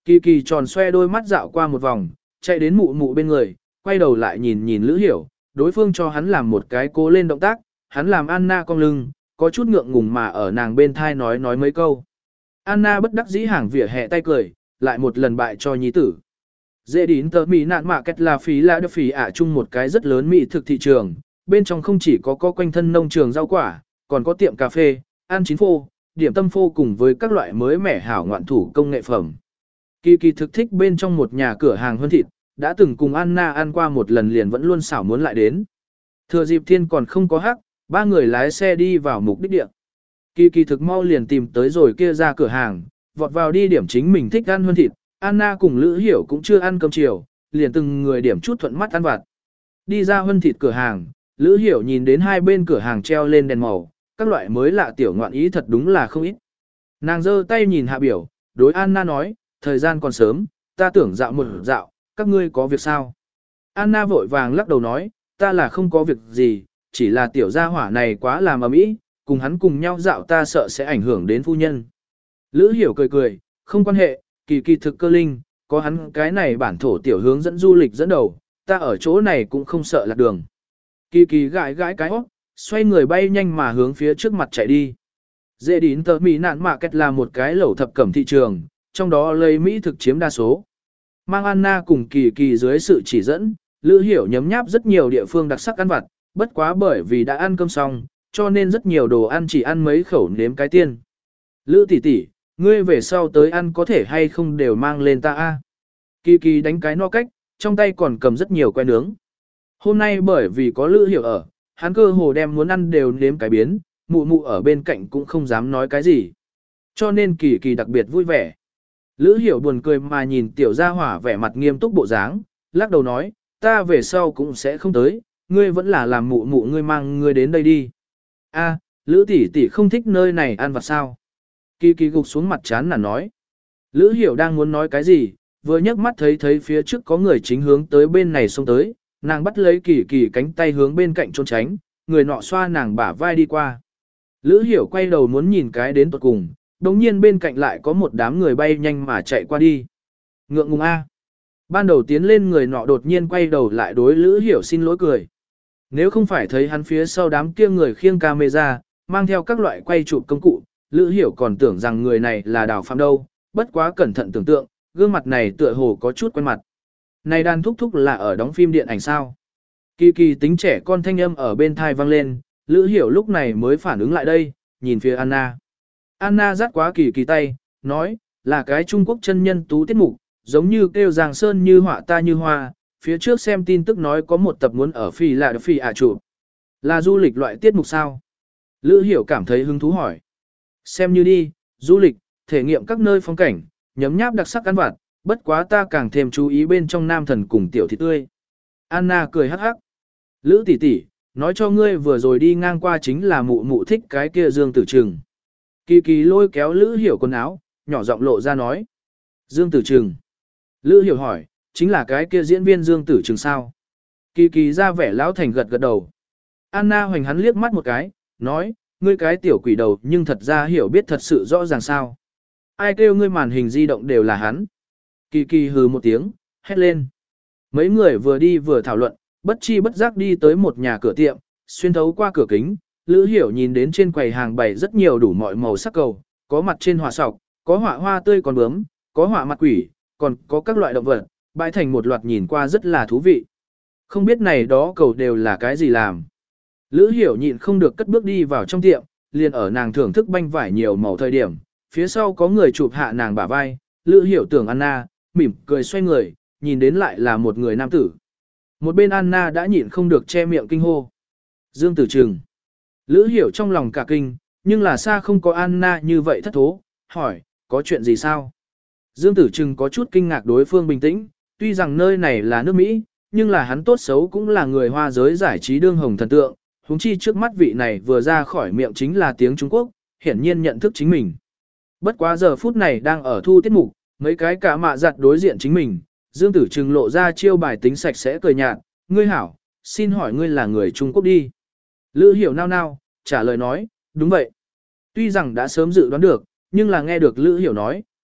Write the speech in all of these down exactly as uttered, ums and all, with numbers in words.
Kỳ kỳ tròn xoe đôi mắt dạo qua một vòng, chạy đến mụ mụ bên người, quay đầu lại nhìn nhìn Lữ Hiểu, đối phương cho hắn làm một cái cố lên động tác, hắn làm Anna cong lưng, có chút ngượng ngùng mà ở nàng bên thai nói nói mấy câu. Anna bất đắc dĩ hàng vỉa hè tay cười, lại một lần bại cho nhi tử. Dễ đín tờ mì nạn mạ kết là phí là đợt phí ả chung một cái rất lớn mỹ thực thị trường, bên trong không chỉ có có quanh thân nông trường rau quả, còn có tiệm cà phê, ăn chín phô, điểm tâm phô cùng với các loại mới mẻ hảo ngoạn thủ công nghệ phẩm. Kỳ kỳ thực thích bên trong một nhà cửa hàng hơn thịt, đã từng cùng Anna ăn qua một lần liền vẫn luôn xảo muốn lại đến. Thừa dịp thiên còn không có hắc, ba người lái xe đi vào mục đích địa. Kỳ kỳ thực mau liền tìm tới rồi kia ra cửa hàng, vọt vào đi điểm chính mình thích ăn hơn thịt, Anna cùng Lữ Hiểu cũng chưa ăn cơm chiều, liền từng người điểm chút thuận mắt ăn vặt. Đi ra hơn thịt cửa hàng, Lữ Hiểu nhìn đến hai bên cửa hàng treo lên đèn màu, các loại mới lạ tiểu ngoạn ý thật đúng là không ít. Nàng giơ tay nhìn hạ biểu, đối Anna nói, thời gian còn sớm, ta tưởng dạo một dạo, các ngươi có việc sao? Anna vội vàng lắc đầu nói, ta là không có việc gì, chỉ là tiểu gia hỏa này quá làm ầm ĩ, cùng hắn cùng nhau dạo ta sợ sẽ ảnh hưởng đến phu nhân. Lữ Hiểu cười cười, không quan hệ, kỳ kỳ thực cơ linh, có hắn cái này bản thổ tiểu hướng dẫn du lịch dẫn đầu, ta ở chỗ này cũng không sợ lạc đường. Kỳ kỳ gãi gãi cái óc, xoay người bay nhanh mà hướng phía trước mặt chạy đi. Dễ đín tờ Mỹ nạn mạ kết là một cái lẩu thập cẩm thị trường, trong đó lấy Mỹ thực chiếm đa số. Mang Anna cùng kỳ kỳ dưới sự chỉ dẫn, Lữ Hiểu nhấm nháp rất nhiều địa phương đặc sắc ăn vặt, bất quá bởi vì đã ăn cơm xong, cho nên rất nhiều đồ ăn chỉ ăn mấy khẩu nếm cái tiên. Lữ tỷ tỷ, ngươi về sau tới ăn có thể hay không đều mang lên ta a? Kỳ kỳ đánh cái no cách, trong tay còn cầm rất nhiều que nướng. Hôm nay bởi vì có Lữ Hiểu ở, hắn cơ hồ đem muốn ăn đều nếm cái biến, mụ mụ ở bên cạnh cũng không dám nói cái gì. Cho nên kỳ kỳ đặc biệt vui vẻ. Lữ Hiểu buồn cười mà nhìn tiểu gia hỏa vẻ mặt nghiêm túc bộ dáng, lắc đầu nói, ta về sau cũng sẽ không tới, ngươi vẫn là làm mụ mụ ngươi mang ngươi đến đây đi. A, Lữ tỷ tỷ không thích nơi này ăn vặt sao? Kỳ kỳ gục xuống mặt chán nản nói. Lữ Hiểu đang muốn nói cái gì, vừa nhấc mắt thấy thấy phía trước có người chính hướng tới bên này xông tới, nàng bắt lấy kỳ kỳ cánh tay hướng bên cạnh trốn tránh, người nọ xoa nàng bả vai đi qua. Lữ Hiểu quay đầu muốn nhìn cái đến tuột cùng, đồng nhiên bên cạnh lại có một đám người bay nhanh mà chạy qua đi. Ngượng ngùng A. Ban đầu tiến lên người nọ đột nhiên quay đầu lại đối Lữ Hiểu xin lỗi cười. Nếu không phải thấy hắn phía sau đám kia người khiêng camera, mang theo các loại quay chụp công cụ, Lữ Hiểu còn tưởng rằng người này là Đào Phạm đâu, bất quá cẩn thận tưởng tượng, gương mặt này tựa hồ có chút quen mặt. Này đàn thúc thúc là ở đóng phim điện ảnh sao? Kỳ kỳ tính trẻ con thanh âm ở bên thai vang lên, Lữ Hiểu lúc này mới phản ứng lại đây, nhìn phía Anna. Anna dắt quá kỳ kỳ tay, nói, là cái Trung Quốc chân nhân tú tiết mục, giống như kêu Giang Sơn như họa ta như hoa, phía trước xem tin tức nói có một tập muốn ở phi là phi ả chụp. Là du lịch loại tiết mục sao? Lữ Hiểu cảm thấy hứng thú hỏi. Xem như đi, du lịch, thể nghiệm các nơi phong cảnh, nhấm nháp đặc sắc ăn vặt, bất quá ta càng thêm chú ý bên trong nam thần cùng tiểu thịt tươi. Anna cười hắc hắc. Lữ tỷ tỷ, nói cho ngươi vừa rồi đi ngang qua chính là mụ mụ thích cái kia Dương Tử Trừng. Kỳ kỳ lôi kéo Lữ Hiểu quần áo, nhỏ giọng lộ ra nói. Dương Tử Trừng. Lữ Hiểu hỏi, chính là cái kia diễn viên Dương Tử Trừng sao? Kỳ kỳ ra vẻ lão thành gật gật đầu. Anna hoành hắn liếc mắt một cái, nói, ngươi cái tiểu quỷ đầu nhưng thật ra hiểu biết thật sự rõ ràng sao. Ai kêu ngươi màn hình di động đều là hắn. Kỳ kỳ hừ một tiếng, hét lên. Mấy người vừa đi vừa thảo luận, bất chi bất giác đi tới một nhà cửa tiệm, xuyên thấu qua cửa kính, Lữ Hiểu nhìn đến trên quầy hàng bày rất nhiều đủ mọi màu sắc cầu, có mặt trên họa sọc, có họa hoa tươi còn bướm, có họa mặt quỷ, còn có các loại động vật, bãi thành một loạt nhìn qua rất là thú vị. Không biết này đó cầu đều là cái gì làm. Lữ Hiểu nhịn không được cất bước đi vào trong tiệm, liền ở nàng thưởng thức banh vải nhiều màu thời điểm, phía sau có người chụp hạ nàng bả vai, Lữ Hiểu tưởng Anna, mỉm cười xoay người, nhìn đến lại là một người nam tử. Một bên Anna đã nhịn không được che miệng kinh hô. Dương Tử Trừng. Lữ Hiểu trong lòng cả kinh, nhưng là xa không có Anna như vậy thất thố, hỏi, có chuyện gì sao? Dương Tử Trừng có chút kinh ngạc đối phương bình tĩnh, tuy rằng nơi này là nước Mỹ, nhưng là hắn tốt xấu cũng là người hoa giới giải trí đương hồng thần tượng, huống chi trước mắt vị này vừa ra khỏi miệng chính là tiếng Trung Quốc, hiển nhiên nhận thức chính mình. Bất quá giờ phút này đang ở thu tiết mục, mấy cái cả mạ giặt đối diện chính mình, Dương Tử Trừng lộ ra chiêu bài tính sạch sẽ cười nhạt, ngươi hảo, xin hỏi ngươi là người Trung Quốc đi. Lữ Hiểu nao nao, trả lời nói, đúng vậy. Tuy rằng đã sớm dự đoán được, nhưng là nghe được Lữ Hiểu nói,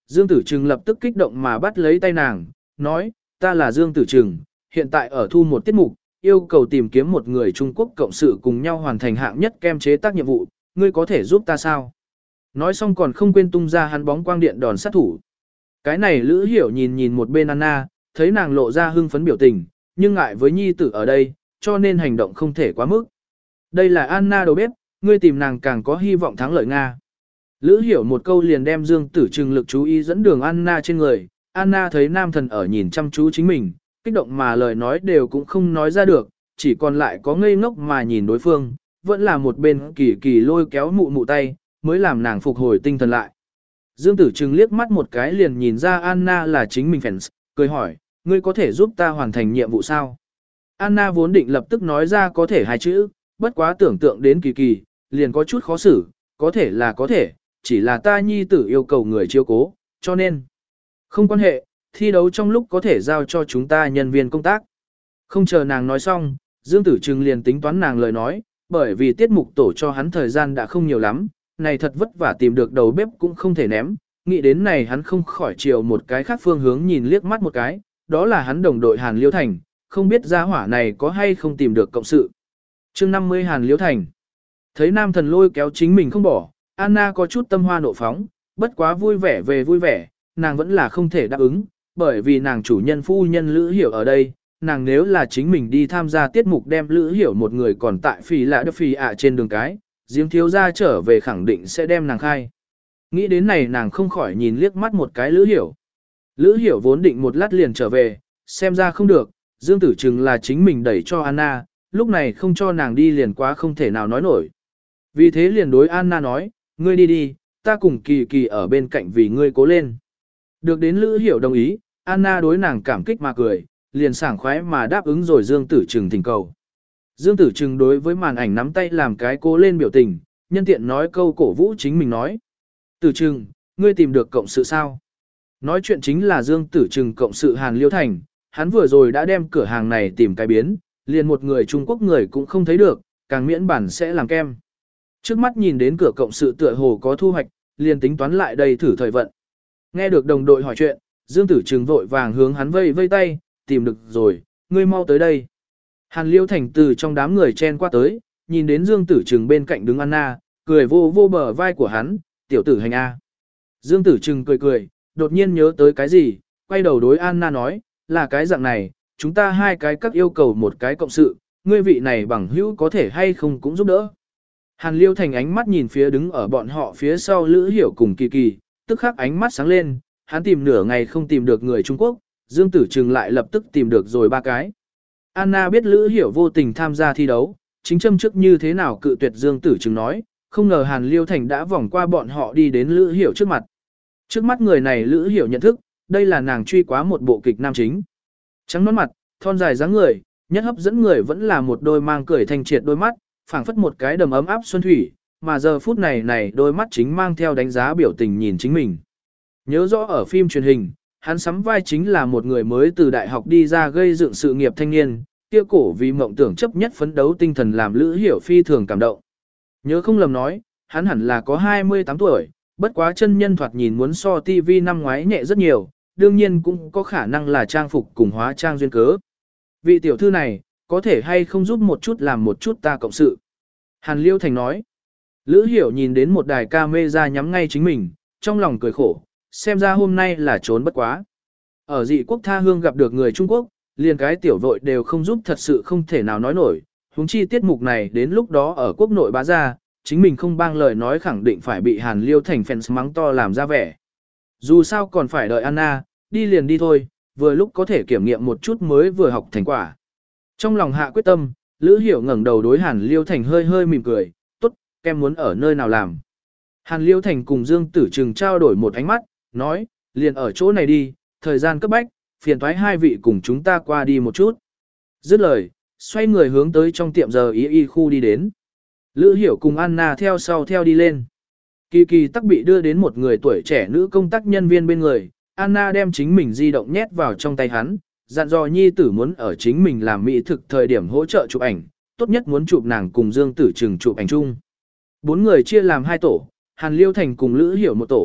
Dương Tử Trừng lập tức kích động mà bắt lấy tay nàng, nói, ta là Dương Tử Trừng, hiện tại ở thu một tiết mục, yêu cầu tìm kiếm một người Trung Quốc cộng sự cùng nhau hoàn thành hạng nhất kem chế tác nhiệm vụ, ngươi có thể giúp ta sao? Nói xong còn không quên tung ra hắn bóng quang điện đòn sát thủ. Cái này Lữ Hiểu nhìn nhìn một bên Anna, thấy nàng lộ ra hưng phấn biểu tình, nhưng ngại với nhi tử ở đây, cho nên hành động không thể quá mức. Đây là Anna đầu bếp, ngươi tìm nàng càng có hy vọng thắng lợi Nga. Lữ Hiểu một câu liền đem Dương Tử Trừng lực chú ý dẫn đường Anna trên người, Anna thấy nam thần ở nhìn chăm chú chính mình, kích động mà lời nói đều cũng không nói ra được, chỉ còn lại có ngây ngốc mà nhìn đối phương, vẫn là một bên kỳ kỳ lôi kéo mụ mụ tay, mới làm nàng phục hồi tinh thần lại. Dương Tử Trừng liếc mắt một cái liền nhìn ra Anna là chính mình fans, cười hỏi, ngươi có thể giúp ta hoàn thành nhiệm vụ sao? Anna vốn định lập tức nói ra có thể hai chữ, bất quá tưởng tượng đến kỳ kỳ, liền có chút khó xử, có thể là có thể, chỉ là ta nhi tử yêu cầu người chiếu cố, cho nên không quan hệ, thi đấu trong lúc có thể giao cho chúng ta nhân viên công tác. Không chờ nàng nói xong, Dương Tử Trừng liền tính toán nàng lời nói, bởi vì tiết mục tổ cho hắn thời gian đã không nhiều lắm, này thật vất vả tìm được đầu bếp cũng không thể ném, nghĩ đến này hắn không khỏi chiều một cái khác phương hướng nhìn liếc mắt một cái, đó là hắn đồng đội Hàn Liễu Thành, không biết gia hỏa này có hay không tìm được cộng sự. Chương năm mươi Hàn Liễu Thành. Thấy nam thần lôi kéo chính mình không bỏ, Anna có chút tâm hoa nộ phóng, bất quá vui vẻ về vui vẻ, nàng vẫn là không thể đáp ứng, bởi vì nàng chủ nhân phu nhân Lữ Hiểu ở đây, nàng nếu là chính mình đi tham gia tiết mục đem Lữ Hiểu một người còn tại phì lạ đất phì ạ trên đường cái, giếng thiếu ra trở về khẳng định sẽ đem nàng khai. Nghĩ đến này nàng không khỏi nhìn liếc mắt một cái Lữ Hiểu. Lữ Hiểu vốn định một lát liền trở về, xem ra không được, Dương Tử Trừng là chính mình đẩy cho Anna, lúc này không cho nàng đi liền quá không thể nào nói nổi. Vì thế liền đối Anna nói, ngươi đi đi, ta cùng kỳ kỳ ở bên cạnh vì ngươi cố lên. Được đến Lữ Hiểu đồng ý, Anna đối nàng cảm kích mà cười, liền sảng khoái mà đáp ứng rồi Dương Tử Trừng thỉnh cầu. Dương Tử Trừng đối với màn ảnh nắm tay làm cái cố lên biểu tình, nhân tiện nói câu cổ vũ chính mình nói. Tử Trừng, ngươi tìm được cộng sự sao? Nói chuyện chính là Dương Tử Trừng cộng sự Hàn Liễu Thành, hắn vừa rồi đã đem cửa hàng này tìm cái biến, liền một người Trung Quốc người cũng không thấy được, càng miễn bản sẽ làm kem. Trước mắt nhìn đến cửa cộng sự tựa hồ có thu hoạch, liền tính toán lại đây thử thời vận. Nghe được đồng đội hỏi chuyện, Dương Tử Trừng vội vàng hướng hắn vây vây tay, tìm được rồi, ngươi mau tới đây. Hàn Liễu Thành từ trong đám người chen qua tới, nhìn đến Dương Tử Trừng bên cạnh đứng Anna, cười vô vô bờ vai của hắn, tiểu tử hành A. Dương Tử Trừng cười cười, đột nhiên nhớ tới cái gì, quay đầu đối Anna nói, là cái dạng này, chúng ta hai cái các yêu cầu một cái cộng sự, ngươi vị này bằng hữu có thể hay không cũng giúp đỡ. Hàn Liễu Thành ánh mắt nhìn phía đứng ở bọn họ phía sau Lữ Hiểu cùng Kỳ Kỳ, tức khắc ánh mắt sáng lên, hắn tìm nửa ngày không tìm được người Trung Quốc, Dương Tử Trừng lại lập tức tìm được rồi ba cái. Anna biết Lữ Hiểu vô tình tham gia thi đấu, chính châm trước như thế nào cự tuyệt Dương Tử Trừng nói, không ngờ Hàn Liễu Thành đã vòng qua bọn họ đi đến Lữ Hiểu trước mặt. Trước mắt người này Lữ Hiểu nhận thức, đây là nàng truy quá một bộ kịch nam chính. Trắng nón mặt, thon dài dáng người, nhất hấp dẫn người vẫn là một đôi mang cười thanh triệt đôi mắt, phảng phất một cái đầm ấm áp xuân thủy, mà giờ phút này này đôi mắt chính mang theo đánh giá biểu tình nhìn chính mình. Nhớ rõ ở phim truyền hình, hắn sắm vai chính là một người mới từ đại học đi ra gây dựng sự nghiệp thanh niên, kia cổ vì mộng tưởng chấp nhất phấn đấu tinh thần làm Lữ Hiểu phi thường cảm động. Nhớ không lầm nói, hắn hẳn là có hai mươi tám tuổi, bất quá chân nhân thoạt nhìn muốn so ti vi năm ngoái nhẹ rất nhiều, đương nhiên cũng có khả năng là trang phục cùng hóa trang duyên cớ. Vị tiểu thư này, có thể hay không giúp một chút làm một chút ta cộng sự. Hàn Liễu Thành nói. Lữ Hiểu nhìn đến một đài camera nhắm ngay chính mình, trong lòng cười khổ, xem ra hôm nay là trốn bất quá. Ở dị quốc tha hương gặp được người Trung Quốc, liền cái tiểu vội đều không giúp thật sự không thể nào nói nổi, huống chi tiết mục này đến lúc đó ở quốc nội bá ra, chính mình không bang lời nói khẳng định phải bị Hàn Liễu Thành fans mắng to làm ra vẻ. Dù sao còn phải đợi Anna, đi liền đi thôi, vừa lúc có thể kiểm nghiệm một chút mới vừa học thành quả. Trong lòng hạ quyết tâm, Lữ Hiểu ngẩng đầu đối Hàn Liễu Thành hơi hơi mỉm cười, tốt, kem muốn ở nơi nào làm. Hàn Liễu Thành cùng Dương Tử Trừng trao đổi một ánh mắt, nói, liền ở chỗ này đi, thời gian cấp bách, phiền thoái hai vị cùng chúng ta qua đi một chút. Dứt lời, xoay người hướng tới trong tiệm giờ y y khu đi đến. Lữ Hiểu cùng Anna theo sau theo đi lên. Kỳ Kỳ tắc bị đưa đến một người tuổi trẻ nữ công tác nhân viên bên người, Anna đem chính mình di động nhét vào trong tay hắn, dặn dò nhi tử muốn ở chính mình làm mỹ thực thời điểm hỗ trợ chụp ảnh, tốt nhất muốn chụp nàng cùng Dương Tử Trừng chụp ảnh chung. Bốn người chia làm hai tổ, Hàn Liễu Thành cùng Lữ Hiểu một tổ,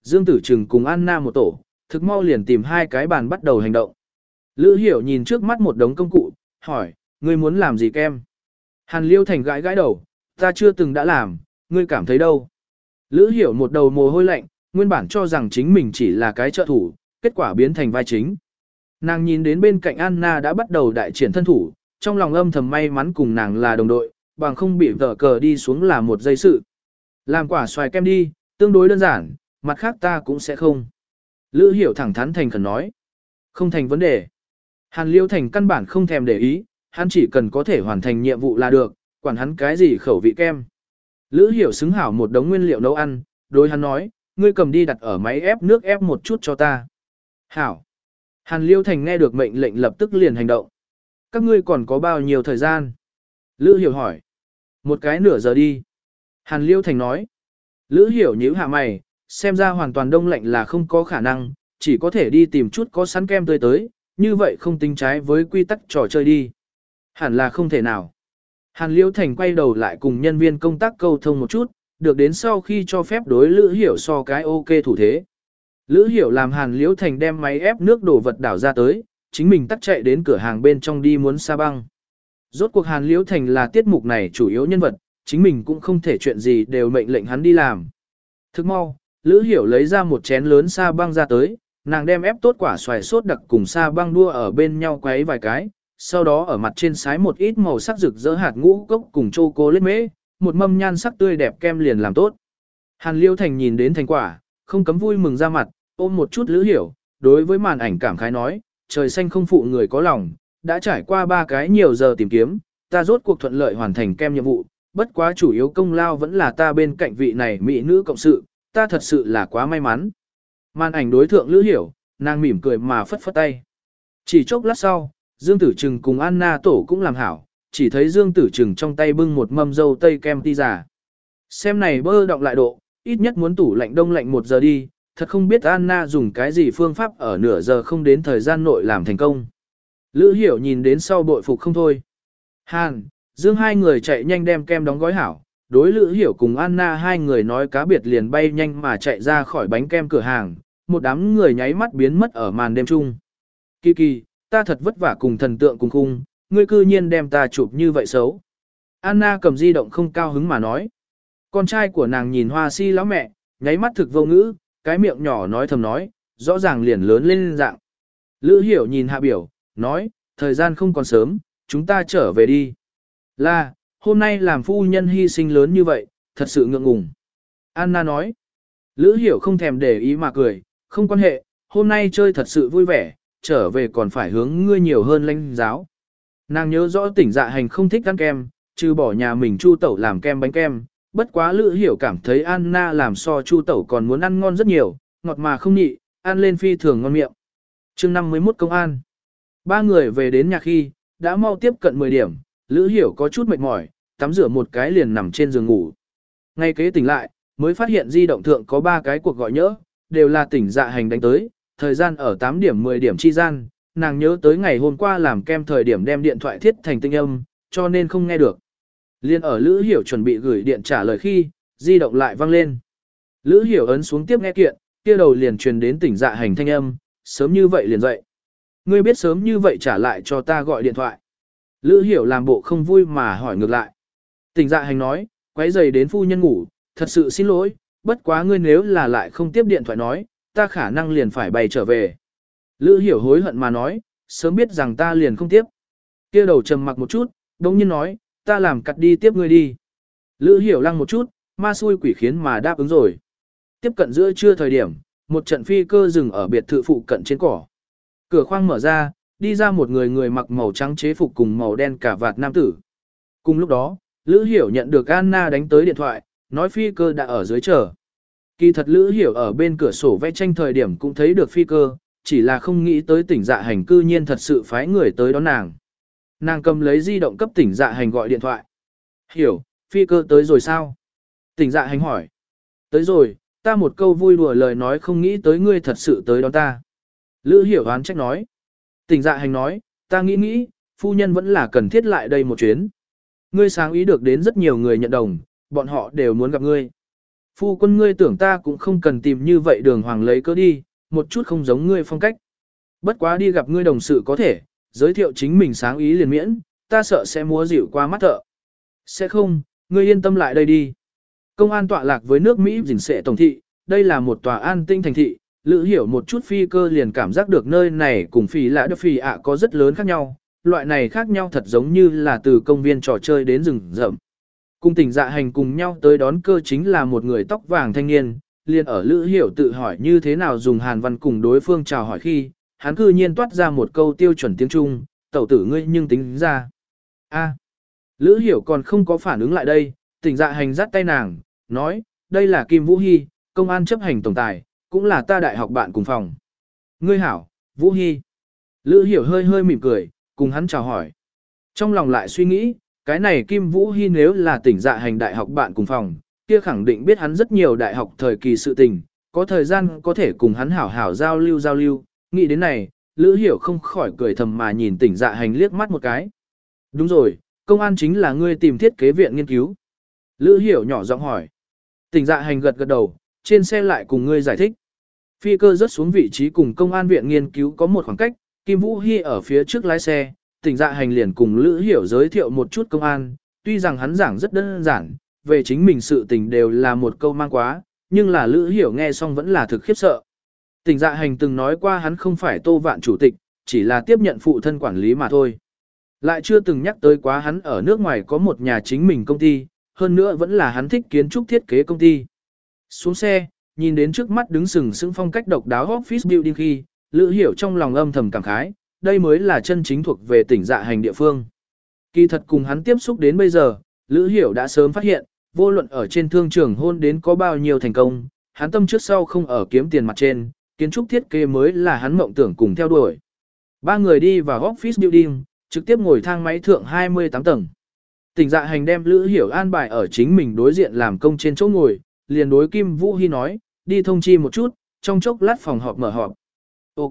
Dương Tử Trừng cùng Anna một tổ, thực mau liền tìm hai cái bàn bắt đầu hành động. Lữ Hiểu nhìn trước mắt một đống công cụ, hỏi, ngươi muốn làm gì kem? Hàn Liêu Thành gãi gãi đầu, ta chưa từng đã làm, ngươi cảm thấy đâu? Lữ Hiểu một đầu mồ hôi lạnh, nguyên bản cho rằng chính mình chỉ là cái trợ thủ, kết quả biến thành vai chính. Nàng nhìn đến bên cạnh Anna đã bắt đầu đại triển thân thủ, trong lòng âm thầm may mắn cùng nàng là đồng đội, bằng không bị vợ cờ đi xuống là một giây sự. Làm quả xoài kem đi, tương đối đơn giản, mặt khác ta cũng sẽ không. Lữ Hiểu thẳng thắn thành khẩn nói. Không thành vấn đề. Hàn Liêu Thành căn bản không thèm để ý, hắn chỉ cần có thể hoàn thành nhiệm vụ là được, quản hắn cái gì khẩu vị kem. Lữ Hiểu xứng hảo một đống nguyên liệu nấu ăn, đối hắn nói, ngươi cầm đi đặt ở máy ép nước ép một chút cho ta. Hảo. Hàn Liêu Thành nghe được mệnh lệnh lập tức liền hành động. Các ngươi còn có bao nhiêu thời gian? Lữ Hiểu hỏi. Một cái nửa giờ đi. Hàn Liêu Thành nói. Lữ Hiểu nhíu hạ mày, xem ra hoàn toàn đông lạnh là không có khả năng, chỉ có thể đi tìm chút có sẵn kem tươi tới, như vậy không tính trái với quy tắc trò chơi đi. Hẳn là không thể nào. Hàn Liêu Thành quay đầu lại cùng nhân viên công tác câu thông một chút, được đến sau khi cho phép đối Lữ Hiểu so cái ok thủ thế. Lữ Hiểu làm Hàn Liêu Thành đem máy ép nước đổ vật đảo ra tới, chính mình tắt chạy đến cửa hàng bên trong đi muốn sa băng. Rốt cuộc Hàn Liêu Thành là tiết mục này chủ yếu nhân vật, chính mình cũng không thể chuyện gì đều mệnh lệnh hắn đi làm. Thức mau, Lữ Hiểu lấy ra một chén lớn sa băng ra tới, nàng đem ép tốt quả xoài sốt đặc cùng sa băng đua ở bên nhau quấy vài cái, sau đó ở mặt trên sái một ít màu sắc rực rỡ hạt ngũ cốc cùng chocolate mễ, một mâm nhan sắc tươi đẹp kem liền làm tốt. Hàn Liêu Thành nhìn đến thành quả, không cấm vui mừng ra mặt, ôm một chút Lữ Hiểu, đối với màn ảnh cảm khái nói, trời xanh không phụ người có lòng, đã trải qua ba cái nhiều giờ tìm kiếm, ta rốt cuộc thuận lợi hoàn thành kem nhiệm vụ, bất quá chủ yếu công lao vẫn là ta bên cạnh vị này mỹ nữ cộng sự, ta thật sự là quá may mắn. Màn ảnh đối thượng Lữ Hiểu, nàng mỉm cười mà phất phất tay. Chỉ chốc lát sau, Dương Tử Trừng cùng Anna tổ cũng làm hảo, chỉ thấy Dương Tử Trừng trong tay bưng một mâm dâu tây kem ti giả. Xem này bơ đọng lại độ, ít nhất muốn tủ lạnh đông lạnh một giờ đi, thật không biết Anna dùng cái gì phương pháp ở nửa giờ không đến thời gian nội làm thành công. Lữ Hiểu nhìn đến sau bội phục không thôi. Hàn, Dương hai người chạy nhanh đem kem đóng gói hảo, đối Lữ Hiểu cùng Anna hai người nói cá biệt liền bay nhanh mà chạy ra khỏi bánh kem cửa hàng, một đám người nháy mắt biến mất ở màn đêm chung. Kỳ kỳ, ta thật vất vả cùng thần tượng cùng khung, ngươi cư nhiên đem ta chụp như vậy xấu. Anna cầm di động không cao hứng mà nói. Con trai của nàng nhìn hoa si lão mẹ, nháy mắt thực vô ngữ, cái miệng nhỏ nói thầm nói, rõ ràng liền lớn lên dạng. Lữ Hiểu nhìn hạ biểu, nói, thời gian không còn sớm, chúng ta trở về đi. Là, hôm nay làm phu nhân hy sinh lớn như vậy, thật sự ngượng ngùng. Anna nói, Lữ Hiểu không thèm để ý mà cười, không quan hệ, hôm nay chơi thật sự vui vẻ, trở về còn phải hướng ngươi nhiều hơn lãnh giáo. Nàng nhớ rõ tỉnh dạ hành không thích ăn kem, trừ bỏ nhà mình Chu Tẩu làm kem bánh kem, bất quá Lữ Hiểu cảm thấy Anna làm so Chu Tẩu còn muốn ăn ngon rất nhiều, ngọt mà không nhị, ăn lên phi thường ngon miệng. Chương năm mươi mốt công an. Ba người về đến nhà khi, đã mau tiếp cận mười điểm, Lữ Hiểu có chút mệt mỏi, tắm rửa một cái liền nằm trên giường ngủ. Ngay kế tỉnh lại, mới phát hiện di động thượng có ba cái cuộc gọi nhỡ, đều là tỉnh dạ hành đánh tới, thời gian ở tám điểm mười điểm chi gian, nàng nhớ tới ngày hôm qua làm kem thời điểm đem điện thoại thiết thành tinh âm, cho nên không nghe được. Liên ở Lữ Hiểu chuẩn bị gửi điện trả lời khi, di động lại vang lên. Lữ Hiểu ấn xuống tiếp nghe kiện, kia đầu liền truyền đến tỉnh dạ hành thanh âm, sớm như vậy liền dậy. Ngươi biết sớm như vậy trả lại cho ta gọi điện thoại. Lữ Hiểu làm bộ không vui mà hỏi ngược lại. Tỉnh dạ hành nói, quấy giày đến phu nhân ngủ, thật sự xin lỗi, bất quá ngươi nếu là lại không tiếp điện thoại nói, ta khả năng liền phải bày trở về. Lữ Hiểu hối hận mà nói, sớm biết rằng ta liền không tiếp. Kia đầu trầm mặc một chút, đồng nhiên nói, ta làm cắt đi tiếp ngươi đi. Lữ Hiểu lăng một chút, ma xui quỷ khiến mà đáp ứng rồi. Tiếp cận giữa trưa thời điểm, một trận phi cơ dừng ở biệt thự phụ cận trên cỏ. Cửa khoang mở ra, đi ra một người người mặc màu trắng chế phục cùng màu đen cả vạt nam tử. Cùng lúc đó, Lữ Hiểu nhận được Anna đánh tới điện thoại, nói phi cơ đã ở dưới chờ. Kỳ thật Lữ Hiểu ở bên cửa sổ vẽ tranh thời điểm cũng thấy được phi cơ, chỉ là không nghĩ tới tỉnh dạ hành cư nhiên thật sự phái người tới đón nàng. Nàng cầm lấy di động cấp tỉnh dạ hành gọi điện thoại. Hiểu, phi cơ tới rồi sao? Tỉnh dạ hành hỏi. Tới rồi, ta một câu vui đùa lời nói không nghĩ tới ngươi thật sự tới đón ta. Lữ Hiểu oán trách nói. Tỉnh dạ hành nói, ta nghĩ nghĩ, phu nhân vẫn là cần thiết lại đây một chuyến. Ngươi sáng ý được đến rất nhiều người nhận đồng, bọn họ đều muốn gặp ngươi. Phu quân ngươi tưởng ta cũng không cần tìm như vậy đường hoàng lấy cớ đi, một chút không giống ngươi phong cách. Bất quá đi gặp ngươi đồng sự có thể, giới thiệu chính mình sáng ý liền miễn, ta sợ sẽ múa dịu qua mắt thợ. Sẽ không, ngươi yên tâm lại đây đi. Công an tọa lạc với nước Mỹ dình sệ tổng thị, đây là một tòa an tinh thành thị, Lữ Hiểu một chút phi cơ liền cảm giác được nơi này cùng phỉ lạ đất phỉ ạ có rất lớn khác nhau, loại này khác nhau thật giống như là từ công viên trò chơi đến rừng rậm. Cùng Tỉnh Dạ Hành cùng nhau tới đón cơ chính là một người tóc vàng thanh niên, liền ở Lữ Hiểu tự hỏi như thế nào dùng Hàn văn cùng đối phương chào hỏi khi, hắn cư nhiên toát ra một câu tiêu chuẩn tiếng Trung, tẩu tử ngươi nhưng tính ra. A. Lữ Hiểu còn không có phản ứng lại đây, Tỉnh Dạ Hành dắt tay nàng, nói, đây là Kim Vũ Hy, công an chấp hành tổng tài, cũng là ta đại học bạn cùng phòng. Ngươi hảo, Vũ Hy. Lữ Hiểu hơi hơi mỉm cười, cùng hắn chào hỏi. Trong lòng lại suy nghĩ, cái này Kim Vũ Hy nếu là Tỉnh Dạ Hành đại học bạn cùng phòng, kia khẳng định biết hắn rất nhiều đại học thời kỳ sự tình, có thời gian có thể cùng hắn hảo hảo giao lưu giao lưu. Nghĩ đến này, Lữ Hiểu không khỏi cười thầm mà nhìn Tỉnh Dạ Hành liếc mắt một cái. Đúng rồi, công an chính là ngươi tìm thiết kế viện nghiên cứu. Lữ Hiểu nhỏ giọng hỏi. Tỉnh Dạ Hành gật gật đầu, trên xe lại cùng ngươi giải thích. Phi cơ rớt xuống vị trí cùng công an viện nghiên cứu có một khoảng cách, Kim Vũ Hy ở phía trước lái xe, Tỉnh Dạ Hành liền cùng Lữ Hiểu giới thiệu một chút công an, tuy rằng hắn giảng rất đơn giản, về chính mình sự tình đều là một câu mang quá, nhưng là Lữ Hiểu nghe xong vẫn là thực khiếp sợ. Tỉnh Dạ Hành từng nói qua hắn không phải Tô Vạn chủ tịch, chỉ là tiếp nhận phụ thân quản lý mà thôi. Lại chưa từng nhắc tới quá hắn ở nước ngoài có một nhà chính mình công ty, hơn nữa vẫn là hắn thích kiến trúc thiết kế công ty. Xuống xe, nhìn đến trước mắt đứng sừng sững phong cách độc đáo office building khi, Lữ Hiểu trong lòng âm thầm cảm khái, đây mới là chân chính thuộc về Tỉnh Dạ Hành địa phương. Kỳ thật cùng hắn tiếp xúc đến bây giờ, Lữ Hiểu đã sớm phát hiện, vô luận ở trên thương trường hôn đến có bao nhiêu thành công, hắn tâm trước sau không ở kiếm tiền mặt trên, kiến trúc thiết kế mới là hắn mộng tưởng cùng theo đuổi. Ba người đi vào office building, trực tiếp ngồi thang máy thượng hai mươi tám tầng. Tỉnh Dạ Hành đem Lữ Hiểu an bài ở chính mình đối diện làm công trên chỗ ngồi, liền đối Kim Vũ Hy nói, đi thông chi một chút, trong chốc lát phòng họp mở họp. Ok.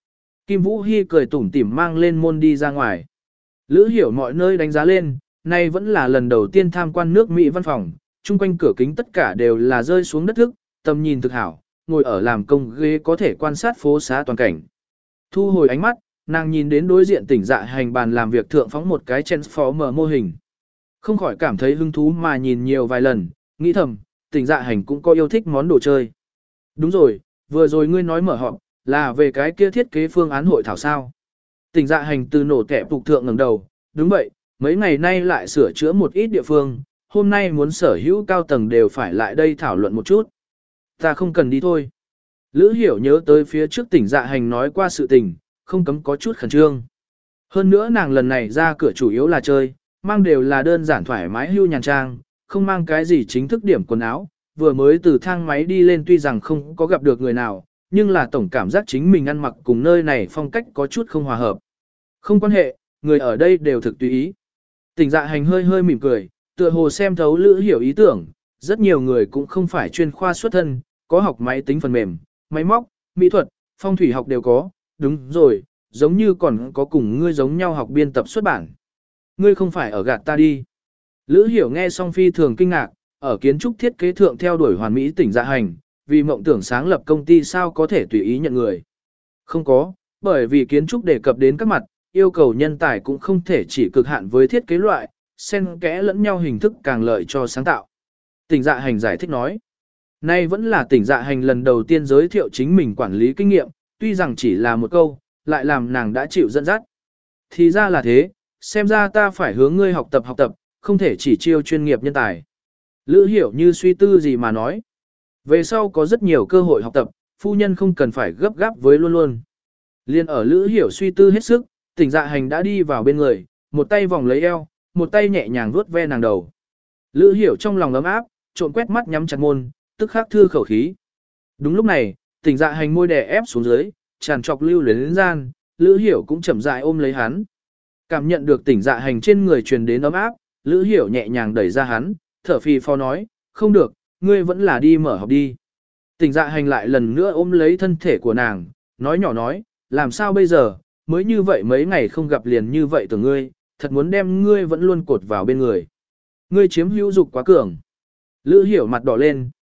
Kim Vũ Hy cười tủm tỉm mang lên môn đi ra ngoài. Lữ Hiểu mọi nơi đánh giá lên, nay vẫn là lần đầu tiên tham quan nước Mỹ văn phòng, chung quanh cửa kính tất cả đều là rơi xuống đất thức, tầm nhìn thực hảo, ngồi ở làm công ghế có thể quan sát phố xá toàn cảnh. Thu hồi ánh mắt, nàng nhìn đến đối diện Tỉnh Dạ Hành bàn làm việc thượng phóng một cái transformer mô hình. Không khỏi cảm thấy hứng thú mà nhìn nhiều vài lần, nghĩ thầm, Tỉnh Dạ Hành cũng có yêu thích món đồ chơi. Đúng rồi, vừa rồi ngươi nói mở họp, là về cái kia thiết kế phương án hội thảo sao. Tỉnh Dạ Hành từ nổ kẹp phục thượng ngẩng đầu, đúng vậy, mấy ngày nay lại sửa chữa một ít địa phương, hôm nay muốn sở hữu cao tầng đều phải lại đây thảo luận một chút. Ta không cần đi thôi. Lữ Hiểu nhớ tới phía trước Tỉnh Dạ Hành nói qua sự tình, không cấm có chút khẩn trương. Hơn nữa nàng lần này ra cửa chủ yếu là chơi, mang đều là đơn giản thoải mái hưu nhàn trang, không mang cái gì chính thức điểm quần áo, vừa mới từ thang máy đi lên tuy rằng không có gặp được người nào, nhưng là tổng cảm giác chính mình ăn mặc cùng nơi này phong cách có chút không hòa hợp. Không quan hệ, người ở đây đều thực tùy ý. Tỉnh Dạ Hành hơi hơi mỉm cười, tựa hồ xem thấu Lữ Hiểu ý tưởng, rất nhiều người cũng không phải chuyên khoa xuất thân, có học máy tính phần mềm, máy móc, mỹ thuật, phong thủy học đều có, đúng rồi, giống như còn có cùng ngươi giống nhau học biên tập xuất bản. Ngươi không phải ở gạt ta đi. Lữ Hiểu nghe xong phi thường kinh ngạc, ở kiến trúc thiết kế thượng theo đuổi hoàn mỹ Tỉnh Dạ Hành, vì mộng tưởng sáng lập công ty sao có thể tùy ý nhận người. Không có, bởi vì kiến trúc đề cập đến các mặt, yêu cầu nhân tài cũng không thể chỉ cực hạn với thiết kế loại, xen kẽ lẫn nhau hình thức càng lợi cho sáng tạo. Tỉnh Dạ Hành giải thích nói. Nay vẫn là Tỉnh Dạ Hành lần đầu tiên giới thiệu chính mình quản lý kinh nghiệm, tuy rằng chỉ là một câu, lại làm nàng đã chịu dẫn dắt. Thì ra là thế, xem ra ta phải hướng ngươi học tập học tập, không thể chỉ chiêu chuyên nghiệp nhân tài. Lữ Hiểu như suy tư gì mà nói. Về sau có rất nhiều cơ hội học tập, phu nhân không cần phải gấp gáp với luôn luôn. Liên ở Lữ Hiểu suy tư hết sức, Tỉnh Dạ Hành đã đi vào bên người, một tay vòng lấy eo, một tay nhẹ nhàng vuốt ve nàng đầu. Lữ Hiểu trong lòng ấm áp, trộn quét mắt nhắm chặt môn, tức khắc thư khẩu khí. Đúng lúc này, Tỉnh Dạ Hành môi đè ép xuống dưới, tràn trọc lưu luyến gian, Lữ Hiểu cũng chậm rãi ôm lấy hắn. Cảm nhận được Tỉnh Dạ Hành trên người truyền đến ấm áp, Lữ Hiểu nhẹ nhàng đẩy ra hắn, thở phì phò nói, không được, ngươi vẫn là đi mở học đi. Tỉnh Dạ Hành lại lần nữa ôm lấy thân thể của nàng, nói nhỏ nói, làm sao bây giờ, mới như vậy mấy ngày không gặp liền như vậy từ ngươi, thật muốn đem ngươi vẫn luôn cột vào bên người. Ngươi chiếm hữu dục quá cường. Lữ Hiểu mặt đỏ lên,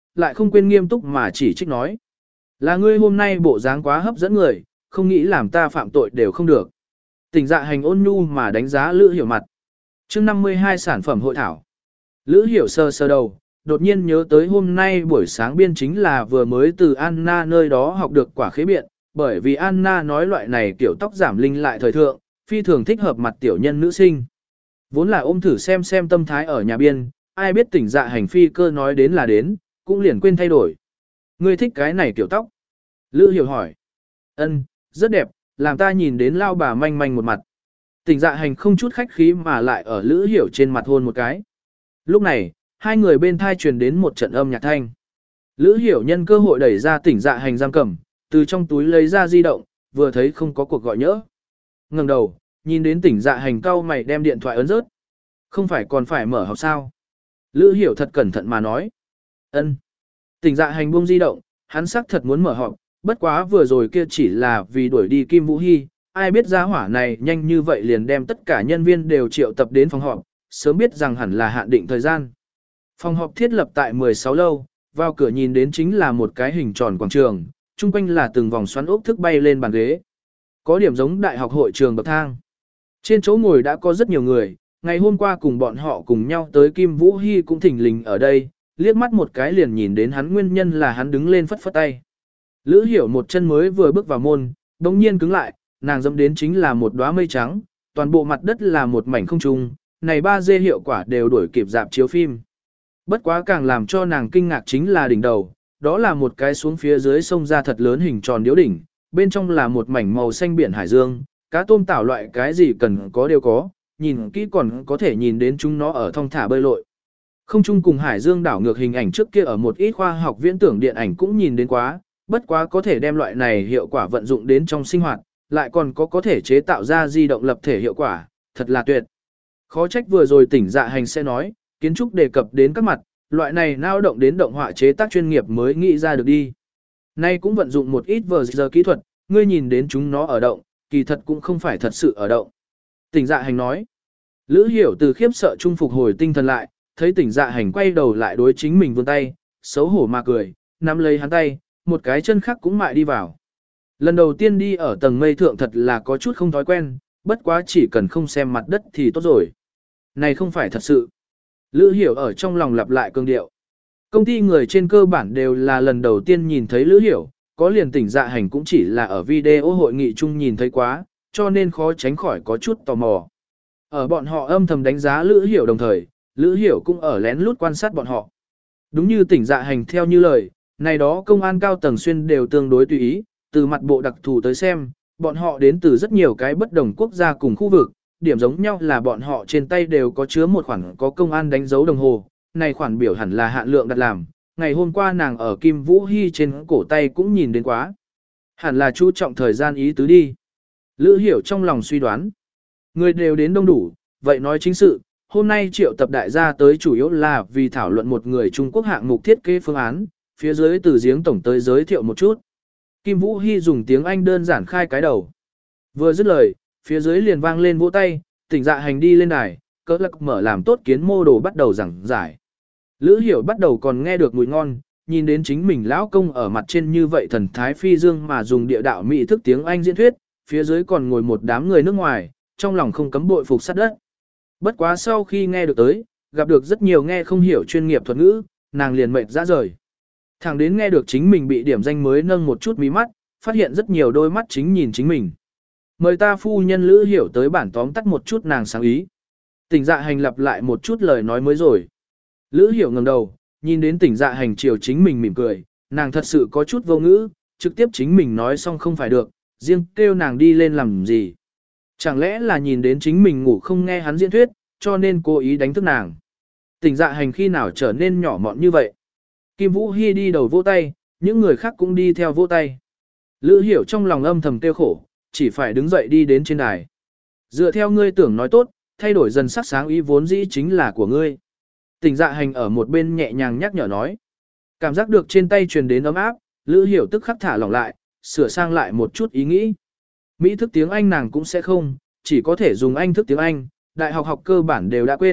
lại không quên nghiêm túc mà chỉ trích nói. Là ngươi hôm nay bộ dáng quá hấp dẫn người, không nghĩ làm ta phạm tội đều không được. Tỉnh dạ hành ôn nhu mà đánh giá Lữ Hiểu mặt. chương năm mươi hai sản phẩm hội thảo. Lữ Hiểu sơ sơ đầu, đột nhiên nhớ tới hôm nay buổi sáng biên chính là vừa mới từ Anna nơi đó học được quả khế biện, bởi vì Anna nói loại này kiểu tóc giảm linh lại thời thượng, phi thường thích hợp mặt tiểu nhân nữ sinh. Vốn là ôm thử xem xem tâm thái ở nhà biên, ai biết tỉnh dạ hành phi cơ nói đến là đến, cũng liền quên thay đổi. Ngươi thích cái này kiểu tóc? Lữ Hiểu hỏi. Ân, rất đẹp, làm ta nhìn đến lao bà manh manh một mặt. Tỉnh dạ hành không chút khách khí mà lại ở Lữ Hiểu trên mặt hôn một cái. Lúc này, hai người bên thai truyền đến một trận âm nhạc thanh. Lữ Hiểu nhân cơ hội đẩy ra tỉnh dạ hành giam cầm, từ trong túi lấy ra di động, vừa thấy không có cuộc gọi nhỡ. Ngẩng đầu, nhìn đến tỉnh dạ hành cau mày đem điện thoại ấn rớt. Không phải còn phải mở học sao? Lữ Hiểu thật cẩn thận mà nói. Ân. Tỉnh dạ hành buông di động, hắn xác thật muốn mở họp, bất quá vừa rồi kia chỉ là vì đuổi đi Kim Vũ Hy, ai biết gia hỏa này nhanh như vậy liền đem tất cả nhân viên đều triệu tập đến phòng họp, sớm biết rằng hẳn là hạn định thời gian. Phòng họp thiết lập tại mười sáu lâu, vào cửa nhìn đến chính là một cái hình tròn quảng trường, chung quanh là từng vòng xoắn ốc thức bay lên bàn ghế. Có điểm giống đại học hội trường bậc thang. Trên chỗ ngồi đã có rất nhiều người, ngày hôm qua cùng bọn họ cùng nhau tới Kim Vũ Hy cũng thỉnh lình ở đây, liếc mắt một cái liền nhìn đến hắn nguyên nhân là hắn đứng lên phất phất tay. Lữ Hiểu một chân mới vừa bước vào môn, đống nhiên cứng lại, nàng dẫm đến chính là một đóa mây trắng, toàn bộ mặt đất là một mảnh không trung, này ba D hiệu quả đều đuổi kịp dạp chiếu phim. Bất quá càng làm cho nàng kinh ngạc chính là đỉnh đầu, đó là một cái xuống phía dưới sông ra thật lớn hình tròn điếu đỉnh, bên trong là một mảnh màu xanh biển hải dương, cá tôm tảo loại cái gì cần có đều có, nhìn kỹ còn có thể nhìn đến chúng nó ở thong thả bơi lội. Không chung cùng hải dương đảo ngược hình ảnh trước kia ở một ít khoa học viễn tưởng điện ảnh cũng nhìn đến quá, bất quá có thể đem loại này hiệu quả vận dụng đến trong sinh hoạt, lại còn có có thể chế tạo ra di động lập thể hiệu quả, thật là tuyệt. Khó trách vừa rồi tỉnh dạ hành sẽ nói, kiến trúc đề cập đến các mặt, loại này nao động đến động họa chế tác chuyên nghiệp mới nghĩ ra được đi. Nay cũng vận dụng một ít vờ giờ kỹ thuật, ngươi nhìn đến chúng nó ở động, kỳ thật cũng không phải thật sự ở động. Tỉnh dạ hành nói. Lữ Hiểu từ khiếp sợ trung phục hồi tinh thần lại, thấy tỉnh dạ hành quay đầu lại đối chính mình vươn tay, xấu hổ mà cười, nắm lấy hắn tay, một cái chân khác cũng mại đi vào. Lần đầu tiên đi ở tầng mây thượng thật là có chút không thói quen, bất quá chỉ cần không xem mặt đất thì tốt rồi. Này không phải thật sự. Lữ Hiểu ở trong lòng lặp lại cương điệu. Công ty người trên cơ bản đều là lần đầu tiên nhìn thấy Lữ Hiểu, có liền tỉnh dạ hành cũng chỉ là ở video hội nghị chung nhìn thấy quá, cho nên khó tránh khỏi có chút tò mò. Ở bọn họ âm thầm đánh giá Lữ Hiểu đồng thời, Lữ Hiểu cũng ở lén lút quan sát bọn họ. Đúng như tỉnh dạ hành theo như lời, này đó công an cao tầng xuyên đều tương đối tùy ý, từ mặt bộ đặc thù tới xem, bọn họ đến từ rất nhiều cái bất đồng quốc gia cùng khu vực, điểm giống nhau là bọn họ trên tay đều có chứa một khoản có công an đánh dấu đồng hồ, này khoản biểu hẳn là hạn lượng đặt làm, ngày hôm qua nàng ở Kim Vũ Hy trên cổ tay cũng nhìn đến quá. Hẳn là chú trọng thời gian ý tứ đi. Lữ Hiểu trong lòng suy đoán. Người đều đến đông đủ, vậy nói chính sự, hôm nay triệu tập đại gia tới chủ yếu là vì thảo luận một người Trung Quốc hạng mục thiết kế phương án, phía dưới từ giếng tổng tới giới thiệu một chút. Kim Vũ Hy dùng tiếng Anh đơn giản khai cái đầu. Vừa dứt lời, phía dưới liền vang lên vỗ tay, tỉnh dạ hành đi lên đài, cỡ lắc mở làm tốt kiến mô đồ bắt đầu giảng giải. Lữ Hiểu bắt đầu còn nghe được mùi ngon, nhìn đến chính mình lão công ở mặt trên như vậy thần thái phi dương mà dùng địa đạo mỹ thức tiếng Anh diễn thuyết, phía dưới còn ngồi một đám người nước ngoài, trong lòng không cấm bội phục sát đất. Bất quá sau khi nghe được tới, gặp được rất nhiều nghe không hiểu chuyên nghiệp thuật ngữ, nàng liền mệt ra rời. Thẳng đến nghe được chính mình bị điểm danh mới nâng một chút mí mắt, phát hiện rất nhiều đôi mắt chính nhìn chính mình. Mời ta phu nhân Lữ Hiểu tới bản tóm tắt một chút nàng sáng ý. Tỉnh dạ hành lặp lại một chút lời nói mới rồi. Lữ Hiểu ngẩng đầu, nhìn đến tỉnh dạ hành chiều chính mình mỉm cười, nàng thật sự có chút vô ngữ, trực tiếp chính mình nói xong không phải được, riêng kêu nàng đi lên làm gì. Chẳng lẽ là nhìn đến chính mình ngủ không nghe hắn diễn thuyết, cho nên cố ý đánh thức nàng. Tỉnh dạ hành khi nào trở nên nhỏ mọn như vậy. Kim Vũ Hy đi đầu vỗ tay, những người khác cũng đi theo vỗ tay. Lữ Hiểu trong lòng âm thầm tiêu khổ, chỉ phải đứng dậy đi đến trên đài. Dựa theo ngươi tưởng nói tốt, thay đổi dần sắc sáng ý vốn dĩ chính là của ngươi. Tỉnh dạ hành ở một bên nhẹ nhàng nhắc nhở nói. Cảm giác được trên tay truyền đến ấm áp, Lữ Hiểu tức khắc thả lỏng lại, sửa sang lại một chút ý nghĩ. Mỹ thức tiếng Anh nàng cũng sẽ không, chỉ có thể dùng Anh thức tiếng Anh, đại học học cơ bản đều đã quên,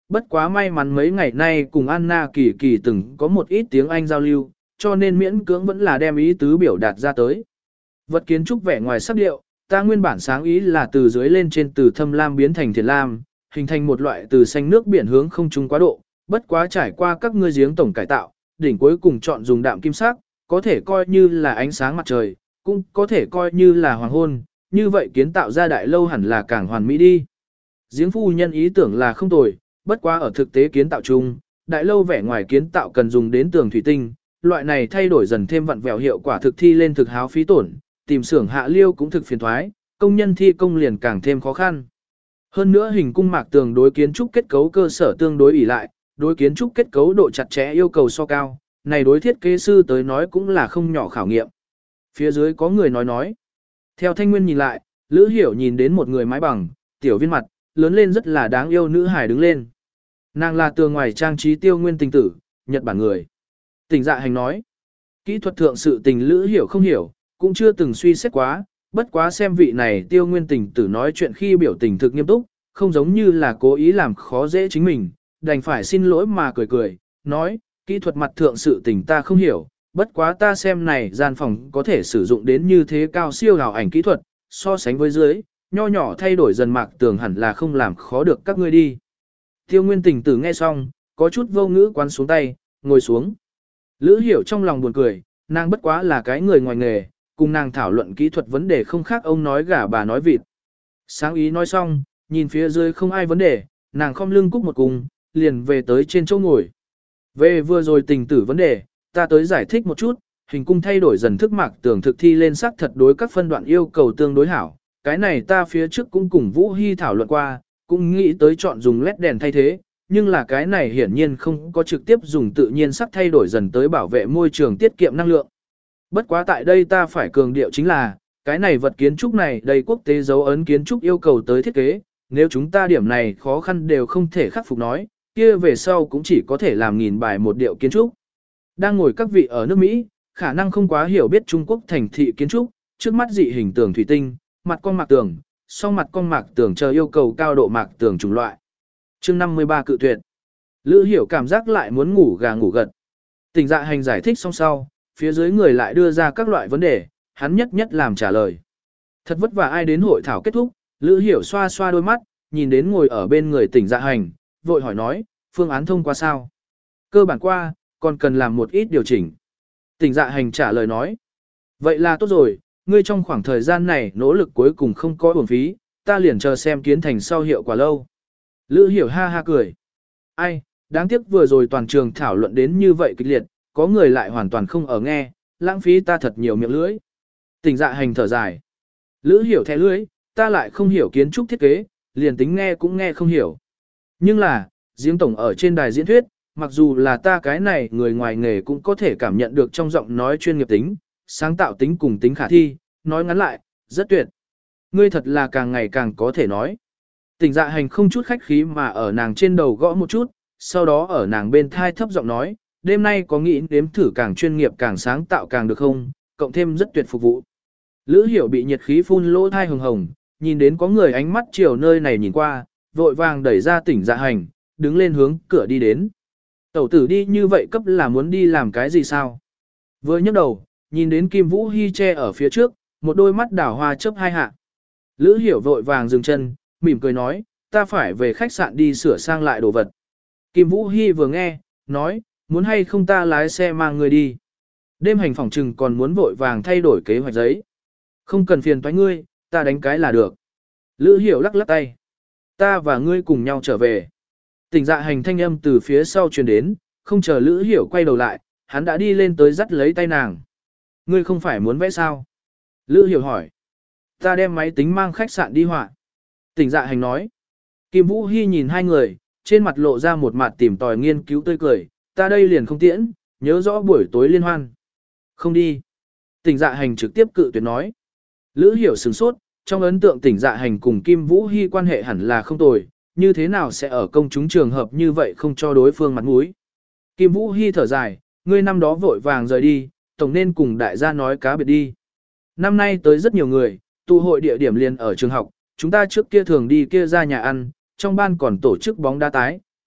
Bất quá may mắn mấy ngày nay cùng Anna Kỳ Kỳ từng có một ít tiếng Anh giao lưu, cho nên miễn cưỡng vẫn là đem ý tứ biểu đạt ra tới. Vật kiến trúc vẻ ngoài sắc điệu, ta nguyên bản sáng ý là từ dưới lên trên từ thâm lam biến thành thiền lam, hình thành một loại từ xanh nước biển hướng không trung quá độ, bất quá trải qua các ngươi giếng tổng cải tạo, đỉnh cuối cùng chọn dùng đạm kim sắc, có thể coi như là ánh sáng mặt trời, cũng có thể coi như là hoàng hôn, như vậy kiến tạo ra đại lâu hẳn là càng hoàn mỹ đi. Giếng phu nhân ý tưởng là không tồi, bất quá ở thực tế kiến tạo chung, đại lâu vẻ ngoài kiến tạo cần dùng đến tường thủy tinh, loại này thay đổi dần thêm vặn vẹo hiệu quả thực thi lên thực háo phí tổn, tìm xưởng hạ liêu cũng thực phiền thoái, công nhân thi công liền càng thêm khó khăn. Hơn nữa hình cung mạc tường đối kiến trúc kết cấu cơ sở tương đối ỷ lại, đối kiến trúc kết cấu độ chặt chẽ yêu cầu so cao, này đối thiết kế sư tới nói cũng là không nhỏ khảo nghiệm. Phía dưới có người nói nói. Theo Thanh Nguyên nhìn lại, Lữ Hiểu nhìn đến một người mái bằng, tiểu viên mặt, lớn lên rất là đáng yêu nữ hài đứng lên. Nàng là tường ngoài trang trí Tiêu Nguyên tình tử, Nhật Bản người. Tỉnh Dạ Hành nói. Kỹ thuật thượng sự tình Lữ Hiểu không hiểu, cũng chưa từng suy xét quá, bất quá xem vị này Tiêu Nguyên tình tử nói chuyện khi biểu tình thực nghiêm túc, không giống như là cố ý làm khó dễ chính mình, đành phải xin lỗi mà cười cười, nói, kỹ thuật mặt thượng sự tình ta không hiểu, bất quá ta xem này gian phòng có thể sử dụng đến như thế cao siêu hào ảnh kỹ thuật, so sánh với dưới, nho nhỏ thay đổi dần mạc tường hẳn là không làm khó được các ngươi đi. Tiêu Nguyên tình tử nghe xong, có chút vô ngữ quán xuống tay, ngồi xuống. Lữ Hiểu trong lòng buồn cười, nàng bất quá là cái người ngoài nghề, cùng nàng thảo luận kỹ thuật vấn đề không khác ông nói gà bà nói vịt. Sáng ý nói xong, nhìn phía dưới không ai vấn đề, nàng khom lưng cúc một cùng, liền về tới trên chỗ ngồi. Về vừa rồi tình tử vấn đề, ta tới giải thích một chút, hình cung thay đổi dần thức mạc tường thực thi lên sắc thật đối các phân đoạn yêu cầu tương đối hảo. Cái này ta phía trước cũng cùng Vũ Hy thảo luận qua, cũng nghĩ tới chọn dùng led đèn thay thế, nhưng là cái này hiển nhiên không có trực tiếp dùng tự nhiên sắc thay đổi dần tới bảo vệ môi trường tiết kiệm năng lượng. Bất quá tại đây ta phải cường điệu chính là, cái này vật kiến trúc này đầy quốc tế dấu ấn kiến trúc yêu cầu tới thiết kế, nếu chúng ta điểm này khó khăn đều không thể khắc phục nói, kia về sau cũng chỉ có thể làm nghìn bài một điệu kiến trúc. Đang ngồi các vị ở nước Mỹ, khả năng không quá hiểu biết Trung Quốc thành thị kiến trúc, trước mắt dị hình tường thủy tinh, mặt con mạc tường, song mặt con mạc tường chờ yêu cầu cao độ mạc tường chủng loại. Chương năm mươi ba cự tuyệt. Lữ Hiểu cảm giác lại muốn ngủ gà ngủ gật. Tỉnh Dạ Hành giải thích xong sau, phía dưới người lại đưa ra các loại vấn đề, hắn nhất nhất làm trả lời. Thật vất vả ai đến hội thảo kết thúc, Lữ Hiểu xoa xoa đôi mắt, nhìn đến ngồi ở bên người Tỉnh Dạ Hành, vội hỏi nói, phương án thông qua sao? Cơ bản qua, còn cần làm một ít điều chỉnh. Tỉnh Dạ Hành trả lời nói, vậy là tốt rồi, ngươi trong khoảng thời gian này nỗ lực cuối cùng không có uổng phí, ta liền chờ xem kiến thành sau hiệu quả lâu. Lữ Hiểu ha ha cười. Ai, đáng tiếc vừa rồi toàn trường thảo luận đến như vậy kịch liệt, có người lại hoàn toàn không ở nghe, lãng phí ta thật nhiều miệng lưỡi. Tỉnh Dạ Hành thở dài. Lữ Hiểu thẻ lưỡi, ta lại không hiểu kiến trúc thiết kế, liền tính nghe cũng nghe không hiểu. Nhưng là, giếng tổng ở trên đài diễn thuyết, mặc dù là ta cái này người ngoài nghề cũng có thể cảm nhận được trong giọng nói chuyên nghiệp tính, sáng tạo tính cùng tính khả thi, nói ngắn lại, rất tuyệt. Ngươi thật là càng ngày càng có thể nói. Tỉnh Dạ Hành không chút khách khí mà ở nàng trên đầu gõ một chút, sau đó ở nàng bên thai thấp giọng nói, đêm nay có nghĩ đếm thử càng chuyên nghiệp càng sáng tạo càng được không, cộng thêm rất tuyệt phục vụ. Lữ Hiểu bị nhiệt khí phun lỗ thai hồng hồng, nhìn đến có người ánh mắt chiều nơi này nhìn qua, vội vàng đẩy ra Tỉnh Dạ Hành, đứng lên hướng cửa đi đến. Tẩu tử đi như vậy cấp là muốn đi làm cái gì sao? Vừa nhấc đầu, nhìn đến Kim Vũ Hy che ở phía trước, một đôi mắt đảo hoa chớp hai hạ. Lữ Hiểu vội vàng dừng chân, mỉm cười nói, ta phải về khách sạn đi sửa sang lại đồ vật. Kim Vũ Hy vừa nghe, nói, muốn hay không ta lái xe mang người đi. Đêm hành phòng trừng còn muốn vội vàng thay đổi kế hoạch giấy. Không cần phiền toái ngươi, ta đánh cái là được. Lữ Hiểu lắc lắc tay. Ta và ngươi cùng nhau trở về. Tỉnh Dạ Hành thanh âm từ phía sau truyền đến, không chờ Lữ Hiểu quay đầu lại, hắn đã đi lên tới dắt lấy tay nàng. Ngươi không phải muốn vẽ sao? Lữ Hiểu hỏi. Ta đem máy tính mang khách sạn đi họa. Tỉnh Dạ Hành nói. Kim Vũ Hy nhìn hai người, trên mặt lộ ra một mặt tìm tòi nghiên cứu tươi cười, ta đây liền không tiễn, nhớ rõ buổi tối liên hoan. Không đi. Tỉnh Dạ Hành trực tiếp cự tuyệt nói. Lữ Hiểu sửng sốt, trong ấn tượng Tỉnh Dạ Hành cùng Kim Vũ Hy quan hệ hẳn là không tồi, như thế nào sẽ ở công chúng trường hợp như vậy không cho đối phương mặt mũi. Kim Vũ Hy thở dài, ngươi năm đó vội vàng rời đi, tổng nên cùng đại gia nói cá biệt đi. Năm nay tới rất nhiều người, tụ hội địa điểm liền ở trường học, chúng ta trước kia thường đi kia ra nhà ăn, trong ban còn tổ chức bóng đá tái,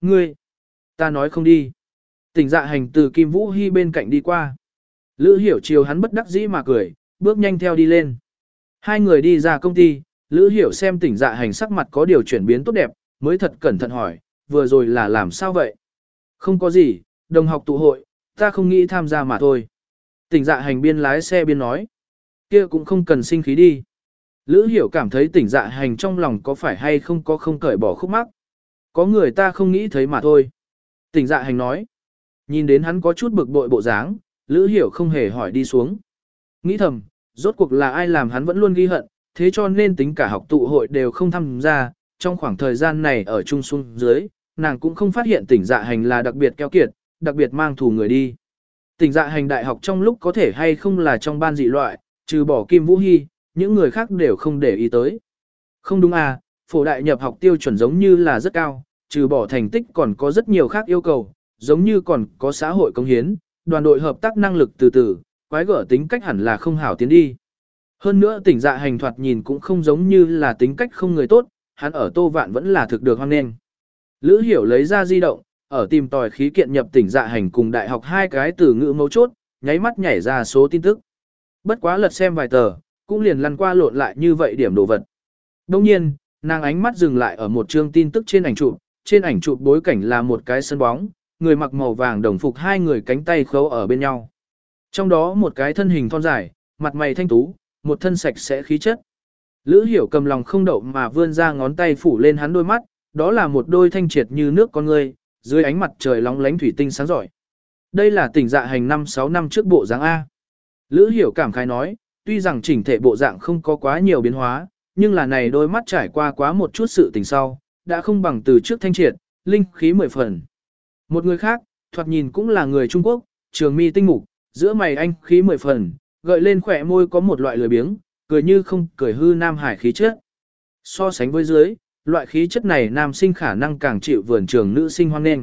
Ngươi, ta nói không đi. Tỉnh dạ hành từ Kim Vũ Hy bên cạnh đi qua. Lữ Hiểu chiều hắn bất đắc dĩ mà cười, bước nhanh theo đi lên. Hai người đi ra công ty, Lữ Hiểu xem tỉnh dạ hành sắc mặt có điều chuyển biến tốt đẹp, mới thật cẩn thận hỏi, vừa rồi là làm sao vậy? Không có gì, đồng học tụ hội, ta không nghĩ tham gia mà thôi. Tỉnh dạ hành biên lái xe biên nói, kia cũng không cần sinh khí đi. Lữ Hiểu cảm thấy tỉnh dạ hành trong lòng có phải hay không có không cởi bỏ khúc mắc. Có người ta không nghĩ thấy mà thôi. Tỉnh dạ hành nói, nhìn đến hắn có chút bực bội bộ dáng, Lữ Hiểu không hề hỏi đi xuống. Nghĩ thầm, rốt cuộc là ai làm hắn vẫn luôn ghi hận, thế cho nên tính cả học tụ hội đều không tham gia, trong khoảng thời gian này ở chung xuống dưới, nàng cũng không phát hiện tỉnh dạ hành là đặc biệt keo kiệt, đặc biệt mang thù người đi. Tỉnh dạ hành đại học trong lúc có thể hay không là trong ban dị loại, trừ bỏ Kim Vũ Hy, những người khác đều không để ý tới. Không đúng à, phổ đại nhập học tiêu chuẩn giống như là rất cao, trừ bỏ thành tích còn có rất nhiều khác yêu cầu, giống như còn có xã hội công hiến, đoàn đội hợp tác năng lực từ từ, quái gở tính cách hẳn là không hảo tiến đi. Hơn nữa tỉnh dạ hành thoạt nhìn cũng không giống như là tính cách không người tốt, hắn ở Tô Vạn vẫn là thực được hoan nghênh. Lữ Hiểu lấy ra di động, ở tìm tòi khí kiện nhập tỉnh dạ hành cùng đại học hai cái từ ngữ mấu chốt, nháy mắt nhảy ra số tin tức. Bất quá lật xem vài tờ, cũng liền lăn qua lộn lại như vậy điểm đồ vật. Đồng nhiên, nàng ánh mắt dừng lại ở một chương tin tức trên ảnh chụp, trên ảnh chụp bối cảnh là một cái sân bóng, người mặc màu vàng đồng phục hai người cánh tay khấu ở bên nhau. Trong đó một cái thân hình thon dài, mặt mày thanh tú, một thân sạch sẽ khí chất. Lữ Hiểu cầm lòng không đậu mà vươn ra ngón tay phủ lên hắn đôi mắt, đó là một đôi thanh triệt như nước con ngươi, dưới ánh mặt trời lóng lánh thủy tinh sáng giỏi. Đây là tỉnh dạ hành năm sáu năm trước bộ dáng A. Lữ Hiểu cảm khái nói, tuy rằng chỉnh thể bộ dạng không có quá nhiều biến hóa, nhưng là này đôi mắt trải qua quá một chút sự tình sau, đã không bằng từ trước thanh triệt, linh khí mười phần. Một người khác, thoạt nhìn cũng là người Trung Quốc, trường mi tinh mục, giữa mày anh khí mười phần, gợi lên khỏe môi có một loại lười biếng, cười như không cười hư nam hải khí chất. So sánh với dưới, loại khí chất này nam sinh khả năng càng chịu vườn trường nữ sinh hoan nghênh.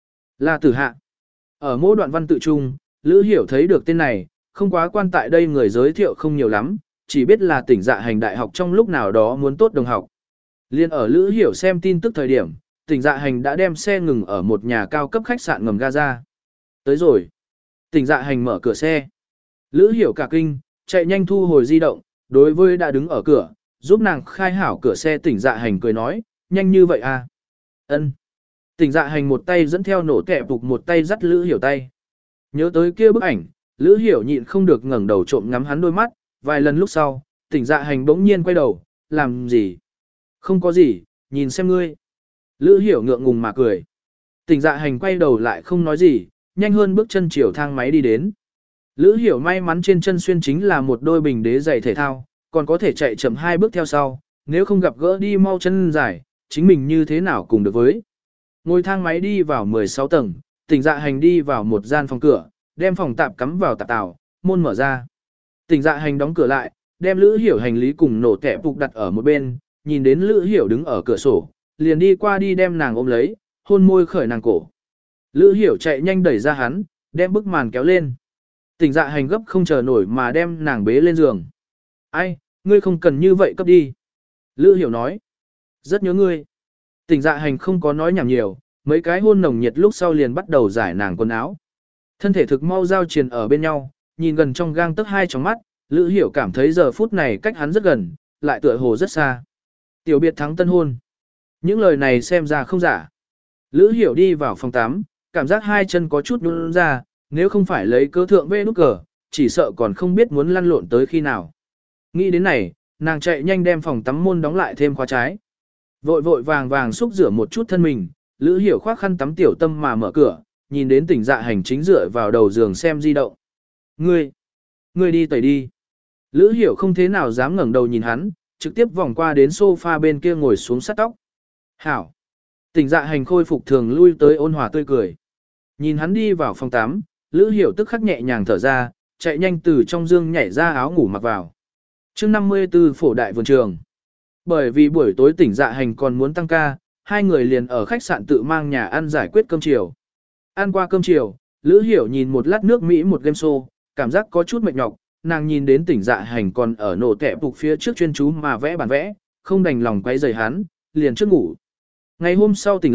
Là Tử Hạ. Ở mỗi đoạn văn tự trung, Lữ Hiểu thấy được tên này, không quá quan tại đây người giới thiệu không nhiều lắm, chỉ biết là tỉnh dạ hành đại học trong lúc nào đó muốn tốt đồng học. Liên ở Lữ Hiểu xem tin tức thời điểm, tỉnh dạ hành đã đem xe ngừng ở một nhà cao cấp khách sạn ngầm Gaza. Tới rồi. Tỉnh dạ hành mở cửa xe. Lữ Hiểu cả kinh, chạy nhanh thu hồi di động, đối với đã đứng ở cửa, giúp nàng khai hảo cửa xe tỉnh dạ hành cười nói, nhanh như vậy à. Ân. Tỉnh dạ hành một tay dẫn theo nổ kẹp phục một tay dắt Lữ Hiểu tay. Nhớ tới kia bức ảnh, Lữ Hiểu nhịn không được ngẩng đầu trộm ngắm hắn đôi mắt, vài lần lúc sau, tỉnh dạ hành bỗng nhiên quay đầu, làm gì? Không có gì, nhìn xem ngươi. Lữ Hiểu ngượng ngùng mà cười. Tỉnh dạ hành quay đầu lại không nói gì, nhanh hơn bước chân chiều thang máy đi đến. Lữ Hiểu may mắn trên chân xuyên chính là một đôi bình đế giày thể thao, còn có thể chạy chậm hai bước theo sau, nếu không gặp gỡ đi mau chân dài, chính mình như thế nào cùng được với. Ngồi thang máy đi vào mười sáu tầng, tỉnh dạ hành đi vào một gian phòng cửa, đem phòng tạp cắm vào tạp tàu, môn mở ra. Tỉnh dạ hành đóng cửa lại, đem Lữ Hiểu hành lý cùng nổ kẹp phục đặt ở một bên, nhìn đến Lữ Hiểu đứng ở cửa sổ, liền đi qua đi đem nàng ôm lấy, hôn môi khởi nàng cổ. Lữ Hiểu chạy nhanh đẩy ra hắn, đem bức màn kéo lên. Tỉnh dạ hành gấp không chờ nổi mà đem nàng bế lên giường. Ai, ngươi không cần như vậy cấp đi. Lữ Hiểu nói. Rất nhớ ngươi. Tỉnh dạ hành không có nói nhảm nhiều, mấy cái hôn nồng nhiệt lúc sau liền bắt đầu giải nàng quần áo. Thân thể thực mau giao triền ở bên nhau, nhìn gần trong gang tấc hai trong mắt, Lữ Hiểu cảm thấy giờ phút này cách hắn rất gần, lại tựa hồ rất xa. Tiểu biệt thắng tân hôn. Những lời này xem ra không giả. Lữ Hiểu đi vào phòng tắm, cảm giác hai chân có chút nhũn ra, nếu không phải lấy cớ thượng vê nút cờ, chỉ sợ còn không biết muốn lăn lộn tới khi nào. Nghĩ đến này, nàng chạy nhanh đem phòng tắm môn đóng lại thêm khóa trái. Vội vội vàng vàng xúc rửa một chút thân mình, Lữ Hiểu khoác khăn tắm tiểu tâm mà mở cửa, nhìn đến tỉnh dạ hành chính dựa vào đầu giường xem di động. Ngươi, ngươi đi tẩy đi. Lữ Hiểu không thế nào dám ngẩng đầu nhìn hắn, trực tiếp vòng qua đến sofa bên kia ngồi xuống sát tóc. Hảo. Tỉnh dạ hành khôi phục thường lui tới ôn hòa tươi cười. Nhìn hắn đi vào phòng tắm, Lữ Hiểu tức khắc nhẹ nhàng thở ra, chạy nhanh từ trong giường nhảy ra áo ngủ mặc vào. Chương năm mươi tư phổ đại vườn trường. Bởi vì buổi tối tỉnh dạ hành còn muốn tăng ca, hai người liền ở khách sạn tự mang nhà ăn giải quyết cơm chiều. Ăn qua cơm chiều, Lữ Hiểu nhìn một lát nước Mỹ một game show, cảm giác có chút mệt nhọc, nàng nhìn đến tỉnh dạ hành còn ở nổ tẹp phục phía trước chuyên chú mà vẽ bản vẽ, không đành lòng quay rời hắn, liền trước ngủ. Ngày hôm sau tỉnh lại,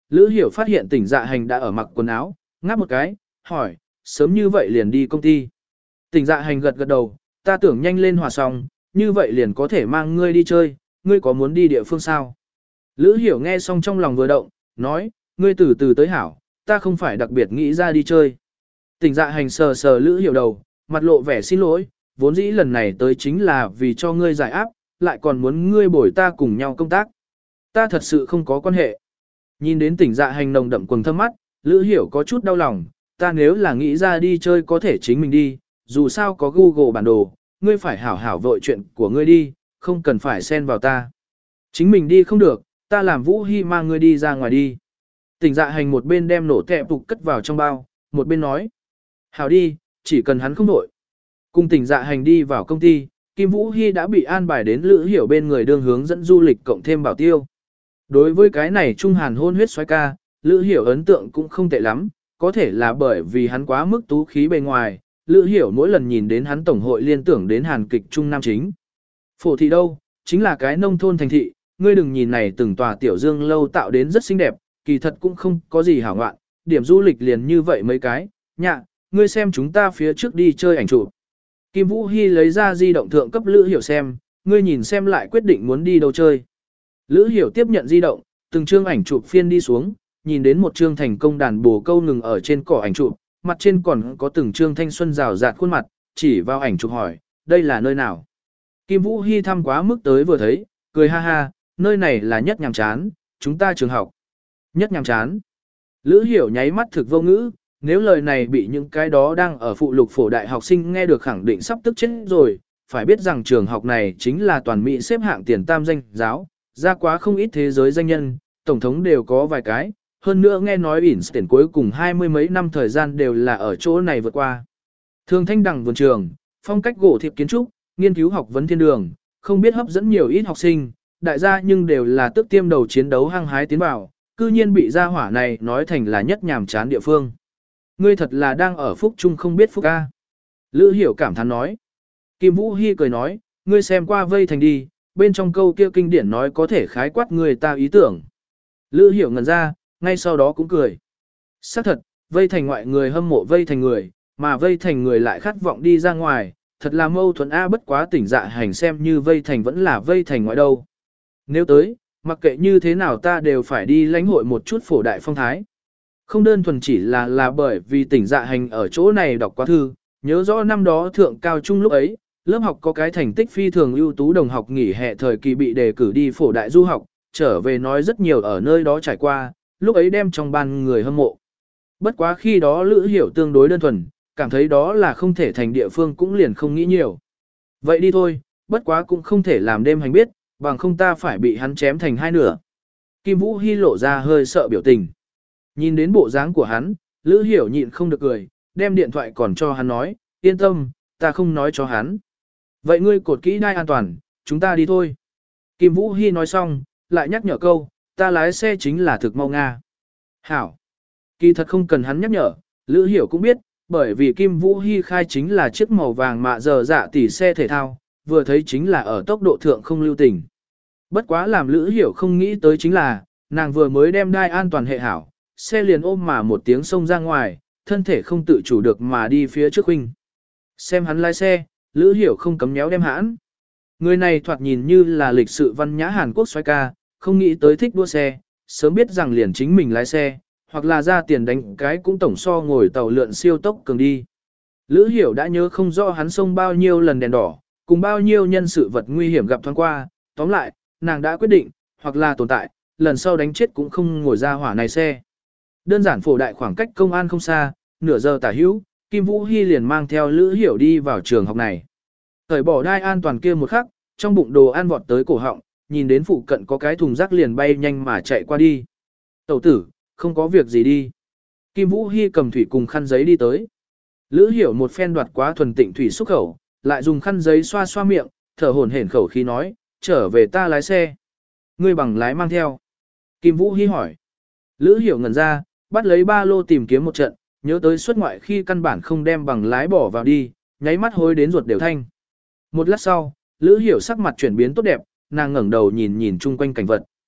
Lữ Hiểu phát hiện Tỉnh Dạ Hành đã ở mặc quần áo, ngáp một cái, hỏi, sớm như vậy liền đi công ty. Tỉnh Dạ Hành gật gật đầu, ta tưởng nhanh lên hòa xong, như vậy liền có thể mang ngươi đi chơi, ngươi có muốn đi địa phương sao? Lữ Hiểu nghe xong trong lòng vừa động, nói, ngươi từ từ tới hảo, ta không phải đặc biệt nghĩ ra đi chơi. Tỉnh Dạ Hành sờ sờ Lữ Hiểu đầu, mặt lộ vẻ xin lỗi, vốn dĩ lần này tới chính là vì cho ngươi giải áp, lại còn muốn ngươi bồi ta cùng nhau công tác. Ta thật sự không có quan hệ. Nhìn đến Tỉnh Dạ Hành nồng đậm quầng thâm mắt, Lữ Hiểu có chút đau lòng, ta nếu là nghĩ ra đi chơi có thể chính mình đi, dù sao có Google bản đồ, ngươi phải hảo hảo vội chuyện của ngươi đi, không cần phải xen vào ta. Chính mình đi không được, ta làm Vũ Hy mang ngươi đi ra ngoài đi. Tỉnh Dạ Hành một bên đem nổ kẹp phục cất vào trong bao, một bên nói. Hảo đi, chỉ cần hắn không đổi. Cùng Tỉnh Dạ Hành đi vào công ty, Kim Vũ Hy đã bị an bài đến Lữ Hiểu bên người đương hướng dẫn du lịch cộng thêm bảo tiêu. Đối với cái này Trung Hàn hôn huyết xoái ca, Lữ Hiểu ấn tượng cũng không tệ lắm, có thể là bởi vì hắn quá mức tú khí bề ngoài, Lữ Hiểu mỗi lần nhìn đến hắn tổng hội liên tưởng đến Hàn kịch Trung Nam chính. Phổ thị đâu, chính là cái nông thôn thành thị, ngươi đừng nhìn này từng tòa tiểu dương lâu tạo đến rất xinh đẹp, kỳ thật cũng không có gì hảo ngoạn, điểm du lịch liền như vậy mấy cái, nhạ, ngươi xem chúng ta phía trước đi chơi ảnh chụp. Kim Vũ Hy lấy ra di động thượng cấp Lữ Hiểu xem, ngươi nhìn xem lại quyết định muốn đi đâu chơi. Lữ Hiểu tiếp nhận di động, từng chương ảnh chụp phiên đi xuống, nhìn đến một chương thành công đàn bồ câu ngừng ở trên cỏ ảnh chụp, mặt trên còn có từng chương thanh xuân rào rạt khuôn mặt, chỉ vào ảnh chụp hỏi, đây là nơi nào? Kim Vũ Hy thăm quá mức tới vừa thấy, cười ha ha, nơi này là nhất nhàm chán, chúng ta trường học. Nhất nhàm chán. Lữ Hiểu nháy mắt thực vô ngữ, nếu lời này bị những cái đó đang ở phụ lục phổ đại học sinh nghe được khẳng định sắp tức chết rồi, phải biết rằng trường học này chính là toàn Mỹ xếp hạng tiền tam danh giáo, ra quá không ít thế giới danh nhân, tổng thống đều có vài cái, hơn nữa nghe nói Einstein cuối cùng hai mươi mấy năm thời gian đều là ở chỗ này vượt qua. Thường thanh đẳng vườn trường, phong cách gỗ thiệp kiến trúc, nghiên cứu học vấn thiên đường, không biết hấp dẫn nhiều ít học sinh, đại gia nhưng đều là tức tiêm đầu chiến đấu hăng hái tiến vào, cư nhiên bị gia hỏa này nói thành là nhất nhàm chán địa phương. Ngươi thật là đang ở phúc chung không biết phúc ca. Lữ Hiểu cảm thán nói. Kim Vũ Hy cười nói, ngươi xem qua vây thành đi, bên trong câu kia kinh điển nói có thể khái quát người ta ý tưởng. Lữ Hiểu ngẩn ra, ngay sau đó cũng cười. Xác thật, vây thành ngoại người hâm mộ vây thành người, mà vây thành người lại khát vọng đi ra ngoài, thật là mâu thuẫn A bất quá Tỉnh Dạ Hành xem như vây thành vẫn là vây thành ngoại đâu. Nếu tới, mặc kệ như thế nào ta đều phải đi lãnh hội một chút phổ đại phong thái. Không đơn thuần chỉ là là bởi vì Tỉnh Dạ Hành ở chỗ này đọc quá thư, nhớ rõ năm đó thượng cao trung lúc ấy, lớp học có cái thành tích phi thường ưu tú đồng học nghỉ hè thời kỳ bị đề cử đi phổ đại du học, trở về nói rất nhiều ở nơi đó trải qua, lúc ấy đem trong ban người hâm mộ. Bất quá khi đó Lữ Hiểu tương đối đơn thuần, cảm thấy đó là không thể thành địa phương cũng liền không nghĩ nhiều. Vậy đi thôi, bất quá cũng không thể làm đêm hành biết, bằng không ta phải bị hắn chém thành hai nửa. Kim Vũ Hy lộ ra hơi sợ biểu tình. Nhìn đến bộ dáng của hắn, Lữ Hiểu nhịn không được cười, đem điện thoại còn cho hắn nói, yên tâm, ta không nói cho hắn. Vậy ngươi cột kỹ đai an toàn, chúng ta đi thôi. Kim Vũ Hy nói xong, lại nhắc nhở câu, ta lái xe chính là thực mau Nga. Hảo. Kỳ thật không cần hắn nhắc nhở, Lữ Hiểu cũng biết, bởi vì Kim Vũ Hy khai chính là chiếc màu vàng mạ giờ dạ tỷ xe thể thao, vừa thấy chính là ở tốc độ thượng không lưu tình. Bất quá làm Lữ Hiểu không nghĩ tới chính là, nàng vừa mới đem đai an toàn hệ hảo, xe liền ôm mà một tiếng xông ra ngoài, thân thể không tự chủ được mà đi phía trước huynh. Xem hắn lái xe, Lữ Hiểu không cấm nhéo đem hãn. Người này thoạt nhìn như là lịch sự văn nhã Hàn Quốc xoay ca, không nghĩ tới thích đua xe, sớm biết rằng liền chính mình lái xe, hoặc là ra tiền đánh cái cũng tổng so ngồi tàu lượn siêu tốc cường đi. Lữ Hiểu đã nhớ không rõ hắn xông bao nhiêu lần đèn đỏ, cùng bao nhiêu nhân sự vật nguy hiểm gặp thoáng qua, tóm lại, nàng đã quyết định, hoặc là tồn tại, lần sau đánh chết cũng không ngồi ra hỏa này xe. Đơn giản phổ đại khoảng cách công an không xa, nửa giờ tả hữu, Kim Vũ Hy liền mang theo Lữ Hiểu đi vào trường học này. Thời bỏ đai an toàn kia một khắc, trong bụng đồ ăn vọt tới cổ họng, nhìn đến phụ cận có cái thùng rác liền bay nhanh mà chạy qua đi. Tẩu tử, không có việc gì đi. Kim Vũ Hy cầm thủy cùng khăn giấy đi tới. Lữ Hiểu một phen đoạt quá thuần tịnh thủy xúc khẩu, lại dùng khăn giấy xoa xoa miệng, thở hổn hển khẩu khí nói, trở về ta lái xe. Ngươi bằng lái mang theo. Kim Vũ Hy hỏi. Lữ Hiểu ngẩn ra, bắt lấy ba lô tìm kiếm một trận, nhớ tới xuất ngoại khi căn bản không đem bằng lái bỏ vào đi, nháy mắt hối đến ruột đều thanh. Một lát sau, Lữ Hiểu sắc mặt chuyển biến tốt đẹp, nàng ngẩng đầu nhìn nhìn chung quanh cảnh vật.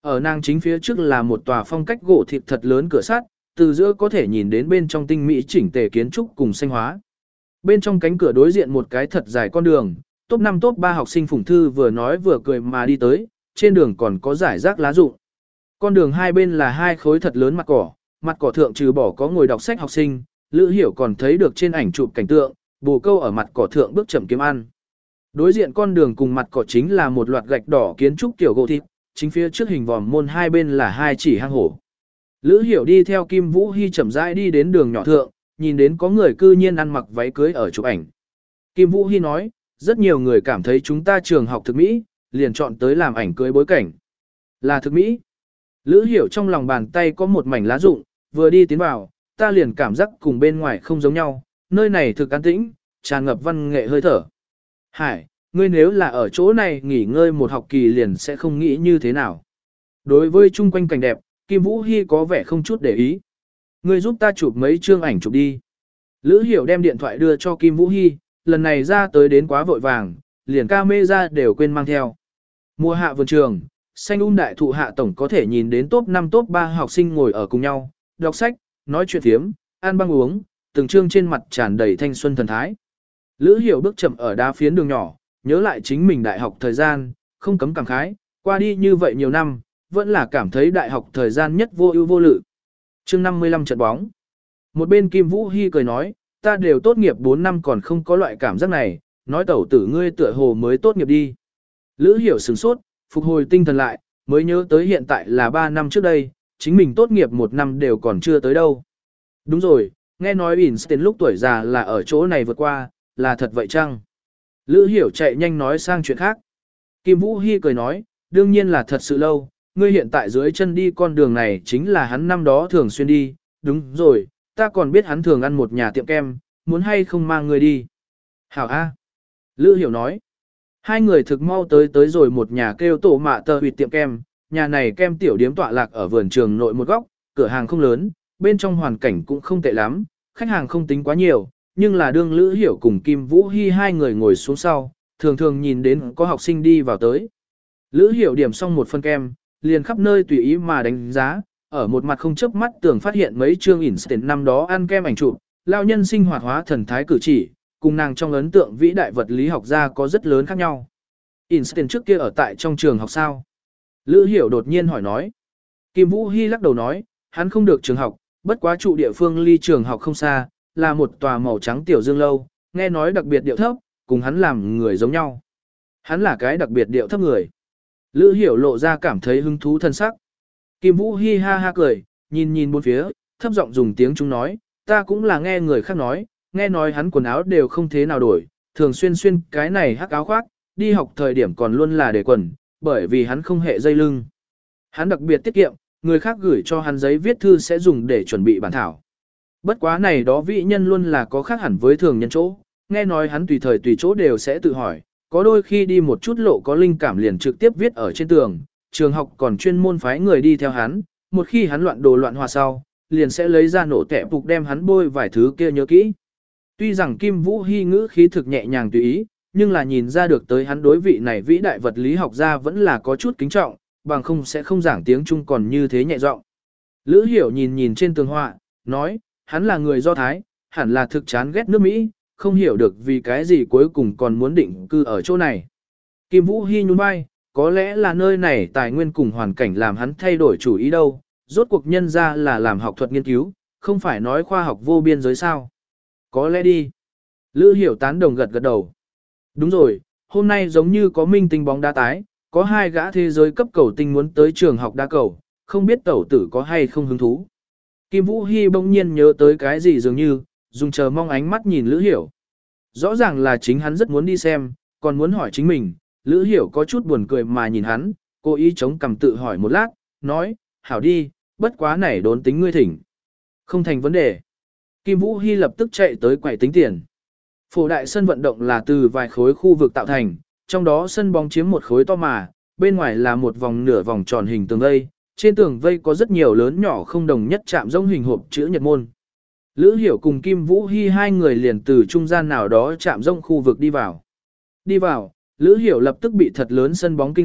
Ở nàng chính phía trước là một tòa phong cách gỗ thịt thật lớn cửa sắt, từ giữa có thể nhìn đến bên trong tinh mỹ chỉnh tề kiến trúc cùng xanh hóa. Bên trong cánh cửa đối diện một cái thật dài con đường, top năm top ba học sinh phụng thư vừa nói vừa cười mà đi tới, trên đường còn có giải rác lá rụng. Con đường hai bên là hai khối thật lớn mặt cỏ, mặt cỏ thượng trừ bỏ có ngồi đọc sách học sinh, Lữ Hiểu còn thấy được trên ảnh chụp cảnh tượng, bồ câu ở mặt cỏ thượng bước chậm kiếm ăn. Đối diện con đường cùng mặt cỏ chính là một loạt gạch đỏ kiến trúc kiểu gỗ thịt, chính phía trước hình vòm môn hai bên là hai chỉ hang hổ. Lữ Hiểu đi theo Kim Vũ Hy chậm rãi đi đến đường nhỏ thượng, nhìn đến có người cư nhiên ăn mặc váy cưới ở chụp ảnh. Kim Vũ Hy nói, rất nhiều người cảm thấy chúng ta trường học thực mỹ, liền chọn tới làm ảnh cưới bối cảnh. Là thực mỹ. Lữ Hiểu trong lòng bàn tay có một mảnh lá rụng, vừa đi tiến vào, ta liền cảm giác cùng bên ngoài không giống nhau, nơi này thực an tĩnh, tràn ngập văn nghệ hơi thở. Hải, ngươi nếu là ở chỗ này nghỉ ngơi một học kỳ liền sẽ không nghĩ như thế nào. Đối với chung quanh cảnh đẹp, Kim Vũ Hy có vẻ không chút để ý. Ngươi giúp ta chụp mấy chương ảnh chụp đi. Lữ Hiểu đem điện thoại đưa cho Kim Vũ Hy, lần này ra tới đến quá vội vàng, liền camera đều quên mang theo. Mùa hạ vườn trường, xanh um đại thụ hạ tổng có thể nhìn đến top năm top ba học sinh ngồi ở cùng nhau, đọc sách, nói chuyện thiếm, ăn băng uống, từng chương trên mặt tràn đầy thanh xuân thần thái. Lữ Hiểu bước chậm ở đá phiến đường nhỏ, nhớ lại chính mình đại học thời gian, không cấm cảm khái, qua đi như vậy nhiều năm, vẫn là cảm thấy đại học thời gian nhất vô ưu vô lự. Chương năm mươi lăm trận bóng. Một bên Kim Vũ Hy cười nói, ta đều tốt nghiệp bốn năm còn không có loại cảm giác này, nói tẩu tử ngươi tựa hồ mới tốt nghiệp đi. Lữ Hiểu sửng sốt, phục hồi tinh thần lại, mới nhớ tới hiện tại là ba năm trước đây, chính mình tốt nghiệp một năm đều còn chưa tới đâu. Đúng rồi, nghe nói Einstein lúc tuổi già là ở chỗ này vượt qua, là thật vậy chăng? Lữ Hiểu chạy nhanh nói sang chuyện khác. Kim Vũ Hy cười nói, đương nhiên là thật sự lâu, ngươi hiện tại dưới chân đi con đường này chính là hắn năm đó thường xuyên đi, đúng rồi, ta còn biết hắn thường ăn một nhà tiệm kem, muốn hay không mang ngươi đi. Hảo A. Lữ Hiểu nói, hai người thực mau tới tới rồi một nhà kêu tổ mạ tờ huyệt tiệm kem, nhà này kem tiểu điếm tọa lạc ở vườn trường nội một góc, cửa hàng không lớn, bên trong hoàn cảnh cũng không tệ lắm, khách hàng không tính quá nhiều, nhưng là đương Lữ Hiểu cùng Kim Vũ Hy hai người ngồi xuống sau, thường thường nhìn đến có học sinh đi vào tới. Lữ Hiểu điểm xong một phân kem, liền khắp nơi tùy ý mà đánh giá, ở một mặt không chớp mắt tưởng phát hiện mấy chương Einstein năm đó ăn kem ảnh chụp, lao nhân sinh hoạt hóa thần thái cử chỉ, cùng nàng trong ấn tượng vĩ đại vật lý học gia có rất lớn khác nhau. Einstein trước kia ở tại trong trường học sao? Lữ Hiểu đột nhiên hỏi nói. Kim Vũ Hy lắc đầu nói, hắn không được trường học, bất quá trụ địa phương ly trường học không xa, là một tòa màu trắng tiểu dương lâu, nghe nói đặc biệt điệu thấp, cùng hắn làm người giống nhau. Hắn là cái đặc biệt điệu thấp người. Lữ Hiểu lộ ra cảm thấy hứng thú thân sắc. Kim Vũ Hi ha ha cười, nhìn nhìn bốn phía, thấp giọng dùng tiếng chúng nói, ta cũng là nghe người khác nói, nghe nói hắn quần áo đều không thế nào đổi, thường xuyên xuyên cái này hắc áo khoác, đi học thời điểm còn luôn là để quần, bởi vì hắn không hệ dây lưng. Hắn đặc biệt tiết kiệm, người khác gửi cho hắn giấy viết thư sẽ dùng để chuẩn bị bản thảo. Bất quá này đó vị nhân luôn là có khác hẳn với thường nhân chỗ, nghe nói hắn tùy thời tùy chỗ đều sẽ tự hỏi, có đôi khi đi một chút lộ có linh cảm liền trực tiếp viết ở trên tường, trường học còn chuyên môn phái người đi theo hắn, một khi hắn loạn đồ loạn hòa sau, liền sẽ lấy ra nổ tẻ phục đem hắn bôi vài thứ kia nhớ kỹ. Tuy rằng Kim Vũ Hi ngữ khí thực nhẹ nhàng tùy ý, nhưng là nhìn ra được tới hắn đối vị này vĩ đại vật lý học gia vẫn là có chút kính trọng, bằng không sẽ không giảng tiếng Trung còn như thế nhẹ giọng. Lữ Hiểu nhìn nhìn trên tường họa, nói, hắn là người Do Thái, hẳn là thực chán ghét nước Mỹ, không hiểu được vì cái gì cuối cùng còn muốn định cư ở chỗ này. Kim Vũ Hi nhún vai, có lẽ là nơi này tài nguyên cùng hoàn cảnh làm hắn thay đổi chủ ý đâu, rốt cuộc nhân ra là làm học thuật nghiên cứu, không phải nói khoa học vô biên giới sao. Có lẽ đi. Lữ Hiểu tán đồng gật gật đầu. Đúng rồi, hôm nay giống như có minh tinh bóng đá tái, có hai gã thế giới cấp cầu tinh muốn tới trường học đá cầu, không biết tẩu tử có hay không hứng thú. Kim Vũ Hi bỗng nhiên nhớ tới cái gì dường như, dùng chờ mong ánh mắt nhìn Lữ Hiểu. Rõ ràng là chính hắn rất muốn đi xem, còn muốn hỏi chính mình, Lữ Hiểu có chút buồn cười mà nhìn hắn, cố ý chống cằm tự hỏi một lát, nói, hảo đi, bất quá này đốn tính ngươi thỉnh. Không thành vấn đề. Kim Vũ Hi lập tức chạy tới quầy tính tiền. Phổ đại sân vận động là từ vài khối khu vực tạo thành, trong đó sân bóng chiếm một khối to mà, bên ngoài là một vòng nửa vòng tròn hình tường vây, trên tường vây có rất nhiều lớn nhỏ không đồng nhất chạm rông hình hộp chữ nhật môn. Lữ Hiểu cùng Kim Vũ Hi hai người liền từ trung gian nào đó chạm rông khu vực đi vào. Đi vào, Lữ Hiểu lập tức bị thật lớn sân bóng kinh sợ,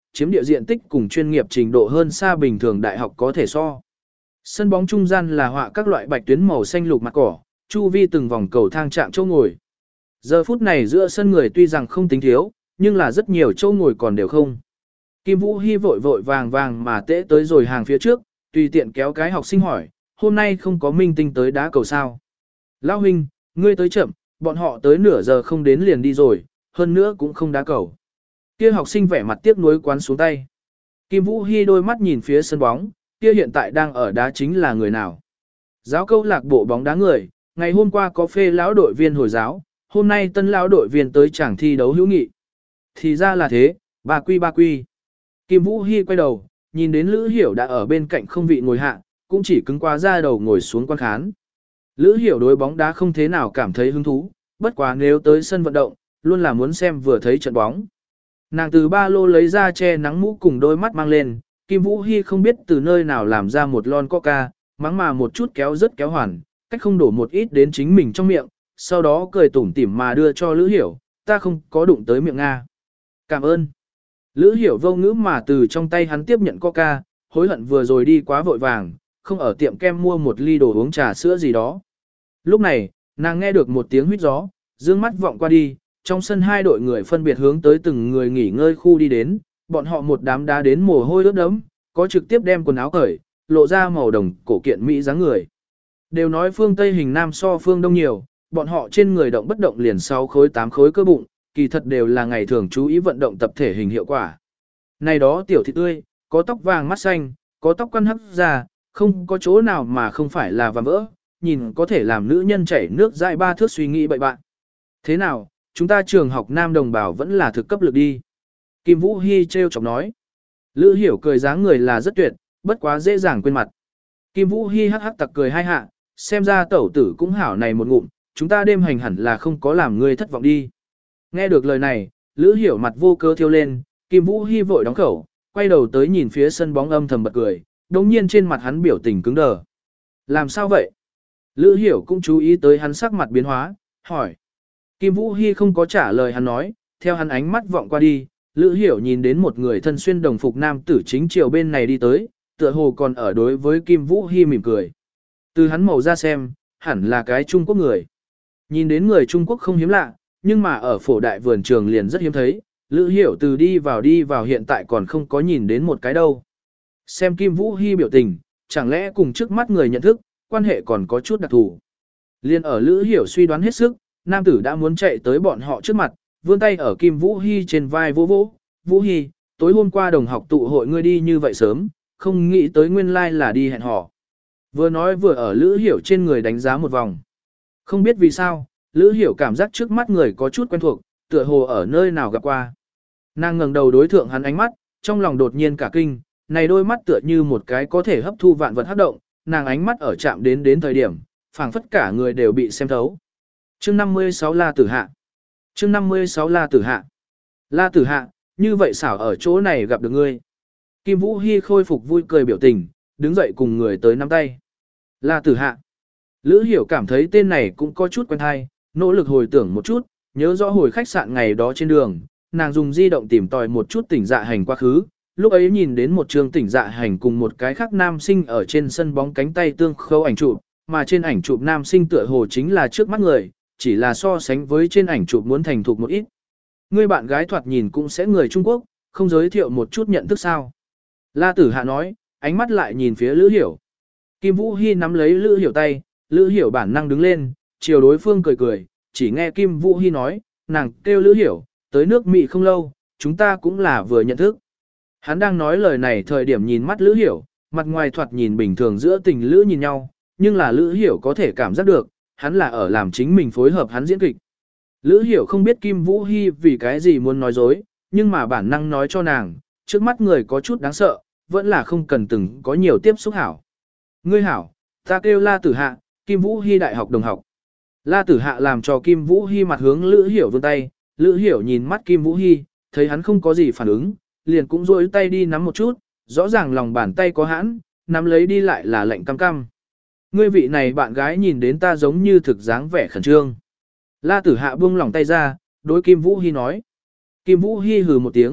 chiếm địa diện tích cùng chuyên nghiệp trình độ hơn xa bình thường đại học có thể so. Sân bóng trung gian là họa các loại bạch tuyến màu xanh lục mặt cỏ, chu vi từng vòng cầu thang chạm chỗ ngồi. Giờ phút này giữa sân người tuy rằng không tính thiếu, nhưng là rất nhiều chỗ ngồi còn đều không. Kim Vũ Hy vội vội vàng vàng mà tễ tới rồi hàng phía trước, tùy tiện kéo cái học sinh hỏi, hôm nay không có minh tinh tới đá cầu sao. Lão huynh, ngươi tới chậm, bọn họ tới nửa giờ không đến liền đi rồi, hơn nữa cũng không đá cầu. Kia học sinh vẻ mặt tiếc nuối quán xuống tay. Kim Vũ Hy đôi mắt nhìn phía sân bóng, kia hiện tại đang ở đá chính là người nào. Giáo câu lạc bộ bóng đá người, ngày hôm qua có phê lão đội viên Hồi giáo, hôm nay tân lão đội viên tới chẳng thi đấu hữu nghị. Thì ra là thế, ba quy ba quy. Kim Vũ Hy quay đầu, nhìn đến Lữ Hiểu đã ở bên cạnh không vị ngồi hạ, cũng chỉ cứng quá ra đầu ngồi xuống quan khán. Lữ Hiểu đối bóng đá không thế nào cảm thấy hứng thú, bất quá nếu tới sân vận động, luôn là muốn xem vừa thấy trận bóng. Nàng từ ba lô lấy ra che nắng mũ cùng đôi mắt mang lên, Kim Vũ Hy không biết từ nơi nào làm ra một lon coca, mắng mà một chút kéo rất kéo hoàn, cách không đổ một ít đến chính mình trong miệng, sau đó cười tủm tỉm mà đưa cho Lữ Hiểu, ta không có đụng tới miệng Nga. Cảm ơn. Lữ Hiểu vô ngữ mà từ trong tay hắn tiếp nhận coca, hối hận vừa rồi đi quá vội vàng, không ở tiệm kem mua một ly đồ uống trà sữa gì đó. Lúc này, nàng nghe được một tiếng huýt gió, dương mắt vọng qua đi, trong sân hai đội người phân biệt hướng tới từng người nghỉ ngơi khu đi đến, bọn họ một đám đá đến mồ hôi ướt đẫm, có trực tiếp đem quần áo cởi, lộ ra màu đồng cổ kiện mỹ dáng người. Đều nói phương Tây hình nam so phương Đông nhiều, bọn họ trên người động bất động liền sáu khối tám khối cơ bụng, kỳ thật đều là ngày thường chú ý vận động tập thể hình hiệu quả. Này đó tiểu thị tươi, có tóc vàng mắt xanh, có tóc quăn hấp ra, không có chỗ nào mà không phải là vạm vỡ, nhìn có thể làm nữ nhân chảy nước dãi ba thước suy nghĩ bậy bạn. Thế nào, chúng ta trường học nam đồng bào vẫn là thực cấp lực đi. Kim Vũ Hy trêu chọc nói. Lữ Hiểu cười dáng người là rất tuyệt, bất quá dễ dàng quên mặt. Kim Vũ Hy hắc hắc tặc cười hai hạ, xem ra tẩu tử cũng hảo này một ngụm, chúng ta đêm hành hẳn là không có làm ngươi thất vọng đi. Nghe được lời này, Lữ Hiểu mặt vô cớ thiêu lên, Kim Vũ Hy vội đóng khẩu, quay đầu tới nhìn phía sân bóng âm thầm bật cười, đồng nhiên trên mặt hắn biểu tình cứng đờ. Làm sao vậy? Lữ Hiểu cũng chú ý tới hắn sắc mặt biến hóa, hỏi. Kim Vũ Hy không có trả lời hắn nói, theo hắn ánh mắt vọng qua đi, Lữ Hiểu nhìn đến một người thân xuyên đồng phục nam tử chính chiều bên này đi tới, tựa hồ còn ở đối với Kim Vũ Hy mỉm cười. Từ hắn màu ra xem, hẳn là cái Trung Quốc người. Nhìn đến người Trung Quốc không hiếm lạ, nhưng mà ở phổ đại vườn trường liền rất hiếm thấy, Lữ Hiểu từ đi vào đi vào hiện tại còn không có nhìn đến một cái đâu. Xem Kim Vũ Hy biểu tình, chẳng lẽ cùng trước mắt người nhận thức, quan hệ còn có chút đặc thù. Liên ở Lữ Hiểu suy đoán hết sức, nam tử đã muốn chạy tới bọn họ trước mặt, vươn tay ở Kim Vũ Hy trên vai vỗ vỗ. Vũ Hy, tối hôm qua đồng học tụ hội ngươi đi như vậy sớm, không nghĩ tới nguyên lai like là đi hẹn hò. Vừa nói vừa ở Lữ Hiểu trên người đánh giá một vòng. Không biết vì sao, Lữ Hiểu cảm giác trước mắt người có chút quen thuộc, tựa hồ ở nơi nào gặp qua. Nàng ngẩng đầu đối thượng hắn ánh mắt, trong lòng đột nhiên cả kinh, này đôi mắt tựa như một cái có thể hấp thu vạn vật hấp động, nàng ánh mắt ở chạm đến đến thời điểm, phảng phất cả người đều bị xem thấu. Chương năm mươi sáu La Tử Hạ. Chương năm mươi sáu La Tử Hạ. La Tử Hạ, như vậy xảo ở chỗ này gặp được ngươi. Kim Vũ Hy khôi phục vui cười biểu tình, đứng dậy cùng người tới nắm tay. La Tử Hạ. Lữ Hiểu cảm thấy tên này cũng có chút quen hay, nỗ lực hồi tưởng một chút, nhớ rõ hồi khách sạn ngày đó trên đường, nàng dùng di động tìm tòi một chút tỉnh dạ hành quá khứ, lúc ấy nhìn đến một trường tỉnh dạ hành cùng một cái khác nam sinh ở trên sân bóng cánh tay tương khâu ảnh chụp, mà trên ảnh chụp nam sinh tựa hồ chính là trước mắt người, chỉ là so sánh với trên ảnh chụp muốn thành thục một ít. Người bạn gái thoạt nhìn cũng sẽ người Trung Quốc, không giới thiệu một chút nhận thức sao. La Tử Hạ nói, ánh mắt lại nhìn phía Lữ Hiểu. Kim Vũ Hy nắm lấy Lữ Hiểu tay, Lữ Hiểu bản năng đứng lên, chiều đối phương cười cười, chỉ nghe Kim Vũ Hy nói, nàng kêu Lữ Hiểu, tới nước Mỹ không lâu, chúng ta cũng là vừa nhận thức. Hắn đang nói lời này thời điểm nhìn mắt Lữ Hiểu, mặt ngoài thoạt nhìn bình thường giữa tình Lữ nhìn nhau, nhưng là Lữ Hiểu có thể cảm giác được, hắn là ở làm chính mình phối hợp hắn diễn kịch. Lữ Hiểu không biết Kim Vũ Hy vì cái gì muốn nói dối, nhưng mà bản năng nói cho nàng, trước mắt người có chút đáng sợ, vẫn là không cần từng có nhiều tiếp xúc hảo. Ngươi hảo, ta kêu La Tử Hạ, Kim Vũ Hy đại học đồng học. La Tử Hạ làm cho Kim Vũ Hy mặt hướng Lữ Hiểu vươn tay, Lữ Hiểu nhìn mắt Kim Vũ Hy, thấy hắn không có gì phản ứng, liền cũng rôi tay đi nắm một chút, rõ ràng lòng bàn tay có hãn, nắm lấy đi lại là lạnh cam cam. Ngươi vị này bạn gái nhìn đến ta giống như thực dáng vẻ khẩn trương. La Tử Hạ buông lòng tay ra, đối Kim Vũ Hy nói. Kim Vũ Hy hừ một tiếng,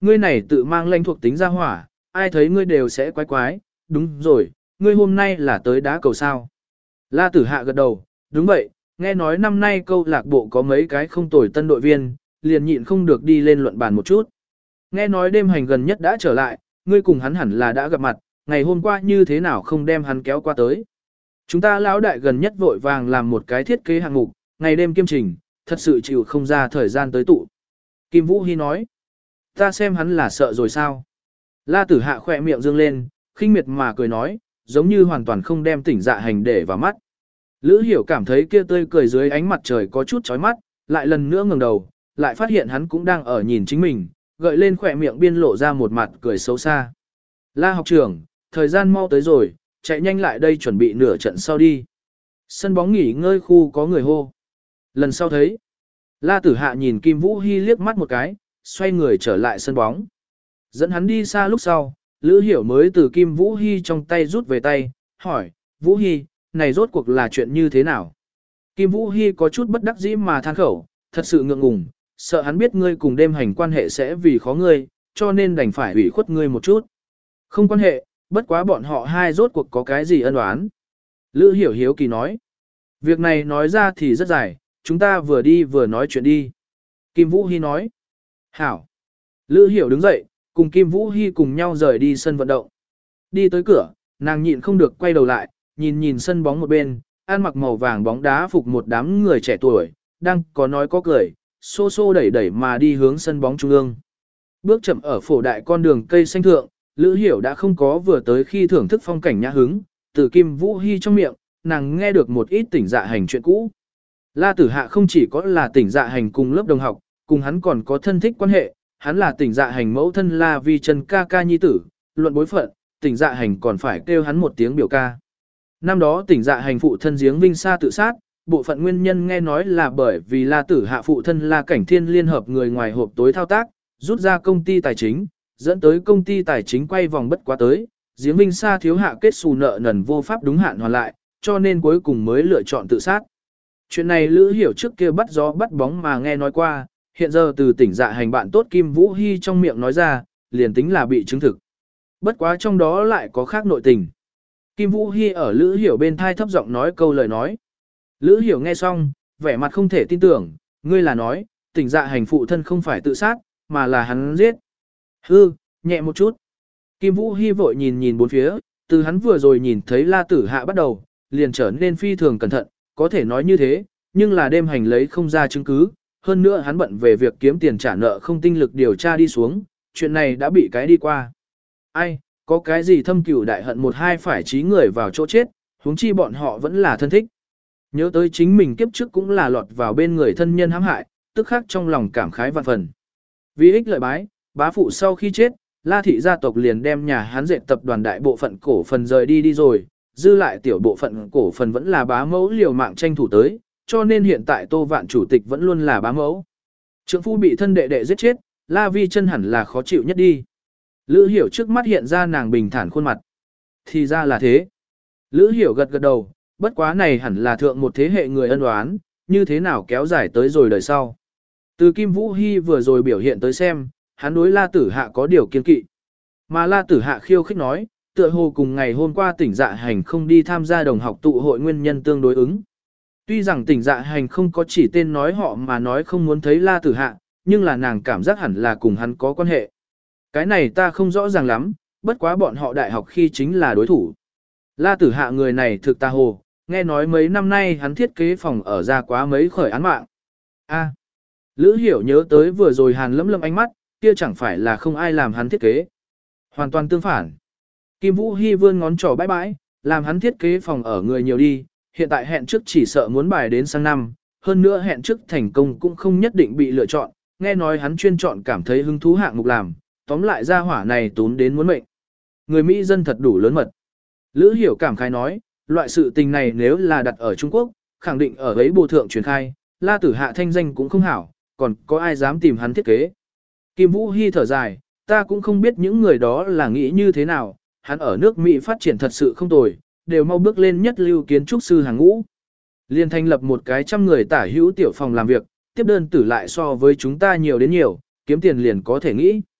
ngươi này tự mang lãnh thuộc tính ra hỏa, ai thấy ngươi đều sẽ quái quái, đúng rồi, ngươi hôm nay là tới đá cầu sao. La Tử Hạ gật đầu, đúng vậy, nghe nói năm nay câu lạc bộ có mấy cái không tồi tân đội viên, liền nhịn không được đi lên luận bàn một chút. Nghe nói đêm hành gần nhất đã trở lại, ngươi cùng hắn hẳn là đã gặp mặt, ngày hôm qua như thế nào không đem hắn kéo qua tới. Chúng ta lão đại gần nhất vội vàng làm một cái thiết kế hạng mục, ngày đêm kiêm trình, thật sự chịu không ra thời gian tới tụ. Kim Vũ Hy nói, ta xem hắn là sợ rồi sao. La Tử Hạ khỏe miệng dương lên, khinh miệt mà cười nói, giống như hoàn toàn không đem Tỉnh Dạ Hành để vào mắt. Lữ Hiểu cảm thấy kia tươi cười dưới ánh mặt trời có chút chói mắt, lại lần nữa ngẩng đầu, lại phát hiện hắn cũng đang ở nhìn chính mình, gợi lên khỏe miệng biên lộ ra một mặt cười xấu xa. La học trưởng, thời gian mau tới rồi, chạy nhanh lại đây chuẩn bị nửa trận sau đi. Sân bóng nghỉ ngơi khu có người hô. Lần sau thấy, La Tử Hạ nhìn Kim Vũ Hy liếc mắt một cái, xoay người trở lại sân bóng. Dẫn hắn đi xa lúc sau, Lữ Hiểu mới từ Kim Vũ Hy trong tay rút về tay, hỏi, Vũ Hy, này rốt cuộc là chuyện như thế nào? Kim Vũ Hy có chút bất đắc dĩ mà than khẩu, thật sự ngượng ngùng, sợ hắn biết ngươi cùng đêm hành quan hệ sẽ vì khó ngươi, cho nên đành phải ủy khuất ngươi một chút. Không quan hệ, bất quá bọn họ hai rốt cuộc có cái gì ân oán. Lữ Hiểu hiếu kỳ nói, việc này nói ra thì rất dài, chúng ta vừa đi vừa nói chuyện đi. Kim Vũ Hy nói, hảo. Lữ Hiểu đứng dậy, cùng Kim Vũ Hy cùng nhau rời đi sân vận động. Đi tới cửa, nàng nhịn không được quay đầu lại, nhìn nhìn sân bóng một bên, ăn mặc màu vàng bóng đá phục một đám người trẻ tuổi, đang có nói có cười, xô xô đẩy đẩy mà đi hướng sân bóng trung ương. Bước chậm ở phổ đại con đường cây xanh thượng, Lữ Hiểu đã không có vừa tới khi thưởng thức phong cảnh nhã hứng, từ Kim Vũ Hy trong miệng, nàng nghe được một ít Tỉnh Dạ Hành chuyện cũ. La Tử Hạ không chỉ có là Tỉnh Dạ Hành cùng lớp đồng học, cùng hắn còn có thân thích quan hệ, hắn là Tỉnh Dạ Hành mẫu thân La Vi Trần ca ca nhi tử, luận bối phận, Tỉnh Dạ Hành còn phải kêu hắn một tiếng biểu ca. Năm đó Tỉnh Dạ Hành phụ thân giếng Vinh Sa tự sát, bộ phận nguyên nhân nghe nói là bởi vì La Tử Hạ phụ thân La Cảnh Thiên liên hợp người ngoài hộp tối thao tác, rút ra công ty tài chính, dẫn tới công ty tài chính quay vòng bất quá tới, giếng Vinh Sa thiếu hạ kết xù nợ nần vô pháp đúng hạn hoàn lại, cho nên cuối cùng mới lựa chọn tự sát. Chuyện này Lữ Hiểu trước kia bắt gió bắt bóng mà nghe nói qua, hiện giờ từ Tỉnh Dạ Hành bạn tốt Kim Vũ Hy trong miệng nói ra, liền tính là bị chứng thực. Bất quá trong đó lại có khác nội tình. Kim Vũ Hy ở Lữ Hiểu bên thai thấp giọng nói câu lời nói. Lữ Hiểu nghe xong, vẻ mặt không thể tin tưởng, ngươi là nói, Tỉnh Dạ Hành phụ thân không phải tự sát, mà là hắn giết. Hư, nhẹ một chút. Kim Vũ Hy vội nhìn nhìn bốn phía, từ hắn vừa rồi nhìn thấy La Tử Hạ bắt đầu, liền trở nên phi thường cẩn thận, có thể nói như thế, nhưng là đêm hành lấy không ra chứng cứ, hơn nữa hắn bận về việc kiếm tiền trả nợ không tinh lực điều tra đi xuống, chuyện này đã bị cái đi qua. Ai, có cái gì thâm cửu đại hận một hai phải trí người vào chỗ chết, huống chi bọn họ vẫn là thân thích. Nhớ tới chính mình kiếp trước cũng là lọt vào bên người thân nhân hãm hại, tức khắc trong lòng cảm khái vạn phần. Vì ích lợi bái, bá phụ sau khi chết, La thị gia tộc liền đem nhà hắn dệt tập đoàn đại bộ phận cổ phần rời đi đi rồi, dư lại tiểu bộ phận cổ phần vẫn là bá mẫu liều mạng tranh thủ tới, cho nên hiện tại Tô Vạn chủ tịch vẫn luôn là bá mẫu. Trượng phu bị thân đệ đệ giết chết, La Vi chân hẳn là khó chịu nhất đi. Lữ Hiểu trước mắt hiện ra nàng bình thản khuôn mặt. Thì ra là thế. Lữ Hiểu gật gật đầu, bất quá này hẳn là thượng một thế hệ người ân oán, như thế nào kéo dài tới rồi đời sau. Từ Kim Vũ Hy vừa rồi biểu hiện tới xem, hắn đối La Tử Hạ có điều kiên kỵ. Mà La Tử Hạ khiêu khích nói, tựa hồ cùng ngày hôm qua Tỉnh Dạ Hành không đi tham gia đồng học tụ hội nguyên nhân tương đối ứng. Tuy rằng Tỉnh Dạ Hành không có chỉ tên nói họ mà nói không muốn thấy La Tử Hạ, nhưng là nàng cảm giác hẳn là cùng hắn có quan hệ. Cái này ta không rõ ràng lắm, bất quá bọn họ đại học khi chính là đối thủ. La Tử Hạ người này thực ta hồ, nghe nói mấy năm nay hắn thiết kế phòng ở ra quá mấy khởi án mạng. A. Lữ Hiểu nhớ tới vừa rồi Hàn Lâm Lâm ánh mắt, kia chẳng phải là không ai làm hắn thiết kế. Hoàn toàn tương phản. Kim Vũ Hy vươn ngón trỏ bãi bãi, làm hắn thiết kế phòng ở người nhiều đi, hiện tại hẹn trước chỉ sợ muốn bài đến sang năm, hơn nữa hẹn trước thành công cũng không nhất định bị lựa chọn, nghe nói hắn chuyên chọn cảm thấy hứng thú hạng mục làm, tóm lại ra hỏa này tốn đến muốn mệnh. Người Mỹ dân thật đủ lớn mật. Lữ Hiểu cảm khái nói, loại sự tình này nếu là đặt ở Trung Quốc, khẳng định ở ấy bộ thượng truyền khai, La Tử Hạ thanh danh cũng không hảo, còn có ai dám tìm hắn thiết kế. Kim Vũ Hy thở dài, ta cũng không biết những người đó là nghĩ như thế nào, hắn ở nước Mỹ phát triển thật sự không tồi, đều mau bước lên nhất lưu kiến trúc sư hàng ngũ. Liên thành lập một cái trăm người tả hữu tiểu phòng làm việc, tiếp đơn tử lại so với chúng ta nhiều đến nhiều, kiếm tiền liền có thể nghĩ.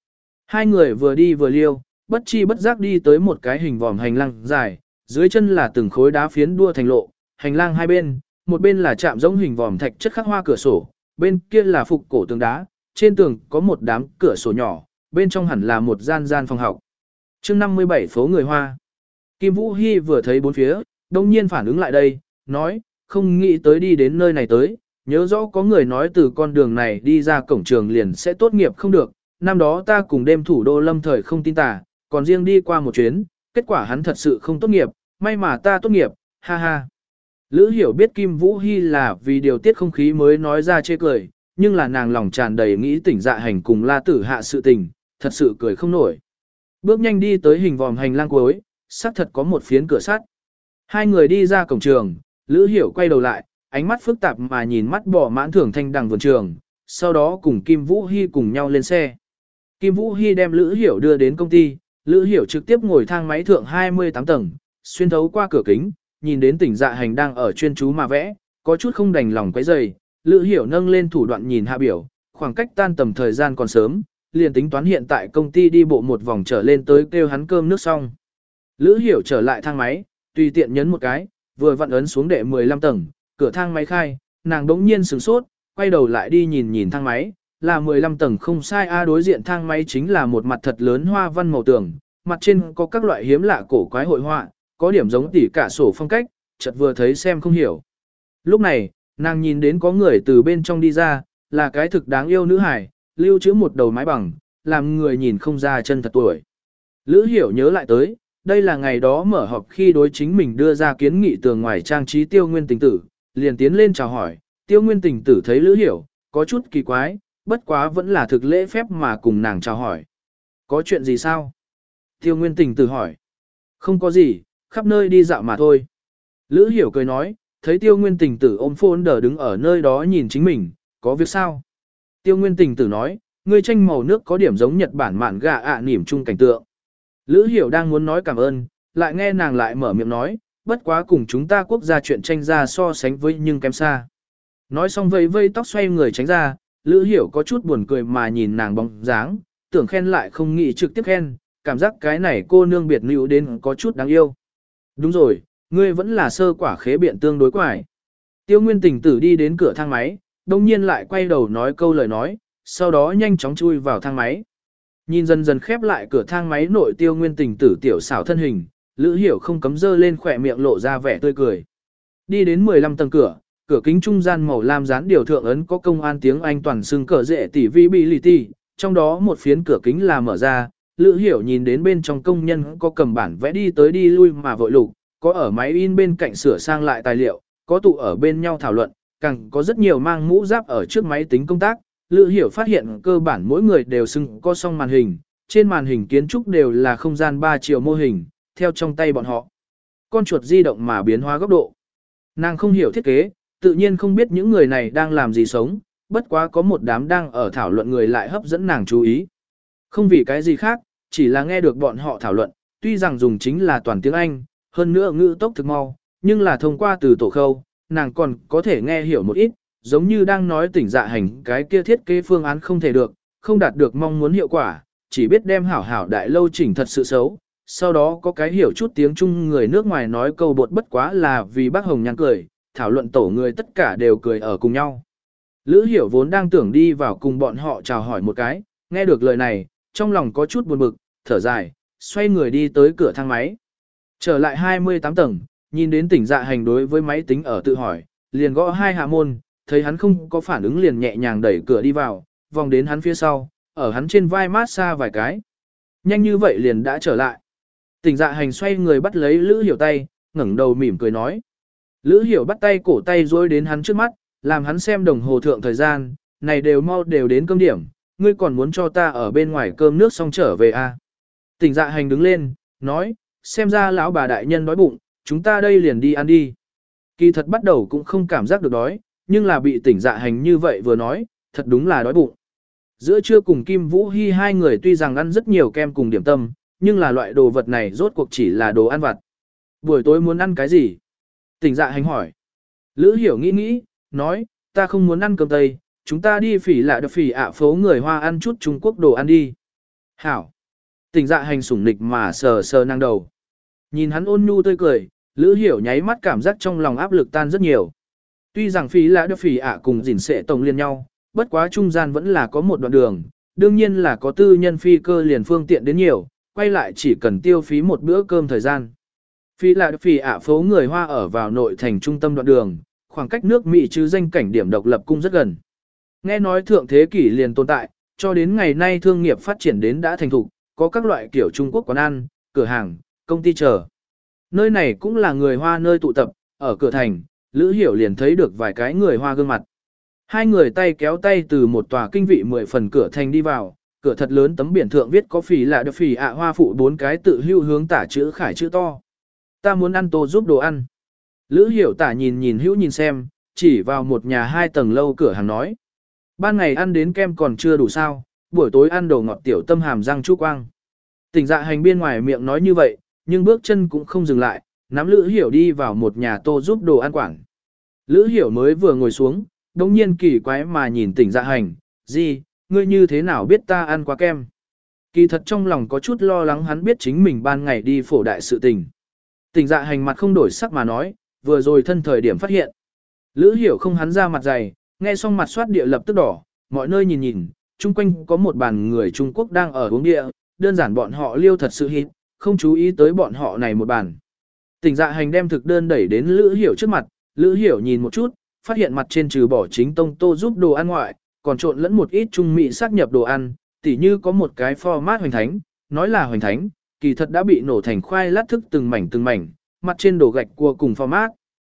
Hai người vừa đi vừa liêu, bất chi bất giác đi tới một cái hình vòm hành lang dài, dưới chân là từng khối đá phiến đua thành lộ, hành lang hai bên, một bên là chạm giống hình vòm thạch chất khắc hoa cửa sổ, bên kia là phục cổ tường đá, trên tường có một đám cửa sổ nhỏ, bên trong hẳn là một gian gian phòng học. Chương năm mươi bảy phố người Hoa. Kim Vũ Hy vừa thấy bốn phía, đông nhiên phản ứng lại đây, nói, không nghĩ tới đi đến nơi này tới, nhớ rõ có người nói từ con đường này đi ra cổng trường liền sẽ tốt nghiệp không được, năm đó ta cùng đêm thủ đô lâm thời không tin tà, còn riêng đi qua một chuyến, kết quả hắn thật sự không tốt nghiệp, may mà ta tốt nghiệp, ha ha. Lữ Hiểu biết Kim Vũ Hy là vì điều tiết không khí mới nói ra chê cười, nhưng là nàng lòng tràn đầy nghĩ tỉnh dạ hành cùng la tử hạ sự tình, thật sự cười không nổi. Bước nhanh đi tới hình vòm hành lang cuối, xác thật có một phiến cửa sắt. Hai người đi ra cổng trường, Lữ Hiểu quay đầu lại, ánh mắt phức tạp mà nhìn mắt bỏ mãn thưởng thanh đằng vườn trường, sau đó cùng Kim Vũ Hy cùng nhau lên xe. Kim Vũ Hy đem Lữ Hiểu đưa đến công ty, Lữ Hiểu trực tiếp ngồi thang máy thượng hai mươi tám tầng, xuyên thấu qua cửa kính, nhìn đến tỉnh dạ hành đang ở chuyên chú mà vẽ, có chút không đành lòng quấy rầy. Lữ Hiểu nâng lên thủ đoạn nhìn hạ biểu, khoảng cách tan tầm thời gian còn sớm, liền tính toán hiện tại công ty đi bộ một vòng trở lên tới kêu hắn cơm nước xong. Lữ Hiểu trở lại thang máy, tùy tiện nhấn một cái, vừa vặn ấn xuống đệ mười lăm tầng, cửa thang máy khai, nàng đống nhiên sửng sốt, quay đầu lại đi nhìn nhìn thang máy, là mười lăm tầng không sai a. Đối diện thang máy chính là một mặt thật lớn hoa văn màu tường, mặt trên có các loại hiếm lạ cổ quái hội họa, có điểm giống tỉ cả sổ phong cách, chợt vừa thấy xem không hiểu. Lúc này, nàng nhìn đến có người từ bên trong đi ra, là cái thực đáng yêu nữ hải, lưu trữ một đầu mái bằng, làm người nhìn không ra chân thật tuổi. Lữ Hiểu nhớ lại tới, đây là ngày đó mở họp khi đối chính mình đưa ra kiến nghị tường ngoài trang trí Tiêu Nguyên Tình Tử, liền tiến lên chào hỏi, Tiêu Nguyên Tình Tử thấy Lữ Hiểu, có chút kỳ quái, bất quá vẫn là thực lễ phép mà cùng nàng chào hỏi. Có chuyện gì sao? Tiêu Nguyên Tình Tử hỏi. Không có gì, khắp nơi đi dạo mà thôi. Lữ Hiểu cười nói, thấy Tiêu Nguyên Tình Tử ôm phôn đờ đứng ở nơi đó nhìn chính mình, có việc sao? Tiêu Nguyên Tình Tử nói, ngươi tranh màu nước có điểm giống Nhật Bản mạn gà ạ nỉm chung cảnh tượng. Lữ Hiểu đang muốn nói cảm ơn, lại nghe nàng lại mở miệng nói, bất quá cùng chúng ta quốc gia chuyện tranh ra so sánh với nhưng kém xa. Nói xong vây vây tóc xoay người tránh ra, Lữ Hiểu có chút buồn cười mà nhìn nàng bóng dáng, tưởng khen lại không nghĩ trực tiếp khen, cảm giác cái này cô nương biệt nữ đến có chút đáng yêu. Đúng rồi, ngươi vẫn là sơ quả khế biện tương đối quải. Tiêu Nguyên Tình Tử đi đến cửa thang máy, đông nhiên lại quay đầu nói câu lời nói, sau đó nhanh chóng chui vào thang máy. Nhìn dần dần khép lại cửa thang máy nội Tiêu Nguyên Tình Tử tiểu xảo thân hình, Lữ Hiểu không cấm dơ lên khỏe miệng lộ ra vẻ tươi cười. Đi đến mười lăm tầng cửa, cửa kính trung gian màu lam dán điều thượng ấn có công an tiếng Anh toàn xưng cờ rệ tỷ vi bi lì tỷ, trong đó một phiến cửa kính là mở ra, Lữ Hiểu nhìn đến bên trong công nhân có cầm bản vẽ đi tới đi lui mà vội lục, có ở máy in bên cạnh sửa sang lại tài liệu, có tụ ở bên nhau thảo luận, càng có rất nhiều mang mũ giáp ở trước máy tính công tác. Lữ Hiểu phát hiện cơ bản mỗi người đều xưng có song màn hình, trên màn hình kiến trúc đều là không gian ba chiều mô hình, theo trong tay bọn họ. Con chuột di động mà biến hóa góc độ. Nàng không hiểu thiết kế, tự nhiên không biết những người này đang làm gì sống, bất quá có một đám đang ở thảo luận người lại hấp dẫn nàng chú ý. Không vì cái gì khác, chỉ là nghe được bọn họ thảo luận, tuy rằng dùng chính là toàn tiếng Anh, hơn nữa ngữ tốc thực mau, nhưng là thông qua từ tổ khâu, nàng còn có thể nghe hiểu một ít, giống như đang nói tỉnh dạ hành cái kia thiết kế phương án không thể được, không đạt được mong muốn hiệu quả, chỉ biết đem hảo hảo đại lâu chỉnh thật sự xấu. Sau đó có cái hiểu chút tiếng Trung người nước ngoài nói câu bột bất quá là vì bác Hồng Nhan cười, thảo luận tổ người tất cả đều cười ở cùng nhau. Lữ Hiểu vốn đang tưởng đi vào cùng bọn họ chào hỏi một cái, nghe được lời này, trong lòng có chút buồn bực, thở dài, xoay người đi tới cửa thang máy. Trở lại hai mươi tám tầng, nhìn đến tỉnh dạ hành đối với máy tính ở tự hỏi, liền gõ hai hạ môn, thấy hắn không có phản ứng liền nhẹ nhàng đẩy cửa đi vào, vòng đến hắn phía sau, ở hắn trên vai mát xa vài cái. Nhanh như vậy liền đã trở lại. Tỉnh dạ hành xoay người bắt lấy Lữ Hiểu tay, ngẩng đầu mỉm cười nói. Lữ Hiểu bắt tay cổ tay dối đến hắn trước mắt, làm hắn xem đồng hồ thượng thời gian, này đều mau đều đến cơm điểm, ngươi còn muốn cho ta ở bên ngoài cơm nước xong trở về à. Tỉnh dạ hành đứng lên, nói, xem ra lão bà đại nhân đói bụng, chúng ta đây liền đi ăn đi. Kỳ thật bắt đầu cũng không cảm giác được đói, nhưng là bị tỉnh dạ hành như vậy vừa nói, thật đúng là đói bụng. Giữa trưa cùng Kim Vũ Hy hai người tuy rằng ăn rất nhiều kem cùng điểm tâm, nhưng là loại đồ vật này rốt cuộc chỉ là đồ ăn vặt. Buổi tối muốn ăn cái gì? Tỉnh dạ hành hỏi. Lữ Hiểu nghĩ nghĩ, nói, ta không muốn ăn cơm Tây, chúng ta đi phỉ lạ được phỉ ạ phố người Hoa ăn chút Trung Quốc đồ ăn đi. Hảo. Tỉnh dạ hành sủng nịch mà sờ sờ năng đầu. Nhìn hắn ôn nhu tươi cười, Lữ Hiểu nháy mắt cảm giác trong lòng áp lực tan rất nhiều. Tuy rằng phí là được phỉ ạ cùng dình sẽ tổng liên nhau, bất quá trung gian vẫn là có một đoạn đường, đương nhiên là có tư nhân phi cơ liền phương tiện đến nhiều, quay lại chỉ cần tiêu phí một bữa cơm thời gian. Phí là được phỉ ạ phố người Hoa ở vào nội thành trung tâm đoạn đường, khoảng cách nước Mỹ chứ danh cảnh điểm độc lập cung rất gần. Nghe nói thượng thế kỷ liền tồn tại, cho đến ngày nay thương nghiệp phát triển đến đã thành thục, có các loại kiểu Trung Quốc quán ăn, cửa hàng, công ty chờ. Nơi này cũng là người Hoa nơi tụ tập, ở cửa thành, Lữ Hiểu liền thấy được vài cái người Hoa gương mặt. Hai người tay kéo tay từ một tòa kinh vị mười phần cửa thành đi vào, cửa thật lớn tấm biển thượng viết có phỉ là được phỉ ạ hoa phụ bốn cái tự hưu hướng tả chữ khải chữ to. Ta muốn ăn tô giúp đồ ăn. Lữ Hiểu tả nhìn nhìn hữu nhìn xem, chỉ vào một nhà hai tầng lâu cửa hàng nói. Ban ngày ăn đến kem còn chưa đủ sao, buổi tối ăn đồ ngọt tiểu tâm hàm răng chu quang. Tỉnh dạ hành biên ngoài miệng nói như vậy, nhưng bước chân cũng không dừng lại, nắm Lữ Hiểu đi vào một nhà tô giúp đồ ăn quảng. Lữ Hiểu mới vừa ngồi xuống, đồng nhiên kỳ quái mà nhìn tỉnh dạ hành, gì, ngươi như thế nào biết ta ăn quá kem? Kỳ thật trong lòng có chút lo lắng hắn biết chính mình ban ngày đi phổ đại sự tình. Tỉnh dạ hành mặt không đổi sắc mà nói, vừa rồi thân thời điểm phát hiện. Lữ Hiểu không hắn ra mặt dày, nghe xong mặt soát địa lập tức đỏ, mọi nơi nhìn nhìn, chung quanh có một bàn người Trung Quốc đang ở uống địa, đơn giản bọn họ liêu thật sự hít, không chú ý tới bọn họ này một bàn. Tỉnh dạ hành đem thực đơn đẩy đến Lữ Hiểu trước mặt, Lữ Hiểu nhìn một chút, phát hiện mặt trên trừ bỏ chính tông tô giúp đồ ăn ngoại, còn trộn lẫn một ít trung mỹ xác nhập đồ ăn, tỉ như có một cái format hoành thánh, nói là hoành thánh, kỳ thật đã bị nổ thành khoai lát thức từng mảnh từng mảnh, mặt trên đồ gạch cua cùng format.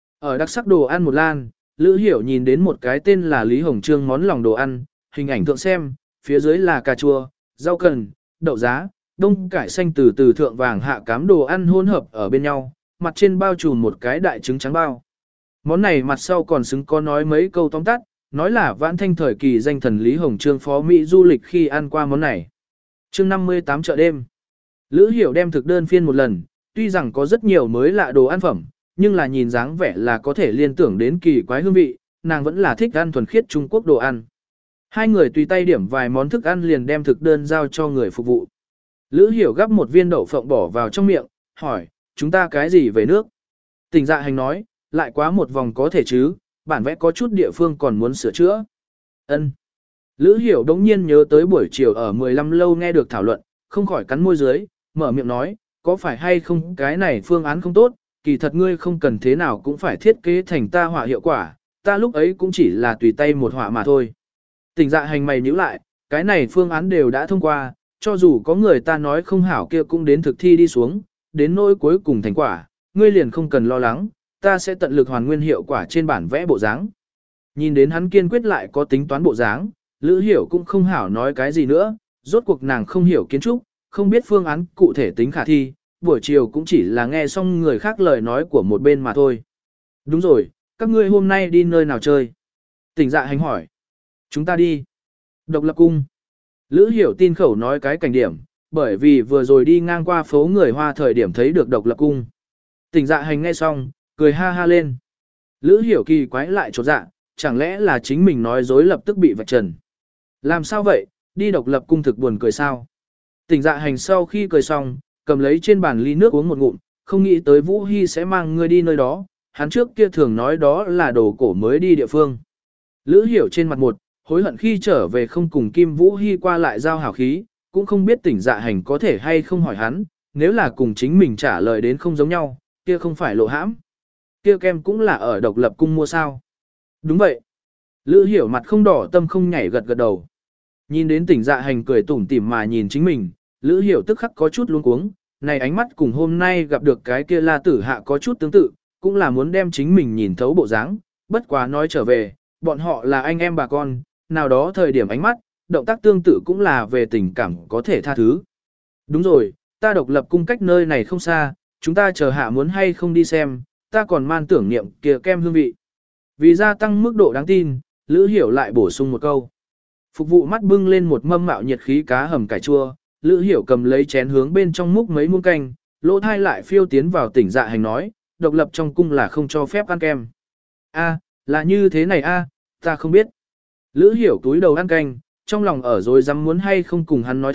Ở đặc sắc đồ ăn một lan, Lữ Hiểu nhìn đến một cái tên là Lý Hồng Trương món lòng đồ ăn, hình ảnh thượng xem, phía dưới là cà chua, rau cần, đậu giá, đông cải xanh từ từ thượng vàng hạ cám đồ ăn hỗn hợp ở bên nhau, mặt trên bao trùm một cái đại trứng trắng bao. Món này mặt sau còn xứng có nói mấy câu tóm tắt, nói là vãn thanh thời kỳ danh thần Lý Hồng Trương phó Mỹ du lịch khi ăn qua món này. chương năm mươi tám chợ đêm. Lữ Hiểu đem thực đơn phiên một lần, tuy rằng có rất nhiều mới lạ đồ ăn phẩm, nhưng là nhìn dáng vẻ là có thể liên tưởng đến kỳ quái hương vị, nàng vẫn là thích ăn thuần khiết Trung Quốc đồ ăn. Hai người tùy tay điểm vài món thức ăn liền đem thực đơn giao cho người phục vụ. Lữ Hiểu gắp một viên đậu phộng bỏ vào trong miệng, hỏi, chúng ta cái gì về nước? Tỉnh dạ hành nói, lại quá một vòng có thể chứ, bản vẽ có chút địa phương còn muốn sửa chữa. Ân. Lữ Hiểu đống nhiên nhớ tới buổi chiều ở mười lăm lâu nghe được thảo luận, không khỏi cắn môi dưới, mở miệng nói, có phải hay không cái này phương án không tốt, kỳ thật ngươi không cần thế nào cũng phải thiết kế thành ta họa hiệu quả, ta lúc ấy cũng chỉ là tùy tay một họa mà thôi. Tỉnh dạ hành mày nhíu lại, cái này phương án đều đã thông qua, cho dù có người ta nói không hảo kia cũng đến thực thi đi xuống, đến nỗi cuối cùng thành quả, ngươi liền không cần lo lắng, ta sẽ tận lực hoàn nguyên hiệu quả trên bản vẽ bộ dáng. Nhìn đến hắn kiên quyết lại có tính toán bộ dáng, Lữ Hiểu cũng không hảo nói cái gì nữa, rốt cuộc nàng không hiểu kiến trúc, không biết phương án cụ thể tính khả thi, buổi chiều cũng chỉ là nghe xong người khác lời nói của một bên mà thôi. Đúng rồi, các ngươi hôm nay đi nơi nào chơi? Tỉnh dạ hành hỏi. Chúng ta đi. Độc lập cung. Lữ Hiểu tin khẩu nói cái cảnh điểm, bởi vì vừa rồi đi ngang qua phố người Hoa thời điểm thấy được độc lập cung. Tỉnh dạ hành nghe xong, cười ha ha lên. Lữ Hiểu kỳ quái lại chột dạ, chẳng lẽ là chính mình nói dối lập tức bị vạch trần. Làm sao vậy, đi độc lập cung thực buồn cười sao? Tỉnh dạ hành sau khi cười xong, cầm lấy trên bàn ly nước uống một ngụm, không nghĩ tới Vũ Hy sẽ mang ngươi đi nơi đó, hắn trước kia thường nói đó là đồ cổ mới đi địa phương. Lữ Hiểu trên mặt một, hối hận khi trở về không cùng Kim Vũ Hy qua lại giao hảo khí, cũng không biết tỉnh dạ hành có thể hay không hỏi hắn, nếu là cùng chính mình trả lời đến không giống nhau, kia không phải lộ hãm. Kia kem cũng là ở độc lập cung mua sao. Đúng vậy. Lữ Hiểu mặt không đỏ tâm không nhảy gật gật đầu. Nhìn đến tỉnh dạ hành cười tủm tỉm mà nhìn chính mình, Lữ Hiểu tức khắc có chút luống cuống, này ánh mắt cùng hôm nay gặp được cái kia La Tử Hạ có chút tương tự, cũng là muốn đem chính mình nhìn thấu bộ dáng, bất quá nói trở về, bọn họ là anh em bà con, nào đó thời điểm ánh mắt, động tác tương tự cũng là về tình cảm có thể tha thứ. Đúng rồi, ta độc lập cung cách nơi này không xa, chúng ta chờ hạ muốn hay không đi xem, ta còn man tưởng niệm kia kem hương vị. Vì gia tăng mức độ đáng tin, Lữ Hiểu lại bổ sung một câu. Phục vụ mắt bưng lên một mâm mạo nhiệt khí cá hầm cải chua, Lữ Hiểu cầm lấy chén hướng bên trong múc mấy muỗng canh, lỗ thai lại phiêu tiến vào tỉnh dạ hành nói, độc lập trong cung là không cho phép ăn kem. A, là như thế này a, ta không biết. Lữ Hiểu túi đầu ăn canh, trong lòng ở rồi dám muốn hay không cùng hắn nói thật,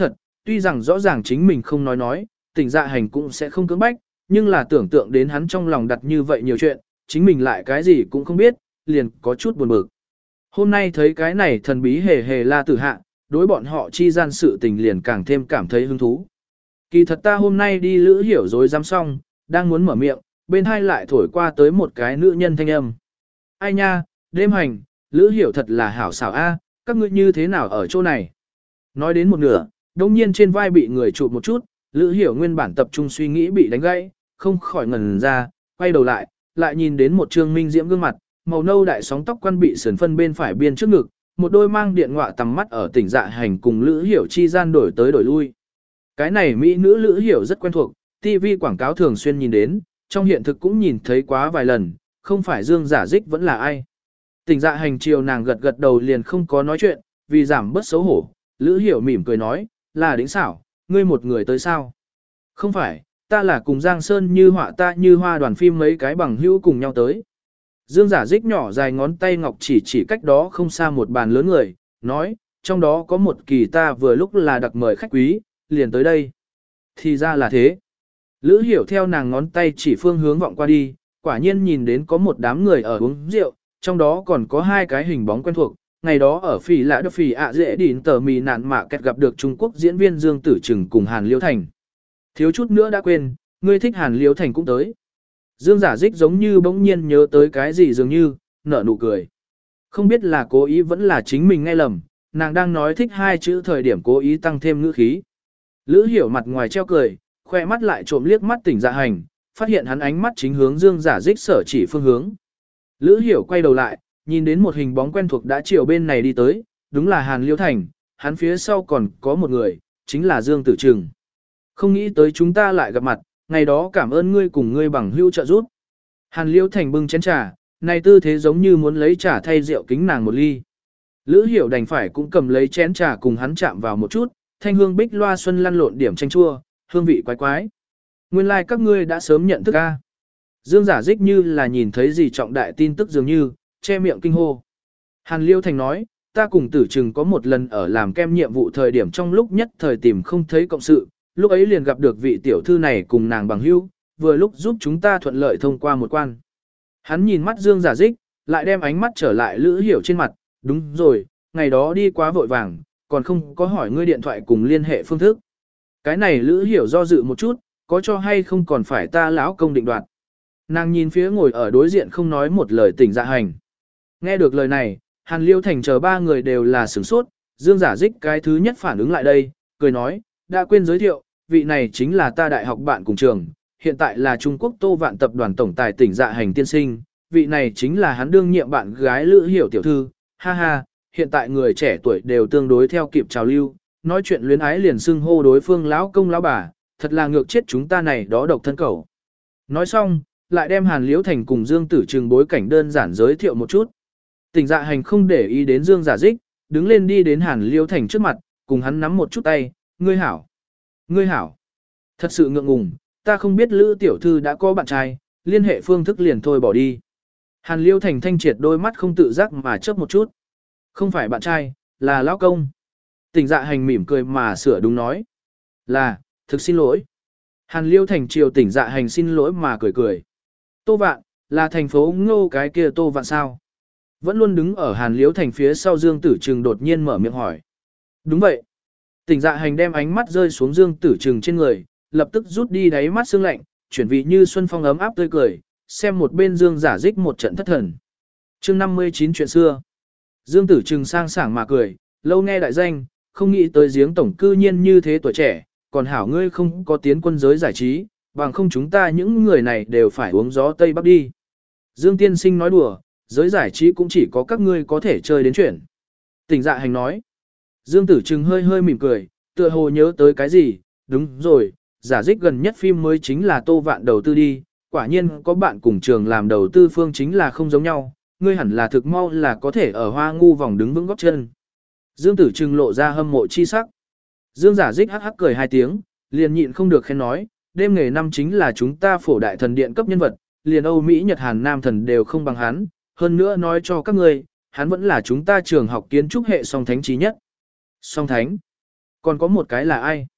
tuy rằng rõ ràng chính mình không nói nói, tỉnh dạ hành cũng sẽ không cưỡng bách, nhưng là tưởng tượng đến hắn trong lòng đặt như vậy nhiều chuyện, chính mình lại cái gì cũng không biết, liền có chút buồn bực. Hôm nay thấy cái này thần bí hề hề la tử hạ, đối bọn họ chi gian sự tình liền càng thêm cảm thấy hứng thú. Kỳ thật ta hôm nay đi lữ hiểu dối dám xong, đang muốn mở miệng, bên hai lại thổi qua tới một cái nữ nhân thanh âm. Ai nha, đêm hành, lữ hiểu thật là hảo xảo a, các ngươi như thế nào ở chỗ này? Nói đến một nửa, đồng nhiên trên vai bị người chụp một chút, lữ hiểu nguyên bản tập trung suy nghĩ bị đánh gãy, không khỏi ngẩn ra, quay đầu lại, lại nhìn đến một trương minh diễm gương mặt, màu nâu đại sóng tóc quan bị sườn phân bên phải biên trước ngực, một đôi mang điện ngọa tầm mắt ở tỉnh dạ hành cùng lữ hiểu chi gian đổi tới đổi lui. Cái này mỹ nữ lữ hiểu rất quen thuộc, ti vi quảng cáo thường xuyên nhìn đến, trong hiện thực cũng nhìn thấy quá vài lần, không phải Dương Giả Dích vẫn là ai. Tỉnh dạ hành chiều nàng gật gật đầu liền không có nói chuyện, vì giảm bớt xấu hổ, lữ hiểu mỉm cười nói, là đính xảo, ngươi một người tới sao? Không phải, ta là cùng Giang Sơn như họa ta như hoa đoàn phim mấy cái bằng hữu cùng nhau tới. Dương Giả Dích nhỏ dài ngón tay ngọc chỉ chỉ cách đó không xa một bàn lớn người, nói, trong đó có một kỳ ta vừa lúc là đặc mời khách quý, liền tới đây. Thì ra là thế. Lữ hiểu theo nàng ngón tay chỉ phương hướng vọng qua đi, quả nhiên nhìn đến có một đám người ở uống rượu, trong đó còn có hai cái hình bóng quen thuộc. Ngày đó ở phỉ lạ đô phỉ ạ dễ đỉn tờ mì nạn mạ kẹt gặp được Trung Quốc diễn viên Dương Tử Trừng cùng Hàn Liêu Thành. Thiếu chút nữa đã quên, ngươi thích Hàn Liêu Thành cũng tới. Dương Giả Dích giống như bỗng nhiên nhớ tới cái gì dường như, nở nụ cười. Không biết là cố ý vẫn là chính mình nghe lầm, nàng đang nói thích hai chữ thời điểm cố ý tăng thêm ngữ khí. Lữ hiểu mặt ngoài treo cười, khoe mắt lại trộm liếc mắt tỉnh dạ hành, phát hiện hắn ánh mắt chính hướng Dương Giả Dích sở chỉ phương hướng. Lữ hiểu quay đầu lại, nhìn đến một hình bóng quen thuộc đã chiều bên này đi tới, đúng là Hàn Liêu Thành, hắn phía sau còn có một người, chính là Dương Tử Trừng. Không nghĩ tới chúng ta lại gặp mặt, ngày đó cảm ơn ngươi cùng ngươi bằng hữu trợ giúp. Hàn Liêu Thành bưng chén trà, này tư thế giống như muốn lấy trà thay rượu kính nàng một ly. Lữ hiểu đành phải cũng cầm lấy chén trà cùng hắn chạm vào một chút, thanh hương bích loa xuân lăn lộn điểm chanh chua, hương vị quái quái. Nguyên lai like các ngươi đã sớm nhận thức a. Dương Giả Dích như là nhìn thấy gì trọng đại tin tức dường như, che miệng kinh hô. Hàn Liêu Thành nói, ta cùng Tử Trừng có một lần ở làm kem nhiệm vụ thời điểm trong lúc nhất thời tìm không thấy cộng sự, lúc ấy liền gặp được vị tiểu thư này cùng nàng bằng hữu, vừa lúc giúp chúng ta thuận lợi thông qua một quan. Hắn nhìn mắt Dương Giả Dích, lại đem ánh mắt trở lại Lữ Hiểu trên mặt, đúng rồi, ngày đó đi quá vội vàng, còn không có hỏi ngươi điện thoại cùng liên hệ phương thức. Cái này Lữ Hiểu do dự một chút, có cho hay không còn phải ta lão công định đoạt. Nàng nhìn phía ngồi ở đối diện không nói một lời tỉnh dạ hành. Nghe được lời này, Hàn Liêu Thành chờ ba người đều là sửng sốt, Dương Giả Dích cái thứ nhất phản ứng lại đây, cười nói, đã quên giới thiệu, vị này chính là ta đại học bạn cùng trường, hiện tại là Trung Quốc Tô Vạn tập đoàn tổng tài tỉnh dạ hành tiên sinh, vị này chính là hắn đương nhiệm bạn gái Lữ Hiểu tiểu thư, ha ha, hiện tại người trẻ tuổi đều tương đối theo kịp trào lưu, nói chuyện luyến ái liền xưng hô đối phương lão công lão bà, thật là ngược chết chúng ta này đó độc thân cầu. Nói xong, lại đem Hàn Liễu Thành cùng Dương Tử Trừng bối cảnh đơn giản giới thiệu một chút. Tỉnh dạ hành không để ý đến Dương Giả Dích, đứng lên đi đến Hàn Liễu Thành trước mặt, cùng hắn nắm một chút tay, ngươi hảo. Ngươi hảo. Thật sự ngượng ngùng, ta không biết Lữ tiểu thư đã có bạn trai, liên hệ phương thức liền thôi bỏ đi. Hàn Liễu Thành thanh triệt đôi mắt không tự giác mà chớp một chút. Không phải bạn trai, là lão công. Tỉnh dạ hành mỉm cười mà sửa đúng nói. Là, thực xin lỗi. Hàn Liễu Thành chiều tỉnh dạ hành xin lỗi mà cười cười. Tô Vạn, là thành phố Ngô cái kia Tô Vạn sao? Vẫn luôn đứng ở Hàn Liễu Thành phía sau Dương Tử Trừng đột nhiên mở miệng hỏi. Đúng vậy. Tỉnh dạ hành đem ánh mắt rơi xuống Dương Tử Trừng trên người, lập tức rút đi đáy mắt sương lạnh, chuyển vị như xuân phong ấm áp tươi cười, xem một bên Dương Giả Dích một trận thất thần. Chương năm mươi chín chuyện xưa. Dương Tử Trừng sang sảng mà cười, lâu nghe đại danh, không nghĩ tới giếng tổng cư nhiên như thế tuổi trẻ, còn hảo ngươi không có tiến quân giới giải trí, bằng không chúng ta những người này đều phải uống gió Tây Bắc đi. Dương Tiên Sinh nói đùa, giới giải trí cũng chỉ có các ngươi có thể chơi đến chuyện. Tỉnh dạ hành nói. Dương Tử Trừng hơi hơi mỉm cười, tựa hồ nhớ tới cái gì, đúng rồi, Giả Dích gần nhất phim mới chính là Tô Vạn đầu tư đi, quả nhiên có bạn cùng trường làm đầu tư phương chính là không giống nhau, ngươi hẳn là thực mau là có thể ở Hoa Ngu vòng đứng vững góp chân. Dương Tử Trừng lộ ra hâm mộ chi sắc. Dương Giả Dích hắc hắc cười hai tiếng, liền nhịn không được khen nói, đêm nghề năm chính là chúng ta phổ đại thần điện cấp nhân vật, liền Âu Mỹ Nhật Hàn Nam thần đều không bằng hắn, hơn nữa nói cho các ngươi, hắn vẫn là chúng ta trường học kiến trúc hệ song thánh trí nhất. Song thánh? Còn có một cái là ai?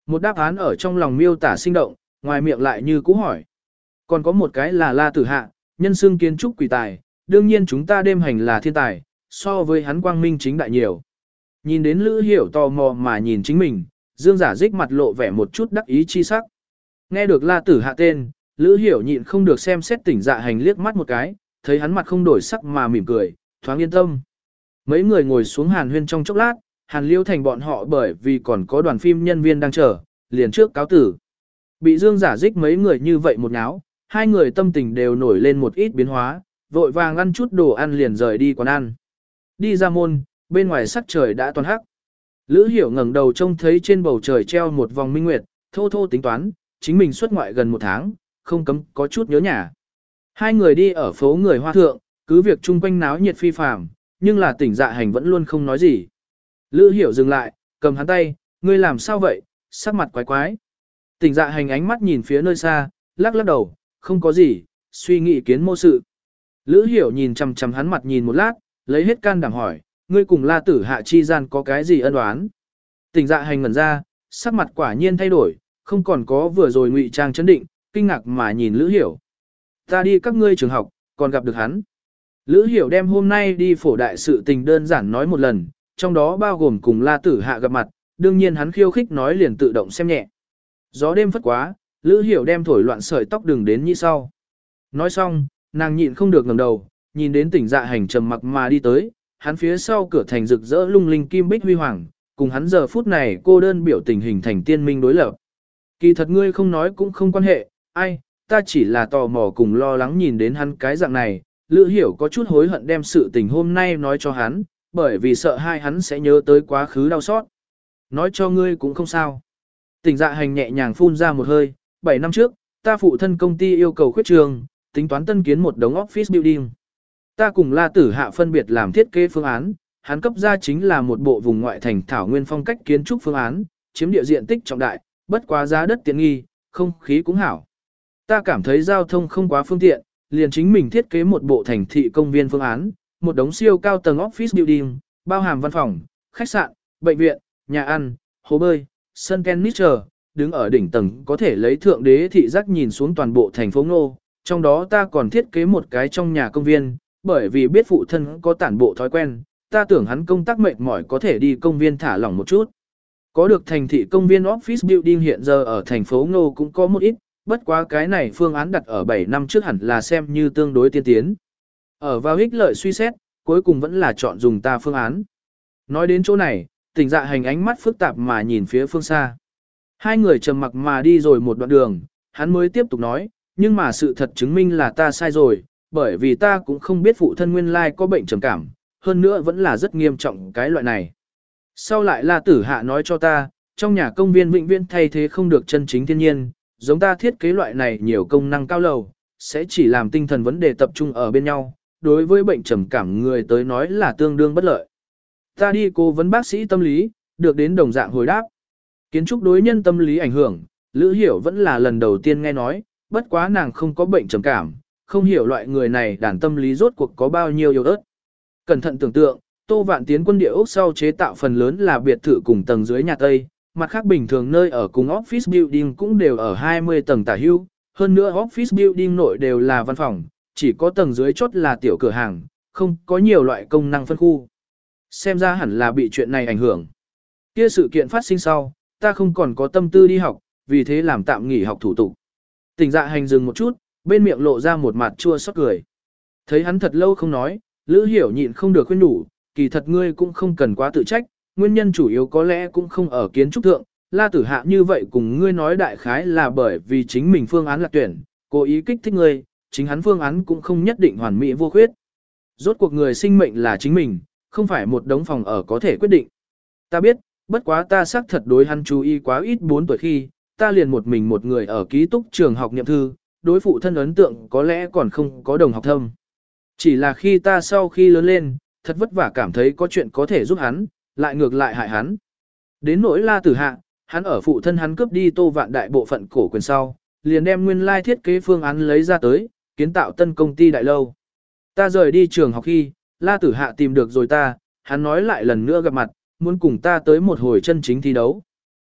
Một đáp án ở trong lòng miêu tả sinh động, ngoài miệng lại như cũ hỏi. Còn có một cái là La Tử Hạ, nhân xương kiến trúc quỷ tài, đương nhiên chúng ta đêm hành là thiên tài, so với hắn quang minh chính đại nhiều. Nhìn đến Lữ Hiểu tò mò mà nhìn chính mình, Dương Giả Dích mặt lộ vẻ một chút đắc ý chi sắc. Nghe được La Tử Hạ tên, Lữ Hiểu nhịn không được xem xét Tỉnh Dạ Hành liếc mắt một cái, thấy hắn mặt không đổi sắc mà mỉm cười, thoáng yên tâm. Mấy người ngồi xuống hàn huyên trong chốc lát, Hàn Liêu Thành bọn họ bởi vì còn có đoàn phim nhân viên đang chờ, liền trước cáo tử. Bị Dương Giả Dích mấy người như vậy một náo, hai người tâm tình đều nổi lên một ít biến hóa, vội vàng ăn chút đồ ăn liền rời đi quán ăn. Đi ra môn, bên ngoài sắc trời đã toàn hắc. Lữ Hiểu ngẩng đầu trông thấy trên bầu trời treo một vòng minh nguyệt, thô thô tính toán, chính mình xuất ngoại gần một tháng, không cấm có chút nhớ nhà. Hai người đi ở phố người Hoa Thượng, cứ việc chung quanh náo nhiệt phi phàm, nhưng là Tỉnh Dạ Hành vẫn luôn không nói gì. Lữ Hiểu dừng lại, cầm hắn tay, ngươi làm sao vậy, sắc mặt quái quái. Tỉnh Dạ Hành ánh mắt nhìn phía nơi xa, lắc lắc đầu, không có gì, suy nghĩ kiến mô sự. Lữ Hiểu nhìn chằm chằm hắn mặt nhìn một lát, lấy hết can đảm hỏi, ngươi cùng La Tử Hạ chi gian có cái gì ân oán? Tỉnh Dạ Hành ngẩn ra, sắc mặt quả nhiên thay đổi, không còn có vừa rồi ngụy trang chấn định, kinh ngạc mà nhìn Lữ Hiểu. Ta đi các ngươi trường học, còn gặp được hắn. Lữ Hiểu đem hôm nay đi phổ đại sự tình đơn giản nói một lần, trong đó bao gồm cùng La Tử Hạ gặp mặt, đương nhiên hắn khiêu khích nói liền tự động xem nhẹ. Gió đêm phất quá, Lữ Hiểu đem thổi loạn sợi tóc đừng đến như sau. Nói xong, nàng nhịn không được ngẩng đầu, nhìn đến Tỉnh Dạ Hành trầm mặc mà đi tới, hắn phía sau cửa thành rực rỡ lung linh kim bích huy hoàng, cùng hắn giờ phút này cô đơn biểu tình hình thành tiên minh đối lập. Kỳ thật ngươi không nói cũng không quan hệ, ai, ta chỉ là tò mò cùng lo lắng nhìn đến hắn cái dạng này, Lữ Hiểu có chút hối hận đem sự tình hôm nay nói cho hắn, bởi vì sợ hai hắn sẽ nhớ tới quá khứ đau xót. Nói cho ngươi cũng không sao. Tỉnh Dạ Hành nhẹ nhàng phun ra một hơi, bảy năm trước, ta phụ thân công ty yêu cầu khuyết trường, tính toán tân kiến một đống office building. Ta cùng La Tử Hạ phân biệt làm thiết kế phương án, hắn cấp ra chính là một bộ vùng ngoại thành thảo nguyên phong cách kiến trúc phương án, chiếm địa diện tích trọng đại, bất quá giá đất tiện nghi, không khí cũng hảo. Ta cảm thấy giao thông không quá phương tiện, liền chính mình thiết kế một bộ thành thị công viên phương án, một đống siêu cao tầng office building, bao hàm văn phòng, khách sạn, bệnh viện, nhà ăn, hồ bơi, sân tennis chờ, đứng ở đỉnh tầng có thể lấy thượng đế thị giác nhìn xuống toàn bộ thành phố Ngô, trong đó ta còn thiết kế một cái trong nhà công viên, bởi vì biết phụ thân có tản bộ thói quen, ta tưởng hắn công tác mệt mỏi có thể đi công viên thả lỏng một chút. Có được thành thị công viên office building hiện giờ ở thành phố Ngô cũng có một ít, bất quá cái này phương án đặt ở bảy năm trước hẳn là xem như tương đối tiên tiến. Ở vào ích lợi suy xét, cuối cùng vẫn là chọn dùng ta phương án. Nói đến chỗ này, Tỉnh Dạ Hành ánh mắt phức tạp mà nhìn phía phương xa. Hai người trầm mặc mà đi rồi một đoạn đường, hắn mới tiếp tục nói, nhưng mà sự thật chứng minh là ta sai rồi, bởi vì ta cũng không biết phụ thân nguyên lai có bệnh trầm cảm, hơn nữa vẫn là rất nghiêm trọng cái loại này. Sau lại La Tử Hạ nói cho ta, trong nhà công viên vĩnh viễn thay thế không được chân chính thiên nhiên, giống ta thiết kế loại này nhiều công năng cao lầu, sẽ chỉ làm tinh thần vấn đề tập trung ở bên nhau, đối với bệnh trầm cảm người tới nói là tương đương bất lợi. Ta đi cố vấn bác sĩ tâm lý, được đến đồng dạng hồi đáp. Kiến trúc đối nhân tâm lý ảnh hưởng, Lữ Hiểu vẫn là lần đầu tiên nghe nói, bất quá nàng không có bệnh trầm cảm, không hiểu loại người này đàn tâm lý rốt cuộc có bao nhiêu yếu ớt. Cẩn thận tưởng tượng, Tô Vạn tiến quân địa ốc sau chế tạo phần lớn là biệt thự cùng tầng dưới nhà Tây, mặt khác bình thường nơi ở cùng office building cũng đều ở hai mươi tầng tả hữu, hơn nữa office building nội đều là văn phòng, chỉ có tầng dưới chốt là tiểu cửa hàng, không có nhiều loại công năng phân khu. Xem ra hẳn là bị chuyện này ảnh hưởng. Kia sự kiện phát sinh sau, ta không còn có tâm tư đi học, vì thế làm tạm nghỉ học thủ tục. Tỉnh Dạ Hành dừng một chút, bên miệng lộ ra một mặt chua xót cười. Thấy hắn thật lâu không nói, Lữ Hiểu nhịn không được khuyên nhủ, kỳ thật ngươi cũng không cần quá tự trách, nguyên nhân chủ yếu có lẽ cũng không ở kiến trúc thượng, La Tử Hạ như vậy cùng ngươi nói đại khái là bởi vì chính mình phương án là tuyển, cố ý kích thích ngươi, chính hắn phương án cũng không nhất định hoàn mỹ vô khuyết. Rốt cuộc người sinh mệnh là chính mình, không phải một đống phòng ở có thể quyết định. Ta biết, bất quá ta xác thật đối hắn chú ý quá ít bốn tuổi khi, ta liền một mình một người ở ký túc trường học niệm thư, đối phụ thân ấn tượng có lẽ còn không có đồng học thâm. Chỉ là khi ta sau khi lớn lên, thật vất vả cảm thấy có chuyện có thể giúp hắn, lại ngược lại hại hắn. Đến nỗi La Tử Hạ, hắn ở phụ thân hắn cướp đi Tô Vạn đại bộ phận cổ quyền sau, liền đem nguyên lai thiết kế phương án lấy ra tới, kiến tạo tân công ty đại lâu. Ta rời đi trường học khi, La Tử Hạ tìm được rồi ta, hắn nói lại lần nữa gặp mặt, muốn cùng ta tới một hồi chân chính thi đấu.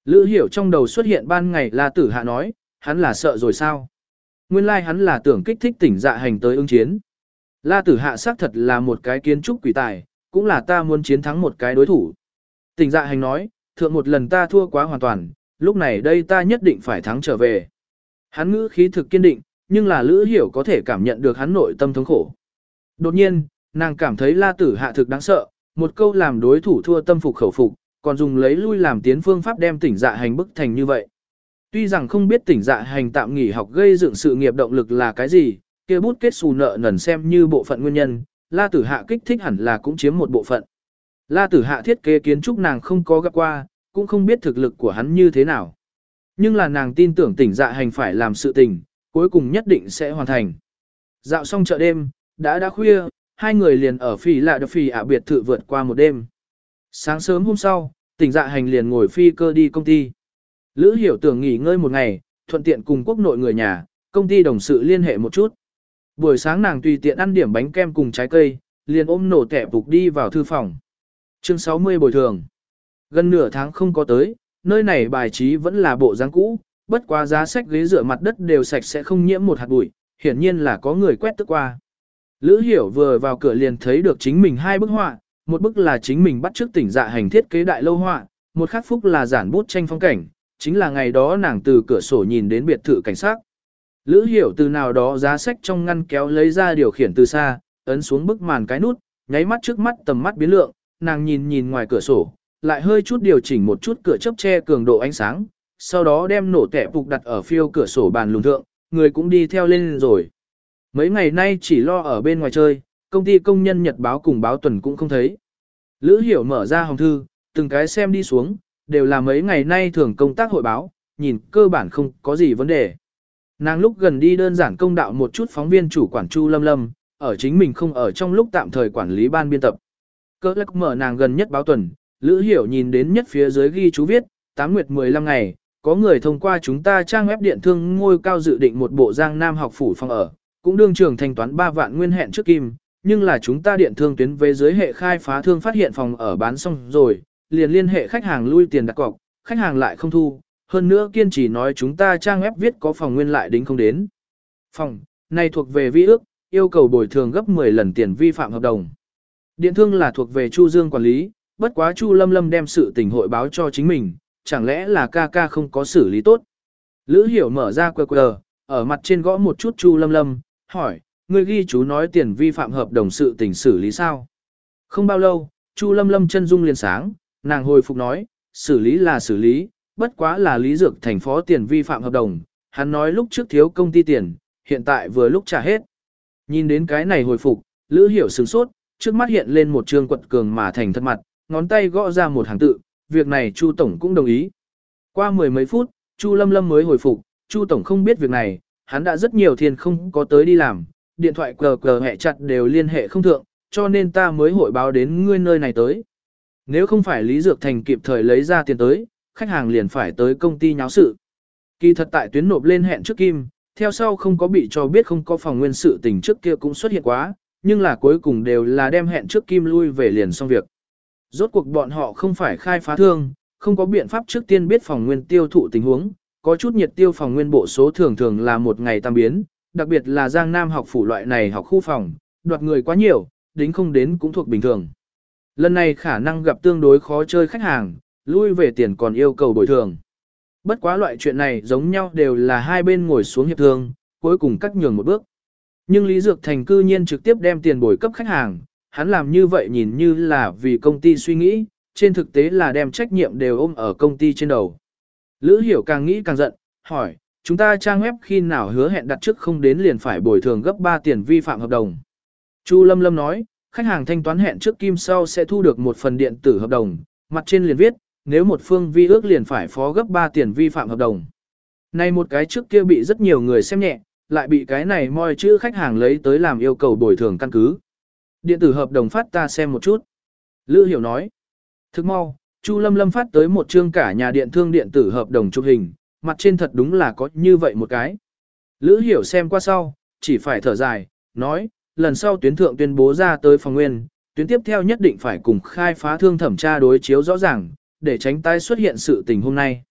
Lữ Hiểu trong đầu xuất hiện ban ngày La Tử Hạ nói, hắn là sợ rồi sao? Nguyên lai like hắn là tưởng kích thích tỉnh dạ hành tới ứng chiến. La Tử Hạ xác thật là một cái kiến trúc quỷ tài, cũng là ta muốn chiến thắng một cái đối thủ. Tỉnh dạ hành nói, thượng một lần ta thua quá hoàn toàn, lúc này đây ta nhất định phải thắng trở về. Hắn ngữ khí thực kiên định, nhưng là Lữ Hiểu có thể cảm nhận được hắn nội tâm thống khổ. Đột nhiên, nàng cảm thấy La Tử Hạ thực đáng sợ, một câu làm đối thủ thua tâm phục khẩu phục, còn dùng lấy lui làm tiến phương pháp đem tỉnh dạ hành bức thành như vậy. Tuy rằng không biết tỉnh dạ hành tạm nghỉ học gây dựng sự nghiệp động lực là cái gì, kia bút kết xù nợ nần xem như bộ phận nguyên nhân, La Tử Hạ kích thích hẳn là cũng chiếm một bộ phận. La Tử Hạ thiết kế kiến trúc nàng không có gặp qua, cũng không biết thực lực của hắn như thế nào. Nhưng là nàng tin tưởng tỉnh dạ hành phải làm sự tình, cuối cùng nhất định sẽ hoàn thành. Dạo xong chợ đêm, đã đã khuya, hai người liền ở Phi Lạ Đập Phi ạ biệt thự vượt qua một đêm. Sáng sớm hôm sau, tỉnh dạ hành liền ngồi phi cơ đi công ty. Lữ Hiểu tưởng nghỉ ngơi một ngày, thuận tiện cùng quốc nội người nhà, công ty đồng sự liên hệ một chút. Buổi sáng nàng tùy tiện ăn điểm bánh kem cùng trái cây, liền ôm nổ tẻ phục đi vào thư phòng. Chương sáu mươi bồi thường. Gần nửa tháng không có tới, nơi này bài trí vẫn là bộ dáng cũ, bất quá giá sách ghế dựa mặt đất đều sạch sẽ không nhiễm một hạt bụi, hiển nhiên là có người quét tức qua. Lữ Hiểu vừa vào cửa liền thấy được chính mình hai bức họa, một bức là chính mình bắt chước tỉnh dạ hành thiết kế đại lâu họa, một khắc phúc là giản bút tranh phong cảnh, chính là ngày đó nàng từ cửa sổ nhìn đến biệt thự cảnh sát. Lữ Hiểu từ nào đó giá sách trong ngăn kéo lấy ra điều khiển từ xa, ấn xuống bức màn cái nút, nháy mắt trước mắt tầm mắt biến lượng, nàng nhìn nhìn ngoài cửa sổ, lại hơi chút điều chỉnh một chút cửa chớp che cường độ ánh sáng, sau đó đem nổ tẻ phục đặt ở phiêu cửa sổ bàn lùn thượng, người cũng đi theo lên rồi. Mấy ngày nay chỉ lo ở bên ngoài chơi, công ty công nhân nhật báo cùng báo tuần cũng không thấy. Lữ Hiểu mở ra hòm thư, từng cái xem đi xuống, đều là mấy ngày nay thường công tác hội báo, nhìn cơ bản không có gì vấn đề. Nàng lúc gần đi đơn giản công đạo một chút phóng viên chủ quản Chu Lâm Lâm, ở chính mình không ở trong lúc tạm thời quản lý ban biên tập. Cơ lắc mở nàng gần nhất báo tuần, Lữ Hiểu nhìn đến nhất phía dưới ghi chú viết, tám nguyệt mười lăm ngày, có người thông qua chúng ta trang web điện thương ngôi cao dự định một bộ Giang Nam học phủ phòng ở, cũng đương trường thanh toán ba vạn nguyên hẹn trước kim, nhưng là chúng ta điện thương tuyến về dưới hệ khai phá thương phát hiện phòng ở bán xong rồi, liền liên hệ khách hàng lui tiền đặt cọc, khách hàng lại không thu, hơn nữa kiên trì nói chúng ta trang web viết có phòng nguyên lại đính không đến. Phòng, này thuộc về vi ước, yêu cầu bồi thường gấp mười lần tiền vi phạm hợp đồng. Điện thương là thuộc về Chu Dương quản lý, bất quá Chu Lâm Lâm đem sự tình hội báo cho chính mình, chẳng lẽ là ca ca không có xử lý tốt. Lữ Hiểu mở ra quy quy, ở mặt trên gõ một chút Chu Lâm Lâm, hỏi, người ghi chú nói tiền vi phạm hợp đồng sự tình xử lý sao? Không bao lâu, Chu Lâm Lâm chân dung liền sáng, nàng hồi phục nói, xử lý là xử lý, bất quá là Lý Dược thành phó tiền vi phạm hợp đồng, hắn nói lúc trước thiếu công ty tiền, hiện tại vừa lúc trả hết. Nhìn đến cái này hồi phục, Lữ Hiểu sửng sốt, trước mắt hiện lên một trương quật cường mà thành thật mặt, ngón tay gõ ra một hàng tự, việc này Chu Tổng cũng đồng ý. Qua mười mấy phút, Chu Lâm Lâm mới hồi phục, Chu Tổng không biết việc này, hắn đã rất nhiều thiên không có tới đi làm, điện thoại cờ cờ hẹ chặt đều liên hệ không thượng, cho nên ta mới hội báo đến ngươi nơi này tới. Nếu không phải Lý Dược Thành kịp thời lấy ra tiền tới, khách hàng liền phải tới công ty nháo sự. Kỳ thật tại tuyến nộp lên hẹn trước kim, theo sau không có bị cho biết không có phòng nguyên sự tình trước kia cũng xuất hiện quá, nhưng là cuối cùng đều là đem hẹn trước kim lui về liền xong việc. Rốt cuộc bọn họ không phải khai phá thương, không có biện pháp trước tiên biết phòng nguyên tiêu thụ tình huống, có chút nhiệt tiêu phòng nguyên bộ số thường thường là một ngày tam biến, đặc biệt là Giang Nam học phủ loại này học khu phòng, đoạt người quá nhiều, đính không đến cũng thuộc bình thường. Lần này khả năng gặp tương đối khó chơi khách hàng, lui về tiền còn yêu cầu bồi thường. Bất quá loại chuyện này giống nhau đều là hai bên ngồi xuống hiệp thương, cuối cùng cắt nhường một bước. Nhưng Lý Dược Thành cư nhiên trực tiếp đem tiền bồi cấp khách hàng, hắn làm như vậy nhìn như là vì công ty suy nghĩ, trên thực tế là đem trách nhiệm đều ôm ở công ty trên đầu. Lữ Hiểu càng nghĩ càng giận, hỏi, chúng ta trang web khi nào hứa hẹn đặt trước không đến liền phải bồi thường gấp ba tiền vi phạm hợp đồng. Chu Lâm Lâm nói, khách hàng thanh toán hẹn trước kim sau sẽ thu được một phần điện tử hợp đồng, mặt trên liền viết, nếu một phương vi ước liền phải phó gấp ba tiền vi phạm hợp đồng. Này một cái trước kia bị rất nhiều người xem nhẹ, lại bị cái này moi chữ khách hàng lấy tới làm yêu cầu bồi thường căn cứ. Điện tử hợp đồng phát ta xem một chút. Lữ Hiểu nói. Thức mau, Chu Lâm Lâm phát tới một chương cả nhà điện thương điện tử hợp đồng chụp hình, mặt trên thật đúng là có như vậy một cái. Lữ Hiểu xem qua sau, chỉ phải thở dài, nói, lần sau tuyến thượng tuyên bố ra tới phòng nguyên, tuyến tiếp theo nhất định phải cùng khai phá thương thẩm tra đối chiếu rõ ràng, để tránh tái xuất hiện sự tình hôm nay.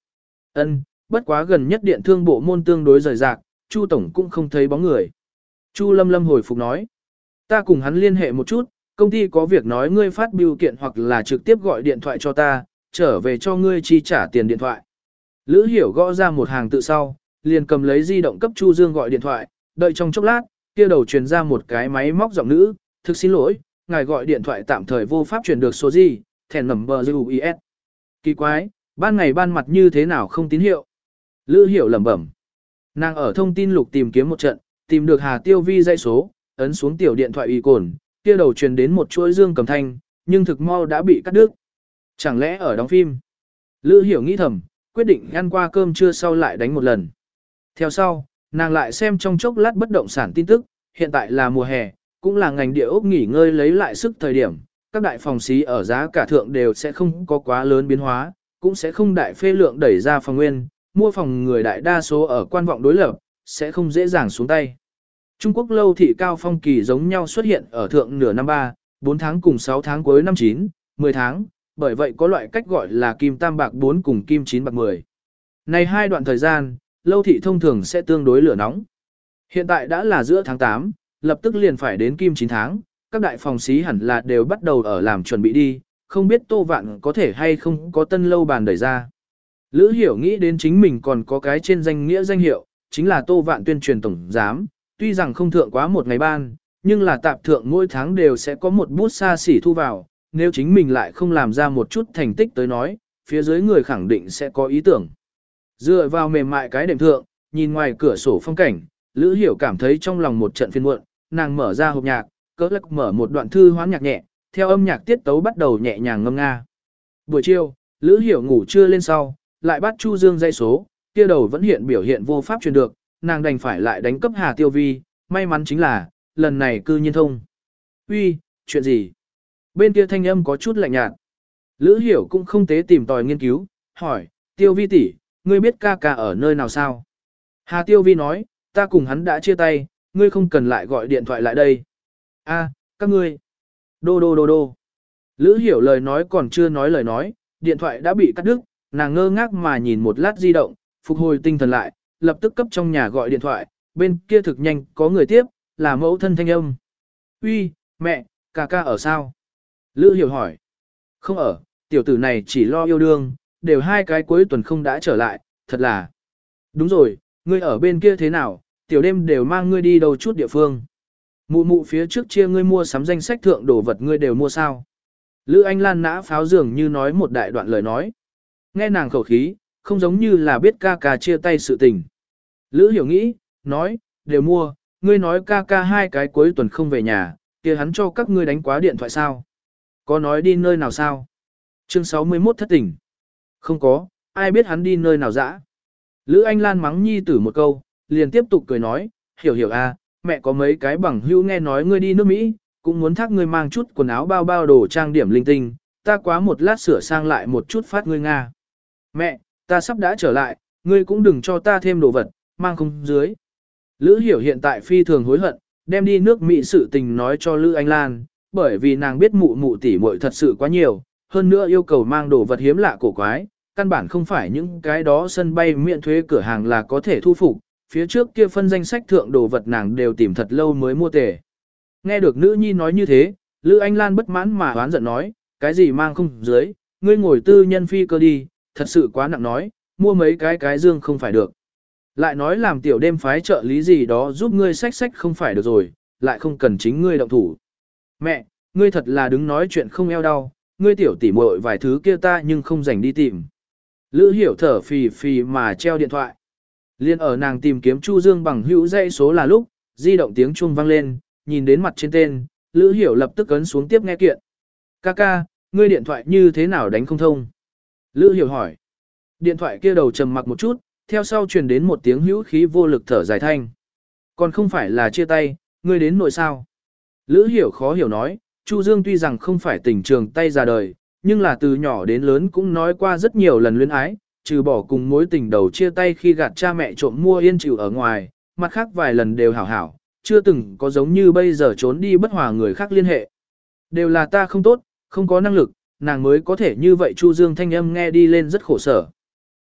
Ân, bất quá gần nhất điện thương bộ môn tương đối rời rạc, Chu tổng cũng không thấy bóng người. Chu Lâm Lâm hồi phục nói, ta cùng hắn liên hệ một chút, công ty có việc nói ngươi phát biểu kiện hoặc là trực tiếp gọi điện thoại cho ta, trở về cho ngươi chi trả tiền điện thoại. Lữ Hiểu gõ ra một hàng tự sau, liền cầm lấy di động cấp Chu Dương gọi điện thoại, đợi trong chốc lát, kia đầu truyền ra một cái máy móc giọng nữ, thực xin lỗi, ngài gọi điện thoại tạm thời vô pháp truyền được số gì, thẻ nầm bờ u is. Kỳ quái, ban ngày ban mặt như thế nào không tín hiệu. Lữ Hiểu lẩm bẩm. Nàng ở thông tin lục tìm kiếm một trận, tìm được Hà Tiêu Vi dãy số, ấn xuống tiểu điện thoại y cồn, kia đầu truyền đến một chuỗi dương cầm thanh, nhưng thực mau đã bị cắt đứt. Chẳng lẽ ở đóng phim? Lữ Hiểu nghĩ thầm, quyết định ăn qua cơm trưa sau lại đánh một lần. Theo sau, nàng lại xem trong chốc lát bất động sản tin tức, hiện tại là mùa hè, cũng là ngành địa ốc nghỉ ngơi lấy lại sức thời điểm, các đại phòng xí ở giá cả thượng đều sẽ không có quá lớn biến hóa, cũng sẽ không đại phê lượng đẩy ra phòng nguyên, mua phòng người đại đa số ở quan vọng đối lập, sẽ không dễ dàng xuống tay. Trung Quốc lâu thị cao phong kỳ giống nhau xuất hiện ở thượng nửa năm ba, bốn tháng cùng sáu tháng cuối năm chín, mười tháng, bởi vậy có loại cách gọi là kim tam bạc bốn cùng kim chín bạc mười. Này hai đoạn thời gian, lâu thị thông thường sẽ tương đối lửa nóng. Hiện tại đã là giữa tháng tám, lập tức liền phải đến kim chín tháng, các đại phòng xí hẳn là đều bắt đầu ở làm chuẩn bị đi, không biết Tô Vạn có thể hay không có tân lâu bàn đẩy ra. Lữ Hiểu nghĩ đến chính mình còn có cái trên danh nghĩa danh hiệu, chính là Tô Vạn tuyên truyền tổng giám, tuy rằng không thượng quá một ngày ban, nhưng là tạp thượng mỗi tháng đều sẽ có một bút xa xỉ thu vào, nếu chính mình lại không làm ra một chút thành tích tới nói, phía dưới người khẳng định sẽ có ý tưởng. Dựa vào mềm mại cái đệm thượng, nhìn ngoài cửa sổ phong cảnh, Lữ Hiểu cảm thấy trong lòng một trận phiền muộn, nàng mở ra hộp nhạc, cỡ lắc mở một đoạn thư hoán nhạc nhẹ, theo âm nhạc tiết tấu bắt đầu nhẹ nhàng ngâm nga. Buổi chiều, Lữ Hiểu ngủ trưa lên sau, lại bắt Chu Dương dây số, kia đầu vẫn hiện biểu hiện vô pháp truyền được, nàng đành phải lại đánh cấp Hà Tiêu Vi, may mắn chính là, lần này cư nhiên thông. Uy, chuyện gì? Bên kia thanh âm có chút lạnh nhạt. Lữ Hiểu cũng không tế tìm tòi nghiên cứu, hỏi, Tiêu Vi tỷ, ngươi biết ca ca ở nơi nào sao? Hà Tiêu Vi nói, ta cùng hắn đã chia tay, ngươi không cần lại gọi điện thoại lại đây. A, các ngươi. Đô đô đô đô. Lữ Hiểu lời nói còn chưa nói lời nói, điện thoại đã bị cắt đứt, nàng ngơ ngác mà nhìn một lát di động, phục hồi tinh thần lại, lập tức cấp trong nhà gọi điện thoại, bên kia thực nhanh có người tiếp, là mẫu thân thanh âm. Uy, mẹ, ca ca ở sao? Lữ Hiểu hỏi. Không ở, tiểu tử này chỉ lo yêu đương, đều hai cái cuối tuần không đã trở lại, thật là. Đúng rồi, ngươi ở bên kia thế nào, tiểu đêm đều mang ngươi đi đâu chút địa phương. Mụ mụ phía trước chia ngươi mua sắm danh sách thượng đồ vật ngươi đều mua sao. Lữ Anh Lan nã pháo dường như nói một đại đoạn lời nói. Nghe nàng khẩu khí, không giống như là biết ca ca chia tay sự tình. Lữ Hiểu nghĩ, nói, đều mua, ngươi nói ca ca hai cái cuối tuần không về nhà, kia hắn cho các ngươi đánh quá điện thoại sao? Có nói đi nơi nào sao? Chương sáu mươi mốt thất tình. Không có, ai biết hắn đi nơi nào dã? Lữ Anh Lan mắng nhi tử một câu, liền tiếp tục cười nói, hiểu hiểu à, mẹ có mấy cái bằng hữu nghe nói ngươi đi nước Mỹ, cũng muốn thác ngươi mang chút quần áo bao bao đồ trang điểm linh tinh, ta quá một lát sửa sang lại một chút phát ngươi Nga. Mẹ, ta sắp đã trở lại, ngươi cũng đừng cho ta thêm đồ vật, mang không dưới. Lữ Hiểu hiện tại phi thường hối hận, đem đi nước Mỹ sự tình nói cho Lữ Anh Lan, bởi vì nàng biết mụ mụ tỷ muội thật sự quá nhiều, hơn nữa yêu cầu mang đồ vật hiếm lạ cổ quái, căn bản không phải những cái đó sân bay miễn thuế cửa hàng là có thể thu phục, phía trước kia phân danh sách thượng đồ vật nàng đều tìm thật lâu mới mua tề. Nghe được nữ nhi nói như thế, Lữ Anh Lan bất mãn mà oán giận nói, cái gì mang không dưới, ngươi ngồi tư nhân phi cơ đi, thật sự quá nặng nói, mua mấy cái cái dương không phải được. Lại nói làm tiểu đêm phái trợ lý gì đó giúp ngươi sách sách không phải được rồi, lại không cần chính ngươi động thủ. Mẹ, ngươi thật là đứng nói chuyện không eo đau, ngươi tiểu tỉ muội vài thứ kia ta nhưng không rảnh đi tìm. Lữ Hiểu thở phì phì mà treo điện thoại. Liên ở nàng tìm kiếm Chu Dương bằng hữu dãy số là lúc, di động tiếng chuông vang lên, nhìn đến mặt trên tên, Lữ Hiểu lập tức ấn xuống tiếp nghe kiện. Kaka, ngươi điện thoại như thế nào đánh không thông? Lữ Hiểu hỏi. Điện thoại kia đầu trầm mặc một chút, theo sau truyền đến một tiếng hữu khí vô lực thở dài thanh. Còn không phải là chia tay, ngươi đến nội sao? Lữ Hiểu khó hiểu nói, Chu Dương tuy rằng không phải tình trường tay ra đời, nhưng là từ nhỏ đến lớn cũng nói qua rất nhiều lần luyến ái, trừ bỏ cùng mối tình đầu chia tay khi gạt cha mẹ trộm mua yên chịu ở ngoài, mặt khác vài lần đều hảo hảo, chưa từng có giống như bây giờ trốn đi bất hòa người khác liên hệ. Đều là ta không tốt, không có năng lực, nàng mới có thể như vậy. Chu Dương thanh âm nghe đi lên rất khổ sở.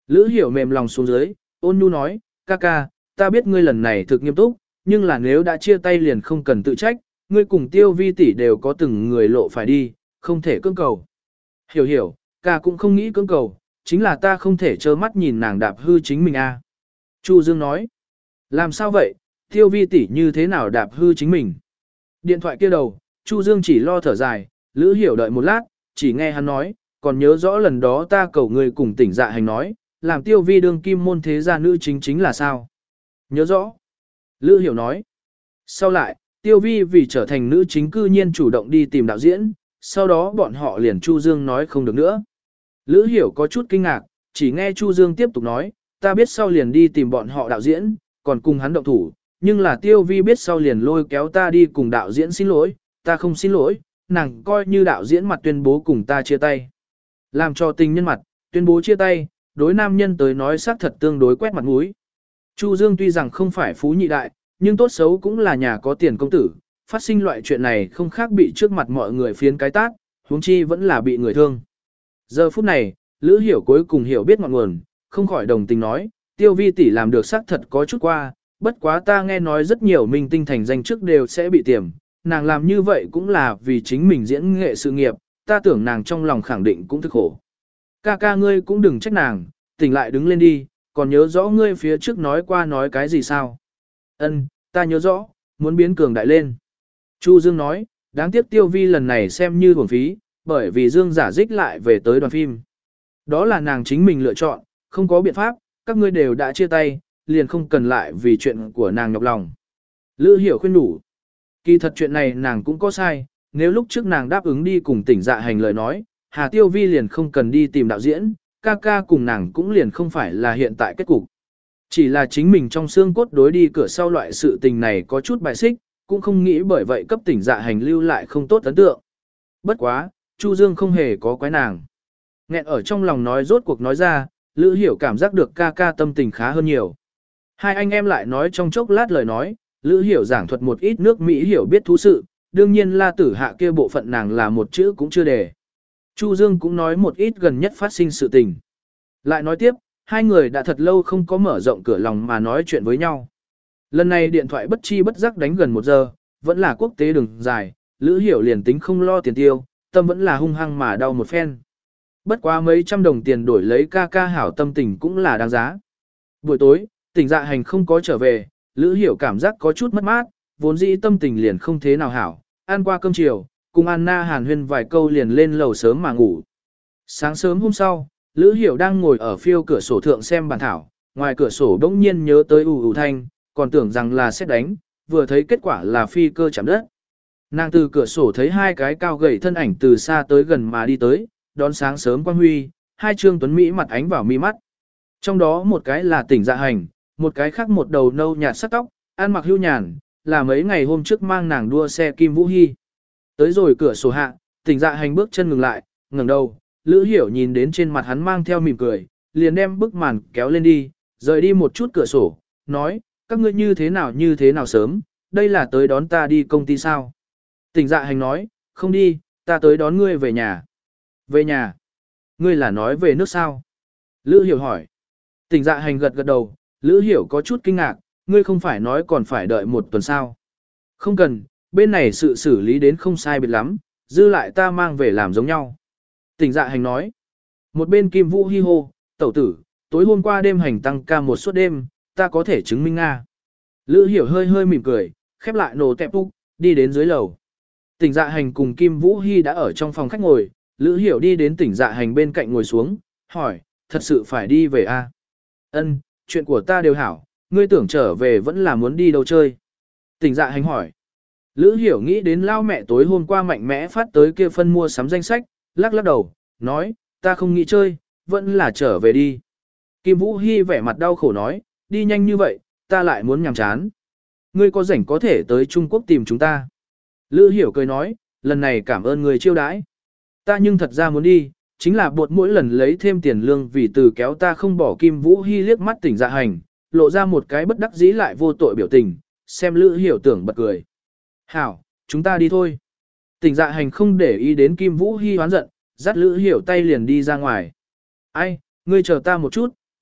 Lữ Hiểu mềm lòng xuống dưới, ôn nhu nói, ca ca, ta biết ngươi lần này thực nghiêm túc, nhưng là nếu đã chia tay liền không cần tự trách, ngươi cùng Tiêu Vi tỷ đều có từng người lộ phải đi, không thể cưỡng cầu. Hiểu hiểu, ca cũng không nghĩ cưỡng cầu, chính là ta không thể trơ mắt nhìn nàng đạp hư chính mình a. À. Chu Dương nói, làm sao vậy, Tiêu Vi tỷ như thế nào đạp hư chính mình? Điện thoại kia đầu, Chu Dương chỉ lo thở dài, Lữ Hiểu đợi một lát, chỉ nghe hắn nói, còn nhớ rõ lần đó ta cầu người cùng tỉnh dạ hành nói, làm Tiêu Vi đương kim môn thế gia nữ chính chính là sao? Nhớ rõ. Lữ Hiểu nói. Sau lại, Tiêu Vi vì trở thành nữ chính cư nhiên chủ động đi tìm đạo diễn, sau đó bọn họ liền Chu Dương nói không được nữa. Lữ Hiểu có chút kinh ngạc, chỉ nghe Chu Dương tiếp tục nói, ta biết sau liền đi tìm bọn họ đạo diễn, còn cùng hắn động thủ, nhưng là Tiêu Vi biết sau liền lôi kéo ta đi cùng đạo diễn xin lỗi, ta không xin lỗi, nàng coi như đạo diễn mặt tuyên bố cùng ta chia tay. Làm cho tình nhân mặt, tuyên bố chia tay, đối nam nhân tới nói xác thật tương đối quét mặt mũi. Chu Dương tuy rằng không phải phú nhị đại, nhưng tốt xấu cũng là nhà có tiền công tử, phát sinh loại chuyện này không khác bị trước mặt mọi người phiến cái tát, huống chi vẫn là bị người thương. Giờ phút này, Lữ Hiểu cuối cùng hiểu biết ngọn nguồn, không khỏi đồng tình nói, Tiêu Vi tỷ làm được xác thật có chút qua, bất quá ta nghe nói rất nhiều minh tinh thành danh trước đều sẽ bị tiềm, nàng làm như vậy cũng là vì chính mình diễn nghệ sự nghiệp, ta tưởng nàng trong lòng khẳng định cũng thức khổ. Ca ca ngươi cũng đừng trách nàng, tỉnh lại đứng lên đi, còn nhớ rõ ngươi phía trước nói qua nói cái gì sao? Ân, ta nhớ rõ, muốn biến cường đại lên. Chu Dương nói, đáng tiếc Tiêu Vi lần này xem như uổng phí, bởi vì Dương giả dích lại về tới đoàn phim. Đó là nàng chính mình lựa chọn, không có biện pháp, các ngươi đều đã chia tay, liền không cần lại vì chuyện của nàng nhọc lòng. Lữ Hiểu khuyên đủ. Kỳ thật chuyện này nàng cũng có sai, nếu lúc trước nàng đáp ứng đi cùng tỉnh dạ hành lời nói, Hà Tiêu Vi liền không cần đi tìm đạo diễn, ca ca cùng nàng cũng liền không phải là hiện tại kết cục. Chỉ là chính mình trong xương cốt đối đi cửa sau loại sự tình này có chút bài xích, cũng không nghĩ bởi vậy cấp tỉnh dạ hành lưu lại không tốt ấn tượng. Bất quá, Chu Dương không hề có quái nàng. Nghẹn ở trong lòng nói rốt cuộc nói ra, Lữ Hiểu cảm giác được ca ca tâm tình khá hơn nhiều. Hai anh em lại nói trong chốc lát lời nói, Lữ Hiểu giảng thuật một ít nước Mỹ hiểu biết thú sự, đương nhiên La Tử Hạ kia bộ phận nàng là một chữ cũng chưa để. Chu Dương cũng nói một ít gần nhất phát sinh sự tình. Lại nói tiếp, hai người đã thật lâu không có mở rộng cửa lòng mà nói chuyện với nhau. Lần này điện thoại bất chi bất giác đánh gần một giờ, vẫn là quốc tế đường dài, Lữ Hiểu liền tính không lo tiền tiêu, tâm vẫn là hung hăng mà đau một phen. Bất quá mấy trăm đồng tiền đổi lấy ca ca hảo tâm tình cũng là đáng giá. Buổi tối, tỉnh dạ hành không có trở về, Lữ Hiểu cảm giác có chút mất mát, vốn dĩ tâm tình liền không thế nào hảo, ăn qua cơm chiều, cùng Anna hàn huyên vài câu liền lên lầu sớm mà ngủ. Sáng sớm hôm sau, Lữ Hiểu đang ngồi ở phiêu cửa sổ thượng xem bản thảo, ngoài cửa sổ bỗng nhiên nhớ tới ù ù thanh, còn tưởng rằng là sét đánh, vừa thấy kết quả là phi cơ chạm đất. Nàng từ cửa sổ thấy hai cái cao gầy thân ảnh từ xa tới gần mà đi tới, đón sáng sớm quang huy, hai trương tuấn Mỹ mặt ánh vào mi mắt. Trong đó một cái là tỉnh dạ hành, một cái khác một đầu nâu nhạt sắc tóc, ăn mặc hưu nhàn, là mấy ngày hôm trước mang nàng đua xe Kim Vũ Hy. Tới rồi cửa sổ hạ, tỉnh dạ hành bước chân ngừng lại, ngẩng đầu, Lữ Hiểu nhìn đến trên mặt hắn mang theo mỉm cười, liền đem bức màn kéo lên đi, rời đi một chút cửa sổ, nói, các ngươi như thế nào như thế nào sớm, đây là tới đón ta đi công ty sao? Tỉnh dạ hành nói, không đi, ta tới đón ngươi về nhà. Về nhà? Ngươi là nói về nước sao? Lữ Hiểu hỏi. Tỉnh dạ hành gật gật đầu, Lữ Hiểu có chút kinh ngạc, ngươi không phải nói còn phải đợi một tuần sao? Không cần, bên này sự xử lý đến không sai biệt lắm, dư lại ta mang về làm giống nhau. Tỉnh dạ hành nói. Một bên Kim Vũ hi hô, tẩu tử, tối hôm qua đêm hành tăng ca một suốt đêm, ta có thể chứng minh Nga. Lữ Hiểu hơi hơi mỉm cười, khép lại nổ tẹp úc, đi đến dưới lầu. Tỉnh dạ hành cùng Kim Vũ Hi đã ở trong phòng khách ngồi, Lữ Hiểu đi đến tỉnh dạ hành bên cạnh ngồi xuống, hỏi, thật sự phải đi về a? À? Ân, chuyện của ta đều hảo, ngươi tưởng trở về vẫn là muốn đi đâu chơi? Tỉnh dạ hành hỏi. Lữ Hiểu nghĩ đến lao mẹ tối hôm qua mạnh mẽ phát tới kia phân mua sắm danh sách, lắc lắc đầu, nói, ta không nghĩ chơi, vẫn là trở về đi. Kim Vũ Hi vẻ mặt đau khổ nói, đi nhanh như vậy, ta lại muốn nhàm chán. Ngươi có rảnh có thể tới Trung Quốc tìm chúng ta. Lữ Hiểu cười nói, lần này cảm ơn người chiêu đãi. Ta nhưng thật ra muốn đi, chính là buộc mỗi lần lấy thêm tiền lương vì từ kéo ta không bỏ. Kim Vũ Hi liếc mắt tỉnh dạ hành, lộ ra một cái bất đắc dĩ lại vô tội biểu tình, xem Lữ Hiểu tưởng bật cười. Hảo, chúng ta đi thôi. Tỉnh dạ hành không để ý đến Kim Vũ Hi hoán giận, dắt Lữ Hiểu tay liền đi ra ngoài. Ai, ngươi chờ ta một chút,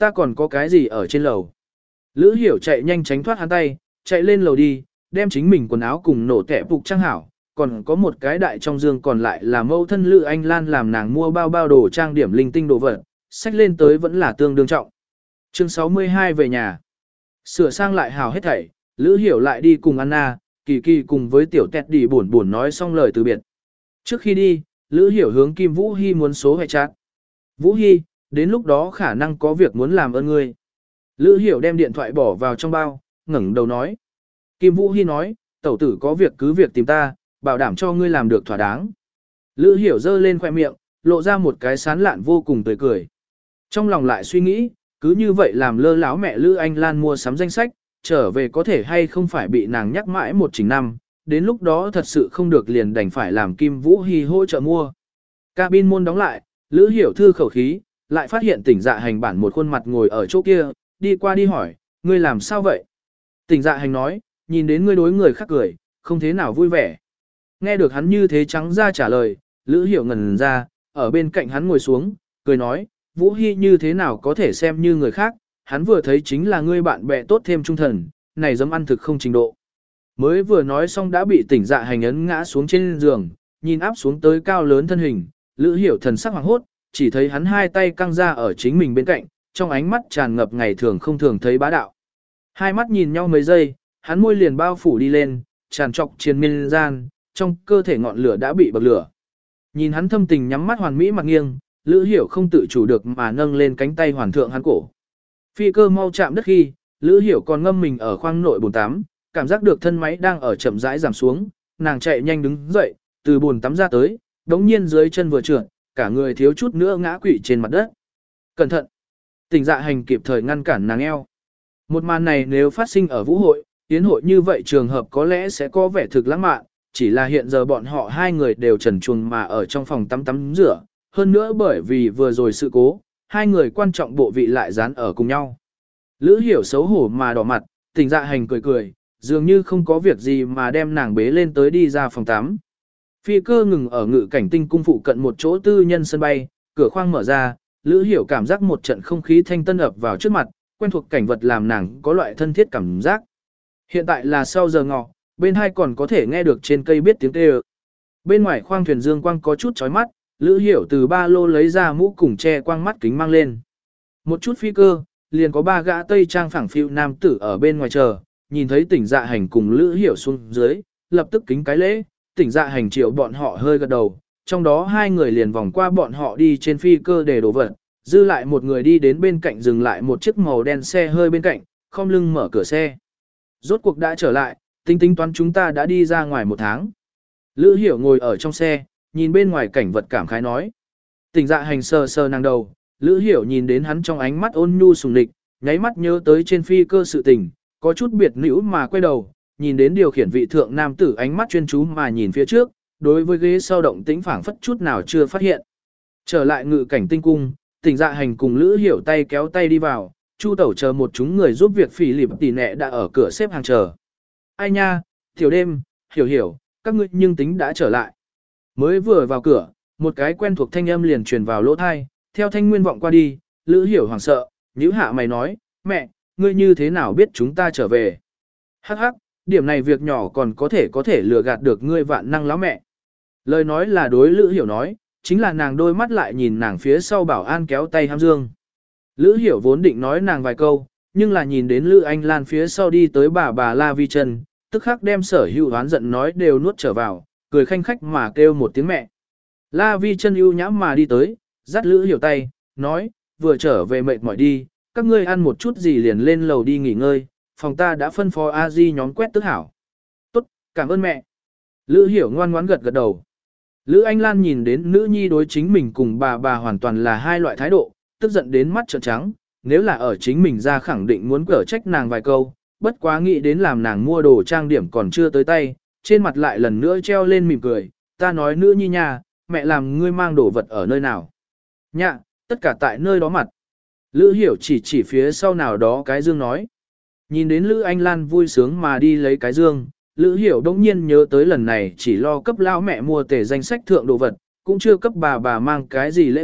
ta còn có cái gì ở trên lầu. Lữ Hiểu chạy nhanh tránh thoát hắn tay, chạy lên lầu đi, đem chính mình quần áo cùng nổ tẻ phục trang hảo, còn có một cái đại trong giường còn lại là mẫu thân Lữ Anh Lan làm nàng mua bao bao đồ trang điểm linh tinh đồ vật, xách lên tới vẫn là tương đương trọng. Chương sáu mươi hai về nhà. Sửa sang lại hào hết thảy, Lữ Hiểu lại đi cùng Anna, Kỳ Kỳ cùng với tiểu tẹt đi buồn buồn nói xong lời từ biệt. Trước khi đi, Lữ Hiểu hướng Kim Vũ Hi muốn số hệ chat. Vũ Hi, đến lúc đó khả năng có việc muốn làm ơn ngươi. Lữ Hiểu đem điện thoại bỏ vào trong bao, ngẩng đầu nói. Kim Vũ Hi nói, tẩu tử có việc cứ việc tìm ta, bảo đảm cho ngươi làm được thỏa đáng. Lữ Hiểu giơ lên khoẻ miệng, lộ ra một cái sán lạn vô cùng tươi cười. Trong lòng lại suy nghĩ, cứ như vậy làm lơ láo mẹ Lữ Anh Lan mua sắm danh sách, trở về có thể hay không phải bị nàng nhắc mãi một trình năm, đến lúc đó thật sự không được liền đành phải làm Kim Vũ Hi hỗ trợ mua. Cabin môn đóng lại, Lữ Hiểu thư khẩu khí, lại phát hiện Tỉnh Dạ Hành bản một khuôn mặt ngồi ở chỗ kia, đi qua đi hỏi, ngươi làm sao vậy? Tỉnh Dạ Hành nói, nhìn đến ngươi đối người khác cười, không thế nào vui vẻ. Nghe được hắn như thế trắng ra trả lời, Lữ Hiểu ngẩn ra, ở bên cạnh hắn ngồi xuống, cười nói, Vũ Hi như thế nào có thể xem như người khác, hắn vừa thấy chính là ngươi bạn bè tốt thêm trung thần, này dám ăn thực không trình độ. Mới vừa nói xong đã bị Tỉnh Dạ Hành ấn ngã xuống trên giường, nhìn áp xuống tới cao lớn thân hình, Lữ Hiểu thần sắc hoàng hốt, chỉ thấy hắn hai tay căng ra ở chính mình bên cạnh, trong ánh mắt tràn ngập ngày thường không thường thấy bá đạo. Hai mắt nhìn nhau mấy giây, hắn môi liền bao phủ đi lên, tràn trọc triền miên gian, trong cơ thể ngọn lửa đã bị bậc lửa. Nhìn hắn thâm tình nhắm mắt hoàn mỹ mặt nghiêng, Lữ Hiểu không tự chủ được mà nâng lên cánh tay hoàn thượng hắn cổ. Phi cơ mau chạm đất khi, Lữ Hiểu còn ngâm mình ở khoang nội bồn tắm, cảm giác được thân máy đang ở chậm rãi giảm xuống, nàng chạy nhanh đứng dậy, từ bồn tắm ra tới, đống nhiên dưới chân vừa trượt, cả người thiếu chút nữa ngã quỵ trên mặt đất. Cẩn thận! Tỉnh Dạ Hành kịp thời ngăn cản nàng eo. Một màn này nếu phát sinh ở vũ hội, yến hội như vậy trường hợp có lẽ sẽ có vẻ thực lãng mạn, chỉ là hiện giờ bọn họ hai người đều trần truồng mà ở trong phòng tắm tắm rửa, hơn nữa bởi vì vừa rồi sự cố, hai người quan trọng bộ vị lại dán ở cùng nhau. Lữ Hiểu xấu hổ mà đỏ mặt, Tỉnh Dạ Hành cười cười, dường như không có việc gì mà đem nàng bế lên tới đi ra phòng tắm. Phi cơ ngừng ở ngự cảnh tinh cung phụ cận một chỗ tư nhân sân bay, cửa khoang mở ra, Lữ Hiểu cảm giác một trận không khí thanh tân ập vào trước mặt, quen thuộc cảnh vật làm nàng có loại thân thiết cảm giác. Hiện tại là sau giờ ngọ, bên hai còn có thể nghe được trên cây biết tiếng kêu. Bên ngoài khoang thuyền dương quang có chút chói mắt, Lữ Hiểu từ ba lô lấy ra mũ cùng che quang mắt kính mang lên. Một chút phi cơ, liền có ba gã tây trang phẳng phiu nam tử ở bên ngoài chờ, nhìn thấy Tỉnh Dạ Hành cùng Lữ Hiểu xuống dưới, lập tức kính cái lễ, Tỉnh Dạ Hành triệu bọn họ hơi gật đầu, trong đó hai người liền vòng qua bọn họ đi trên phi cơ để đổ vật, dư lại một người đi đến bên cạnh dừng lại một chiếc màu đen xe hơi bên cạnh, khom lưng mở cửa xe. Rốt cuộc đã trở lại, tính tính toán chúng ta đã đi ra ngoài một tháng. Lữ Hiểu ngồi ở trong xe, nhìn bên ngoài cảnh vật cảm khái nói. Tỉnh Dạ Hành sờ sờ nàng đầu, Lữ Hiểu nhìn đến hắn trong ánh mắt ôn nhu sùng lịch, nháy mắt nhớ tới trên phi cơ sự tình, có chút biệt nữ mà quay đầu, nhìn đến điều khiển vị thượng nam tử ánh mắt chuyên chú mà nhìn phía trước, đối với ghế sau động tĩnh phảng phất chút nào chưa phát hiện. Trở lại ngự cảnh tinh cung, Tỉnh Dạ Hành cùng Lữ Hiểu tay kéo tay đi vào, Chu Tẩu chờ một chúng người giúp việc phỉ lịp tỷ nẹ đã ở cửa xếp hàng chờ. Ai nha, tiểu đêm, hiểu hiểu, các ngươi nhưng tính đã trở lại. Mới vừa vào cửa, một cái quen thuộc thanh âm liền truyền vào lỗ thai, theo thanh nguyên vọng qua đi, Lữ Hiểu hoảng sợ, nhíu hạ mày nói, mẹ, ngươi như thế nào biết chúng ta trở về? Hắc hắc, điểm này việc nhỏ còn có thể có thể lừa gạt được ngươi vạn năng láo mẹ. Lời nói là đối Lữ Hiểu nói, chính là nàng đôi mắt lại nhìn nàng phía sau bảo an kéo tay hám dương. Lữ Hiểu vốn định nói nàng vài câu, nhưng là nhìn đến Lữ Anh Lan phía sau đi tới bà bà La Vi Trân, tức khắc đem sở hữu oán giận nói đều nuốt trở vào, cười khanh khách mà kêu một tiếng mẹ. La Vi Trân ưu nhãm mà đi tới, dắt Lữ Hiểu tay, nói, vừa trở về mệt mỏi đi, các ngươi ăn một chút gì liền lên lầu đi nghỉ ngơi, phòng ta đã phân phó A Di nhóm quét tức hảo. Tốt, cảm ơn mẹ. Lữ Hiểu ngoan ngoãn gật gật đầu. Lữ Anh Lan nhìn đến nữ nhi đối chính mình cùng bà bà hoàn toàn là hai loại thái độ, tức giận đến mắt trợn trắng, nếu là ở chính mình ra khẳng định muốn cở trách nàng vài câu, bất quá nghĩ đến làm nàng mua đồ trang điểm còn chưa tới tay, trên mặt lại lần nữa treo lên mỉm cười, ta nói nữ nhi nha, mẹ làm ngươi mang đồ vật ở nơi nào. Nhạ, tất cả tại nơi đó mặt. Lữ Hiểu chỉ chỉ phía sau nào đó cái dương nói. Nhìn đến Lữ Anh Lan vui sướng mà đi lấy cái dương, Lữ Hiểu đông nhiên nhớ tới lần này chỉ lo cấp lao mẹ mua tề danh sách thượng đồ vật, cũng chưa cấp bà bà mang cái gì lễ vật,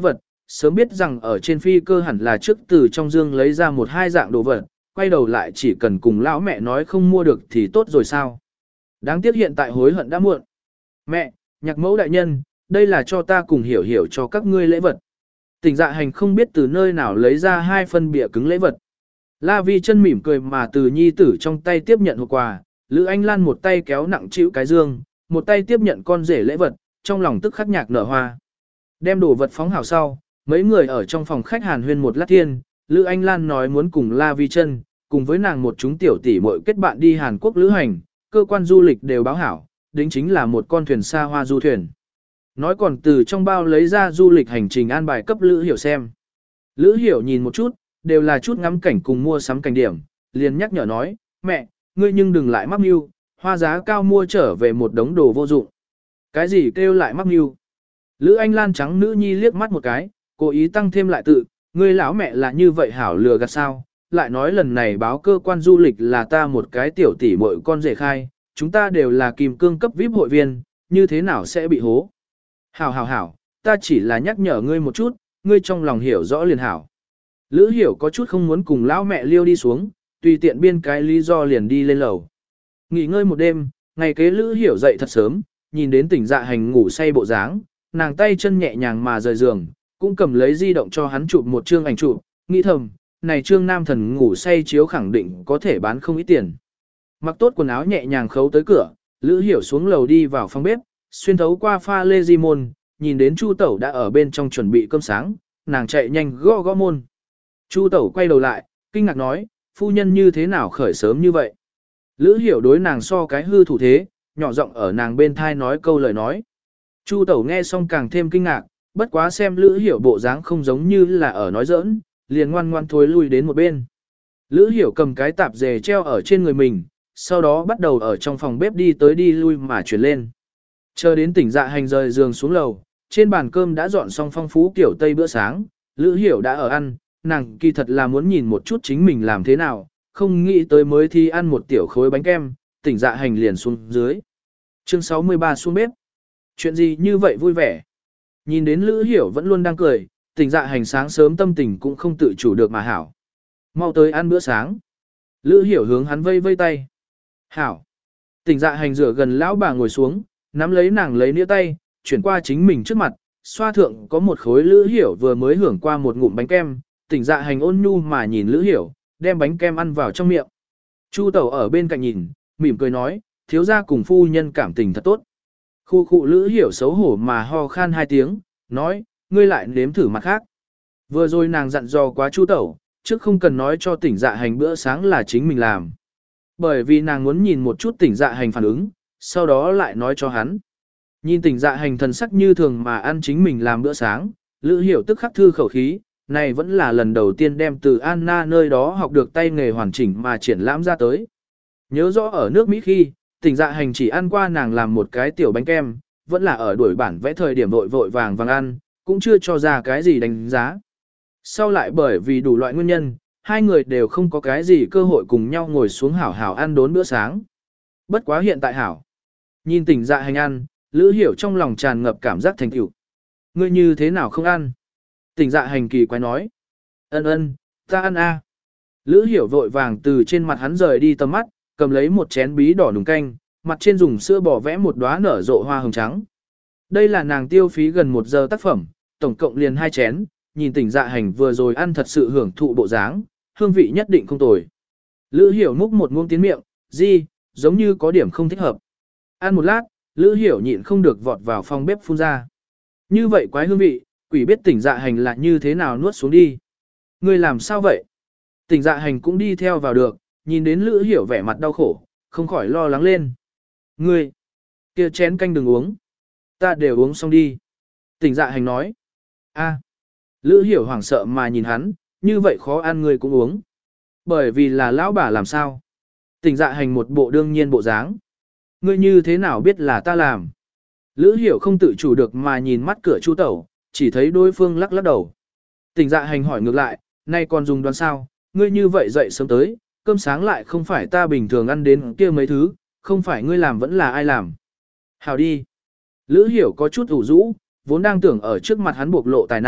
sớm biết rằng ở trên phi cơ hẳn là trước từ trong dương lấy ra một hai dạng đồ vật, quay đầu lại chỉ cần cùng lão mẹ nói không mua được thì tốt rồi sao. Đáng tiếc hiện tại hối hận đã muộn. Mẹ, nhạc mẫu đại nhân, đây là cho ta cùng hiểu hiểu cho các ngươi lễ vật. Tỉnh dạ hành không biết từ nơi nào lấy ra hai phân bìa cứng lễ vật. La Vi chân mỉm cười mà từ nhi tử trong tay tiếp nhận hộp quà, Lữ Anh Lan một tay kéo nặng chịu cái dương, một tay tiếp nhận con rể lễ vật, trong lòng tức khắc nhạc nở hoa. Đem đồ vật phóng hảo sau, mấy người ở trong phòng khách hàn huyên một lát thiên, Lữ Anh Lan nói muốn cùng La Vi chân, cùng với nàng một chúng tiểu tỷ muội kết bạn đi Hàn Quốc lữ hành, cơ quan du lịch đều báo hảo, đính chính là một con thuyền xa hoa du thuyền. Nói còn từ trong bao lấy ra du lịch hành trình an bài cấp Lữ Hiểu xem. Lữ Hiểu nhìn một chút, đều là chút ngắm cảnh cùng mua sắm cảnh điểm, liền nhắc nhở nói, mẹ, ngươi nhưng đừng lại mắc mưu, hoa giá cao mua trở về một đống đồ vô dụng. Cái gì kêu lại mắc mưu? Lữ Anh Lan trắng nữ nhi liếc mắt một cái, cố ý tăng thêm lại tự, ngươi lão mẹ là như vậy hảo lừa gạt sao? Lại nói lần này báo cơ quan du lịch là ta một cái tiểu tỷ muội con rể khai, chúng ta đều là kim cương cấp vi ai pi hội viên, như thế nào sẽ bị hố? Hảo hảo hảo, ta chỉ là nhắc nhở ngươi một chút, ngươi trong lòng hiểu rõ liền hảo. Lữ Hiểu có chút không muốn cùng lão mẹ liêu đi xuống, tùy tiện biên cái lý do liền đi lên lầu. Nghỉ ngơi một đêm, ngày kế Lữ Hiểu dậy thật sớm, nhìn đến tỉnh dạ hành ngủ say bộ dáng, nàng tay chân nhẹ nhàng mà rời giường, cũng cầm lấy di động cho hắn chụp một chương ảnh chụp, nghĩ thầm, này trương nam thần ngủ say chiếu khẳng định có thể bán không ít tiền. Mặc tốt quần áo nhẹ nhàng khấu tới cửa, Lữ Hiểu xuống lầu đi vào phòng bếp, xuyên thấu qua pha lê di môn, nhìn đến Chu Tẩu đã ở bên trong chuẩn bị cơm sáng, nàng chạy nhanh gõ gõ môn. Chu Tẩu quay đầu lại, kinh ngạc nói, phu nhân như thế nào khởi sớm như vậy? Lữ Hiểu đối nàng so cái hư thủ thế, nhỏ giọng ở nàng bên thai nói câu lời nói. Chu Tẩu nghe xong càng thêm kinh ngạc, bất quá xem Lữ Hiểu bộ dáng không giống như là ở nói giỡn, liền ngoan ngoan thối lui đến một bên. Lữ Hiểu cầm cái tạp dề treo ở trên người mình, sau đó bắt đầu ở trong phòng bếp đi tới đi lui mà chuyển lên. Chờ đến tỉnh dạ hành rời giường xuống lầu, trên bàn cơm đã dọn xong phong phú kiểu Tây bữa sáng, Lữ Hiểu đã ở ăn, nàng kỳ thật là muốn nhìn một chút chính mình làm thế nào, không nghĩ tới mới thi ăn một tiểu khối bánh kem, tỉnh dạ hành liền xuống dưới. Chương sáu mươi ba xuống bếp. Chuyện gì như vậy vui vẻ? Nhìn đến Lữ Hiểu vẫn luôn đang cười, tỉnh dạ hành sáng sớm tâm tình cũng không tự chủ được mà hảo. Mau tới ăn bữa sáng. Lữ Hiểu hướng hắn vây vây tay. Hảo. Tỉnh dạ hành rửa gần lão bà ngồi xuống, nắm lấy nàng lấy nĩa tay, chuyển qua chính mình trước mặt, xoa thượng có một khối Lữ Hiểu vừa mới hưởng qua một ngụm bánh kem, tỉnh dạ hành ôn nhu mà nhìn Lữ Hiểu, đem bánh kem ăn vào trong miệng. Chu Tẩu ở bên cạnh nhìn, mỉm cười nói, thiếu gia cùng phu nhân cảm tình thật tốt. Khu khu Lữ Hiểu xấu hổ mà ho khan hai tiếng, nói, ngươi lại nếm thử mặt khác. Vừa rồi nàng dặn dò quá Chu Tẩu, trước không cần nói cho tỉnh dạ hành bữa sáng là chính mình làm. Bởi vì nàng muốn nhìn một chút tỉnh dạ hành phản ứng, sau đó lại nói cho hắn. Nhìn tỉnh dạ hành thần sắc như thường mà ăn chính mình làm bữa sáng, Lữ Hiểu tức khắc thư khẩu khí, này vẫn là lần đầu tiên đem từ Anna nơi đó học được tay nghề hoàn chỉnh mà triển lãm ra tới. Nhớ rõ ở nước Mỹ khi, tỉnh dạ hành chỉ ăn qua nàng làm một cái tiểu bánh kem, vẫn là ở đuổi bản vẽ thời điểm vội vội vàng vàng ăn, cũng chưa cho ra cái gì đánh giá. Sau lại bởi vì đủ loại nguyên nhân, hai người đều không có cái gì cơ hội cùng nhau ngồi xuống hảo hảo ăn đốn bữa sáng. Bất quá hiện tại hảo. Nhìn tỉnh dạ hành ăn, Lữ Hiểu trong lòng tràn ngập cảm giác thành tựu. Ngươi như thế nào không ăn? Tỉnh dạ hành kỳ quái nói. Ân ân, ta ăn a. Lữ Hiểu vội vàng từ trên mặt hắn rời đi tầm mắt, cầm lấy một chén bí đỏ nùng canh, mặt trên dùng sữa bò vẽ một đóa nở rộ hoa hồng trắng. Đây là nàng tiêu phí gần một giờ tác phẩm, tổng cộng liền hai chén, nhìn tỉnh dạ hành vừa rồi ăn thật sự hưởng thụ bộ dáng, hương vị nhất định không tồi. Lữ Hiểu múc một muỗng tiến miệng, gì, giống như có điểm không thích hợp. Ăn một lát, Lữ Hiểu nhịn không được vọt vào phòng bếp phun ra. Như vậy quái hương vị, quỷ biết tỉnh dạ hành là như thế nào nuốt xuống đi. Ngươi làm sao vậy? Tỉnh dạ hành cũng đi theo vào được, nhìn đến Lữ Hiểu vẻ mặt đau khổ, không khỏi lo lắng lên. Ngươi, kia chén canh đừng uống. Ta đều uống xong đi. Tỉnh dạ hành nói. A. Lữ Hiểu hoảng sợ mà nhìn hắn, như vậy khó ăn ngươi cũng uống. Bởi vì là lão bà làm sao? Tỉnh dạ hành một bộ đương nhiên bộ dáng. Ngươi như thế nào biết là ta làm? Lữ Hiểu không tự chủ được mà nhìn mắt cửa Chu Tẩu, chỉ thấy đối phương lắc lắc đầu. Tỉnh dạ hành hỏi ngược lại, nay còn dùng đoán sao? Ngươi như vậy dậy sớm tới, cơm sáng lại không phải ta bình thường ăn đến kia mấy thứ, không phải ngươi làm vẫn là ai làm. Hào đi. Lữ Hiểu có chút ủ rũ, vốn đang tưởng ở trước mặt hắn bộc lộ tài năng,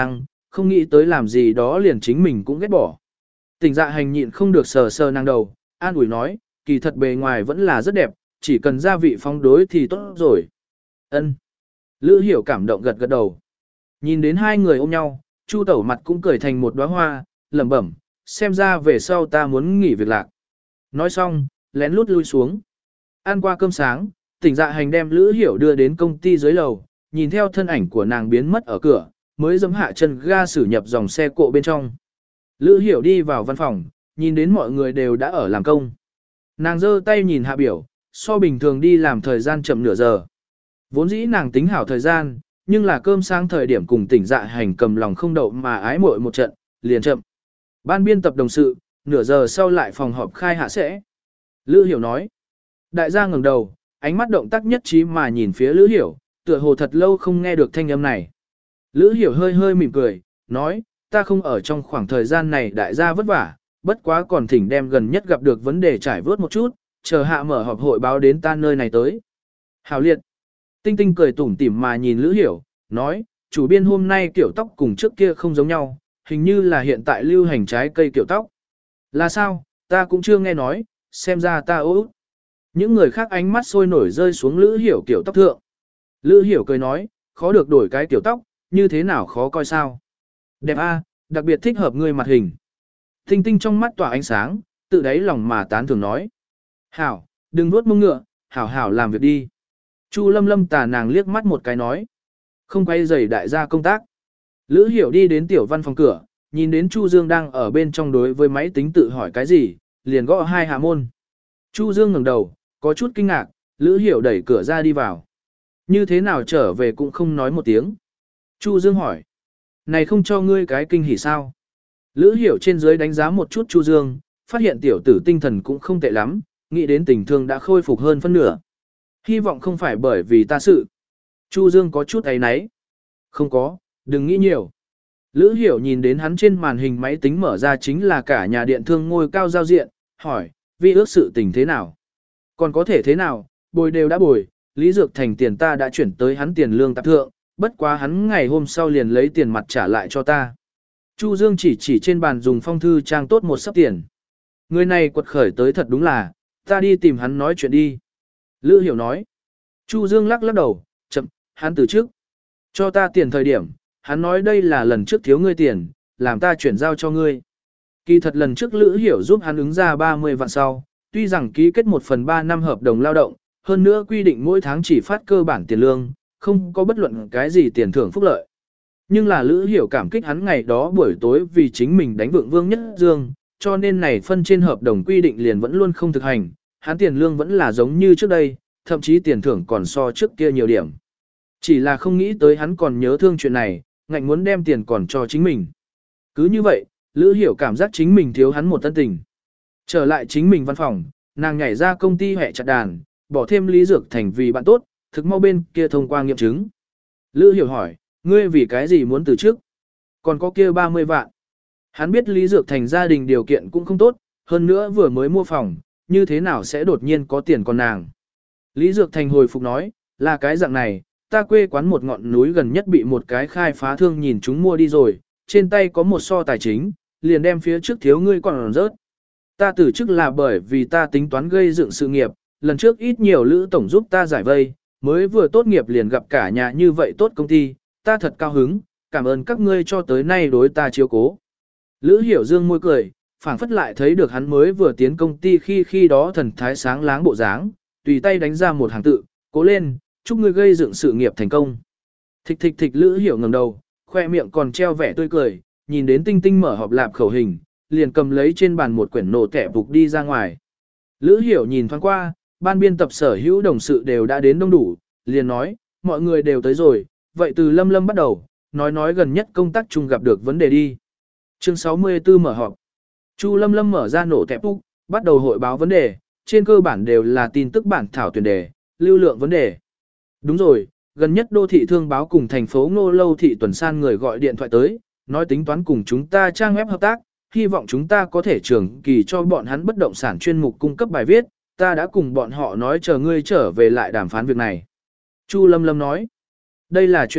không nghĩ tới làm gì đó liền chính mình cũng ghét bỏ. Tỉnh Dạ Hành nhịn không được sờ sờ nàng đầu, an ủi nói, kỳ thật bề ngoài vẫn là rất đẹp, chỉ cần gia vị phong đối thì tốt rồi. Ân. Lữ Hiểu cảm động gật gật đầu. Nhìn đến hai người ôm nhau, Chu Tẩu mặt cũng cười thành một đóa hoa, lẩm bẩm, xem ra về sau ta muốn nghỉ việc lạc. Nói xong, lén lút lui xuống. Ăn qua cơm sáng, Tỉnh Dạ Hành đem Lữ Hiểu đưa đến công ty dưới lầu, nhìn theo thân ảnh của nàng biến mất ở cửa, mới giẫm hạ chân ga xử nhập dòng xe cộ bên trong. Lữ Hiểu đi vào văn phòng, nhìn đến mọi người đều đã ở làm công. Nàng giơ tay nhìn hạ biểu, so bình thường đi làm thời gian chậm nửa giờ. Vốn dĩ nàng tính hảo thời gian, nhưng là cơm sáng thời điểm cùng Tỉnh Dạ Hành cầm lòng không đậu mà ái muội một trận, liền chậm. Ban biên tập đồng sự, nửa giờ sau lại phòng họp khai hạ sẽ. Lữ Hiểu nói. Đại gia ngẩng đầu, ánh mắt động tác nhất trí mà nhìn phía Lữ Hiểu, tựa hồ thật lâu không nghe được thanh âm này. Lữ Hiểu hơi hơi mỉm cười, nói, ta không ở trong khoảng thời gian này đại gia vất vả, bất quá còn thỉnh đem gần nhất gặp được vấn đề trải vớt một chút, chờ hạ mở họp hội báo đến ta nơi này tới. Hảo liệt. Tinh Tinh cười tủm tỉm mà nhìn Lữ Hiểu, nói, chủ biên hôm nay kiểu tóc cùng trước kia không giống nhau, hình như là hiện tại lưu hành trái cây kiểu tóc. Là sao, ta cũng chưa nghe nói, xem ra ta ố út. Những người khác ánh mắt sôi nổi rơi xuống Lữ Hiểu kiểu tóc thượng. Lữ Hiểu cười nói, khó được đổi cái kiểu tóc, như thế nào khó coi sao. Đẹp a, đặc biệt thích hợp người mặt hình. Tinh Tinh trong mắt tỏa ánh sáng, tự đáy lòng mà tán thưởng nói. Hảo, đừng vuốt mông ngựa, hảo hảo làm việc đi. Chu Lâm Lâm tà nàng liếc mắt một cái nói. Không quay rầy đại gia công tác. Lữ Hiểu đi đến tiểu văn phòng cửa, nhìn đến Chu Dương đang ở bên trong đối với máy tính tự hỏi cái gì, liền gõ hai hạ môn. Chu Dương ngẩng đầu, có chút kinh ngạc, Lữ Hiểu đẩy cửa ra đi vào. Như thế nào trở về cũng không nói một tiếng. Chu Dương hỏi. Này không cho ngươi cái kinh hỉ sao? Lữ Hiểu trên dưới đánh giá một chút Chu Dương, phát hiện tiểu tử tinh thần cũng không tệ lắm, nghĩ đến tình thương đã khôi phục hơn phân nửa. Hy vọng không phải bởi vì ta sự. Chu Dương có chút áy náy. Không có, đừng nghĩ nhiều. Lữ Hiểu nhìn đến hắn trên màn hình máy tính mở ra chính là cả nhà điện thương ngôi cao giao diện, hỏi, vi ước sự tình thế nào? Còn có thể thế nào, bồi đều đã bồi, Lý Dược Thành tiền ta đã chuyển tới hắn tiền lương tạp thượng, bất quá hắn ngày hôm sau liền lấy tiền mặt trả lại cho ta. Chu Dương chỉ chỉ trên bàn dùng phong thư trang tốt một sấp tiền. Người này quật khởi tới thật đúng là, ta đi tìm hắn nói chuyện đi. Lữ Hiểu nói. Chu Dương lắc lắc đầu, chậm, hắn từ trước. Cho ta tiền thời điểm, hắn nói đây là lần trước thiếu ngươi tiền, làm ta chuyển giao cho ngươi. Kỳ thật lần trước Lữ Hiểu giúp hắn ứng ra ba mươi vạn sau, tuy rằng ký kết một phần ba năm hợp đồng lao động, hơn nữa quy định mỗi tháng chỉ phát cơ bản tiền lương, không có bất luận cái gì tiền thưởng phúc lợi. Nhưng là Lữ Hiểu cảm kích hắn ngày đó buổi tối vì chính mình đánh vượng Vương Nhất Dương, cho nên này phân trên hợp đồng quy định liền vẫn luôn không thực hành, hắn tiền lương vẫn là giống như trước đây, thậm chí tiền thưởng còn so trước kia nhiều điểm. Chỉ là không nghĩ tới hắn còn nhớ thương chuyện này, ngạnh muốn đem tiền còn cho chính mình. Cứ như vậy, Lữ Hiểu cảm giác chính mình thiếu hắn một tân tình. Trở lại chính mình văn phòng, nàng nhảy ra công ty hẹ chặt đàn, bỏ thêm Lý Dược Thành vì bạn tốt, thực mau bên kia thông qua nghiệm chứng. Lữ Hiểu hỏi, ngươi vì cái gì muốn từ chức? Còn có kia ba mươi vạn. Hắn biết Lý Dược Thành gia đình điều kiện cũng không tốt, hơn nữa vừa mới mua phòng, như thế nào sẽ đột nhiên có tiền còn nàng. Lý Dược Thành hồi phục nói, là cái dạng này, ta quê quán một ngọn núi gần nhất bị một cái khai phá thương nhìn chúng mua đi rồi, trên tay có một so tài chính, liền đem phía trước thiếu ngươi còn rớt. Ta từ chức là bởi vì ta tính toán gây dựng sự nghiệp, lần trước ít nhiều Lữ Tổng giúp ta giải vây, mới vừa tốt nghiệp liền gặp cả nhà như vậy tốt công ty, ta thật cao hứng, cảm ơn các ngươi cho tới nay đối ta chiếu cố. Lữ Hiểu Dương môi cười, phảng phất lại thấy được hắn mới vừa tiến công ty khi khi đó thần thái sáng láng bộ dáng, tùy tay đánh ra một hàng tự, cố lên, chúc ngươi gây dựng sự nghiệp thành công. Thịch thịch thịch Lữ Hiểu ngẩng đầu, khoe miệng còn treo vẻ tươi cười, nhìn đến Tinh Tinh mở họp lạp khẩu hình, liền cầm lấy trên bàn một quyển nổ tẻ vục đi ra ngoài. Lữ Hiểu nhìn thoáng qua, ban biên tập sở hữu đồng sự đều đã đến đông đủ, liền nói, mọi người đều tới rồi, vậy từ Lâm Lâm bắt đầu, nói nói gần nhất công tác chung gặp được vấn đề đi. Chương sáu mươi tư mở họp. Chu Lâm Lâm mở ra nổ tẻ vục, bắt đầu hội báo vấn đề, trên cơ bản đều là tin tức bản thảo tuyển đề, lưu lượng vấn đề. Đúng rồi, gần nhất đô thị thương báo cùng thành phố Ngô Lâu thị tuần san người gọi điện thoại tới, nói tính toán cùng chúng ta trang web hợp tác, hy vọng chúng ta có thể trường kỳ cho bọn hắn bất động sản chuyên mục cung cấp bài viết, ta đã cùng bọn họ nói chờ ngươi trở về lại đàm phán việc này. Chu Lâm Lâm nói, đây là chuyện tốt,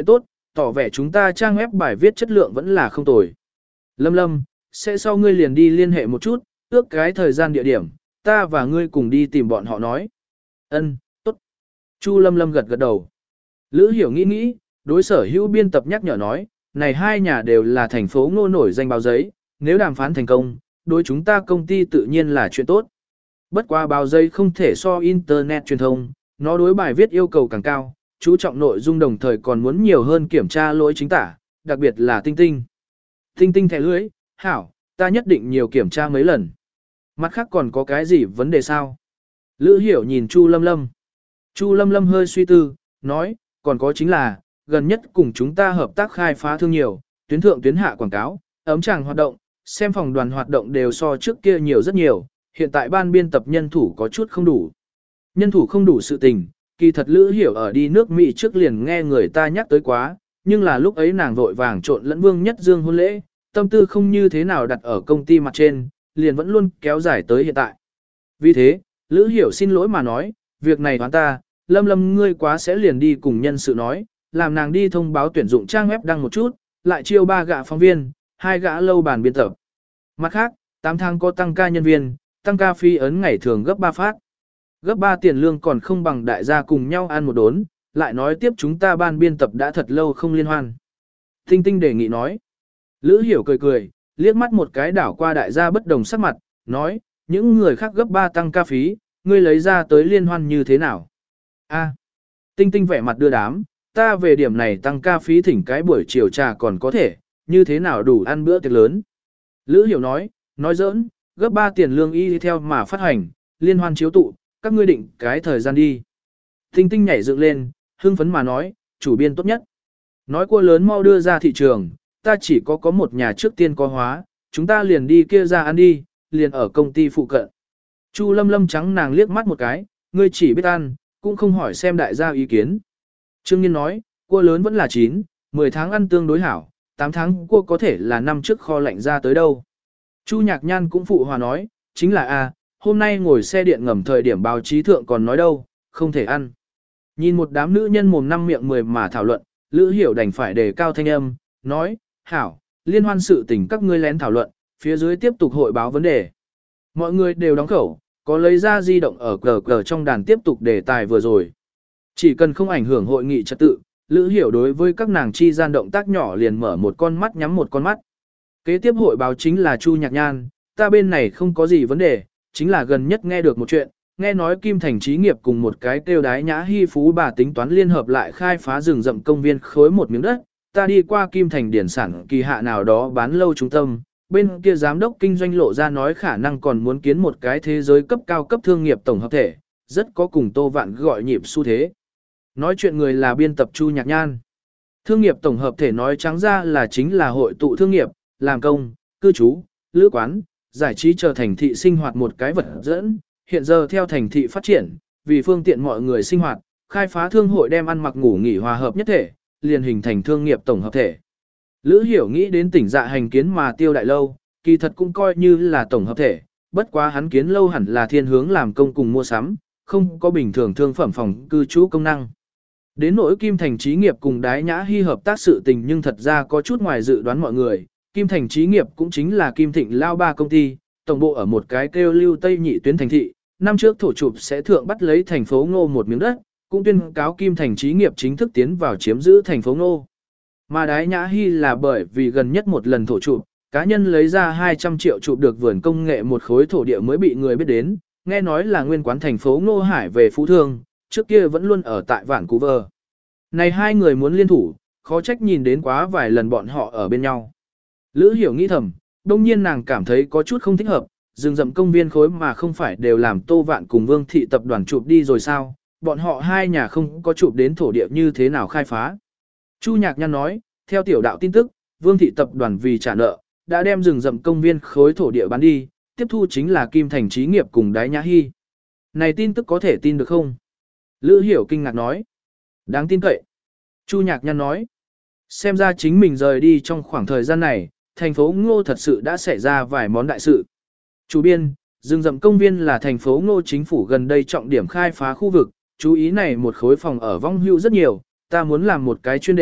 tỏ vẻ chúng ta trang web bài viết chất lượng vẫn là không tồi. Lâm Lâm, sẽ sau ngươi liền đi liên hệ một chút, ước cái thời gian địa điểm, ta và ngươi cùng đi tìm bọn họ nói. Ân, tốt. Chu Lâm Lâm gật gật đầu. Lữ Hiểu nghĩ nghĩ, đối sở hữu biên tập nhắc nhở nói, này hai nhà đều là thành phố Ngô nổi danh báo giấy, nếu đàm phán thành công, đối chúng ta công ty tự nhiên là chuyện tốt. Bất quá báo giấy không thể so internet truyền thông, nó đối bài viết yêu cầu càng cao, chú trọng nội dung đồng thời còn muốn nhiều hơn kiểm tra lỗi chính tả, đặc biệt là tinh tinh. Tinh tinh thẻ lưới, hảo, ta nhất định nhiều kiểm tra mấy lần. Mặt khác còn có cái gì vấn đề sao? Lữ Hiểu nhìn Chu Lâm Lâm. Chu Lâm Lâm hơi suy tư, nói, còn có chính là, gần nhất cùng chúng ta hợp tác khai phá thương nhiều, tuyến thượng tuyến hạ quảng cáo, ấm tràng hoạt động, xem phòng đoàn hoạt động đều so trước kia nhiều rất nhiều, hiện tại ban biên tập nhân thủ có chút không đủ. Nhân thủ không đủ sự tình, kỳ thật Lữ Hiểu ở đi nước Mỹ trước liền nghe người ta nhắc tới quá, nhưng là lúc ấy nàng vội vàng trộn lẫn Vương Nhất Dương hôn lễ, tâm tư không như thế nào đặt ở công ty mặt trên, liền vẫn luôn kéo dài tới hiện tại. Vì thế, Lữ Hiểu xin lỗi mà nói, việc này toán ta, Lâm Lâm ngươi quá sẽ liền đi cùng nhân sự nói, làm nàng đi thông báo tuyển dụng trang web đăng một chút, lại chiêu ba gã phóng viên, hai gã lâu bàn biên tập. Mặt khác, tám tháng có tăng ca nhân viên, tăng ca phí ấn ngày thường gấp ba phát. Gấp ba tiền lương còn không bằng đại gia cùng nhau ăn một đốn, lại nói tiếp chúng ta ban biên tập đã thật lâu không liên hoan. Tinh Tinh đề nghị nói. Lữ Hiểu cười cười, liếc mắt một cái đảo qua đại gia bất đồng sắc mặt, nói, những người khác gấp ba tăng ca phí, ngươi lấy ra tới liên hoan như thế nào? A. Tinh Tinh vẻ mặt đưa đám, ta về điểm này tăng ca phí thỉnh cái buổi chiều trà còn có thể, như thế nào đủ ăn bữa tiệc lớn. Lữ Hiểu nói, nói giỡn, gấp ba tiền lương y theo mà phát hành, liên hoan chiếu tụ, các ngươi định cái thời gian đi. Tinh Tinh nhảy dựng lên, hưng phấn mà nói, chủ biên tốt nhất. Nói cua lớn mau đưa ra thị trường, ta chỉ có có một nhà trước tiên có hóa, chúng ta liền đi kia ra ăn đi, liền ở công ty phụ cận. Chu Lâm Lâm trắng nàng liếc mắt một cái, ngươi chỉ biết ăn, cũng không hỏi xem đại gia ý kiến. Trương Nhiên nói, cua lớn vẫn là chín, mười tháng ăn tương đối hảo, tám tháng cua có thể là năm trước kho lạnh ra tới đâu. Chu Nhạc Nhan cũng phụ hòa nói, chính là a, hôm nay ngồi xe điện ngầm thời điểm báo chí thượng còn nói đâu, không thể ăn. Nhìn một đám nữ nhân mồm năm miệng mười mà thảo luận, Lữ Hiểu đành phải đề cao thanh âm, nói, hảo, liên hoan sự tình các ngươi lén thảo luận, phía dưới tiếp tục hội báo vấn đề. Mọi người đều đóng khẩu, có lấy ra di động ở cờ cờ trong đàn tiếp tục đề tài vừa rồi. Chỉ cần không ảnh hưởng hội nghị trật tự, Lữ Hiểu đối với các nàng chi gian động tác nhỏ liền mở một con mắt nhắm một con mắt. Kế tiếp hội báo chính là Chu Nhạc Nhan, ta bên này không có gì vấn đề, chính là gần nhất nghe được một chuyện, nghe nói Kim Thành Trí Nghiệp cùng một cái kêu đái nhã hy phú bà tính toán liên hợp lại khai phá rừng rậm công viên khối một miếng đất, ta đi qua Kim Thành điển sản kỳ hạ nào đó bán lâu trung tâm, bên kia giám đốc kinh doanh lộ ra nói khả năng còn muốn kiến một cái thế giới cấp cao cấp thương nghiệp tổng hợp thể, rất có cùng Tô Vạn gọi nhịp xu thế. Nói chuyện người là biên tập Chu Nhạc Nhan. Thương nghiệp tổng hợp thể nói trắng ra là chính là hội tụ thương nghiệp, làm công, cư trú, lữ quán, giải trí trở thành thị sinh hoạt một cái vật dẫn, hiện giờ theo thành thị phát triển, vì phương tiện mọi người sinh hoạt, khai phá thương hội đem ăn mặc ngủ nghỉ hòa hợp nhất thể, liền hình thành thương nghiệp tổng hợp thể. Lữ Hiểu nghĩ đến tỉnh dạ hành kiến mà tiêu đại lâu, kỳ thật cũng coi như là tổng hợp thể, bất quá hắn kiến lâu hẳn là thiên hướng làm công cùng mua sắm, không có bình thường thương phẩm phòng cư trú công năng. Đến nỗi Kim Thành Trí Nghiệp cùng Đái Nhã Hy hợp tác sự tình nhưng thật ra có chút ngoài dự đoán mọi người, Kim Thành Trí Nghiệp cũng chính là Kim Thịnh Lao Ba công ty, tổng bộ ở một cái kêu lưu Tây Nhị tuyến thành thị, năm trước thổ chụp sẽ thượng bắt lấy thành phố Ngô một miếng đất, cũng tuyên cáo Kim Thành Trí Nghiệp chính thức tiến vào chiếm giữ thành phố Ngô. Mà Đái Nhã Hy là bởi vì gần nhất một lần thổ chụp, cá nhân lấy ra hai trăm triệu chụp được vườn công nghệ một khối thổ địa mới bị người biết đến, nghe nói là nguyên quán thành phố Ngô Hải về Phú Thương, trước kia vẫn luôn ở tại Vancouver. Này hai người muốn liên thủ, khó trách nhìn đến quá vài lần bọn họ ở bên nhau. Lữ Hiểu nghĩ thầm, đông nhiên nàng cảm thấy có chút không thích hợp, rừng rậm công viên khối mà không phải đều làm Tô Vạn cùng Vương Thị tập đoàn chụp đi rồi sao, bọn họ hai nhà không có chụp đến thổ địa như thế nào khai phá. Chu Nhạc Nhan nói, theo tiểu đạo tin tức, Vương Thị tập đoàn vì trả nợ, đã đem rừng rậm công viên khối thổ địa bán đi, tiếp thu chính là Kim Thành Trí Nghiệp cùng Đái Nhã Hy. Này tin tức có thể tin được không? Lữ Hiểu kinh ngạc nói. Đáng tin cậy. Chu Nhạc Nhan nói. Xem ra chính mình rời đi trong khoảng thời gian này, thành phố Ngô thật sự đã xảy ra vài món đại sự. Chủ biên, rừng rậm công viên là thành phố Ngô chính phủ gần đây trọng điểm khai phá khu vực, chú ý này một khối phòng ở vong hưu rất nhiều, ta muốn làm một cái chuyên đề,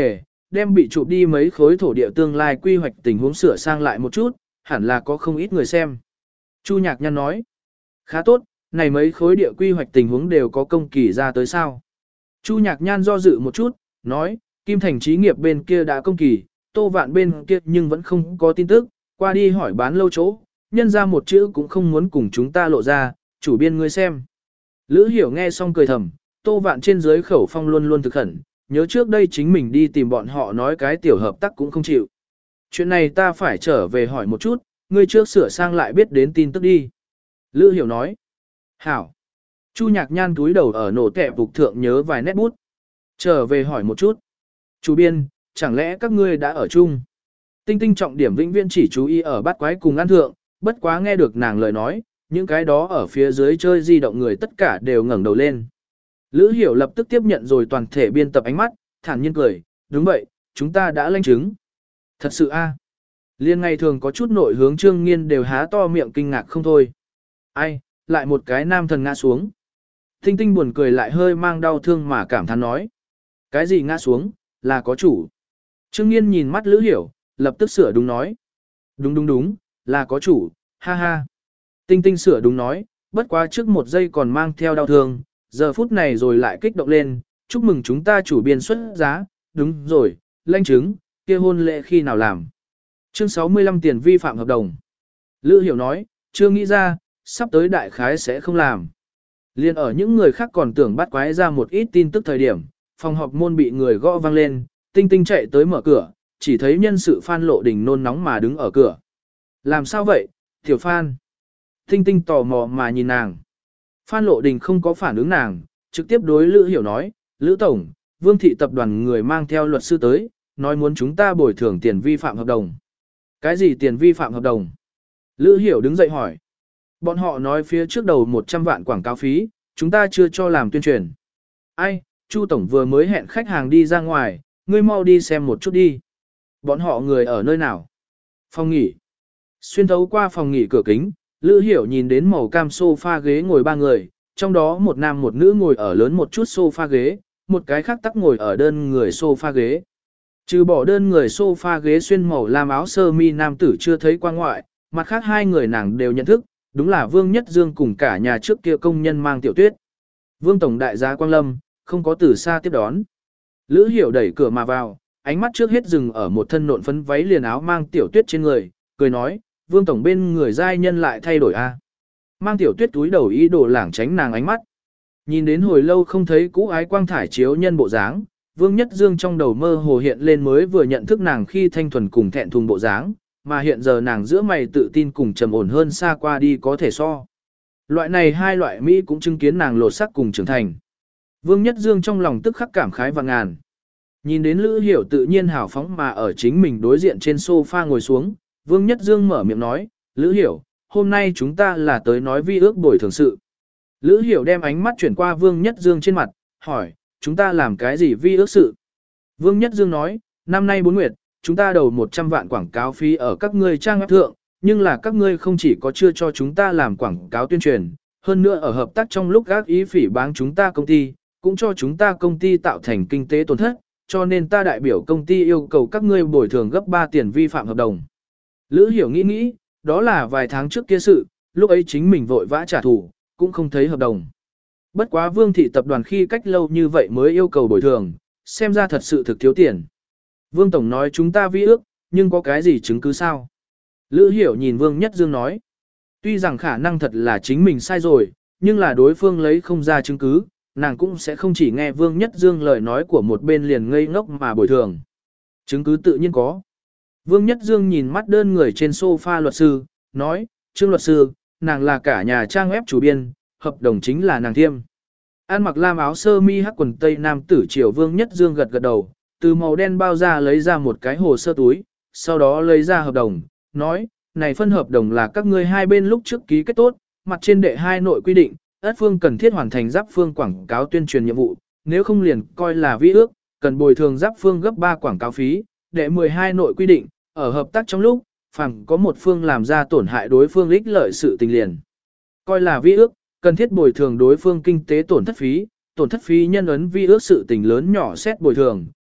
đem bị chụp đi mấy khối thổ địa tương lai quy hoạch tình huống sửa sang lại một chút, hẳn là có không ít người xem. Chu Nhạc Nhan nói, khá tốt, này mấy khối địa quy hoạch tình huống đều có công kỳ ra tới sao. Chu Nhạc Nhan do dự một chút, nói, Kim Thành Trí nghiệp bên kia đã công kỳ, Tô Vạn bên kia nhưng vẫn không có tin tức, qua đi hỏi bán lâu chỗ, nhân ra một chữ cũng không muốn cùng chúng ta lộ ra, chủ biên ngươi xem. Lữ Hiểu nghe xong cười thầm, Tô Vạn trên dưới khẩu phong luôn luôn thực khẩn, nhớ trước đây chính mình đi tìm bọn họ nói cái tiểu hợp tác cũng không chịu. Chuyện này ta phải trở về hỏi một chút, ngươi trước sửa sang lại biết đến tin tức đi. Lữ Hiểu nói. Hảo. Chu Nhạc Nhan túi đầu ở nổ kẹp phục thượng nhớ vài nét bút. Trở về hỏi một chút. Chủ biên, chẳng lẽ các ngươi đã ở chung? Tinh Tinh trọng điểm vĩnh viễn chỉ chú ý ở bát quái cùng ăn thượng, bất quá nghe được nàng lời nói, những cái đó ở phía dưới chơi di động người tất cả đều ngẩng đầu lên. Lữ Hiểu lập tức tiếp nhận rồi toàn thể biên tập ánh mắt, thản nhiên cười, đúng vậy, chúng ta đã lãnh chứng. Thật sự a, liên ngày thường có chút nội hướng Trương Nghiên đều há to miệng kinh ngạc không thôi. Ai, lại một cái nam thần ngã xuống. Tinh Tinh buồn cười lại hơi mang đau thương mà cảm thán nói. Cái gì ngã xuống, là có chủ. Trương Nghiên nhìn mắt Lữ Hiểu, lập tức sửa đúng nói. Đúng đúng đúng, là có chủ, ha ha. Tinh Tinh sửa đúng nói, bất quá trước một giây còn mang theo đau thương, giờ phút này rồi lại kích động lên, chúc mừng chúng ta chủ biên xuất giá, đúng rồi, lãnh chứng, kia hôn lễ khi nào làm. Chương sáu mươi lăm tiền vi phạm hợp đồng. Lữ Hiểu nói, chưa nghĩ ra, sắp tới đại khái sẽ không làm. Liên ở những người khác còn tưởng bắt quái ra một ít tin tức thời điểm, phòng họp môn bị người gõ vang lên, Tinh Tinh chạy tới mở cửa, chỉ thấy nhân sự Phan Lộ Đình nôn nóng mà đứng ở cửa. Làm sao vậy, Tiểu Phan? Tinh Tinh tò mò mà nhìn nàng. Phan Lộ Đình không có phản ứng nàng, trực tiếp đối Lữ Hiểu nói, Lữ Tổng, Vương Thị tập đoàn người mang theo luật sư tới, nói muốn chúng ta bồi thường tiền vi phạm hợp đồng. Cái gì tiền vi phạm hợp đồng? Lữ Hiểu đứng dậy hỏi. Bọn họ nói phía trước đầu một trăm vạn quảng cáo phí, chúng ta chưa cho làm tuyên truyền. Ai, Chu Tổng vừa mới hẹn khách hàng đi ra ngoài, ngươi mau đi xem một chút đi. Bọn họ người ở nơi nào? Phòng nghỉ. Xuyên thấu qua phòng nghỉ cửa kính, Lữ Hiểu nhìn đến màu cam sofa ghế ngồi ba người, trong đó một nam một nữ ngồi ở lớn một chút sofa ghế, một cái khác tắc ngồi ở đơn người sofa ghế. Trừ bỏ đơn người sofa ghế xuyên màu lam áo sơ mi nam tử chưa thấy qua ngoại, mặt khác hai người nàng đều nhận thức, đúng là Vương Nhất Dương cùng cả nhà trước kia công nhân mang Tiểu Tuyết. Vương Tổng đại gia Quang Lâm, không có từ xa tiếp đón. Lữ Hiểu đẩy cửa mà vào, ánh mắt trước hết dừng ở một thân nộn phấn váy liền áo mang Tiểu Tuyết trên người, cười nói, Vương Tổng bên người giai nhân lại thay đổi a. Mang Tiểu Tuyết túi đầu ý đồ lảng tránh nàng ánh mắt. Nhìn đến hồi lâu không thấy cũ ái quang thải chiếu nhân bộ dáng, Vương Nhất Dương trong đầu mơ hồ hiện lên mới vừa nhận thức nàng khi thanh thuần cùng thẹn thùng bộ dáng, mà hiện giờ nàng giữa mày tự tin cùng trầm ổn hơn xa qua đi có thể so. Loại này hai loại Mỹ cũng chứng kiến nàng lột sắc cùng trưởng thành. Vương Nhất Dương trong lòng tức khắc cảm khái và ngàn. Nhìn đến Lữ Hiểu tự nhiên hào phóng mà ở chính mình đối diện trên sofa ngồi xuống, Vương Nhất Dương mở miệng nói, Lữ Hiểu, hôm nay chúng ta là tới nói vi ước bồi thường sự. Lữ Hiểu đem ánh mắt chuyển qua Vương Nhất Dương trên mặt, hỏi, chúng ta làm cái gì vi ước sự? Vương Nhất Dương nói, năm nay bốn nguyệt, chúng ta đầu một trăm vạn quảng cáo phí ở các ngươi trang web thượng, nhưng là các ngươi không chỉ có chưa cho chúng ta làm quảng cáo tuyên truyền, hơn nữa ở hợp tác trong lúc gác ý phỉ báng chúng ta công ty, cũng cho chúng ta công ty tạo thành kinh tế tổn thất, cho nên ta đại biểu công ty yêu cầu các ngươi bồi thường gấp ba tiền vi phạm hợp đồng. Lữ Hiểu nghĩ nghĩ, đó là vài tháng trước kia sự, lúc ấy chính mình vội vã trả thù, cũng không thấy hợp đồng. Bất quá Vương Thị tập đoàn khi cách lâu như vậy mới yêu cầu bồi thường, xem ra thật sự thực thiếu tiền. Vương Tổng nói chúng ta vi ước, nhưng có cái gì chứng cứ sao? Lữ Hiểu nhìn Vương Nhất Dương nói. Tuy rằng khả năng thật là chính mình sai rồi, nhưng là đối phương lấy không ra chứng cứ, nàng cũng sẽ không chỉ nghe Vương Nhất Dương lời nói của một bên liền ngây ngốc mà bồi thường. Chứng cứ tự nhiên có. Vương Nhất Dương nhìn mắt đơn người trên sofa luật sư, nói, Trương luật sư, nàng là cả nhà trang web chủ biên, hợp đồng chính là nàng thiêm. An mặc lam áo sơ mi hắc quần tây nam tử triều Vương Nhất Dương gật gật đầu, từ màu đen bao ra lấy ra một cái hồ sơ túi, sau đó lấy ra hợp đồng, nói, này phân hợp đồng là các ngươi hai bên lúc trước ký kết tốt, mặt trên đệ hai nội quy định, ất phương cần thiết hoàn thành giáp phương quảng cáo tuyên truyền nhiệm vụ, nếu không liền coi là vi ước, cần bồi thường giáp phương gấp ba quảng cáo phí, đệ mười hai nội quy định, ở hợp tác trong lúc, phàm có một phương làm ra tổn hại đối phương ích lợi sự tình liền. Coi là vi ước, cần thiết bồi thường đối phương kinh tế tổn thất phí, tổn thất phí nhân ấn vi ước sự tình lớn nhỏ xét bồi thường,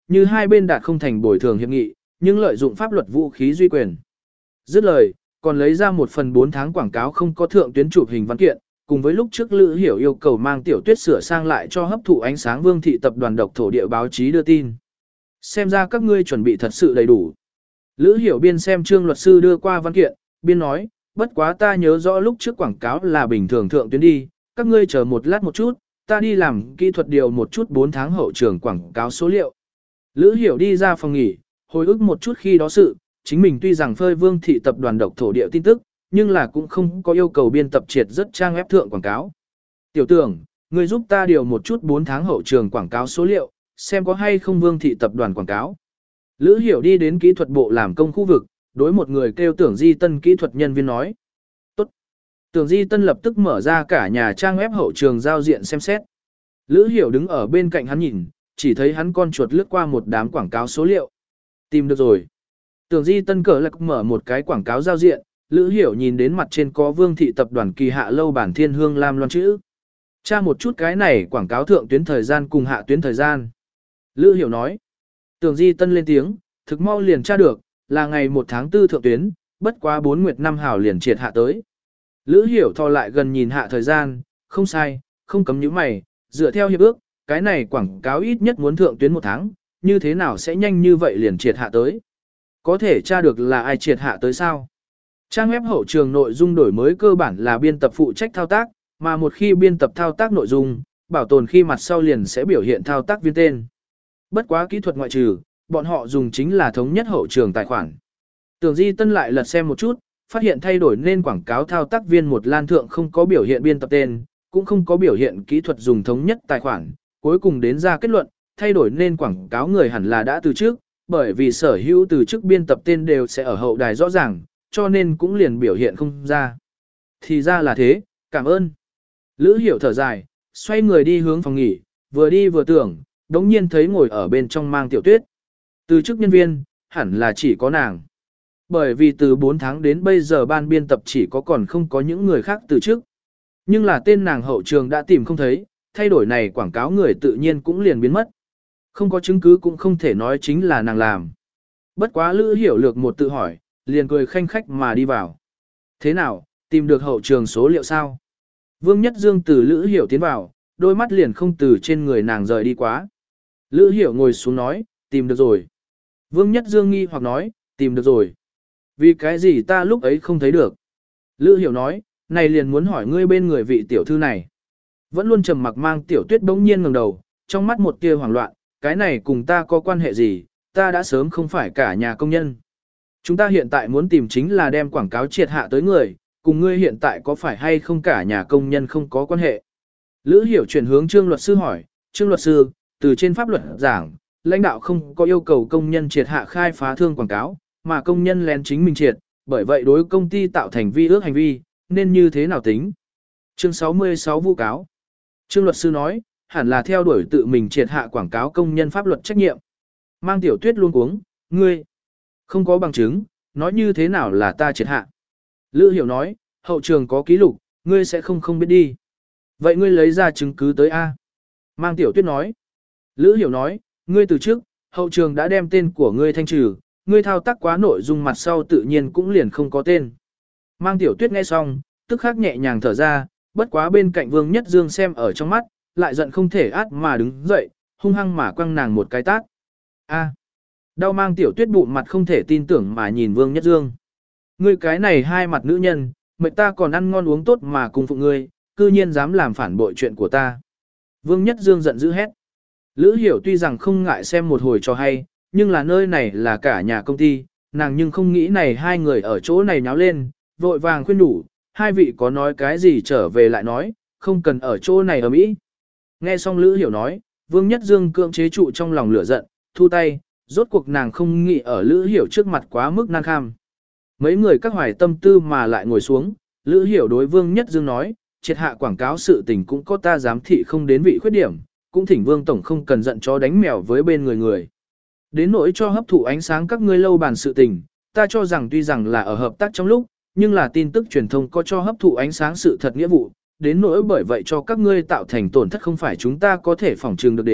như hai bên đạt không thành bồi thường hiệp nghị, nhưng lợi dụng pháp luật vũ khí duy quyền. Dứt lời, còn lấy ra một phần bốn tháng quảng cáo không có thượng tuyến chụp hình văn kiện, cùng với lúc trước Lữ Hiểu yêu cầu mang Tiểu Tuyết sửa sang lại cho hấp thụ ánh sáng Vương thị tập đoàn độc thổ địa báo chí đưa tin. Xem ra các ngươi chuẩn bị thật sự đầy đủ. Lữ Hiểu biên xem Trương luật sư đưa qua văn kiện, biên nói, bất quá ta nhớ rõ lúc trước quảng cáo là bình thường thượng tuyến đi, các ngươi chờ một lát một chút, ta đi làm kỹ thuật điều một chút bốn tháng hậu trường quảng cáo số liệu. Lữ Hiểu đi ra phòng nghỉ, hồi ức một chút khi đó sự, chính mình tuy rằng phơi Vương thị tập đoàn độc thổ địa tin tức, nhưng là cũng không có yêu cầu biên tập triệt rất trang web thượng quảng cáo. Tiểu tưởng, ngươi giúp ta điều một chút bốn tháng hậu trường quảng cáo số liệu, xem có hay không Vương thị tập đoàn quảng cáo. Lữ Hiểu đi đến kỹ thuật bộ làm công khu vực, đối một người kêu Tưởng Di Tân kỹ thuật nhân viên nói. Tốt. Tưởng Di Tân lập tức mở ra cả nhà trang web hậu trường giao diện xem xét. Lữ Hiểu đứng ở bên cạnh hắn nhìn, chỉ thấy hắn con chuột lướt qua một đám quảng cáo số liệu. Tìm được rồi. Tưởng Di Tân cờ lạc mở một cái quảng cáo giao diện, Lữ Hiểu nhìn đến mặt trên có Vương thị tập đoàn kỳ hạ lâu bản thiên hương lam loan chữ. Tra một chút cái này quảng cáo thượng tuyến thời gian cùng hạ tuyến thời gian. Lữ Hiểu nói. Tưởng Di Tân lên tiếng, thực mau liền tra được, là ngày một tháng tư thượng tuyến, bất quá bốn nguyệt năm hào liền triệt hạ tới. Lữ Hiểu thò lại gần nhìn hạ thời gian, không sai, không cấm những mày, dựa theo hiệp ước, cái này quảng cáo ít nhất muốn thượng tuyến một tháng, như thế nào sẽ nhanh như vậy liền triệt hạ tới. Có thể tra được là ai triệt hạ tới sao? Trang web hậu trường nội dung đổi mới cơ bản là biên tập phụ trách thao tác, mà một khi biên tập thao tác nội dung, bảo tồn khi mặt sau liền sẽ biểu hiện thao tác viên tên. Bất quá kỹ thuật ngoại trừ, bọn họ dùng chính là thống nhất hậu trường tài khoản. Tưởng Di Tân lại lật xem một chút, phát hiện thay đổi nên quảng cáo thao tác viên một lan thượng không có biểu hiện biên tập tên, cũng không có biểu hiện kỹ thuật dùng thống nhất tài khoản, cuối cùng đến ra kết luận, thay đổi nên quảng cáo người hẳn là đã từ trước, bởi vì sở hữu từ trước biên tập tên đều sẽ ở hậu đài rõ ràng, cho nên cũng liền biểu hiện không ra. Thì ra là thế, cảm ơn. Lữ Hiểu thở dài, xoay người đi hướng phòng nghỉ, vừa đi vừa tưởng, đống nhiên thấy ngồi ở bên trong mang Tiểu Tuyết. Từ chức nhân viên, hẳn là chỉ có nàng. Bởi vì từ bốn tháng đến bây giờ ban biên tập chỉ có còn không có những người khác từ chức. Nhưng là tên nàng hậu trường đã tìm không thấy, thay đổi này quảng cáo người tự nhiên cũng liền biến mất. Không có chứng cứ cũng không thể nói chính là nàng làm. Bất quá Lữ Hiểu lược một tự hỏi, liền cười khanh khách mà đi vào. Thế nào, tìm được hậu trường số liệu sao? Vương Nhất Dương từ Lữ Hiểu tiến vào, đôi mắt liền không từ trên người nàng rời đi quá. Lữ Hiểu ngồi xuống nói, tìm được rồi. Vương Nhất Dương nghi hoặc nói, tìm được rồi. Vì cái gì ta lúc ấy không thấy được? Lữ Hiểu nói, này liền muốn hỏi ngươi bên người vị tiểu thư này. Vẫn luôn trầm mặc mang Tiểu Tuyết bỗng nhiên ngẩng đầu, trong mắt một tia hoảng loạn, cái này cùng ta có quan hệ gì, ta đã sớm không phải cả nhà công nhân. Chúng ta hiện tại muốn tìm chính là đem quảng cáo triệt hạ tới người, cùng ngươi hiện tại có phải hay không cả nhà công nhân không có quan hệ. Lữ Hiểu chuyển hướng Trương luật sư hỏi, Trương luật sư, từ trên pháp luật giảng, lãnh đạo không có yêu cầu công nhân triệt hạ khai phá thương quảng cáo, mà công nhân lén chính mình triệt, bởi vậy đối công ty tạo thành vi ước hành vi, nên như thế nào tính? Chương sáu mươi sáu vu cáo. Trương luật sư nói, hẳn là theo đuổi tự mình triệt hạ quảng cáo công nhân pháp luật trách nhiệm. Mang Tiểu Tuyết luôn cuống, ngươi không có bằng chứng, nói như thế nào là ta triệt hạ. Lữ Hiểu nói, hậu trường có ký lục, ngươi sẽ không không biết đi. Vậy ngươi lấy ra chứng cứ tới A. Mang Tiểu Tuyết nói. Lữ Hiểu nói, ngươi từ trước, hậu trường đã đem tên của ngươi thanh trừ, ngươi thao tác quá nội dung mặt sau tự nhiên cũng liền không có tên. Mang Tiểu Tuyết nghe xong, tức khắc nhẹ nhàng thở ra, bất quá bên cạnh Vương Nhất Dương xem ở trong mắt, lại giận không thể át mà đứng dậy, hung hăng mà quăng nàng một cái tát. A. Đau Mang Tiểu Tuyết bụng mặt không thể tin tưởng mà nhìn Vương Nhất Dương. Ngươi cái này hai mặt nữ nhân, mệnh ta còn ăn ngon uống tốt mà cùng phụ ngươi, cư nhiên dám làm phản bội chuyện của ta. Vương Nhất Dương giận dữ hét. Lữ Hiểu tuy rằng không ngại xem một hồi cho hay, nhưng là nơi này là cả nhà công ty, nàng nhưng không nghĩ này hai người ở chỗ này nháo lên, vội vàng khuyên đủ, hai vị có nói cái gì trở về lại nói, không cần ở chỗ này ở mỹ. Nghe xong Lữ Hiểu nói, Vương Nhất Dương cưỡng chế trụ trong lòng lửa giận, thu tay, rốt cuộc nàng không nghĩ ở Lữ Hiểu trước mặt quá mức nan kham. Mấy người các hoài tâm tư mà lại ngồi xuống, Lữ Hiểu đối Vương Nhất Dương nói, triệt hạ quảng cáo sự tình cũng có ta giám thị không đến vị khuyết điểm, cũng thỉnh Vương Tổng không cần giận chó đánh mèo với bên người người. Đến nỗi cho hấp thụ ánh sáng các ngươi lâu bàn sự tình, ta cho rằng tuy rằng là ở hợp tác trong lúc, nhưng là tin tức truyền thông có cho hấp thụ ánh sáng sự thật nghĩa vụ, đến nỗi bởi vậy cho các ngươi tạo thành tổn thất không phải chúng ta có thể phòng trừng được đến,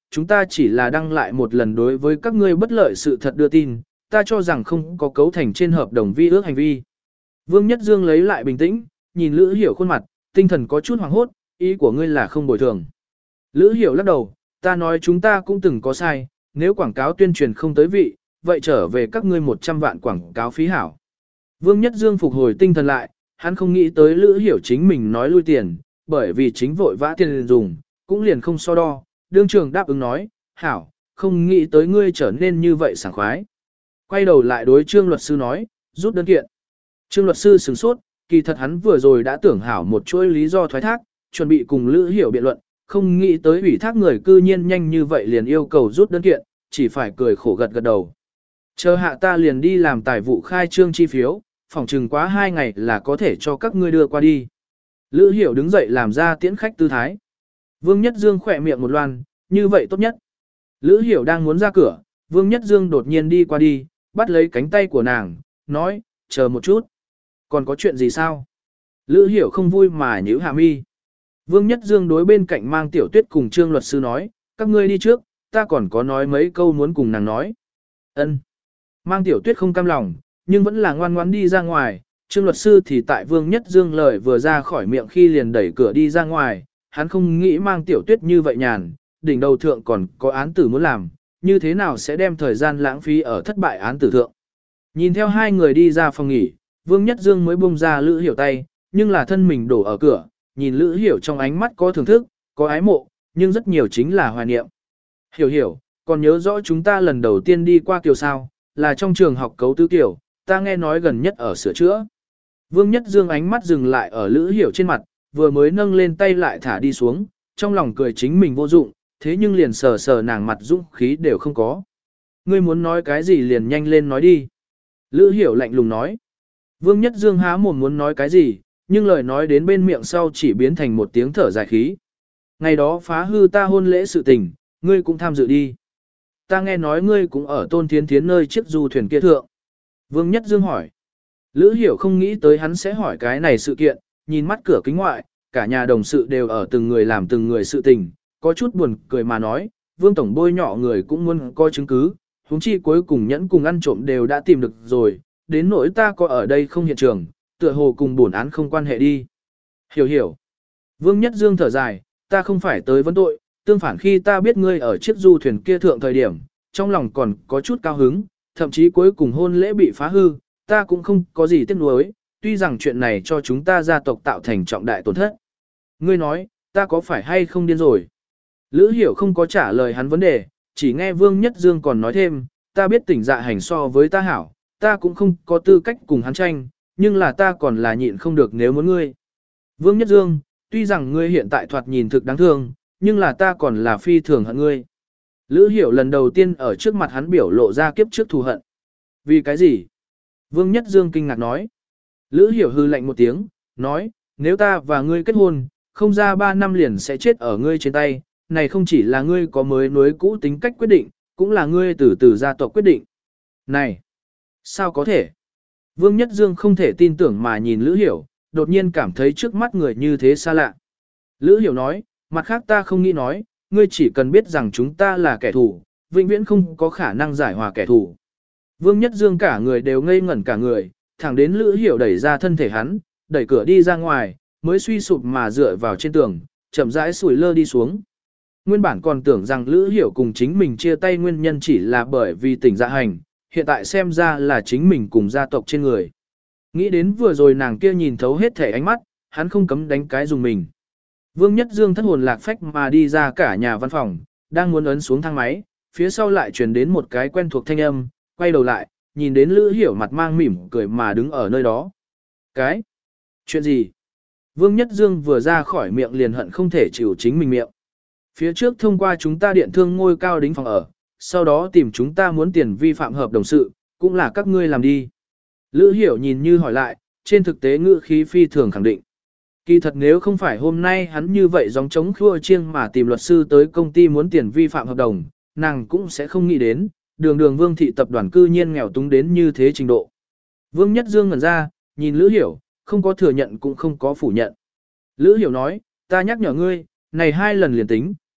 chúng ta chỉ là đăng lại một lần đối với các ngươi bất lợi sự thật đưa tin, ta cho rằng không có cấu thành trên hợp đồng vi ước hành vi. Vương Nhất Dương lấy lại bình tĩnh, nhìn Lữ Hiểu khuôn mặt, tinh thần có chút hoảng hốt, ý của ngươi là không bồi thường. Lữ Hiểu lắc đầu, ta nói chúng ta cũng từng có sai, nếu quảng cáo tuyên truyền không tới vị, vậy trở về các ngươi một trăm vạn quảng cáo phí hảo. Vương Nhất Dương phục hồi tinh thần lại, hắn không nghĩ tới Lữ Hiểu chính mình nói lui tiền, bởi vì chính vội vã tiền dùng, cũng liền không so đo, đương trường đáp ứng nói, hảo, không nghĩ tới ngươi trở nên như vậy sảng khoái. Quay đầu lại đối Trương luật sư nói, rút đơn kiện. Trương luật sư sửng sốt, kỳ thật hắn vừa rồi đã tưởng hảo một chuỗi lý do thoái thác, chuẩn bị cùng Lữ Hiểu biện luận, không nghĩ tới ủy thác người cư nhiên nhanh như vậy liền yêu cầu rút đơn kiện, chỉ phải cười khổ gật gật đầu. Chờ hạ ta liền đi làm tài vụ khai trương chi phiếu, phòng trừng quá hai ngày là có thể cho các ngươi đưa qua đi. Lữ Hiểu đứng dậy làm ra tiễn khách tư thái. Vương Nhất Dương khỏe miệng một loan, như vậy tốt nhất. Lữ Hiểu đang muốn ra cửa, Vương Nhất Dương đột nhiên đi qua đi, bắt lấy cánh tay của nàng, nói, chờ một chút. Còn có chuyện gì sao? Lữ Hiểu không vui mà nhíu hạ mi. Vương Nhất Dương đối bên cạnh Mang Tiểu Tuyết cùng Trương luật sư nói, các ngươi đi trước, ta còn có nói mấy câu muốn cùng nàng nói. Ân. Mang Tiểu Tuyết không cam lòng, nhưng vẫn là ngoan ngoãn đi ra ngoài, Trương luật sư thì tại Vương Nhất Dương lời vừa ra khỏi miệng khi liền đẩy cửa đi ra ngoài, hắn không nghĩ Mang Tiểu Tuyết như vậy nhàn, đỉnh đầu thượng còn có án tử muốn làm, như thế nào sẽ đem thời gian lãng phí ở thất bại án tử thượng. Nhìn theo hai người đi ra phòng nghỉ, Vương Nhất Dương mới buông ra Lữ Hiểu tay, nhưng là thân mình đổ ở cửa, nhìn Lữ Hiểu trong ánh mắt có thưởng thức, có ái mộ, nhưng rất nhiều chính là hoài niệm. Hiểu hiểu, còn nhớ rõ chúng ta lần đầu tiên đi qua kiều sao, là trong trường học cấu tứ kiều, ta nghe nói gần nhất ở sửa chữa. Vương Nhất Dương ánh mắt dừng lại ở Lữ Hiểu trên mặt, vừa mới nâng lên tay lại thả đi xuống, trong lòng cười chính mình vô dụng, thế nhưng liền sờ sờ nàng mặt dũng khí đều không có. Ngươi muốn nói cái gì liền nhanh lên nói đi. Lữ Hiểu lạnh lùng nói. Vương Nhất Dương há mồm muốn nói cái gì, nhưng lời nói đến bên miệng sau chỉ biến thành một tiếng thở dài khí. Ngày đó phá hư ta hôn lễ sự tình, ngươi cũng tham dự đi. Ta nghe nói ngươi cũng ở Tôn Thiến Thiến nơi chiếc du thuyền kia thượng. Vương Nhất Dương hỏi. Lữ Hiểu không nghĩ tới hắn sẽ hỏi cái này sự kiện, nhìn mắt cửa kính ngoại, cả nhà đồng sự đều ở từng người làm từng người sự tình, có chút buồn cười mà nói, Vương Tổng bôi nhọ người cũng muốn có chứng cứ, huống chi cuối cùng nhẫn cùng ăn trộm đều đã tìm được rồi, đến nỗi ta có ở đây không hiện trường, tựa hồ cùng bổn án không quan hệ đi. Hiểu hiểu. Vương Nhất Dương thở dài, ta không phải tới vấn tội, tương phản khi ta biết ngươi ở chiếc du thuyền kia thượng thời điểm, trong lòng còn có chút cao hứng, thậm chí cuối cùng hôn lễ bị phá hư, ta cũng không có gì tiếc nuối, tuy rằng chuyện này cho chúng ta gia tộc tạo thành trọng đại tổn thất. Ngươi nói, ta có phải hay không điên rồi? Lữ Hiểu không có trả lời hắn vấn đề, chỉ nghe Vương Nhất Dương còn nói thêm, ta biết tỉnh dạ hành so với ta hảo, ta cũng không có tư cách cùng hắn tranh, nhưng là ta còn là nhịn không được nếu muốn ngươi. Vương Nhất Dương, tuy rằng ngươi hiện tại thoạt nhìn thực đáng thương, nhưng là ta còn là phi thường hận ngươi. Lữ Hiểu lần đầu tiên ở trước mặt hắn biểu lộ ra kiếp trước thù hận. Vì cái gì? Vương Nhất Dương kinh ngạc nói. Lữ Hiểu hư lạnh một tiếng, nói, nếu ta và ngươi kết hôn, không ra ba năm liền sẽ chết ở ngươi trên tay, này không chỉ là ngươi có mới nối cũ tính cách quyết định, cũng là ngươi từ từ gia tộc quyết định. Này, sao có thể? Vương Nhất Dương không thể tin tưởng mà nhìn Lữ Hiểu, đột nhiên cảm thấy trước mắt người như thế xa lạ. Lữ Hiểu nói, mặt khác ta không nghĩ nói, ngươi chỉ cần biết rằng chúng ta là kẻ thù, vĩnh viễn không có khả năng giải hòa kẻ thù. Vương Nhất Dương cả người đều ngây ngẩn cả người, thẳng đến Lữ Hiểu đẩy ra thân thể hắn, đẩy cửa đi ra ngoài, mới suy sụp mà dựa vào trên tường, chậm rãi sủi lơ đi xuống. Nguyên bản còn tưởng rằng Lữ Hiểu cùng chính mình chia tay nguyên nhân chỉ là bởi vì tỉnh dạ hành, hiện tại xem ra là chính mình cùng gia tộc trên người. Nghĩ đến vừa rồi nàng kia nhìn thấu hết thể ánh mắt, hắn không cấm đánh cái dùng mình. Vương Nhất Dương thất hồn lạc phách mà đi ra cả nhà văn phòng, đang muốn ấn xuống thang máy, phía sau lại truyền đến một cái quen thuộc thanh âm, quay đầu lại, nhìn đến Lữ Hiểu mặt mang mỉm cười mà đứng ở nơi đó. Cái? Chuyện gì? Vương Nhất Dương vừa ra khỏi miệng liền hận không thể chịu chính mình miệng. Phía trước thông qua chúng ta điện thương ngôi cao đính phòng ở, sau đó tìm chúng ta muốn tiền vi phạm hợp đồng sự, cũng là các ngươi làm đi. Lữ Hiểu nhìn như hỏi lại, trên thực tế ngữ khí phi thường khẳng định. Kỳ thật nếu không phải hôm nay hắn như vậy gióng trống khua chiêng mà tìm luật sư tới công ty muốn tiền vi phạm hợp đồng, nàng cũng sẽ không nghĩ đến, đường đường Vương thị tập đoàn cư nhiên nghèo túng đến như thế trình độ. Vương Nhất Dương ngẩn ra, nhìn Lữ Hiểu, không có thừa nhận cũng không có phủ nhận. Lữ Hiểu nói, ta nhắc nhở ngươi, này hai lần liền tính,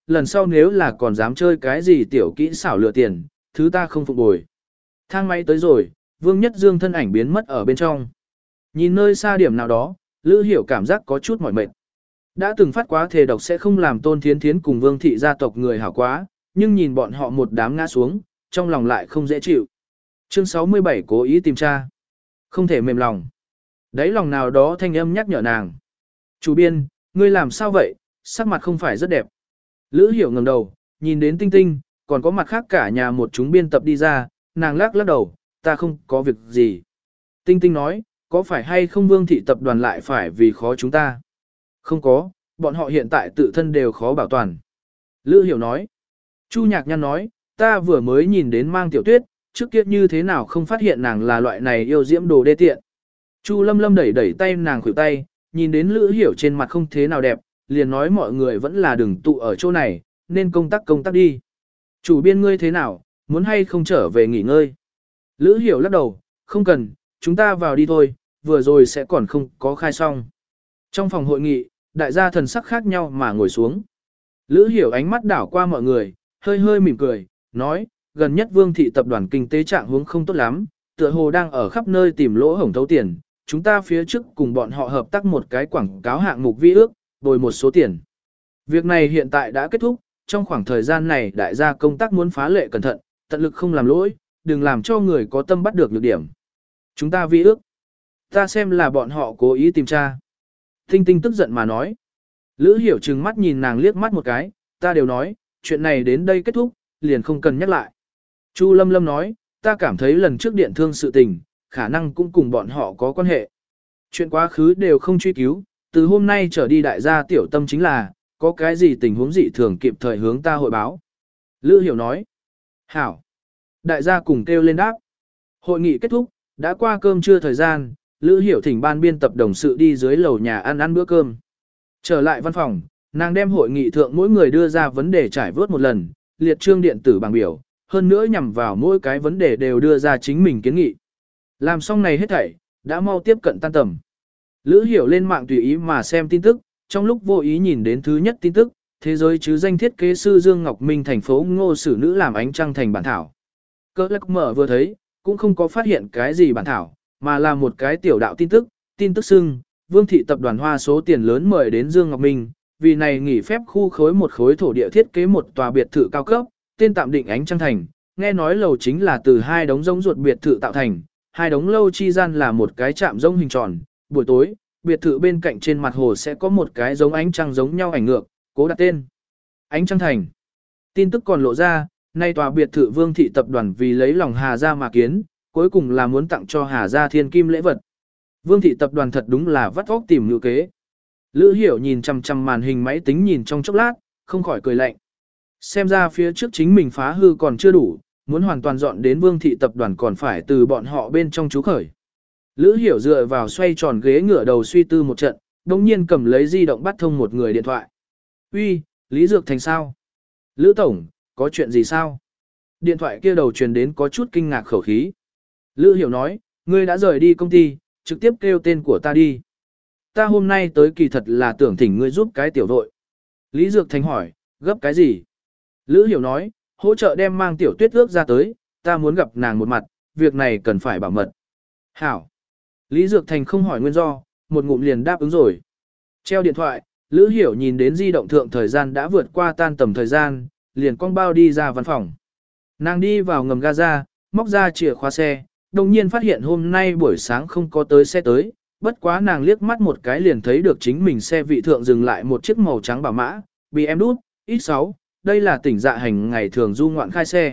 lần sau nếu là còn dám chơi cái gì tiểu kỹ xảo lừa tiền, thứ ta không phục bồi. Thang máy tới rồi, Vương Nhất Dương thân ảnh biến mất ở bên trong. Nhìn nơi xa điểm nào đó, Lữ Hiểu cảm giác có chút mỏi mệt. Đã từng phát quá thề độc sẽ không làm Tôn Thiến Thiến cùng Vương thị gia tộc người hảo quá, nhưng nhìn bọn họ một đám ngã xuống, trong lòng lại không dễ chịu. Chương sáu mươi bảy cố ý tìm tra. Không thể mềm lòng. Đấy lòng nào đó thanh âm nhắc nhở nàng. Chủ biên, ngươi làm sao vậy, sắc mặt không phải rất đẹp. Lữ Hiểu ngẩng đầu, nhìn đến Tinh Tinh, còn có mặt khác cả nhà một chúng biên tập đi ra, nàng lắc lắc đầu, ta không có việc gì. Tinh Tinh nói, có phải hay không Vương thị tập đoàn lại phải vì khó chúng ta? Không có, bọn họ hiện tại tự thân đều khó bảo toàn. Lữ Hiểu nói. Chu Nhạc Nhăn nói, ta vừa mới nhìn đến Mang Tiểu Tuyết, trước kia như thế nào không phát hiện nàng là loại này yêu diễm đồ đê tiện. Chu Lâm Lâm đẩy đẩy tay nàng khuỷu tay, nhìn đến Lữ Hiểu trên mặt không thế nào đẹp, liền nói mọi người vẫn là đừng tụ ở chỗ này, nên công tác công tác đi. Chủ biên ngươi thế nào, muốn hay không trở về nghỉ ngơi? Lữ Hiểu lắc đầu, không cần, chúng ta vào đi thôi, vừa rồi sẽ còn không có khai xong. Trong phòng hội nghị, đại gia thần sắc khác nhau mà ngồi xuống. Lữ Hiểu ánh mắt đảo qua mọi người, hơi hơi mỉm cười, nói, gần nhất Vương thị tập đoàn kinh tế trạng huống không tốt lắm, tựa hồ đang ở khắp nơi tìm lỗ hổng thấu tiền, chúng ta phía trước cùng bọn họ hợp tác một cái quảng cáo hạng mục vi ước, bồi một số tiền. Việc này hiện tại đã kết thúc, trong khoảng thời gian này đại gia công tác muốn phá lệ cẩn thận, tận lực không làm lỗi, đừng làm cho người có tâm bắt được nhược điểm. Chúng ta vi ước. Ta xem là bọn họ cố ý tìm tra. Tinh Tinh tức giận mà nói. Lữ Hiểu trừng mắt nhìn nàng liếc mắt một cái, ta đều nói, chuyện này đến đây kết thúc, liền không cần nhắc lại. Chu Lâm Lâm nói, ta cảm thấy lần trước điện thương sự tình, khả năng cũng cùng bọn họ có quan hệ. Chuyện quá khứ đều không truy cứu, từ hôm nay trở đi đại gia tiểu tâm chính là, có cái gì tình huống dị thường kịp thời hướng ta hội báo. Lữ Hiểu nói, hảo. Đại gia cùng kêu lên đáp. Hội nghị kết thúc, đã qua cơm trưa thời gian, Lữ Hiểu thỉnh ban biên tập đồng sự đi dưới lầu nhà ăn ăn bữa cơm. Trở lại văn phòng, nàng đem hội nghị thượng mỗi người đưa ra vấn đề trải vớt một lần, liệt trương điện tử bảng biểu, hơn nữa nhằm vào mỗi cái vấn đề đều đưa ra chính mình kiến nghị. Làm xong này hết thảy, đã mau tiếp cận tan tầm. Lữ Hiểu lên mạng tùy ý mà xem tin tức, trong lúc vô ý nhìn đến thứ nhất tin tức, thế giới chứ danh thiết kế sư Dương Ngọc Minh thành phố Ngô Sử Nữ làm ánh trăng thành bản thảo. Cơ lắc mở vừa thấy, cũng không có phát hiện cái gì bản thảo, mà là một cái tiểu đạo tin tức, tin tức xưng, Vương thị tập đoàn hoa số tiền lớn mời đến Dương Ngọc Minh, vì này nghỉ phép khu khối một khối thổ địa thiết kế một tòa biệt thự cao cấp, tên tạm định ánh trăng thành, nghe nói lầu chính là từ hai đống rông ruột biệt thự tạo thành, hai đống lâu chi gian là một cái chạm rông hình tròn, buổi tối, biệt thự bên cạnh trên mặt hồ sẽ có một cái giống ánh trăng giống nhau ảnh ngược, cố đặt tên. Ánh trăng thành. Tin tức còn lộ ra, nay tòa biệt thự Vương thị tập đoàn vì lấy lòng Hà Gia mà kiến, cuối cùng là muốn tặng cho Hà Gia thiên kim lễ vật. Vương thị tập đoàn thật đúng là vắt óc tìm ngữ kế. Lữ Hiểu nhìn chằm chằm màn hình máy tính nhìn trong chốc lát, không khỏi cười lạnh. Xem ra phía trước chính mình phá hư còn chưa đủ, muốn hoàn toàn dọn đến Vương thị tập đoàn còn phải từ bọn họ bên trong chú khởi. Lữ Hiểu dựa vào xoay tròn ghế ngửa đầu suy tư một trận, đồng nhiên cầm lấy di động bắt thông một người điện thoại. Uy, Lý Dược Thành sao? Lữ Tổng, có chuyện gì sao? Điện thoại kia đầu truyền đến có chút kinh ngạc khẩu khí. Lữ Hiểu nói, ngươi đã rời đi công ty, trực tiếp kêu tên của ta đi. Ta hôm nay tới kỳ thật là tưởng thỉnh ngươi giúp cái tiểu đội. Lý Dược Thành hỏi, gấp cái gì? Lữ Hiểu nói, hỗ trợ đem Mang Tiểu Tuyết ước ra tới, ta muốn gặp nàng một mặt, việc này cần phải bảo mật. Hảo. Lý Dược Thành không hỏi nguyên do, một ngụm liền đáp ứng rồi. Treo điện thoại, Lữ Hiểu nhìn đến di động thượng thời gian đã vượt qua tan tầm thời gian, liền cong bao đi ra văn phòng. Nàng đi vào ngầm Gaza, móc ra chìa khóa xe, đồng nhiên phát hiện hôm nay buổi sáng không có tới xe tới, bất quá nàng liếc mắt một cái liền thấy được chính mình xe vị thượng dừng lại một chiếc màu trắng bảo mã, bê em đút, ích sáu, đây là tỉnh dạ hành ngày thường du ngoạn khai xe.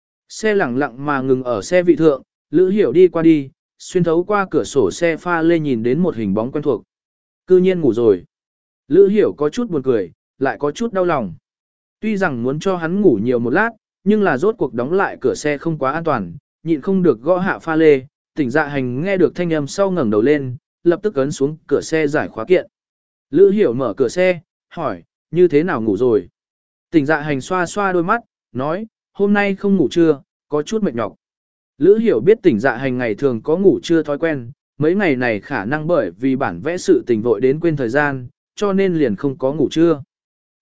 Xe lẳng lặng mà ngừng ở xe vị thượng, Lữ Hiểu đi qua đi, xuyên thấu qua cửa sổ xe pha lê nhìn đến một hình bóng quen thuộc. Cư nhiên ngủ rồi. Lữ Hiểu có chút buồn cười, lại có chút đau lòng. Tuy rằng muốn cho hắn ngủ nhiều một lát, nhưng là rốt cuộc đóng lại cửa xe không quá an toàn, nhịn không được gõ hạ pha lê, tỉnh dạ hành nghe được thanh âm sau ngẩng đầu lên, lập tức ấn xuống cửa xe giải khóa kiện. Lữ Hiểu mở cửa xe, hỏi, như thế nào ngủ rồi? Tỉnh dạ hành xoa xoa đôi mắt, nói, hôm nay không ngủ trưa, có chút mệt nhọc. Lữ Hiểu biết tỉnh dạ hành ngày thường có ngủ trưa thói quen, mấy ngày này khả năng bởi vì bản vẽ sự tình vội đến quên thời gian, cho nên liền không có ngủ trưa.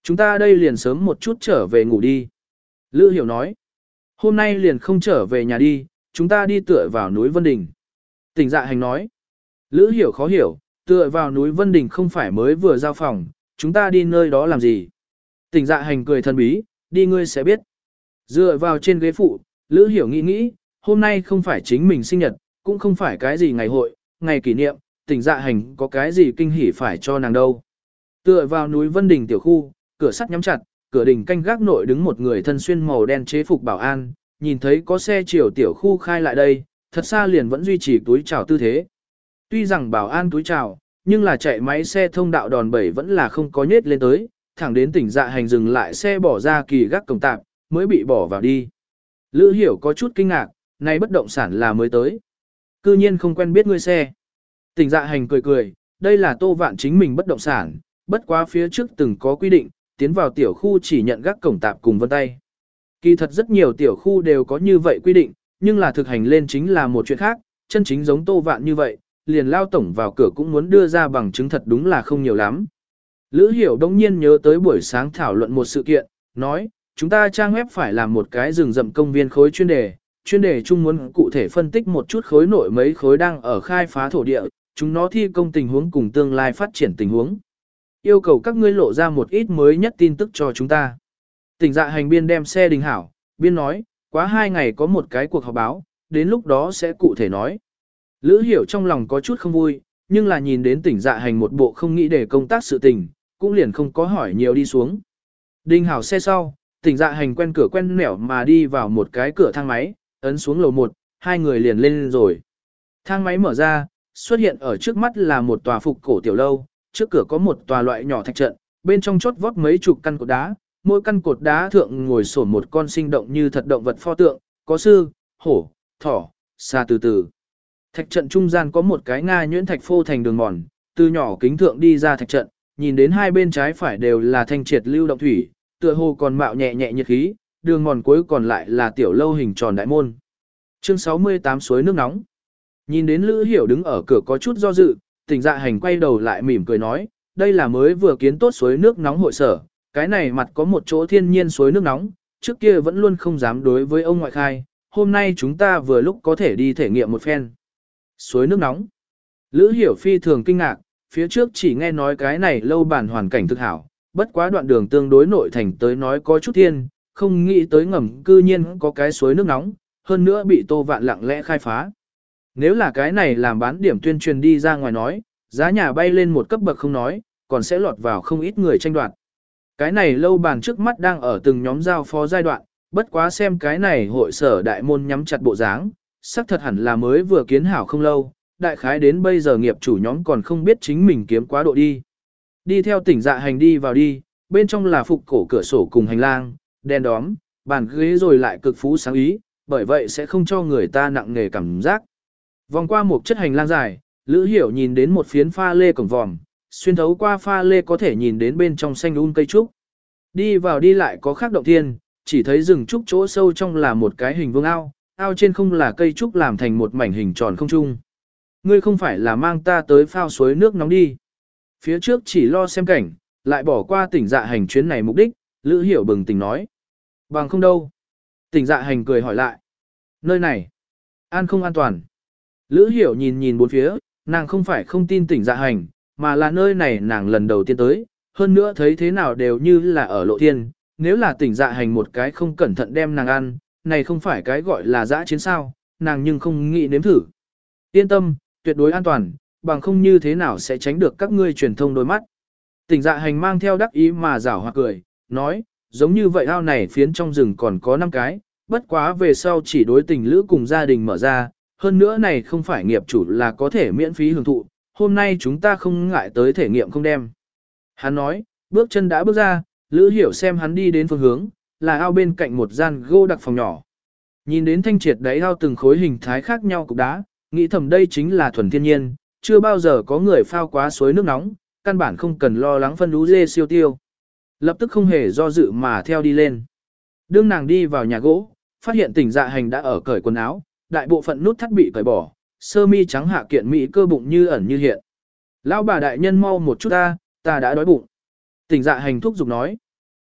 Chúng ta đây liền sớm một chút trở về ngủ đi. Lữ Hiểu nói. Hôm nay liền không trở về nhà đi, chúng ta đi tựa vào núi Vân Đình. Tỉnh Dạ Hành nói. Lữ Hiểu khó hiểu, tựa vào núi Vân Đình không phải mới vừa giao phòng, chúng ta đi nơi đó làm gì? Tỉnh Dạ Hành cười thần bí, đi ngươi sẽ biết. Dựa vào trên ghế phụ, Lữ Hiểu nghĩ nghĩ, hôm nay không phải chính mình sinh nhật, cũng không phải cái gì ngày hội, ngày kỷ niệm, Tỉnh Dạ Hành có cái gì kinh hỉ phải cho nàng đâu. Tựa vào núi Vân Đình tiểu khu, cửa sắt nhắm chặt, cửa đình canh gác nội đứng một người thân xuyên màu đen chế phục bảo an, nhìn thấy có xe chiều tiểu khu khai lại đây, thật xa liền vẫn duy trì túi chào tư thế. Tuy rằng bảo an túi chào, nhưng là chạy máy xe thông đạo đòn bẩy vẫn là không có nhết lên tới, thẳng đến Tỉnh Dạ Hành dừng lại xe bỏ ra kỳ gác cổng tạm, mới bị bỏ vào đi. Lữ Hiểu có chút kinh ngạc, này bất động sản là mới tới. Cư nhiên không quen biết ngươi xe. Tỉnh Dạ Hành cười cười, đây là Tô Vạn chính mình bất động sản, bất quá phía trước từng có quy định, tiến vào tiểu khu chỉ nhận gác cổng tạp cùng vân tay. Kỳ thật rất nhiều tiểu khu đều có như vậy quy định, nhưng là thực hành lên chính là một chuyện khác, chân chính giống Tô Vạn như vậy, liền lao tổng vào cửa cũng muốn đưa ra bằng chứng thật đúng là không nhiều lắm. Lữ Hiểu đông nhiên nhớ tới buổi sáng thảo luận một sự kiện, nói, chúng ta trang web phải làm một cái rừng rậm công viên khối chuyên đề, chuyên đề chung muốn cụ thể phân tích một chút khối nội mấy khối đang ở khai phá thổ địa, chúng nó thi công tình huống cùng tương lai phát triển tình huống. Yêu cầu các ngươi lộ ra một ít mới nhất tin tức cho chúng ta. Tỉnh Dạ Hành biên đem xe đình hảo, biên nói, quá hai ngày có một cái cuộc họp báo, đến lúc đó sẽ cụ thể nói. Lữ Hiểu trong lòng có chút không vui, nhưng là nhìn đến Tỉnh Dạ Hành một bộ không nghĩ để công tác sự tình, cũng liền không có hỏi nhiều đi xuống. Đình hảo xe sau, Tỉnh Dạ Hành quen cửa quen nẻo mà đi vào một cái cửa thang máy, ấn xuống lầu một, hai người liền lên rồi. Thang máy mở ra, xuất hiện ở trước mắt là một tòa phục cổ tiểu lâu, trước cửa có một tòa loại nhỏ thạch trận, bên trong chốt vót mấy chục căn cột đá, mỗi căn cột đá thượng ngồi sổn một con sinh động như thật động vật pho tượng, có sư, hổ, thỏ, xa từ từ. Thạch trận trung gian có một cái nga nhuyễn thạch phô thành đường mòn, từ nhỏ kính thượng đi ra thạch trận, nhìn đến hai bên trái phải đều là thanh triệt lưu động thủy, tựa hồ còn mạo nhẹ nhẹ nhiệt khí, đường mòn cuối còn lại là tiểu lâu hình tròn đại môn. Chương sáu mươi tám suối nước nóng. Nhìn đến Lữ Hiểu đứng ở cửa có chút do dự, Tỉnh Dạ Hành quay đầu lại mỉm cười nói, đây là mới vừa kiến tốt suối nước nóng hội sở, cái này mặt có một chỗ thiên nhiên suối nước nóng, trước kia vẫn luôn không dám đối với ông ngoại khai, hôm nay chúng ta vừa lúc có thể đi thể nghiệm một phen. Suối nước nóng. Lữ Hiểu phi thường kinh ngạc, phía trước chỉ nghe nói cái này lâu bản hoàn cảnh thực hảo, bất quá đoạn đường tương đối nội thành tới nói có chút thiên, không nghĩ tới ngầm cư nhiên có cái suối nước nóng, hơn nữa bị Tô Vạn lặng lẽ khai phá. Nếu là cái này làm bán điểm tuyên truyền đi ra ngoài nói, giá nhà bay lên một cấp bậc không nói, còn sẽ lọt vào không ít người tranh đoạt. Cái này lâu bàn trước mắt đang ở từng nhóm giao phó giai đoạn, bất quá xem cái này hội sở đại môn nhắm chặt bộ dáng, xác thật hẳn là mới vừa kiến hảo không lâu, đại khái đến bây giờ nghiệp chủ nhóm còn không biết chính mình kiếm quá độ đi. Đi theo Tỉnh Dạ Hành đi vào đi, bên trong là phục cổ cửa sổ cùng hành lang, đèn đóm, bàn ghế rồi lại cực phú sáng ý, bởi vậy sẽ không cho người ta nặng nề cảm giác. Vòng qua một chất hành lang dài, Lữ Hiểu nhìn đến một phiến pha lê cổng vòm, xuyên thấu qua pha lê có thể nhìn đến bên trong xanh um cây trúc. Đi vào đi lại có khác động thiên, chỉ thấy rừng trúc chỗ sâu trong là một cái hình vuông ao, ao trên không là cây trúc làm thành một mảnh hình tròn không trung. Ngươi không phải là mang ta tới phao suối nước nóng đi. Phía trước chỉ lo xem cảnh, lại bỏ qua Tỉnh Dạ Hành chuyến này mục đích, Lữ Hiểu bừng tỉnh nói. Bằng không đâu. Tỉnh Dạ Hành cười hỏi lại. Nơi này, an không an toàn. Lữ Hiểu nhìn nhìn bốn phía, nàng không phải không tin Tỉnh Dạ Hành, mà là nơi này nàng lần đầu tiên tới, hơn nữa thấy thế nào đều như là ở lộ thiên, nếu là Tỉnh Dạ Hành một cái không cẩn thận đem nàng ăn, này không phải cái gọi là dã chiến sao, nàng nhưng không nghĩ nếm thử. Yên tâm, tuyệt đối an toàn, bằng không như thế nào sẽ tránh được các ngươi truyền thông đôi mắt. Tỉnh Dạ Hành mang theo đắc ý mà giảo hoặc cười, nói, giống như vậy ao này phiến trong rừng còn có năm cái, bất quá về sau chỉ đối tình lữ cùng gia đình mở ra, hơn nữa này không phải nghiệp chủ là có thể miễn phí hưởng thụ, hôm nay chúng ta không ngại tới thể nghiệm không đem. Hắn nói, bước chân đã bước ra, Lữ Hiểu xem hắn đi đến phương hướng, là ao bên cạnh một gian gỗ đặc phòng nhỏ. Nhìn đến thanh triệt đáy ao từng khối hình thái khác nhau cục đá, nghĩ thầm đây chính là thuần thiên nhiên, chưa bao giờ có người phao quá suối nước nóng, căn bản không cần lo lắng phân lũ dê siêu tiêu. Lập tức không hề do dự mà theo đi lên. Đương nàng đi vào nhà gỗ, phát hiện Tỉnh Dạ Hành đã ở cởi quần áo, đại bộ phận nút thắt bị cởi bỏ, sơ mi trắng hạ kiện mỹ cơ bụng như ẩn như hiện. Lão bà đại nhân mau một chút ta, ta đã đói bụng. Tỉnh Dạ Hành thúc giục nói.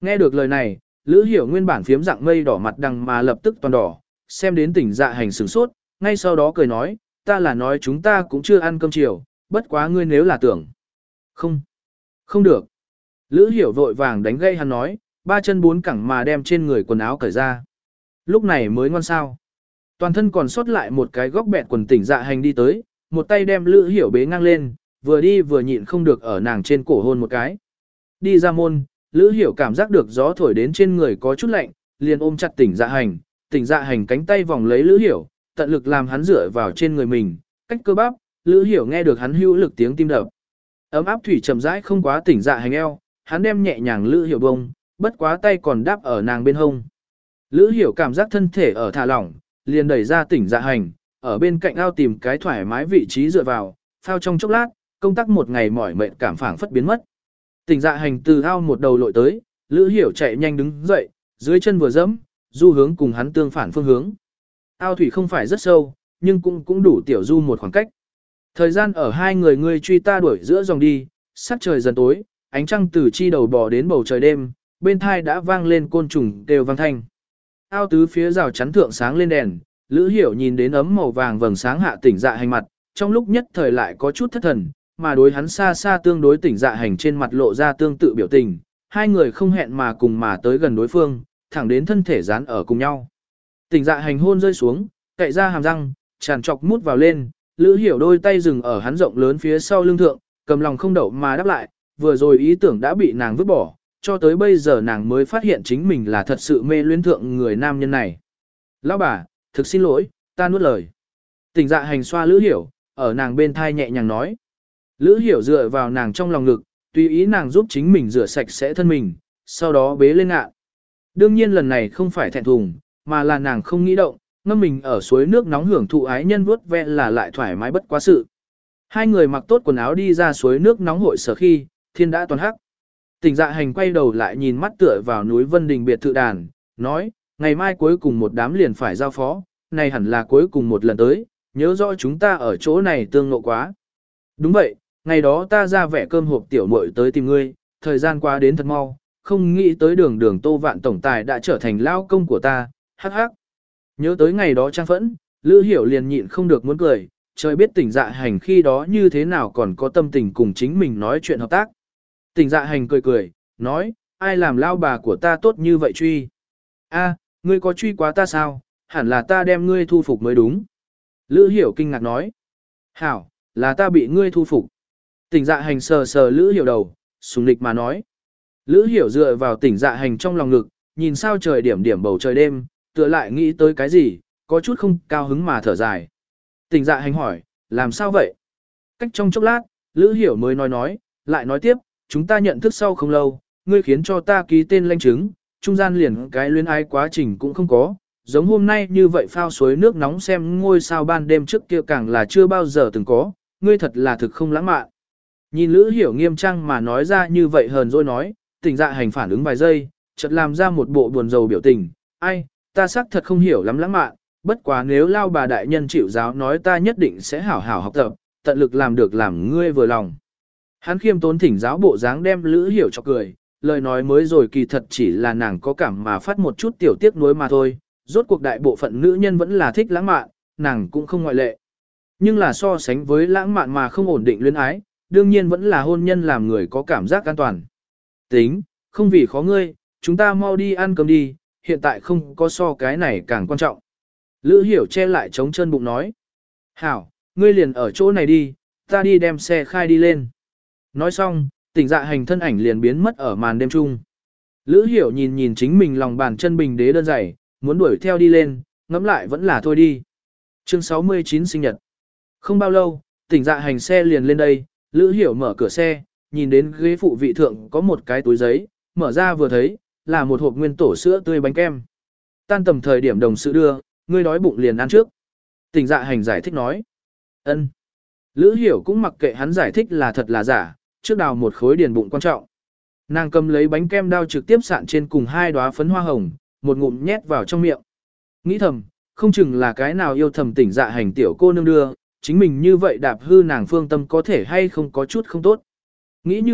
Nghe được lời này, Lữ Hiểu nguyên bản phiếm dạng mây đỏ mặt đằng mà lập tức toàn đỏ, xem đến tỉnh dạ hành sửng sốt, ngay sau đó cười nói, ta là nói chúng ta cũng chưa ăn cơm chiều, bất quá ngươi nếu là tưởng. Không, không được. Lữ Hiểu vội vàng đánh gây hắn nói, ba chân bốn cẳng mà đem trên người quần áo cởi ra. Lúc này mới ngon sao. Toàn thân còn sót lại một cái góc bẹt quần tỉnh dạ hành đi tới, một tay đem Lữ Hiểu bế ngang lên, vừa đi vừa nhịn không được ở nàng trên cổ hôn một cái. Đi ra môn, Lữ Hiểu cảm giác được gió thổi đến trên người có chút lạnh, liền ôm chặt tỉnh dạ hành, tỉnh dạ hành cánh tay vòng lấy Lữ Hiểu, tận lực làm hắn dựa vào trên người mình, cách cơ bắp, Lữ Hiểu nghe được hắn hữu lực tiếng tim đập. Ấm áp thủy chậm rãi không quá tỉnh dạ hành eo, hắn đem nhẹ nhàng Lữ Hiểu bông, bất quá tay còn đáp ở nàng bên hông. Lữ Hiểu cảm giác thân thể ở thả lỏng, liền đẩy ra tỉnh dạ hành, ở bên cạnh ao tìm cái thoải mái vị trí dựa vào, phao trong chốc lát, công tác một ngày mỏi mệt cảm phảng phất biến mất. Tỉnh dạ hành từ ao một đầu lội tới, Lữ Hiểu chạy nhanh đứng dậy, dưới chân vừa dẫm, du hướng cùng hắn tương phản phương hướng. Ao thủy không phải rất sâu, nhưng cũng cũng đủ tiểu du một khoảng cách. Thời gian ở hai người ngươi truy ta đuổi giữa dòng đi, sắc trời dần tối, ánh trăng từ chi đầu bò đến bầu trời đêm, bên thai đã vang lên côn trùng đều vang thanh. Ao tứ phía rào chắn thượng sáng lên đèn, Lữ Hiểu nhìn đến ấm màu vàng vầng sáng hạ tỉnh dạ hành mặt, trong lúc nhất thời lại có chút thất thần, mà đối hắn xa xa tương đối tỉnh dạ hành trên mặt lộ ra tương tự biểu tình, hai người không hẹn mà cùng mà tới gần đối phương, thẳng đến thân thể dán ở cùng nhau. Tỉnh dạ hành hôn rơi xuống, cậy ra hàm răng, tràn trọc mút vào lên, Lữ Hiểu đôi tay dừng ở hắn rộng lớn phía sau lưng thượng, cầm lòng không đậu mà đáp lại, vừa rồi ý tưởng đã bị nàng vứt bỏ, cho tới bây giờ nàng mới phát hiện chính mình là thật sự mê luyến thượng người nam nhân này. Lão bà, thực xin lỗi, ta nuốt lời. Tỉnh dạ hành xoa Lữ Hiểu, ở nàng bên thai nhẹ nhàng nói. Lữ Hiểu dựa vào nàng trong lòng ngực, tùy ý nàng giúp chính mình rửa sạch sẽ thân mình, sau đó bế lên ngạn. Đương nhiên lần này không phải thẹn thùng, mà là nàng không nghĩ động, ngâm mình ở suối nước nóng hưởng thụ ái nhân vuốt ve là lại thoải mái bất quá sự. Hai người mặc tốt quần áo đi ra suối nước nóng hội sở khi, thiên đã toàn hắc. Tỉnh dạ hành quay đầu lại nhìn mắt tựa vào núi Vân Đình biệt thự đàn, nói, ngày mai cuối cùng một đám liền phải giao phó, này hẳn là cuối cùng một lần tới, nhớ rõ chúng ta ở chỗ này tương ngộ quá. Đúng vậy, ngày đó ta ra vẻ cơm hộp tiểu muội tới tìm ngươi, thời gian qua đến thật mau, không nghĩ tới đường đường Tô Vạn tổng tài đã trở thành lao công của ta, hắc hắc. Nhớ tới ngày đó trang phẫn, Lữ Hiểu liền nhịn không được muốn cười, trời biết tỉnh dạ hành khi đó như thế nào còn có tâm tình cùng chính mình nói chuyện hợp tác. Tỉnh dạ hành cười cười, nói, ai làm lao bà của ta tốt như vậy truy. A, ngươi có truy quá ta sao, hẳn là ta đem ngươi thu phục mới đúng. Lữ Hiểu kinh ngạc nói, hảo, là ta bị ngươi thu phục. Tỉnh dạ hành sờ sờ Lữ Hiểu đầu, sùng lịch mà nói. Lữ Hiểu dựa vào tỉnh dạ hành trong lòng ngực, nhìn sao trời điểm điểm bầu trời đêm, tựa lại nghĩ tới cái gì, có chút không cao hứng mà thở dài. Tỉnh dạ hành hỏi, làm sao vậy? Cách trong chốc lát, Lữ Hiểu mới nói nói, lại nói tiếp, chúng ta nhận thức sau không lâu, ngươi khiến cho ta ký tên lãnh chứng, trung gian liền cái luyến ái quá trình cũng không có, giống hôm nay như vậy phao suối nước nóng xem ngôi sao ban đêm trước kia càng là chưa bao giờ từng có, ngươi thật là thực không lãng mạn. Nhìn Lữ Hiểu nghiêm trang mà nói ra như vậy hờn dỗi nói, tỉnh dạ hành phản ứng vài giây, chợt làm ra một bộ buồn rầu biểu tình, ai, ta xác thật không hiểu lắm lãng mạn, bất quá nếu lao bà đại nhân chịu giáo nói ta nhất định sẽ hảo hảo học tập, tận lực làm được làm ngươi vừa lòng. Hắn khiêm tốn thỉnh giáo bộ dáng đem Lữ Hiểu cho cười, lời nói mới rồi kỳ thật chỉ là nàng có cảm mà phát một chút tiểu tiếc nuối mà thôi, rốt cuộc đại bộ phận nữ nhân vẫn là thích lãng mạn, nàng cũng không ngoại lệ. Nhưng là so sánh với lãng mạn mà không ổn định luyến ái, đương nhiên vẫn là hôn nhân làm người có cảm giác an toàn. Tính, không vì khó ngươi, chúng ta mau đi ăn cơm đi, hiện tại không có so cái này càng quan trọng. Lữ Hiểu che lại trống chân bụng nói. Hảo, ngươi liền ở chỗ này đi, ta đi đem xe khai đi lên. Nói xong, tỉnh dạ hành thân ảnh liền biến mất ở màn đêm trung. Lữ Hiểu nhìn nhìn chính mình lòng bàn chân bình đế đơn giản, muốn đuổi theo đi lên, ngẫm lại vẫn là thôi đi. Chương sáu mươi chín sinh nhật. Không bao lâu, tỉnh dạ hành xe liền lên đây, Lữ Hiểu mở cửa xe, nhìn đến ghế phụ vị thượng có một cái túi giấy, mở ra vừa thấy, là một hộp nguyên tổ sữa tươi bánh kem. Tan tầm thời điểm đồng sự đưa, ngươi đói bụng liền ăn trước. Tỉnh dạ hành giải thích nói. Ân. Lữ Hiểu cũng mặc kệ hắn giải thích là thật là giả, trước đào một khối điền bụng quan trọng. Nàng cầm lấy bánh kem đao trực tiếp sạn trên cùng hai đóa phấn hoa hồng, một ngụm nhét vào trong miệng. Nghĩ thầm, không chừng là cái nào yêu thầm tỉnh dạ hành tiểu cô nương đưa, chính mình như vậy đạp hư nàng phương tâm có thể hay không có chút không tốt. Nghĩ như vậy,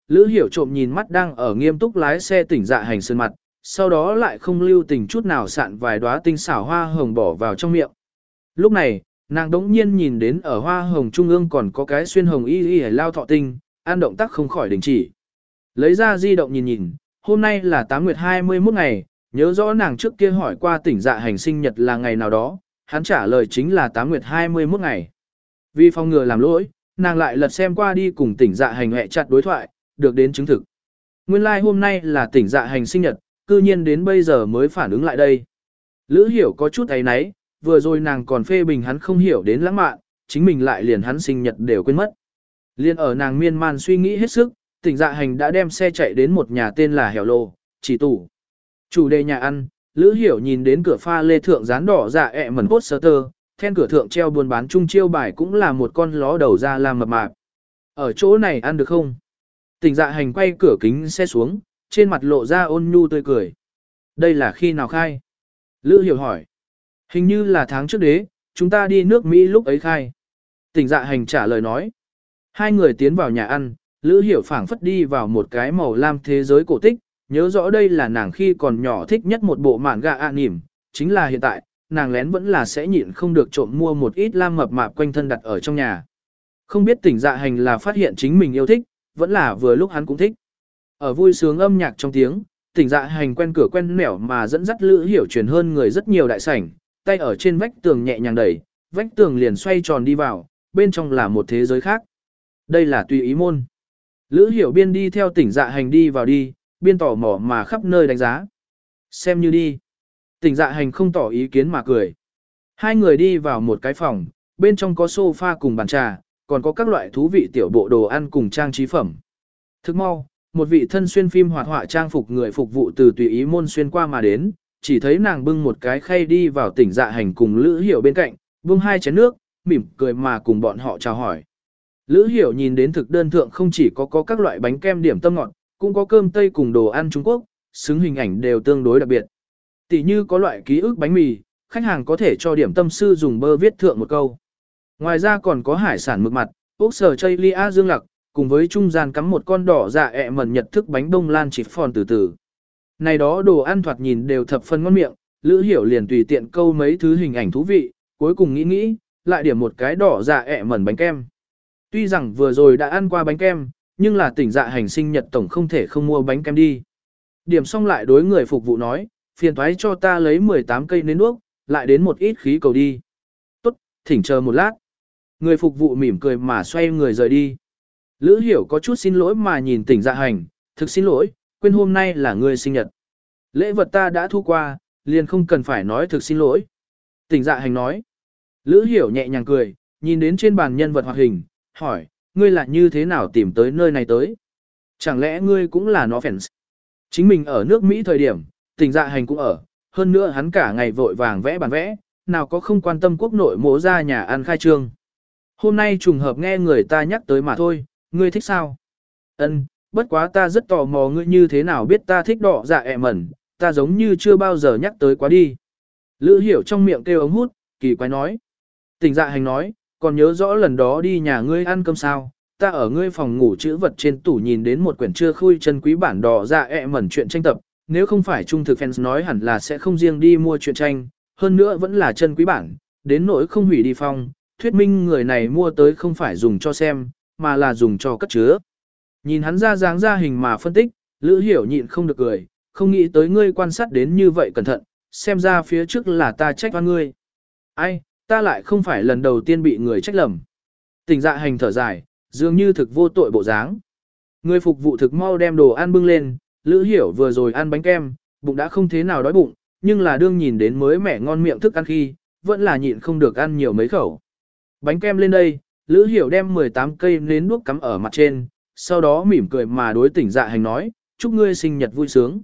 Lữ Hiểu trộm nhìn mắt đang ở nghiêm túc lái xe tỉnh dạ hành sơn mặt, sau đó lại không lưu tình chút nào sạn vài đóa tinh xảo hoa hồng bỏ vào trong miệng. Lúc này, nàng đống nhiên nhìn đến ở hoa hồng trung ương còn có cái xuyên hồng y y lao thọ tinh, an động tác không khỏi đình chỉ. Lấy ra di động nhìn nhìn, hôm nay là tám nguyệt hai mươi mốt ngày, nhớ rõ nàng trước kia hỏi qua tỉnh dạ hành sinh nhật là ngày nào đó, hắn trả lời chính là tám nguyệt hai mươi mốt ngày. Vì phòng ngừa làm lỗi, nàng lại lật xem qua đi cùng tỉnh dạ hành hẹ chặt đối thoại, được đến chứng thực. Nguyên lai like hôm nay là tỉnh dạ hành sinh nhật, cư nhiên đến bây giờ mới phản ứng lại đây. Lữ Hiểu có chút ấy náy, vừa rồi nàng còn phê bình hắn không hiểu đến lãng mạn, chính mình lại liền hắn sinh nhật đều quên mất. Liên ở nàng miên man suy nghĩ hết sức, tỉnh dạ hành đã đem xe chạy đến một nhà tên là Hẻo Lô, chỉ tủ. Chủ đề nhà ăn, Lữ Hiểu nhìn đến cửa pha lê thượng dán đỏ dạ ẹ mẩn poster, then cửa thượng treo buôn bán chung chiêu bài cũng là một con ló đầu ra làm mập mạp. Ở chỗ này ăn được không? Tỉnh dạ hành quay cửa kính xe xuống, trên mặt lộ ra ôn nhu tươi cười. Đây là khi nào khai? Lữ Hiểu hỏi. Hình như là tháng trước đế, chúng ta đi nước Mỹ lúc ấy khai. Tỉnh dạ hành trả lời nói. Hai người tiến vào nhà ăn, Lữ Hiểu phảng phất đi vào một cái màu lam thế giới cổ tích, nhớ rõ đây là nàng khi còn nhỏ thích nhất một bộ mạn gà anime, chính là hiện tại, nàng lén vẫn là sẽ nhịn không được trộm mua một ít lam mập mạp quanh thân đặt ở trong nhà. Không biết tỉnh dạ hành là phát hiện chính mình yêu thích, vẫn là vừa lúc hắn cũng thích. Ở vui sướng âm nhạc trong tiếng, tỉnh dạ hành quen cửa quen nẻo mà dẫn dắt Lữ Hiểu truyền hơn người rất nhiều đại sảnh, tay ở trên vách tường nhẹ nhàng đẩy, vách tường liền xoay tròn đi vào, bên trong là một thế giới khác. Đây là tùy ý môn. Lữ Hiểu biên đi theo tỉnh dạ hành đi vào đi, biên tỏ mò mà khắp nơi đánh giá. Xem như đi. Tỉnh dạ hành không tỏ ý kiến mà cười. Hai người đi vào một cái phòng, bên trong có sofa cùng bàn trà, còn có các loại thú vị tiểu bộ đồ ăn cùng trang trí phẩm. Thức mau, một vị thân xuyên phim hoạt họa trang phục người phục vụ từ tùy ý môn xuyên qua mà đến, chỉ thấy nàng bưng một cái khay đi vào tỉnh dạ hành cùng Lữ Hiểu bên cạnh, buông hai chén nước, mỉm cười mà cùng bọn họ chào hỏi. Lữ Hiểu nhìn đến thực đơn thượng không chỉ có có các loại bánh kem điểm tâm ngọt, cũng có cơm tây cùng đồ ăn Trung Quốc, xứng hình ảnh đều tương đối đặc biệt. Tỷ như có loại ký ức bánh mì, khách hàng có thể cho điểm tâm sư dùng bơ viết thượng một câu. Ngoài ra còn có hải sản mực mặt, ốc sờ chay lia dương lặc, cùng với trung gian cắm một con đỏ dạ ẹ mẩn nhật thức bánh bông lan chỉ phòn từ từ. Này đó đồ ăn thoạt nhìn đều thập phần ngon miệng, Lữ Hiểu liền tùy tiện câu mấy thứ hình ảnh thú vị, cuối cùng nghĩ nghĩ, lại điểm một cái đỏ dạ ẹ mẩn bánh kem. Tuy rằng vừa rồi đã ăn qua bánh kem, nhưng là tỉnh dạ hành sinh nhật tổng không thể không mua bánh kem đi. Điểm xong lại đối người phục vụ nói, phiền thoái cho ta lấy mười tám cây nến đuốc, lại đến một ít khí cầu đi. Tốt, thỉnh chờ một lát. Người phục vụ mỉm cười mà xoay người rời đi. Lữ Hiểu có chút xin lỗi mà nhìn tỉnh dạ hành, thực xin lỗi, quên hôm nay là người sinh nhật. Lễ vật ta đã thu qua, liền không cần phải nói thực xin lỗi. Tỉnh dạ hành nói. Lữ Hiểu nhẹ nhàng cười, nhìn đến trên bàn nhân vật hoạt hình, hỏi, ngươi là như thế nào tìm tới nơi này tới? Chẳng lẽ ngươi cũng là nó fans? Chính mình ở nước Mỹ thời điểm, tỉnh dạ hành cũng ở, hơn nữa hắn cả ngày vội vàng vẽ bản vẽ, nào có không quan tâm quốc nội mổ ra nhà ăn khai trương. Hôm nay trùng hợp nghe người ta nhắc tới mà thôi, ngươi thích sao? Ân, bất quá ta rất tò mò ngươi như thế nào biết ta thích đỏ dạ ẹ mẩn, ta giống như chưa bao giờ nhắc tới quá đi. Lữ Hiểu trong miệng kêu ống hút, kỳ quái nói. Tỉnh dạ hành nói, còn nhớ rõ lần đó đi nhà ngươi ăn cơm sao, ta ở ngươi phòng ngủ chữ vật trên tủ nhìn đến một quyển chưa khui chân quý bản đỏ dạ ẹ mẩn truyện tranh tập, nếu không phải trung thực fans nói hẳn là sẽ không riêng đi mua truyện tranh, hơn nữa vẫn là chân quý bản, đến nỗi không hủy đi phong, thuyết minh người này mua tới không phải dùng cho xem, mà là dùng cho cất chứa. Nhìn hắn ra dáng ra hình mà phân tích, Lữ Hiểu nhịn không được cười, không nghĩ tới ngươi quan sát đến như vậy cẩn thận, xem ra phía trước là ta trách oan ngươi. Ai, ta lại không phải lần đầu tiên bị người trách lầm. Tỉnh dạ hành thở dài, dường như thực vô tội bộ dáng. Người phục vụ thực mau đem đồ ăn bưng lên, Lữ Hiểu vừa rồi ăn bánh kem, bụng đã không thế nào đói bụng, nhưng là đương nhìn đến mới mẻ ngon miệng thức ăn khi, vẫn là nhịn không được ăn nhiều mấy khẩu. Bánh kem lên đây, Lữ Hiểu đem mười tám cây nến đuốc cắm ở mặt trên, sau đó mỉm cười mà đối tỉnh dạ hành nói, chúc ngươi sinh nhật vui sướng.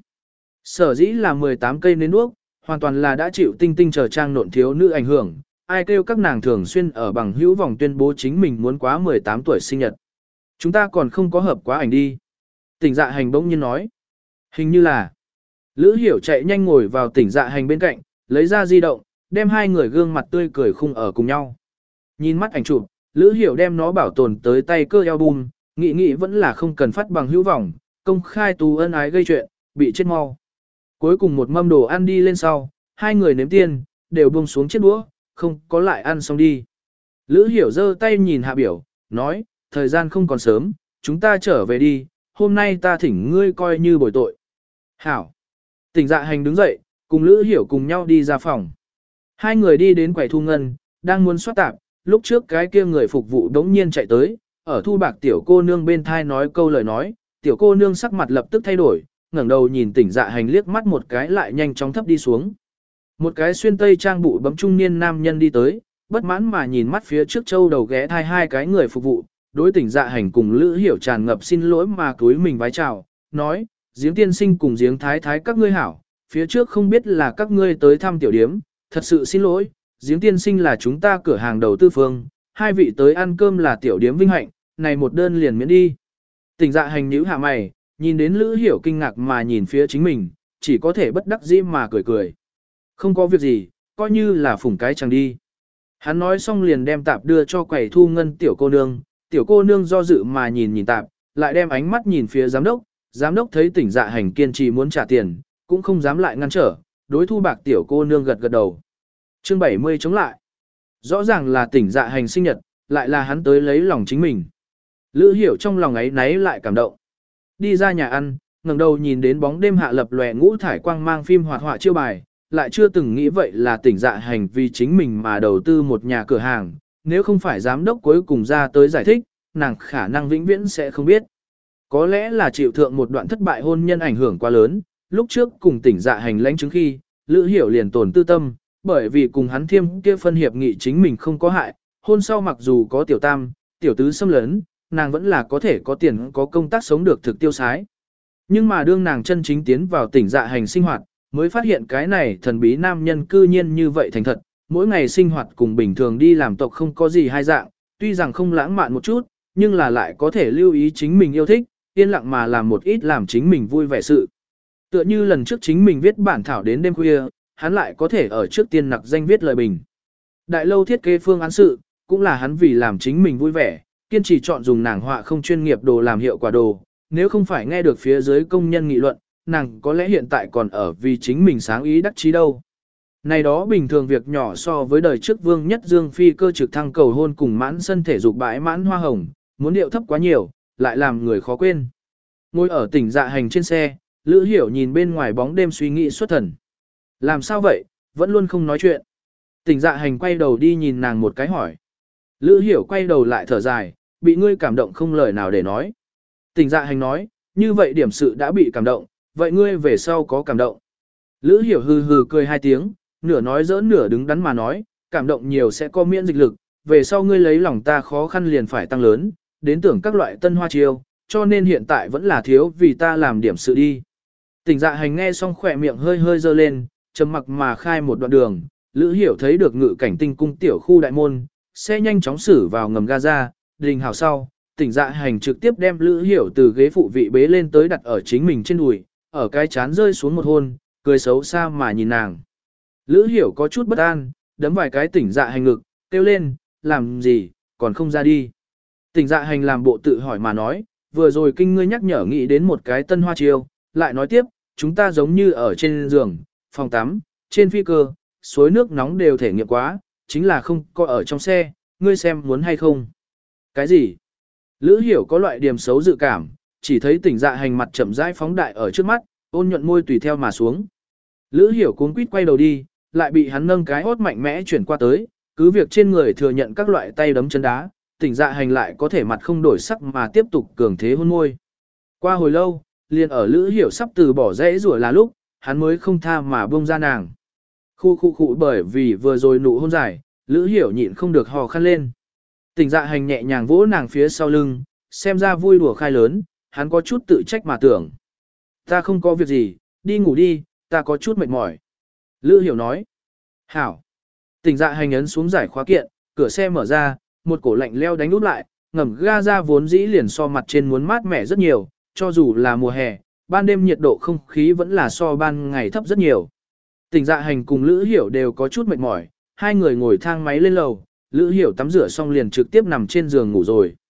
Sở dĩ là mười tám cây nến đuốc, hoàn toàn là đã chịu tinh tinh chờ trang nộn thiếu nữ ảnh hưởng, ai kêu các nàng thường xuyên ở bằng hữu vòng tuyên bố chính mình muốn quá mười tám tuổi sinh nhật. Chúng ta còn không có hợp quá ảnh đi. Tỉnh dạ hành bỗng nhiên nói. Hình như là. Lữ Hiểu chạy nhanh ngồi vào tỉnh dạ hành bên cạnh, lấy ra di động, đem hai người gương mặt tươi cười khung ở cùng nhau. Nhìn mắt ảnh chụp, Lữ Hiểu đem nó bảo tồn tới tay cơ album, nghĩ nghĩ vẫn là không cần phát bằng hữu vọng, công khai tù ân ái gây chuyện, bị chết mau. Cuối cùng một mâm đồ ăn đi lên sau, hai người nếm tiền, đều buông xuống chiếc đũa, không có lại ăn xong đi. Lữ Hiểu giơ tay nhìn Hạ Biểu, nói, thời gian không còn sớm, chúng ta trở về đi, hôm nay ta thỉnh ngươi coi như bồi tội. Hảo. Tỉnh Dạ Hành đứng dậy, cùng Lữ Hiểu cùng nhau đi ra phòng. Hai người đi đến quầy thu ngân, đang muốn soát tạp, lúc trước cái kia người phục vụ đống nhiên chạy tới, ở thu bạc tiểu cô nương bên thai nói câu lời nói, tiểu cô nương sắc mặt lập tức thay đổi, ngẩng đầu nhìn Tỉnh Dạ Hành liếc mắt một cái lại nhanh chóng thấp đi xuống. Một cái xuyên tây trang bụi bấm trung niên nam nhân đi tới, bất mãn mà nhìn mắt phía trước châu đầu ghé thai hai cái người phục vụ, đối Tỉnh Dạ Hành cùng Lữ Hiểu tràn ngập xin lỗi mà cúi mình vái chào, nói, giếng tiên sinh cùng giếng thái thái các ngươi hảo, phía trước không biết là các ngươi tới thăm tiểu điếm, thật sự xin lỗi, giếng tiên sinh là chúng ta cửa hàng đầu tư phương, hai vị tới ăn cơm là tiểu điếm vinh hạnh, này một đơn liền miễn đi. Tỉnh Dạ Hành nhíu hạ mày, nhìn đến Lữ Hiểu kinh ngạc mà nhìn phía chính mình, chỉ có thể bất đắc dĩ mà cười cười. Không có việc gì, coi như là phủng cái chẳng đi. Hắn nói xong liền đem tạp đưa cho quầy thu ngân tiểu cô nương, tiểu cô nương do dự mà nhìn nhìn tạp, lại đem ánh mắt nhìn phía giám đốc, giám đốc thấy Tỉnh Dạ Hành kiên trì muốn trả tiền, cũng không dám lại ngăn trở, đối thu bạc tiểu cô nương gật gật đầu. Chương bảy mươi chống lại. Rõ ràng là Tỉnh Dạ Hành sinh nhật, lại là hắn tới lấy lòng chính mình. Lữ Hiểu trong lòng ấy náy lại cảm động. Đi ra nhà ăn, ngẩng đầu nhìn đến bóng đêm hạ lập lòe ngũ thải quang mang phim hoạt họa chiêu bài, lại chưa từng nghĩ vậy là Tỉnh Dạ Hành vì chính mình mà đầu tư một nhà cửa hàng, nếu không phải giám đốc cuối cùng ra tới giải thích, nàng khả năng vĩnh viễn sẽ không biết. Có lẽ là chịu thượng một đoạn thất bại hôn nhân ảnh hưởng quá lớn, lúc trước cùng Tỉnh Dạ Hành lãnh chứng khi, Lữ Hiểu liền tổn tư tâm, bởi vì cùng hắn thiêm kia phân hiệp nghị chính mình không có hại, hôn sau mặc dù có tiểu tam, tiểu tứ xâm lấn, nàng vẫn là có thể có tiền có công tác sống được thực tiêu sái. Nhưng mà đương nàng chân chính tiến vào Tỉnh Dạ Hành sinh hoạt, mới phát hiện cái này thần bí nam nhân cư nhiên như vậy thành thật, mỗi ngày sinh hoạt cùng bình thường đi làm tộc không có gì hai dạng, tuy rằng không lãng mạn một chút, nhưng là lại có thể lưu ý chính mình yêu thích, yên lặng mà làm một ít làm chính mình vui vẻ sự. Tựa như lần trước chính mình viết bản thảo đến đêm khuya, hắn lại có thể ở trước tiên nặc danh viết lời bình. Đại lâu thiết kế phương án sự, cũng là hắn vì làm chính mình vui vẻ, kiên trì chọn dùng nàng họa không chuyên nghiệp đồ làm hiệu quả đồ, nếu không phải nghe được phía dưới công nhân nghị luận, nàng có lẽ hiện tại còn ở vì chính mình sáng ý đắc chí đâu. Này đó bình thường việc nhỏ so với đời trước Vương Nhất Dương phi cơ trực thăng cầu hôn cùng mãn sân thể dục bãi mãn hoa hồng, muốn điệu thấp quá nhiều, lại làm người khó quên. Ngồi ở Tỉnh Dạ Hành trên xe, Lữ Hiểu nhìn bên ngoài bóng đêm suy nghĩ xuất thần. Làm sao vậy, vẫn luôn không nói chuyện. Tỉnh Dạ Hành quay đầu đi nhìn nàng một cái hỏi. Lữ Hiểu quay đầu lại thở dài, bị ngươi cảm động không lời nào để nói. Tỉnh Dạ Hành nói, như vậy điểm sự đã bị cảm động, vậy ngươi về sau có cảm động. Lữ Hiểu hừ hừ cười hai tiếng, nửa nói giỡn nửa đứng đắn mà nói, cảm động nhiều sẽ có miễn dịch lực, về sau ngươi lấy lòng ta khó khăn liền phải tăng lớn, đến tưởng các loại tân hoa chiêu, cho nên hiện tại vẫn là thiếu vì ta làm điểm sự đi. Tỉnh Dạ Hành nghe xong khỏe miệng hơi hơi dơ lên, trầm mặc mà khai một đoạn đường, Lữ Hiểu thấy được ngự cảnh tinh cung tiểu khu đại môn, xe nhanh chóng xử vào ngầm gaza, đình hào sau, Tỉnh Dạ Hành trực tiếp đem Lữ Hiểu từ ghế phụ vị bế lên tới đặt ở chính mình trên đùi, ở cái chán rơi xuống một hôn, cười xấu xa mà nhìn nàng. Lữ Hiểu có chút bất an, đấm vài cái Tỉnh Dạ Hành ngực, kêu lên, làm gì, còn không ra đi. Tỉnh Dạ Hành làm bộ tự hỏi mà nói, vừa rồi kinh ngươi nhắc nhở nghĩ đến một cái tân hoa chiêu, lại nói tiếp, chúng ta giống như ở trên giường, phòng tắm, trên phi cơ, suối nước nóng đều thể nghiệm quá, chính là không có ở trong xe, ngươi xem muốn hay không. Cái gì? Lữ Hiểu có loại điểm xấu dự cảm, chỉ thấy Tỉnh Dạ Hành mặt chậm rãi phóng đại ở trước mắt, ôn nhuận môi tùy theo mà xuống. Lữ Hiểu cuống quýt quay đầu đi, lại bị hắn nâng cái hốt mạnh mẽ chuyển qua tới, cứ việc trên người thừa nhận các loại tay đấm chân đá, Tỉnh Dạ Hành lại có thể mặt không đổi sắc mà tiếp tục cường thế hôn môi. Qua hồi lâu, liền ở Lữ Hiểu sắp từ bỏ dãy rủa là lúc, hắn mới không tha mà buông ra nàng. Khu khu khu bởi vì vừa rồi nụ hôn dài, Lữ Hiểu nhịn không được hò khăn lên. Tỉnh Dạ Hành nhẹ nhàng vỗ nàng phía sau lưng, xem ra vui đùa khai lớn, hắn có chút tự trách mà tưởng. Ta không có việc gì, đi ngủ đi, ta có chút mệt mỏi. Lữ Hiểu nói. Hảo. Tỉnh Dạ Hành ấn xuống giải khóa kiện, cửa xe mở ra, một cổ lạnh leo đánh úp lại, ngầm ga ra vốn dĩ liền so mặt trên muốn mát mẻ rất nhiều, cho dù là mùa hè, ban đêm nhiệt độ không khí vẫn là so ban ngày thấp rất nhiều. Tỉnh Dạ Hành cùng Lữ Hiểu đều có chút mệt mỏi, hai người ngồi thang máy lên lầu, Lữ Hiểu tắm rửa xong liền trực tiếp nằm trên giường ngủ rồi.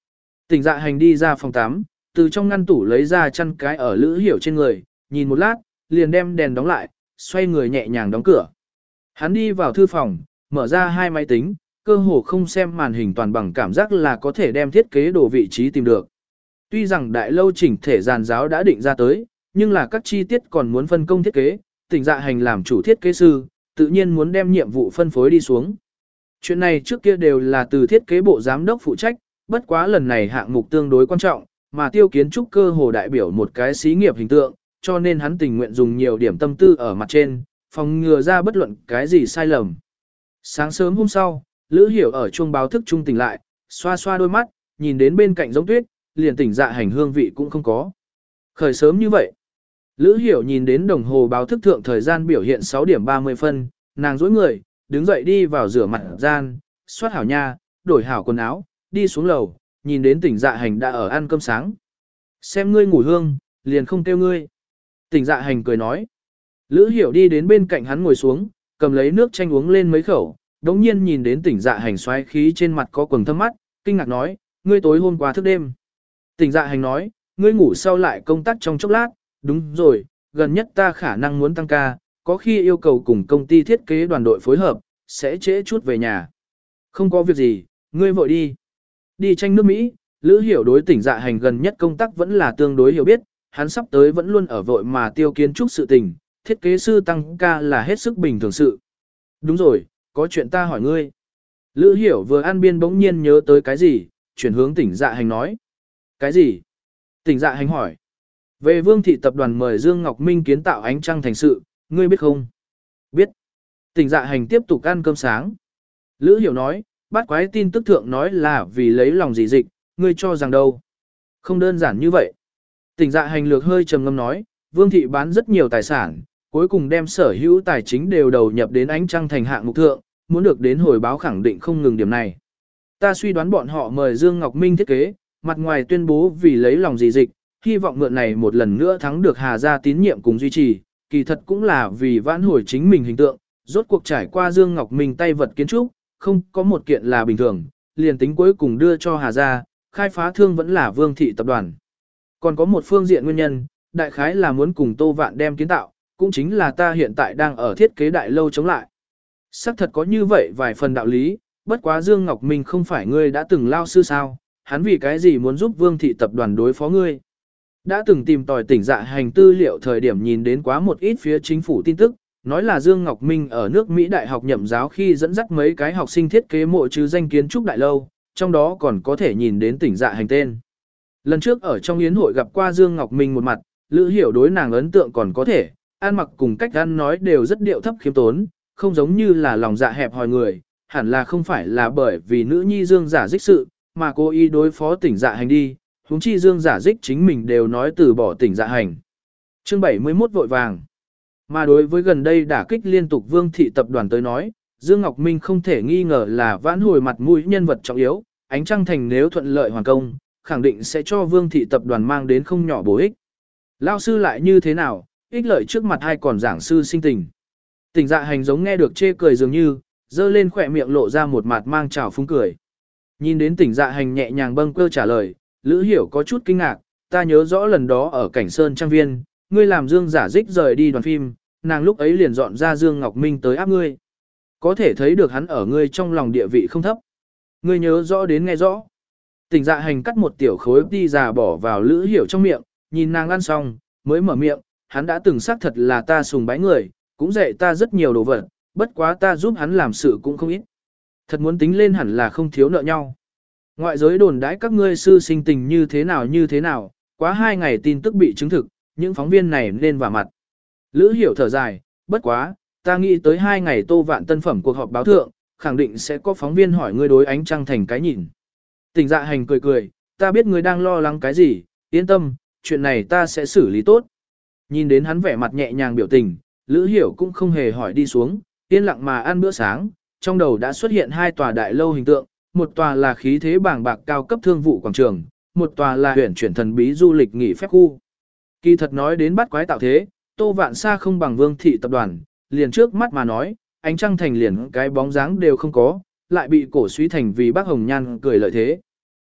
Tỉnh dạ hành đi ra phòng tắm, từ trong ngăn tủ lấy ra chăn cái ở Lữ Hiểu trên người, nhìn một lát, liền đem đèn đóng lại, xoay người nhẹ nhàng đóng cửa. Hắn đi vào thư phòng, mở ra hai máy tính, cơ hồ không xem màn hình toàn bằng cảm giác là có thể đem thiết kế đồ vị trí tìm được. Tuy rằng đại lâu chỉnh thể giàn giáo đã định ra tới, nhưng là các chi tiết còn muốn phân công thiết kế, tỉnh dạ hành làm chủ thiết kế sư, tự nhiên muốn đem nhiệm vụ phân phối đi xuống. Chuyện này trước kia đều là từ thiết kế bộ giám đốc phụ trách, bất quá lần này hạng mục tương đối quan trọng, mà tiêu kiến trúc cơ hồ đại biểu một cái xí nghiệp hình tượng, cho nên hắn tình nguyện dùng nhiều điểm tâm tư ở mặt trên, phòng ngừa ra bất luận cái gì sai lầm. Sáng sớm hôm sau, Lữ Hiểu ở chuông báo thức trung tỉnh lại, xoa xoa đôi mắt, nhìn đến bên cạnh giống tuyết, liền tỉnh dạ hành hương vị cũng không có. Khởi sớm như vậy. Lữ Hiểu nhìn đến đồng hồ báo thức thượng thời gian biểu hiện sáu điểm ba mươi phân, nàng dối người, đứng dậy đi vào rửa mặt gian, xoát hảo nha, đổi hảo quần áo, đi xuống lầu, nhìn đến tỉnh dạ hành đã ở ăn cơm sáng. Xem ngươi ngủ hương, liền không kêu ngươi. Tỉnh dạ hành cười nói. Lữ Hiểu đi đến bên cạnh hắn ngồi xuống, cầm lấy nước chanh uống lên mấy khẩu, đống nhiên nhìn đến tỉnh dạ hành xoáy khí trên mặt có quầng thâm mắt, kinh ngạc nói, ngươi tối hôm qua thức đêm. Tỉnh dạ hành nói, ngươi ngủ sau lại công tác trong chốc lát, đúng rồi, gần nhất ta khả năng muốn tăng ca, có khi yêu cầu cùng công ty thiết kế đoàn đội phối hợp, sẽ trễ chút về nhà. Không có việc gì, ngươi vội đi. Đi tranh nước Mỹ, Lữ Hiểu đối tỉnh dạ hành gần nhất công tác vẫn là tương đối hiểu biết, hắn sắp tới vẫn luôn ở vội mà tiêu kiến trúc sự tình, thiết kế sư tăng ca là hết sức bình thường sự. Đúng rồi, có chuyện ta hỏi ngươi. Lữ Hiểu vừa ăn biên bỗng nhiên nhớ tới cái gì, chuyển hướng tỉnh dạ hành nói. Cái gì? Tỉnh dạ hành hỏi. Về Vương thị tập đoàn mời Dương Ngọc Minh kiến tạo ánh trăng thành sự, ngươi biết không? Biết. Tỉnh dạ hành tiếp tục ăn cơm sáng. Lữ Hiểu nói, bắt quái tin tức thượng nói là vì lấy lòng gì dịch, ngươi cho rằng đâu? Không đơn giản như vậy. Tỉnh dạ hành lược hơi trầm ngâm nói, Vương thị bán rất nhiều tài sản, cuối cùng đem sở hữu tài chính đều đầu nhập đến ánh trăng thành hạng mục thượng, muốn được đến hồi báo khẳng định không ngừng điểm này. Ta suy đoán bọn họ mời Dương Ngọc Minh thiết kế, mặt ngoài tuyên bố vì lấy lòng gì dịch, hy vọng mượn này một lần nữa thắng được Hà gia tín nhiệm cùng duy trì, kỳ thật cũng là vì vãn hồi chính mình hình tượng, rốt cuộc trải qua Dương Ngọc Minh tay vật kiến trúc, không có một kiện là bình thường, liền tính cuối cùng đưa cho Hà gia, khai phá thương vẫn là Vương thị tập đoàn. Còn có một phương diện nguyên nhân, đại khái là muốn cùng Tô Vạn đem kiến tạo, cũng chính là ta hiện tại đang ở thiết kế đại lâu chống lại. Sắc thật có như vậy vài phần đạo lý, bất quá Dương Ngọc Minh không phải ngươi đã từng lao sư sao, hắn vì cái gì muốn giúp Vương thị tập đoàn đối phó ngươi. Đã từng tìm tòi tỉnh dạ hành tư liệu thời điểm nhìn đến quá một ít phía chính phủ tin tức, nói là Dương Ngọc Minh ở nước Mỹ đại học nhậm giáo khi dẫn dắt mấy cái học sinh thiết kế mộ chứ danh kiến trúc đại lâu, trong đó còn có thể nhìn đến tỉnh dạ hành tên. Lần trước ở trong yến hội gặp qua Dương Ngọc Minh một mặt, Lữ Hiểu đối nàng ấn tượng còn có thể, ăn mặc cùng cách ăn nói đều rất điệu thấp khiêm tốn, không giống như là lòng dạ hẹp hòi người, hẳn là không phải là bởi vì nữ nhi Dương giả dích sự, mà cố ý đối phó tỉnh dạ hành đi, huống chi Dương giả dích chính mình đều nói từ bỏ tỉnh dạ hành. Chương bảy mươi mốt vội vàng. Mà đối với gần đây đả kích liên tục Vương thị tập đoàn tới nói, Dương Ngọc Minh không thể nghi ngờ là vãn hồi mặt mũi nhân vật trọng yếu, ánh trăng thành nếu thuận lợi hoàn công, khẳng định sẽ cho Vương thị tập đoàn mang đến không nhỏ bổ ích. Lao sư lại như thế nào, ích lợi trước mặt hay còn giảng sư sinh tình. Tỉnh dạ hành giống nghe được chê cười dường như, dơ lên khỏe miệng lộ ra một mặt mang trào phúng cười. Nhìn đến tỉnh dạ hành nhẹ nhàng bâng cơ trả lời, Lữ Hiểu có chút kinh ngạc, ta nhớ rõ lần đó ở cảnh sơn trang viên, ngươi làm Dương giả dích rời đi đoàn phim, nàng lúc ấy liền dọn ra Dương Ngọc Minh tới áp ngươi. Có thể thấy được hắn ở ngươi trong lòng địa vị không thấp. Ngươi nhớ rõ đến nghe rõ. Tỉnh dạ hành cắt một tiểu khối đi già bỏ vào Lữ Hiểu trong miệng, nhìn nàng ăn xong, mới mở miệng, hắn đã từng xác thật là ta sùng bái người, cũng dạy ta rất nhiều đồ vật, bất quá ta giúp hắn làm sự cũng không ít. Thật muốn tính lên hẳn là không thiếu nợ nhau. Ngoại giới đồn đãi các ngươi sư sinh tình như thế nào như thế nào, quá hai ngày tin tức bị chứng thực, những phóng viên này nên vả mặt. Lữ Hiểu thở dài, bất quá, ta nghĩ tới hai ngày Tô Vạn tân phẩm cuộc họp báo thượng, khẳng định sẽ có phóng viên hỏi ngươi đối ánh trăng thành cái nhìn. Tỉnh dạ hành cười cười, ta biết ngươi đang lo lắng cái gì, yên tâm, chuyện này ta sẽ xử lý tốt. Nhìn đến hắn vẻ mặt nhẹ nhàng biểu tình, Lữ Hiểu cũng không hề hỏi đi xuống, yên lặng mà ăn bữa sáng, trong đầu đã xuất hiện hai tòa đại lâu hình tượng, một tòa là khí thế bảng bạc cao cấp thương vụ quảng trường, một tòa là huyện chuyển thần bí du lịch nghỉ phép khu. Kỳ thật nói đến bắt quái tạo thế, Tô Vạn xa không bằng Vương thị tập đoàn, liền trước mắt mà nói, ánh trăng thành liền cái bóng dáng đều không có, lại bị cổ suý thành vì bác Hồng Nhan cười lợi thế.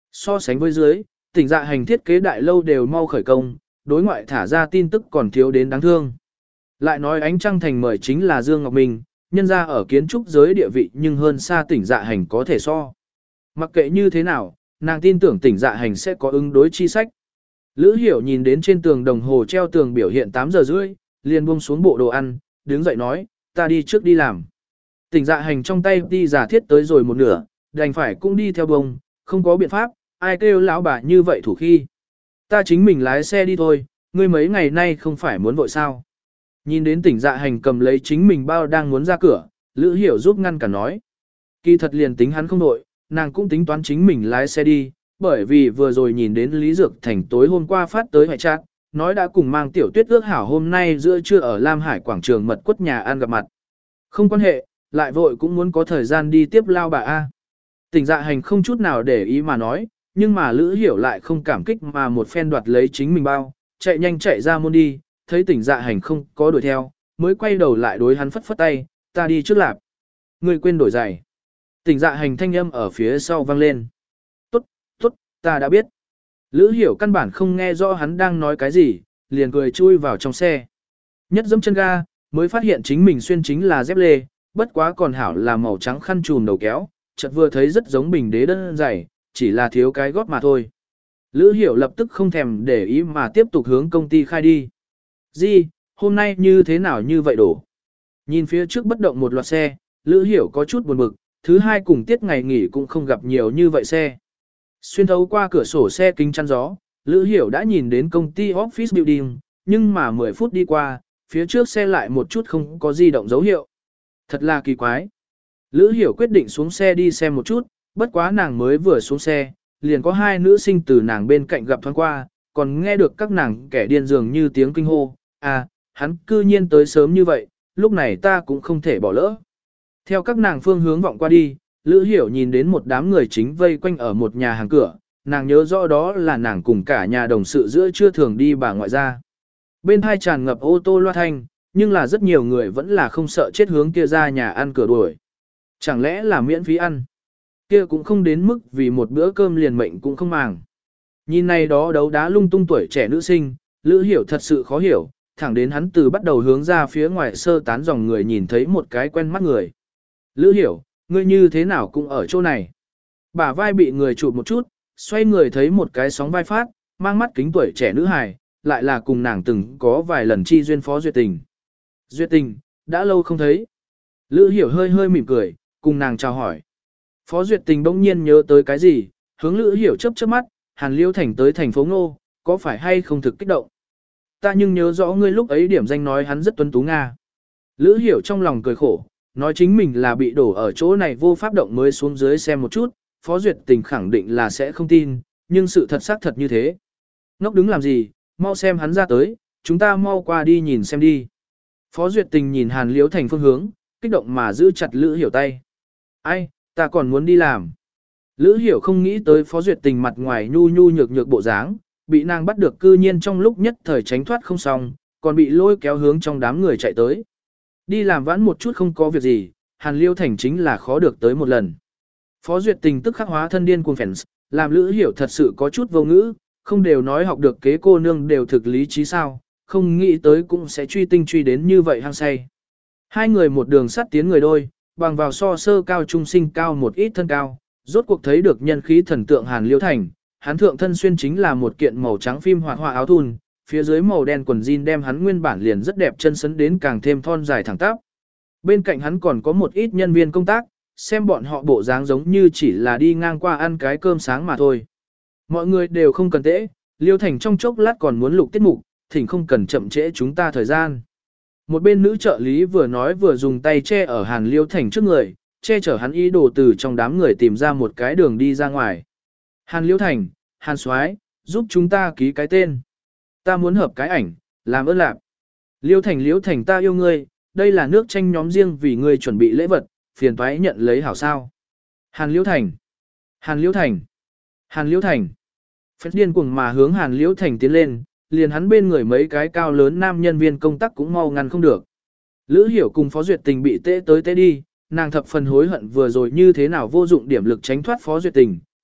So sánh với dưới, tỉnh dạ hành thiết kế đại lâu đều mau khởi công, đối ngoại thả ra tin tức còn thiếu đến đáng thương. Lại nói ánh trăng thành mời chính là Dương Ngọc Minh, nhân ra ở kiến trúc giới địa vị nhưng hơn xa tỉnh dạ hành có thể so. Mặc kệ như thế nào, nàng tin tưởng tỉnh dạ hành sẽ có ứng đối chi sách. Lữ Hiểu nhìn đến trên tường đồng hồ treo tường biểu hiện tám giờ rưỡi, liền buông xuống bộ đồ ăn, đứng dậy nói, ta đi trước đi làm. Tỉnh dạ hành trong tay đi giả thiết tới rồi một nửa, đành phải cũng đi theo bông, không có biện pháp, ai kêu lão bà như vậy thủ khi. Ta chính mình lái xe đi thôi, ngươi mấy ngày nay không phải muốn vội sao. Nhìn đến tỉnh dạ hành cầm lấy chính mình bao đang muốn ra cửa, Lữ Hiểu giúp ngăn cả nói. Kỳ thật liền tính hắn không vội, nàng cũng tính toán chính mình lái xe đi, bởi vì vừa rồi nhìn đến Lý Dược Thành tối hôm qua phát tới hoại trạng, nói đã cùng mang tiểu tuyết ước hảo hôm nay giữa trưa ở Lam Hải quảng trường mật quất nhà ăn gặp mặt. Không quan hệ, lại vội cũng muốn có thời gian đi tiếp lao bà A. Tỉnh dạ hành không chút nào để ý mà nói, nhưng mà Lữ Hiểu lại không cảm kích mà một phen đoạt lấy chính mình bao, chạy nhanh chạy ra môn đi, thấy tỉnh dạ hành không có đuổi theo, mới quay đầu lại đối hắn phất phất tay, ta đi trước lạp. Người quên đổi giày. Tỉnh dạ hành thanh âm ở phía sau vang lên. Tốt, tốt, ta đã biết. Lữ Hiểu căn bản không nghe rõ hắn đang nói cái gì, liền cười chui vào trong xe. Nhất dẫm chân ga, mới phát hiện chính mình xuyên chính là dép lê, bất quá còn hảo là màu trắng khăn trùm đầu kéo, chợt vừa thấy rất giống bình đế đơn giày, chỉ là thiếu cái gót mà thôi. Lữ Hiểu lập tức không thèm để ý mà tiếp tục hướng công ty khai đi. Di, hôm nay như thế nào như vậy đổ? Nhìn phía trước bất động một loạt xe, Lữ Hiểu có chút buồn bực, thứ hai cùng tiết ngày nghỉ cũng không gặp nhiều như vậy xe. Xuyên thấu qua cửa sổ xe kính chắn gió, Lữ Hiểu đã nhìn đến công ty office building, nhưng mà mười phút đi qua, phía trước xe lại một chút không có di động dấu hiệu. Thật là kỳ quái. Lữ Hiểu quyết định xuống xe đi xem một chút, bất quá nàng mới vừa xuống xe, liền có hai nữ sinh từ nàng bên cạnh gặp thoáng qua, còn nghe được các nàng kẻ điên dường như tiếng kinh hô, à, hắn cư nhiên tới sớm như vậy, lúc này ta cũng không thể bỏ lỡ. Theo các nàng phương hướng vọng qua đi, Lữ Hiểu nhìn đến một đám người chính vây quanh ở một nhà hàng cửa, nàng nhớ rõ đó là nàng cùng cả nhà đồng sự giữa trưa thường đi bà ngoại ra. Bên hai tràn ngập ô tô loa thanh, nhưng là rất nhiều người vẫn là không sợ chết hướng kia ra nhà ăn cửa đuổi. Chẳng lẽ là miễn phí ăn? Kia cũng không đến mức vì một bữa cơm liền mệnh cũng không màng. Nhìn này đó đấu đá lung tung tuổi trẻ nữ sinh, Lữ Hiểu thật sự khó hiểu, thẳng đến hắn từ bắt đầu hướng ra phía ngoài sơ tán dòng người nhìn thấy một cái quen mắt người. Lữ Hiểu, ngươi như thế nào cũng ở chỗ này. Bả vai bị người chụp một chút, xoay người thấy một cái sóng vai phát, mang mắt kính tuổi trẻ nữ hài, lại là cùng nàng từng có vài lần chi duyên Phó Duyệt Tình. Duyệt Tình, đã lâu không thấy. Lữ Hiểu hơi hơi mỉm cười, cùng nàng chào hỏi. Phó Duyệt Tình bỗng nhiên nhớ tới cái gì, hướng Lữ Hiểu chớp chớp mắt, Hàn Liêu Thành tới thành phố Ngô, có phải hay không thực kích động? Ta nhưng nhớ rõ ngươi lúc ấy điểm danh nói hắn rất tuấn tú Nga. Lữ Hiểu trong lòng cười khổ, nói chính mình là bị đổ ở chỗ này vô pháp động mới xuống dưới xem một chút, Phó Duyệt Tình khẳng định là sẽ không tin, nhưng sự thật xác thật như thế. Ngốc đứng làm gì, mau xem hắn ra tới, chúng ta mau qua đi nhìn xem đi. Phó Duyệt Tình nhìn Hàn Liễu Thành phương hướng, kích động mà giữ chặt Lữ Hiểu tay. Ai, ta còn muốn đi làm. Lữ Hiểu không nghĩ tới Phó Duyệt Tình mặt ngoài nhu nhu nhược nhược bộ dáng, bị nàng bắt được cư nhiên trong lúc nhất thời tránh thoát không xong, còn bị lôi kéo hướng trong đám người chạy tới. Đi làm vãn một chút không có việc gì, Hàn Liêu Thành chính là khó được tới một lần. Phó Duyệt Tình tức khắc hóa thân điên cuồng phèn, làm Lữ Hiểu thật sự có chút vô ngữ, không đều nói học được kế cô nương đều thực lý trí sao, không nghĩ tới cũng sẽ truy tinh truy đến như vậy hăng say. Hai người một đường sắt tiến người đôi, bằng vào so sơ cao trung sinh cao một ít thân cao, rốt cuộc thấy được nhân khí thần tượng Hàn Liêu Thành, hắn thượng thân xuyên chính là một kiện màu trắng phim hoạt họa áo thun, phía dưới màu đen quần jean đem hắn nguyên bản liền rất đẹp chân sấn đến càng thêm thon dài thẳng tắp. Bên cạnh hắn còn có một ít nhân viên công tác, xem bọn họ bộ dáng giống như chỉ là đi ngang qua ăn cái cơm sáng mà thôi. Mọi người đều không cần tễ, Liêu Thành trong chốc lát còn muốn lục tiết mục, thỉnh không cần chậm trễ chúng ta thời gian. Một bên nữ trợ lý vừa nói vừa dùng tay che ở Hàn Liêu Thành trước người, che chở hắn ý đồ từ trong đám người tìm ra một cái đường đi ra ngoài. Hàn Liêu Thành, Hàn Soái, giúp chúng ta ký cái tên. Ta muốn hợp cái ảnh, làm ơn lạc. Liêu Thành Liêu Thành ta yêu ngươi, đây là nước tranh nhóm riêng vì ngươi chuẩn bị lễ vật, phiền toái nhận lấy hảo sao. Hàn Liêu Thành, Hàn Liêu Thành, Hàn Liêu Thành. Phép điên cuồng mà hướng Hàn Liêu Thành tiến lên, liền hắn bên người mấy cái cao lớn nam nhân viên công tác cũng mau ngăn không được. Lữ Hiểu cùng Phó Duyệt Tình bị tê tới tê đi, nàng thập phần hối hận vừa rồi như thế nào vô dụng điểm lực tránh thoát Phó Duyệt Tình,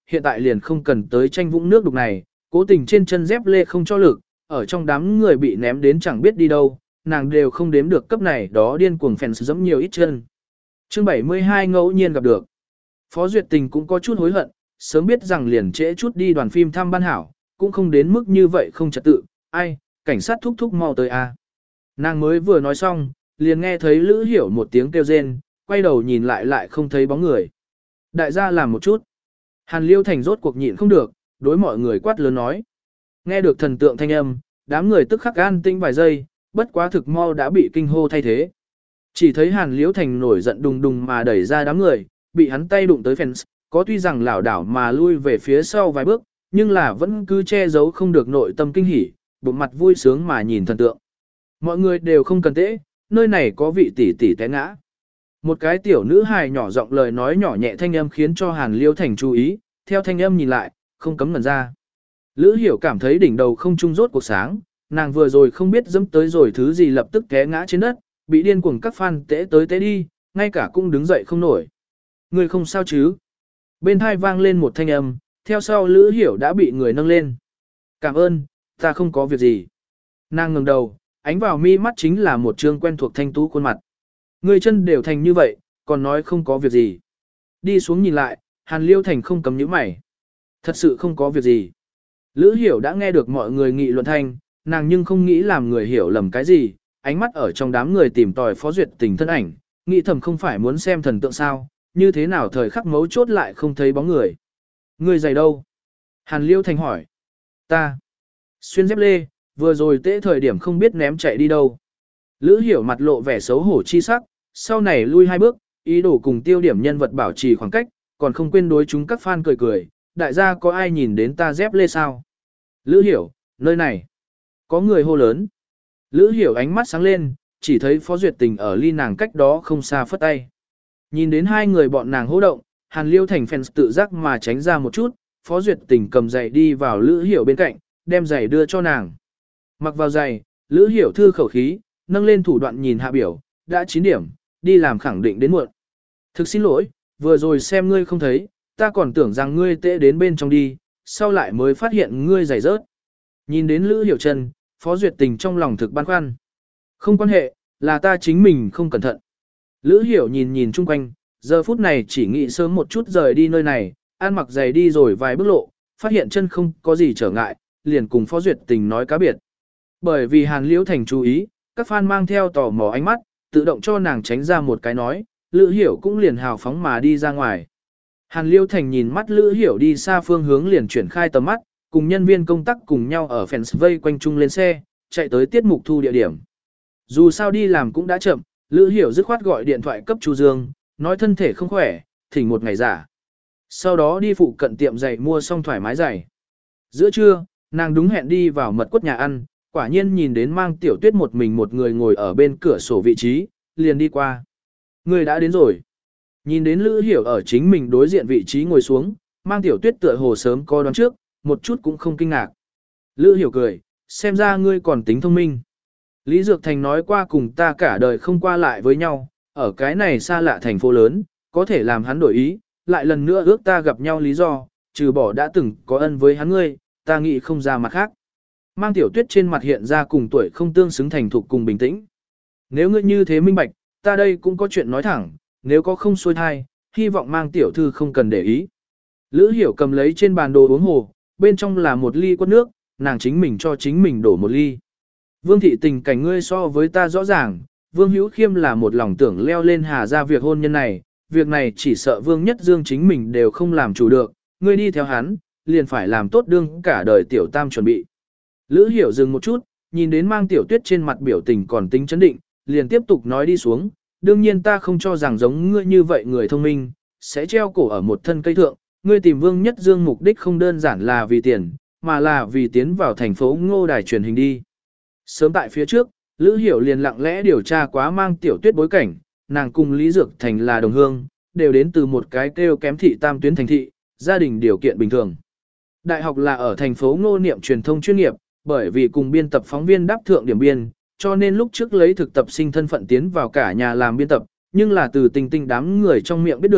hiện tại liền không cần tới tranh vũng nước đục này, cố tình trên chân dép lê không cho lực, ở trong đám người bị ném đến chẳng biết đi đâu, nàng đều không đếm được cấp này đó điên cuồng fans giẫm nhiều ít chân. Chương bảy mươi hai ngẫu nhiên gặp được. Phó Duyệt Tình cũng có chút hối hận, sớm biết rằng liền trễ chút đi đoàn phim thăm ban hảo, cũng không đến mức như vậy không trật tự, ai, cảnh sát thúc thúc mau tới a. Nàng mới vừa nói xong, liền nghe thấy Lữ Hiểu một tiếng kêu rên, quay đầu nhìn lại lại không thấy bóng người. Đại gia làm một chút. Hàn Liêu Thành rốt cuộc nhịn không được, đối mọi người quát lớn nói. Nghe được thần tượng thanh âm, đám người tức khắc an tinh vài giây, bất quá thực mau đã bị kinh hô thay thế. Chỉ thấy Hàn Liễu Thành nổi giận đùng đùng mà đẩy ra đám người, bị hắn tay đụng tới fans, có tuy rằng lảo đảo mà lui về phía sau vài bước, nhưng là vẫn cứ che giấu không được nội tâm kinh hỉ, bụng mặt vui sướng mà nhìn thần tượng. Mọi người đều không cần tễ, nơi này có vị tỷ tỷ té ngã. Một cái tiểu nữ hài nhỏ giọng lời nói nhỏ nhẹ thanh âm khiến cho Hàn Liễu Thành chú ý, theo thanh âm nhìn lại, không cấm ngẩn ra. Lữ Hiểu cảm thấy đỉnh đầu không trung rốt cuộc sáng, nàng vừa rồi không biết dẫm tới rồi thứ gì lập tức té ngã trên đất, bị điên cuồng các fan tễ tới tễ đi, ngay cả cũng đứng dậy không nổi. Người không sao chứ? Bên tai vang lên một thanh âm, theo sau Lữ Hiểu đã bị người nâng lên. Cảm ơn, ta không có việc gì. Nàng ngẩng đầu, ánh vào mi mắt chính là một trương quen thuộc thanh tú khuôn mặt. Người chân đều thành như vậy, còn nói không có việc gì. Đi xuống nhìn lại, Hàn Liêu Thành không cấm nhíu mày. Thật sự không có việc gì. Lữ Hiểu đã nghe được mọi người nghị luận thanh, nàng nhưng không nghĩ làm người hiểu lầm cái gì, ánh mắt ở trong đám người tìm tòi Phó Duyệt Tình thân ảnh, nghĩ thầm không phải muốn xem thần tượng sao, như thế nào thời khắc mấu chốt lại không thấy bóng người. Người giày đâu? Hàn Liêu Thành hỏi. Ta. Xuyên dép lê, vừa rồi tễ thời điểm không biết ném chạy đi đâu. Lữ Hiểu mặt lộ vẻ xấu hổ chi sắc, sau này lui hai bước, ý đồ cùng tiêu điểm nhân vật bảo trì khoảng cách, còn không quên đối chúng các fan cười cười, đại gia có ai nhìn đến ta dép lê sao? Lữ Hiểu, nơi này. Có người hô lớn. Lữ Hiểu ánh mắt sáng lên, chỉ thấy Phó Duyệt Tình ở ly nàng cách đó không xa phất tay. Nhìn đến hai người bọn nàng hô động, Hàn Liêu Thành fans tự giác mà tránh ra một chút, Phó Duyệt Tình cầm giày đi vào Lữ Hiểu bên cạnh, đem giày đưa cho nàng. Mặc vào giày, Lữ Hiểu thư khẩu khí, nâng lên thủ đoạn nhìn hạ biểu, đã chín điểm, đi làm khẳng định đến muộn. Thực xin lỗi, vừa rồi xem ngươi không thấy, ta còn tưởng rằng ngươi tệ đến bên trong đi, sau lại mới phát hiện ngươi giày rớt. Nhìn đến Lữ Hiểu chân, Phó Duyệt Tình trong lòng thực băn khoăn. Không quan hệ, là ta chính mình không cẩn thận. Lữ Hiểu nhìn nhìn chung quanh, giờ phút này chỉ nghĩ sớm một chút rời đi nơi này, ăn mặc giày đi rồi vài bước lộ, phát hiện chân không có gì trở ngại, liền cùng Phó Duyệt Tình nói cá biệt. Bởi vì Hàn Liễu Thành chú ý, các fan mang theo tò mò ánh mắt, tự động cho nàng tránh ra một cái nói, Lữ Hiểu cũng liền hào phóng mà đi ra ngoài. Hàn Liễu Thành nhìn mắt Lữ Hiểu đi xa phương hướng liền chuyển khai tầm mắt, cùng nhân viên công tác cùng nhau ở fence vây quanh chung lên xe, chạy tới tiết mục thu địa điểm. Dù sao đi làm cũng đã chậm, Lữ Hiểu dứt khoát gọi điện thoại cấp Chu Dương, nói thân thể không khỏe, thỉnh một ngày giả. Sau đó đi phụ cận tiệm giày mua xong thoải mái giày. Giữa trưa, nàng đúng hẹn đi vào mật quất nhà ăn, quả nhiên nhìn đến Mang Tiểu Tuyết một mình một người ngồi ở bên cửa sổ vị trí, liền đi qua. Người đã đến rồi. Nhìn đến Lữ Hiểu ở chính mình đối diện vị trí ngồi xuống, Mang Tiểu Tuyết tựa hồ sớm có đoán trước, một chút cũng không kinh ngạc. Lữ Hiểu cười, xem ra ngươi còn tính thông minh. Lý Dược Thành nói qua cùng ta cả đời không qua lại với nhau, ở cái này xa lạ thành phố lớn, có thể làm hắn đổi ý, lại lần nữa ước ta gặp nhau lý do, trừ bỏ đã từng có ân với hắn ngươi, ta nghĩ không ra mặt khác. Mang Tiểu Tuyết trên mặt hiện ra cùng tuổi không tương xứng thành thục cùng bình tĩnh. Nếu ngươi như thế minh bạch, ta đây cũng có chuyện nói thẳng, nếu có không xuôi thai, hy vọng Mang Tiểu Thư không cần để ý. Lữ Hiểu cầm lấy trên bàn đồ uống hồ, bên trong là một ly quất nước, nàng chính mình cho chính mình đổ một ly. Vương thị tình cảnh ngươi so với ta rõ ràng, Vương Hữu Khiêm là một lòng tưởng leo lên Hà ra việc hôn nhân này, việc này chỉ sợ Vương Nhất Dương chính mình đều không làm chủ được, ngươi đi theo hắn, liền phải làm tốt đương cả đời tiểu tam chuẩn bị. Lữ Hiểu dừng một chút, nhìn đến Mang Tiểu Tuyết trên mặt biểu tình còn tính chấn định, liền tiếp tục nói đi xuống, đương nhiên ta không cho rằng giống ngươi như vậy người thông minh, sẽ treo cổ ở một thân cây thượng, ngươi tìm Vương Nhất Dương mục đích không đơn giản là vì tiền, mà là vì tiến vào thành phố Ngô đài truyền hình đi. Sớm tại phía trước, Lữ Hiểu liền lặng lẽ điều tra quá Mang Tiểu Tuyết bối cảnh, nàng cùng Lý Dược Thành là đồng hương, đều đến từ một cái kêu kém thị tam tuyến thành thị, gia đình điều kiện bình thường. Đại học là ở thành phố Ngô niệm truyền thông chuyên nghiệp, bởi vì cùng biên tập phóng viên đáp thượng điểm biên, cho nên lúc trước lấy thực tập sinh thân phận tiến vào cả nhà làm biên tập, nhưng là từ tình tình đám người trong miệng biết được,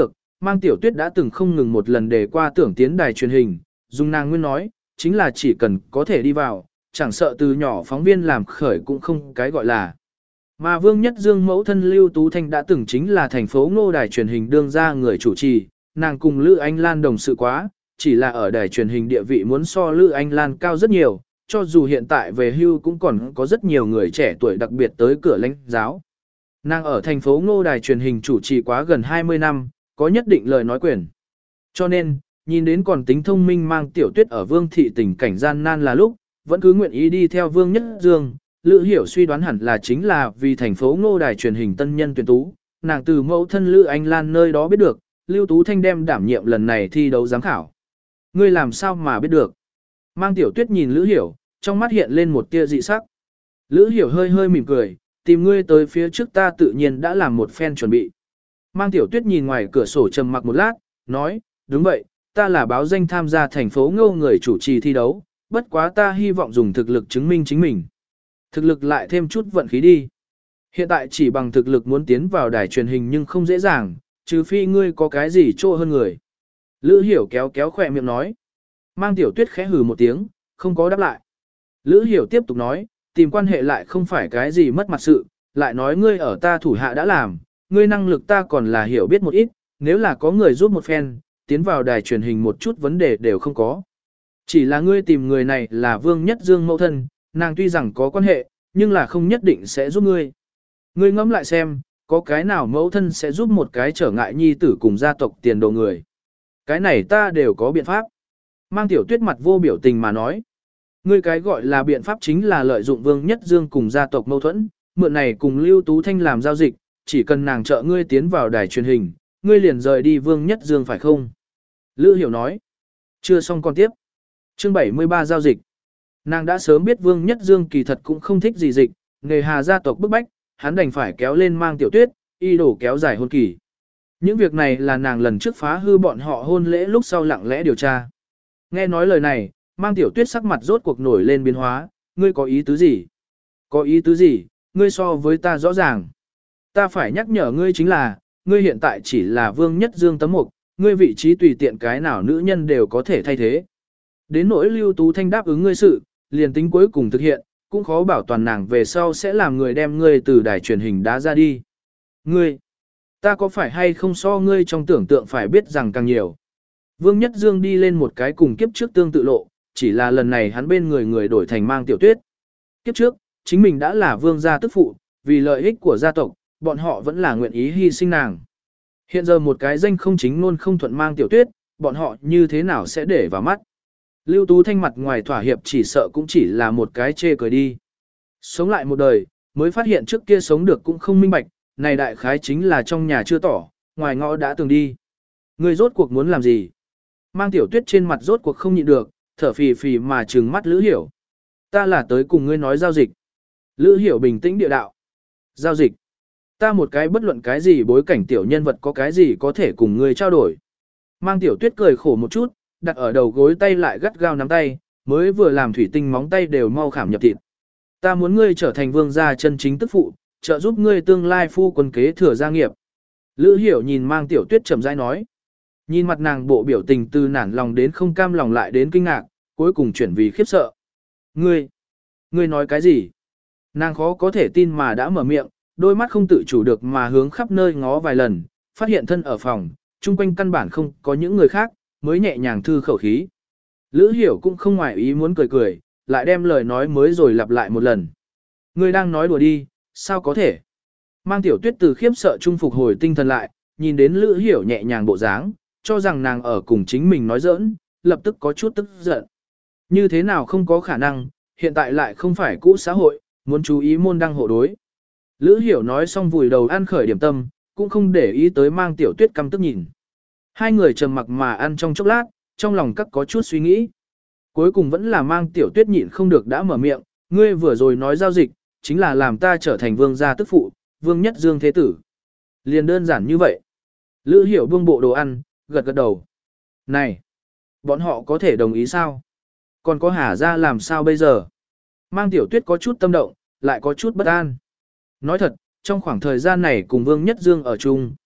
Mang Tiểu Tuyết đã từng không ngừng một lần để qua tưởng tiến đài truyền hình, dùng nàng nguyên nói, chính là chỉ cần có thể đi vào, chẳng sợ từ nhỏ phóng viên làm khởi cũng không cái gọi là. Mà Vương Nhất Dương mẫu thân Lưu Tú Thanh đã từng chính là thành phố Ngô đài truyền hình đương ra người chủ trì, nàng cùng Lữ Anh Lan đồng sự quá, chỉ là ở đài truyền hình địa vị muốn so Lữ Anh Lan cao rất nhiều, cho dù hiện tại về hưu cũng còn có rất nhiều người trẻ tuổi đặc biệt tới cửa lãnh giáo. Nàng ở thành phố Ngô đài truyền hình chủ trì quá gần hai mươi năm, có nhất định lời nói quyền. Cho nên, nhìn đến còn tính thông minh Mang Tiểu Tuyết ở Vương thị tình cảnh gian nan là lúc, vẫn cứ nguyện ý đi theo Vương Nhất Dương, Lữ Hiểu suy đoán hẳn là chính là vì thành phố Ngô đài truyền hình tân nhân tuyển tú, nàng từ mẫu thân Lữ Anh Lan nơi đó biết được, Lưu Tú Thanh đem đảm nhiệm lần này thi đấu giám khảo. Ngươi làm sao mà biết được? Mang Tiểu Tuyết nhìn Lữ Hiểu, trong mắt hiện lên một tia dị sắc. Lữ Hiểu hơi hơi mỉm cười, tìm ngươi tới phía trước ta tự nhiên đã làm một phen chuẩn bị. Mang Tiểu Tuyết nhìn ngoài cửa sổ trầm mặc một lát, nói, đúng vậy, ta là báo danh tham gia thành phố Ngô người chủ trì thi đấu, bất quá ta hy vọng dùng thực lực chứng minh chính mình. Thực lực lại thêm chút vận khí đi. Hiện tại chỉ bằng thực lực muốn tiến vào đài truyền hình nhưng không dễ dàng, trừ phi ngươi có cái gì trô hơn người. Lữ Hiểu kéo kéo khỏe miệng nói. Mang Tiểu Tuyết khẽ hừ một tiếng, không có đáp lại. Lữ Hiểu tiếp tục nói, tìm quan hệ lại không phải cái gì mất mặt sự, lại nói ngươi ở ta thủ hạ đã làm, ngươi năng lực ta còn là hiểu biết một ít, nếu là có người giúp một phen, tiến vào đài truyền hình một chút vấn đề đều không có. Chỉ là ngươi tìm người này là Vương Nhất Dương mẫu thân, nàng tuy rằng có quan hệ, nhưng là không nhất định sẽ giúp ngươi. Ngươi ngẫm lại xem, có cái nào mẫu thân sẽ giúp một cái trở ngại nhi tử cùng gia tộc tiền đồ người. Cái này ta đều có biện pháp. Mang Tiểu Tuyết mặt vô biểu tình mà nói. Ngươi cái gọi là biện pháp chính là lợi dụng Vương Nhất Dương cùng gia tộc mâu thuẫn, mượn này cùng Lưu Tú Thanh làm giao dịch, chỉ cần nàng trợ ngươi tiến vào đài truyền hình, ngươi liền rời đi Vương Nhất Dương phải không? Lữ Hiểu nói. Chưa xong còn tiếp. Chương bảy mươi ba giao dịch. Nàng đã sớm biết Vương Nhất Dương kỳ thật cũng không thích gì dịch, nghề hà gia tộc bức bách, hắn đành phải kéo lên Mang Tiểu Tuyết, y đổ kéo dài hôn kỳ. Những việc này là nàng lần trước phá hư bọn họ hôn lễ lúc sau lặng lẽ điều tra. Nghe nói lời này, Mang Tiểu Tuyết sắc mặt rốt cuộc nổi lên biến hóa, ngươi có ý tứ gì? Có ý tứ gì, ngươi so với ta rõ ràng. Ta phải nhắc nhở ngươi chính là, ngươi hiện tại chỉ là Vương Nhất Dương tấm mục, ngươi vị trí tùy tiện cái nào nữ nhân đều có thể thay thế. Đến nỗi Lưu Tú Thanh đáp ứng ngươi sự, liền tính cuối cùng thực hiện, cũng khó bảo toàn nàng về sau sẽ làm người đem ngươi từ đài truyền hình đá ra đi. Ngươi, ta có phải hay không so ngươi trong tưởng tượng phải biết rằng càng nhiều. Vương Nhất Dương đi lên một cái cùng kiếp trước tương tự lộ, chỉ là lần này hắn bên người người đổi thành Mang Tiểu Tuyết. Kiếp trước, chính mình đã là vương gia tức phụ, vì lợi ích của gia tộc, bọn họ vẫn là nguyện ý hy sinh nàng. Hiện giờ một cái danh không chính luôn không thuận Mang Tiểu Tuyết, bọn họ như thế nào sẽ để vào mắt. Lưu Tú Thanh mặt ngoài thỏa hiệp chỉ sợ cũng chỉ là một cái chê cười đi. Sống lại một đời, mới phát hiện trước kia sống được cũng không minh bạch, này đại khái chính là trong nhà chưa tỏ, ngoài ngõ đã từng đi. Người rốt cuộc muốn làm gì? Mang Tiểu Tuyết trên mặt rốt cuộc không nhịn được, thở phì phì mà trừng mắt Lữ Hiểu. Ta là tới cùng ngươi nói giao dịch. Lữ Hiểu bình tĩnh địa đạo. Giao dịch. Ta một cái bất luận cái gì bối cảnh tiểu nhân vật có cái gì có thể cùng ngươi trao đổi. Mang Tiểu Tuyết cười khổ một chút, đặt ở đầu gối tay lại gắt gao nắm tay, mới vừa làm thủy tinh móng tay đều mau khảm nhập thịt. Ta muốn ngươi trở thành vương gia chân chính tức phụ, trợ giúp ngươi tương lai phu quân kế thừa gia nghiệp. Lữ Hiểu nhìn Mang Tiểu Tuyết chậm rãi nói. Nhìn mặt nàng bộ biểu tình từ nản lòng đến không cam lòng lại đến kinh ngạc, cuối cùng chuyển vì khiếp sợ. Ngươi, ngươi nói cái gì? Nàng khó có thể tin mà đã mở miệng, đôi mắt không tự chủ được mà hướng khắp nơi ngó vài lần, phát hiện thân ở phòng, chung quanh căn bản không có những người khác, mới nhẹ nhàng thư khẩu khí. Lữ Hiểu cũng không ngoài ý muốn cười cười, lại đem lời nói mới rồi lặp lại một lần. Ngươi đang nói đùa đi, sao có thể? Mang Tiểu Tuyết từ khiếp sợ trung phục hồi tinh thần lại, nhìn đến Lữ Hiểu nhẹ nhàng bộ dáng, cho rằng nàng ở cùng chính mình nói giỡn, lập tức có chút tức giận. Như thế nào không có khả năng, hiện tại lại không phải cũ xã hội, muốn chú ý môn đăng hộ đối. Lữ Hiểu nói xong vùi đầu ăn khởi điểm tâm, cũng không để ý tới Mang Tiểu Tuyết căm tức nhìn. Hai người trầm mặc mà ăn trong chốc lát, trong lòng các có chút suy nghĩ. Cuối cùng vẫn là Mang Tiểu Tuyết nhịn không được đã mở miệng, ngươi vừa rồi nói giao dịch, chính là làm ta trở thành vương gia tức phụ, Vương Nhất Dương thế tử. Liền đơn giản như vậy. Lữ Hiểu buông bộ đồ ăn, gật gật đầu. Này, bọn họ có thể đồng ý sao? Còn có Hà gia làm sao bây giờ? Mang Tiểu Tuyết có chút tâm động, lại có chút bất an. Nói thật, trong khoảng thời gian này cùng Vương Nhất Dương ở chung,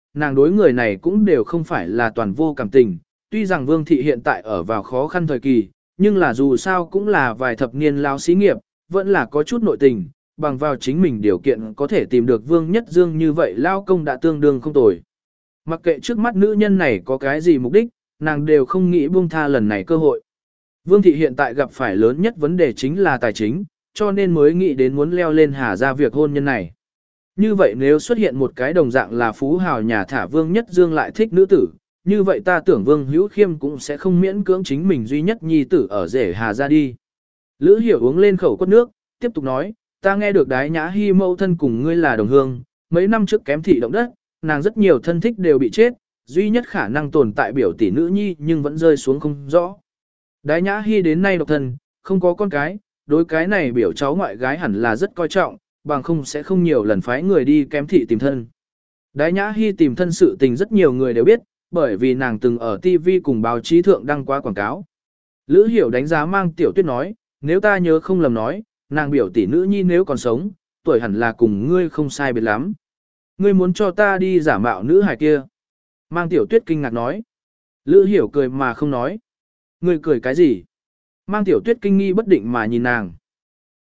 nàng đối người này cũng đều không phải là toàn vô cảm tình. Tuy rằng Vương thị hiện tại ở vào khó khăn thời kỳ, nhưng là dù sao cũng là vài thập niên lao xí nghiệp, vẫn là có chút nội tình, bằng vào chính mình điều kiện có thể tìm được Vương Nhất Dương như vậy lao công đã tương đương không tồi. Mặc kệ trước mắt nữ nhân này có cái gì mục đích, nàng đều không nghĩ buông tha lần này cơ hội. Vương thị hiện tại gặp phải lớn nhất vấn đề chính là tài chính, cho nên mới nghĩ đến muốn leo lên Hà ra việc hôn nhân này. Như vậy nếu xuất hiện một cái đồng dạng là phú hào nhà thả Vương Nhất Dương lại thích nữ tử, như vậy ta tưởng Vương Hữu Khiêm cũng sẽ không miễn cưỡng chính mình duy nhất nhi tử ở rể Hà ra đi. Lữ Hiểu uống lên khẩu quất nước, tiếp tục nói, ta nghe được Đái Nhã Hi mâu thân cùng ngươi là đồng hương, mấy năm trước kém thị động đất, nàng rất nhiều thân thích đều bị chết, duy nhất khả năng tồn tại biểu tỷ nữ nhi nhưng vẫn rơi xuống không rõ. Đái Nhã Hi đến nay độc thân, không có con cái, đối cái này biểu cháu ngoại gái hẳn là rất coi trọng, bằng không sẽ không nhiều lần phái người đi kém thị tìm thân. Đái Nhã Hi tìm thân sự tình rất nhiều người đều biết, bởi vì nàng từng ở ti vi cùng báo chí thượng đăng qua quảng cáo. Lữ Hiểu đánh giá Mang Tiểu Tuyết nói, nếu ta nhớ không lầm nói, nàng biểu tỷ nữ nhi nếu còn sống, tuổi hẳn là cùng ngươi không sai biệt lắm. Ngươi muốn cho ta đi giả mạo nữ hài kia. Mang Tiểu Tuyết kinh ngạc nói. Lữ Hiểu cười mà không nói. Ngươi cười cái gì? Mang Tiểu Tuyết kinh nghi bất định mà nhìn nàng.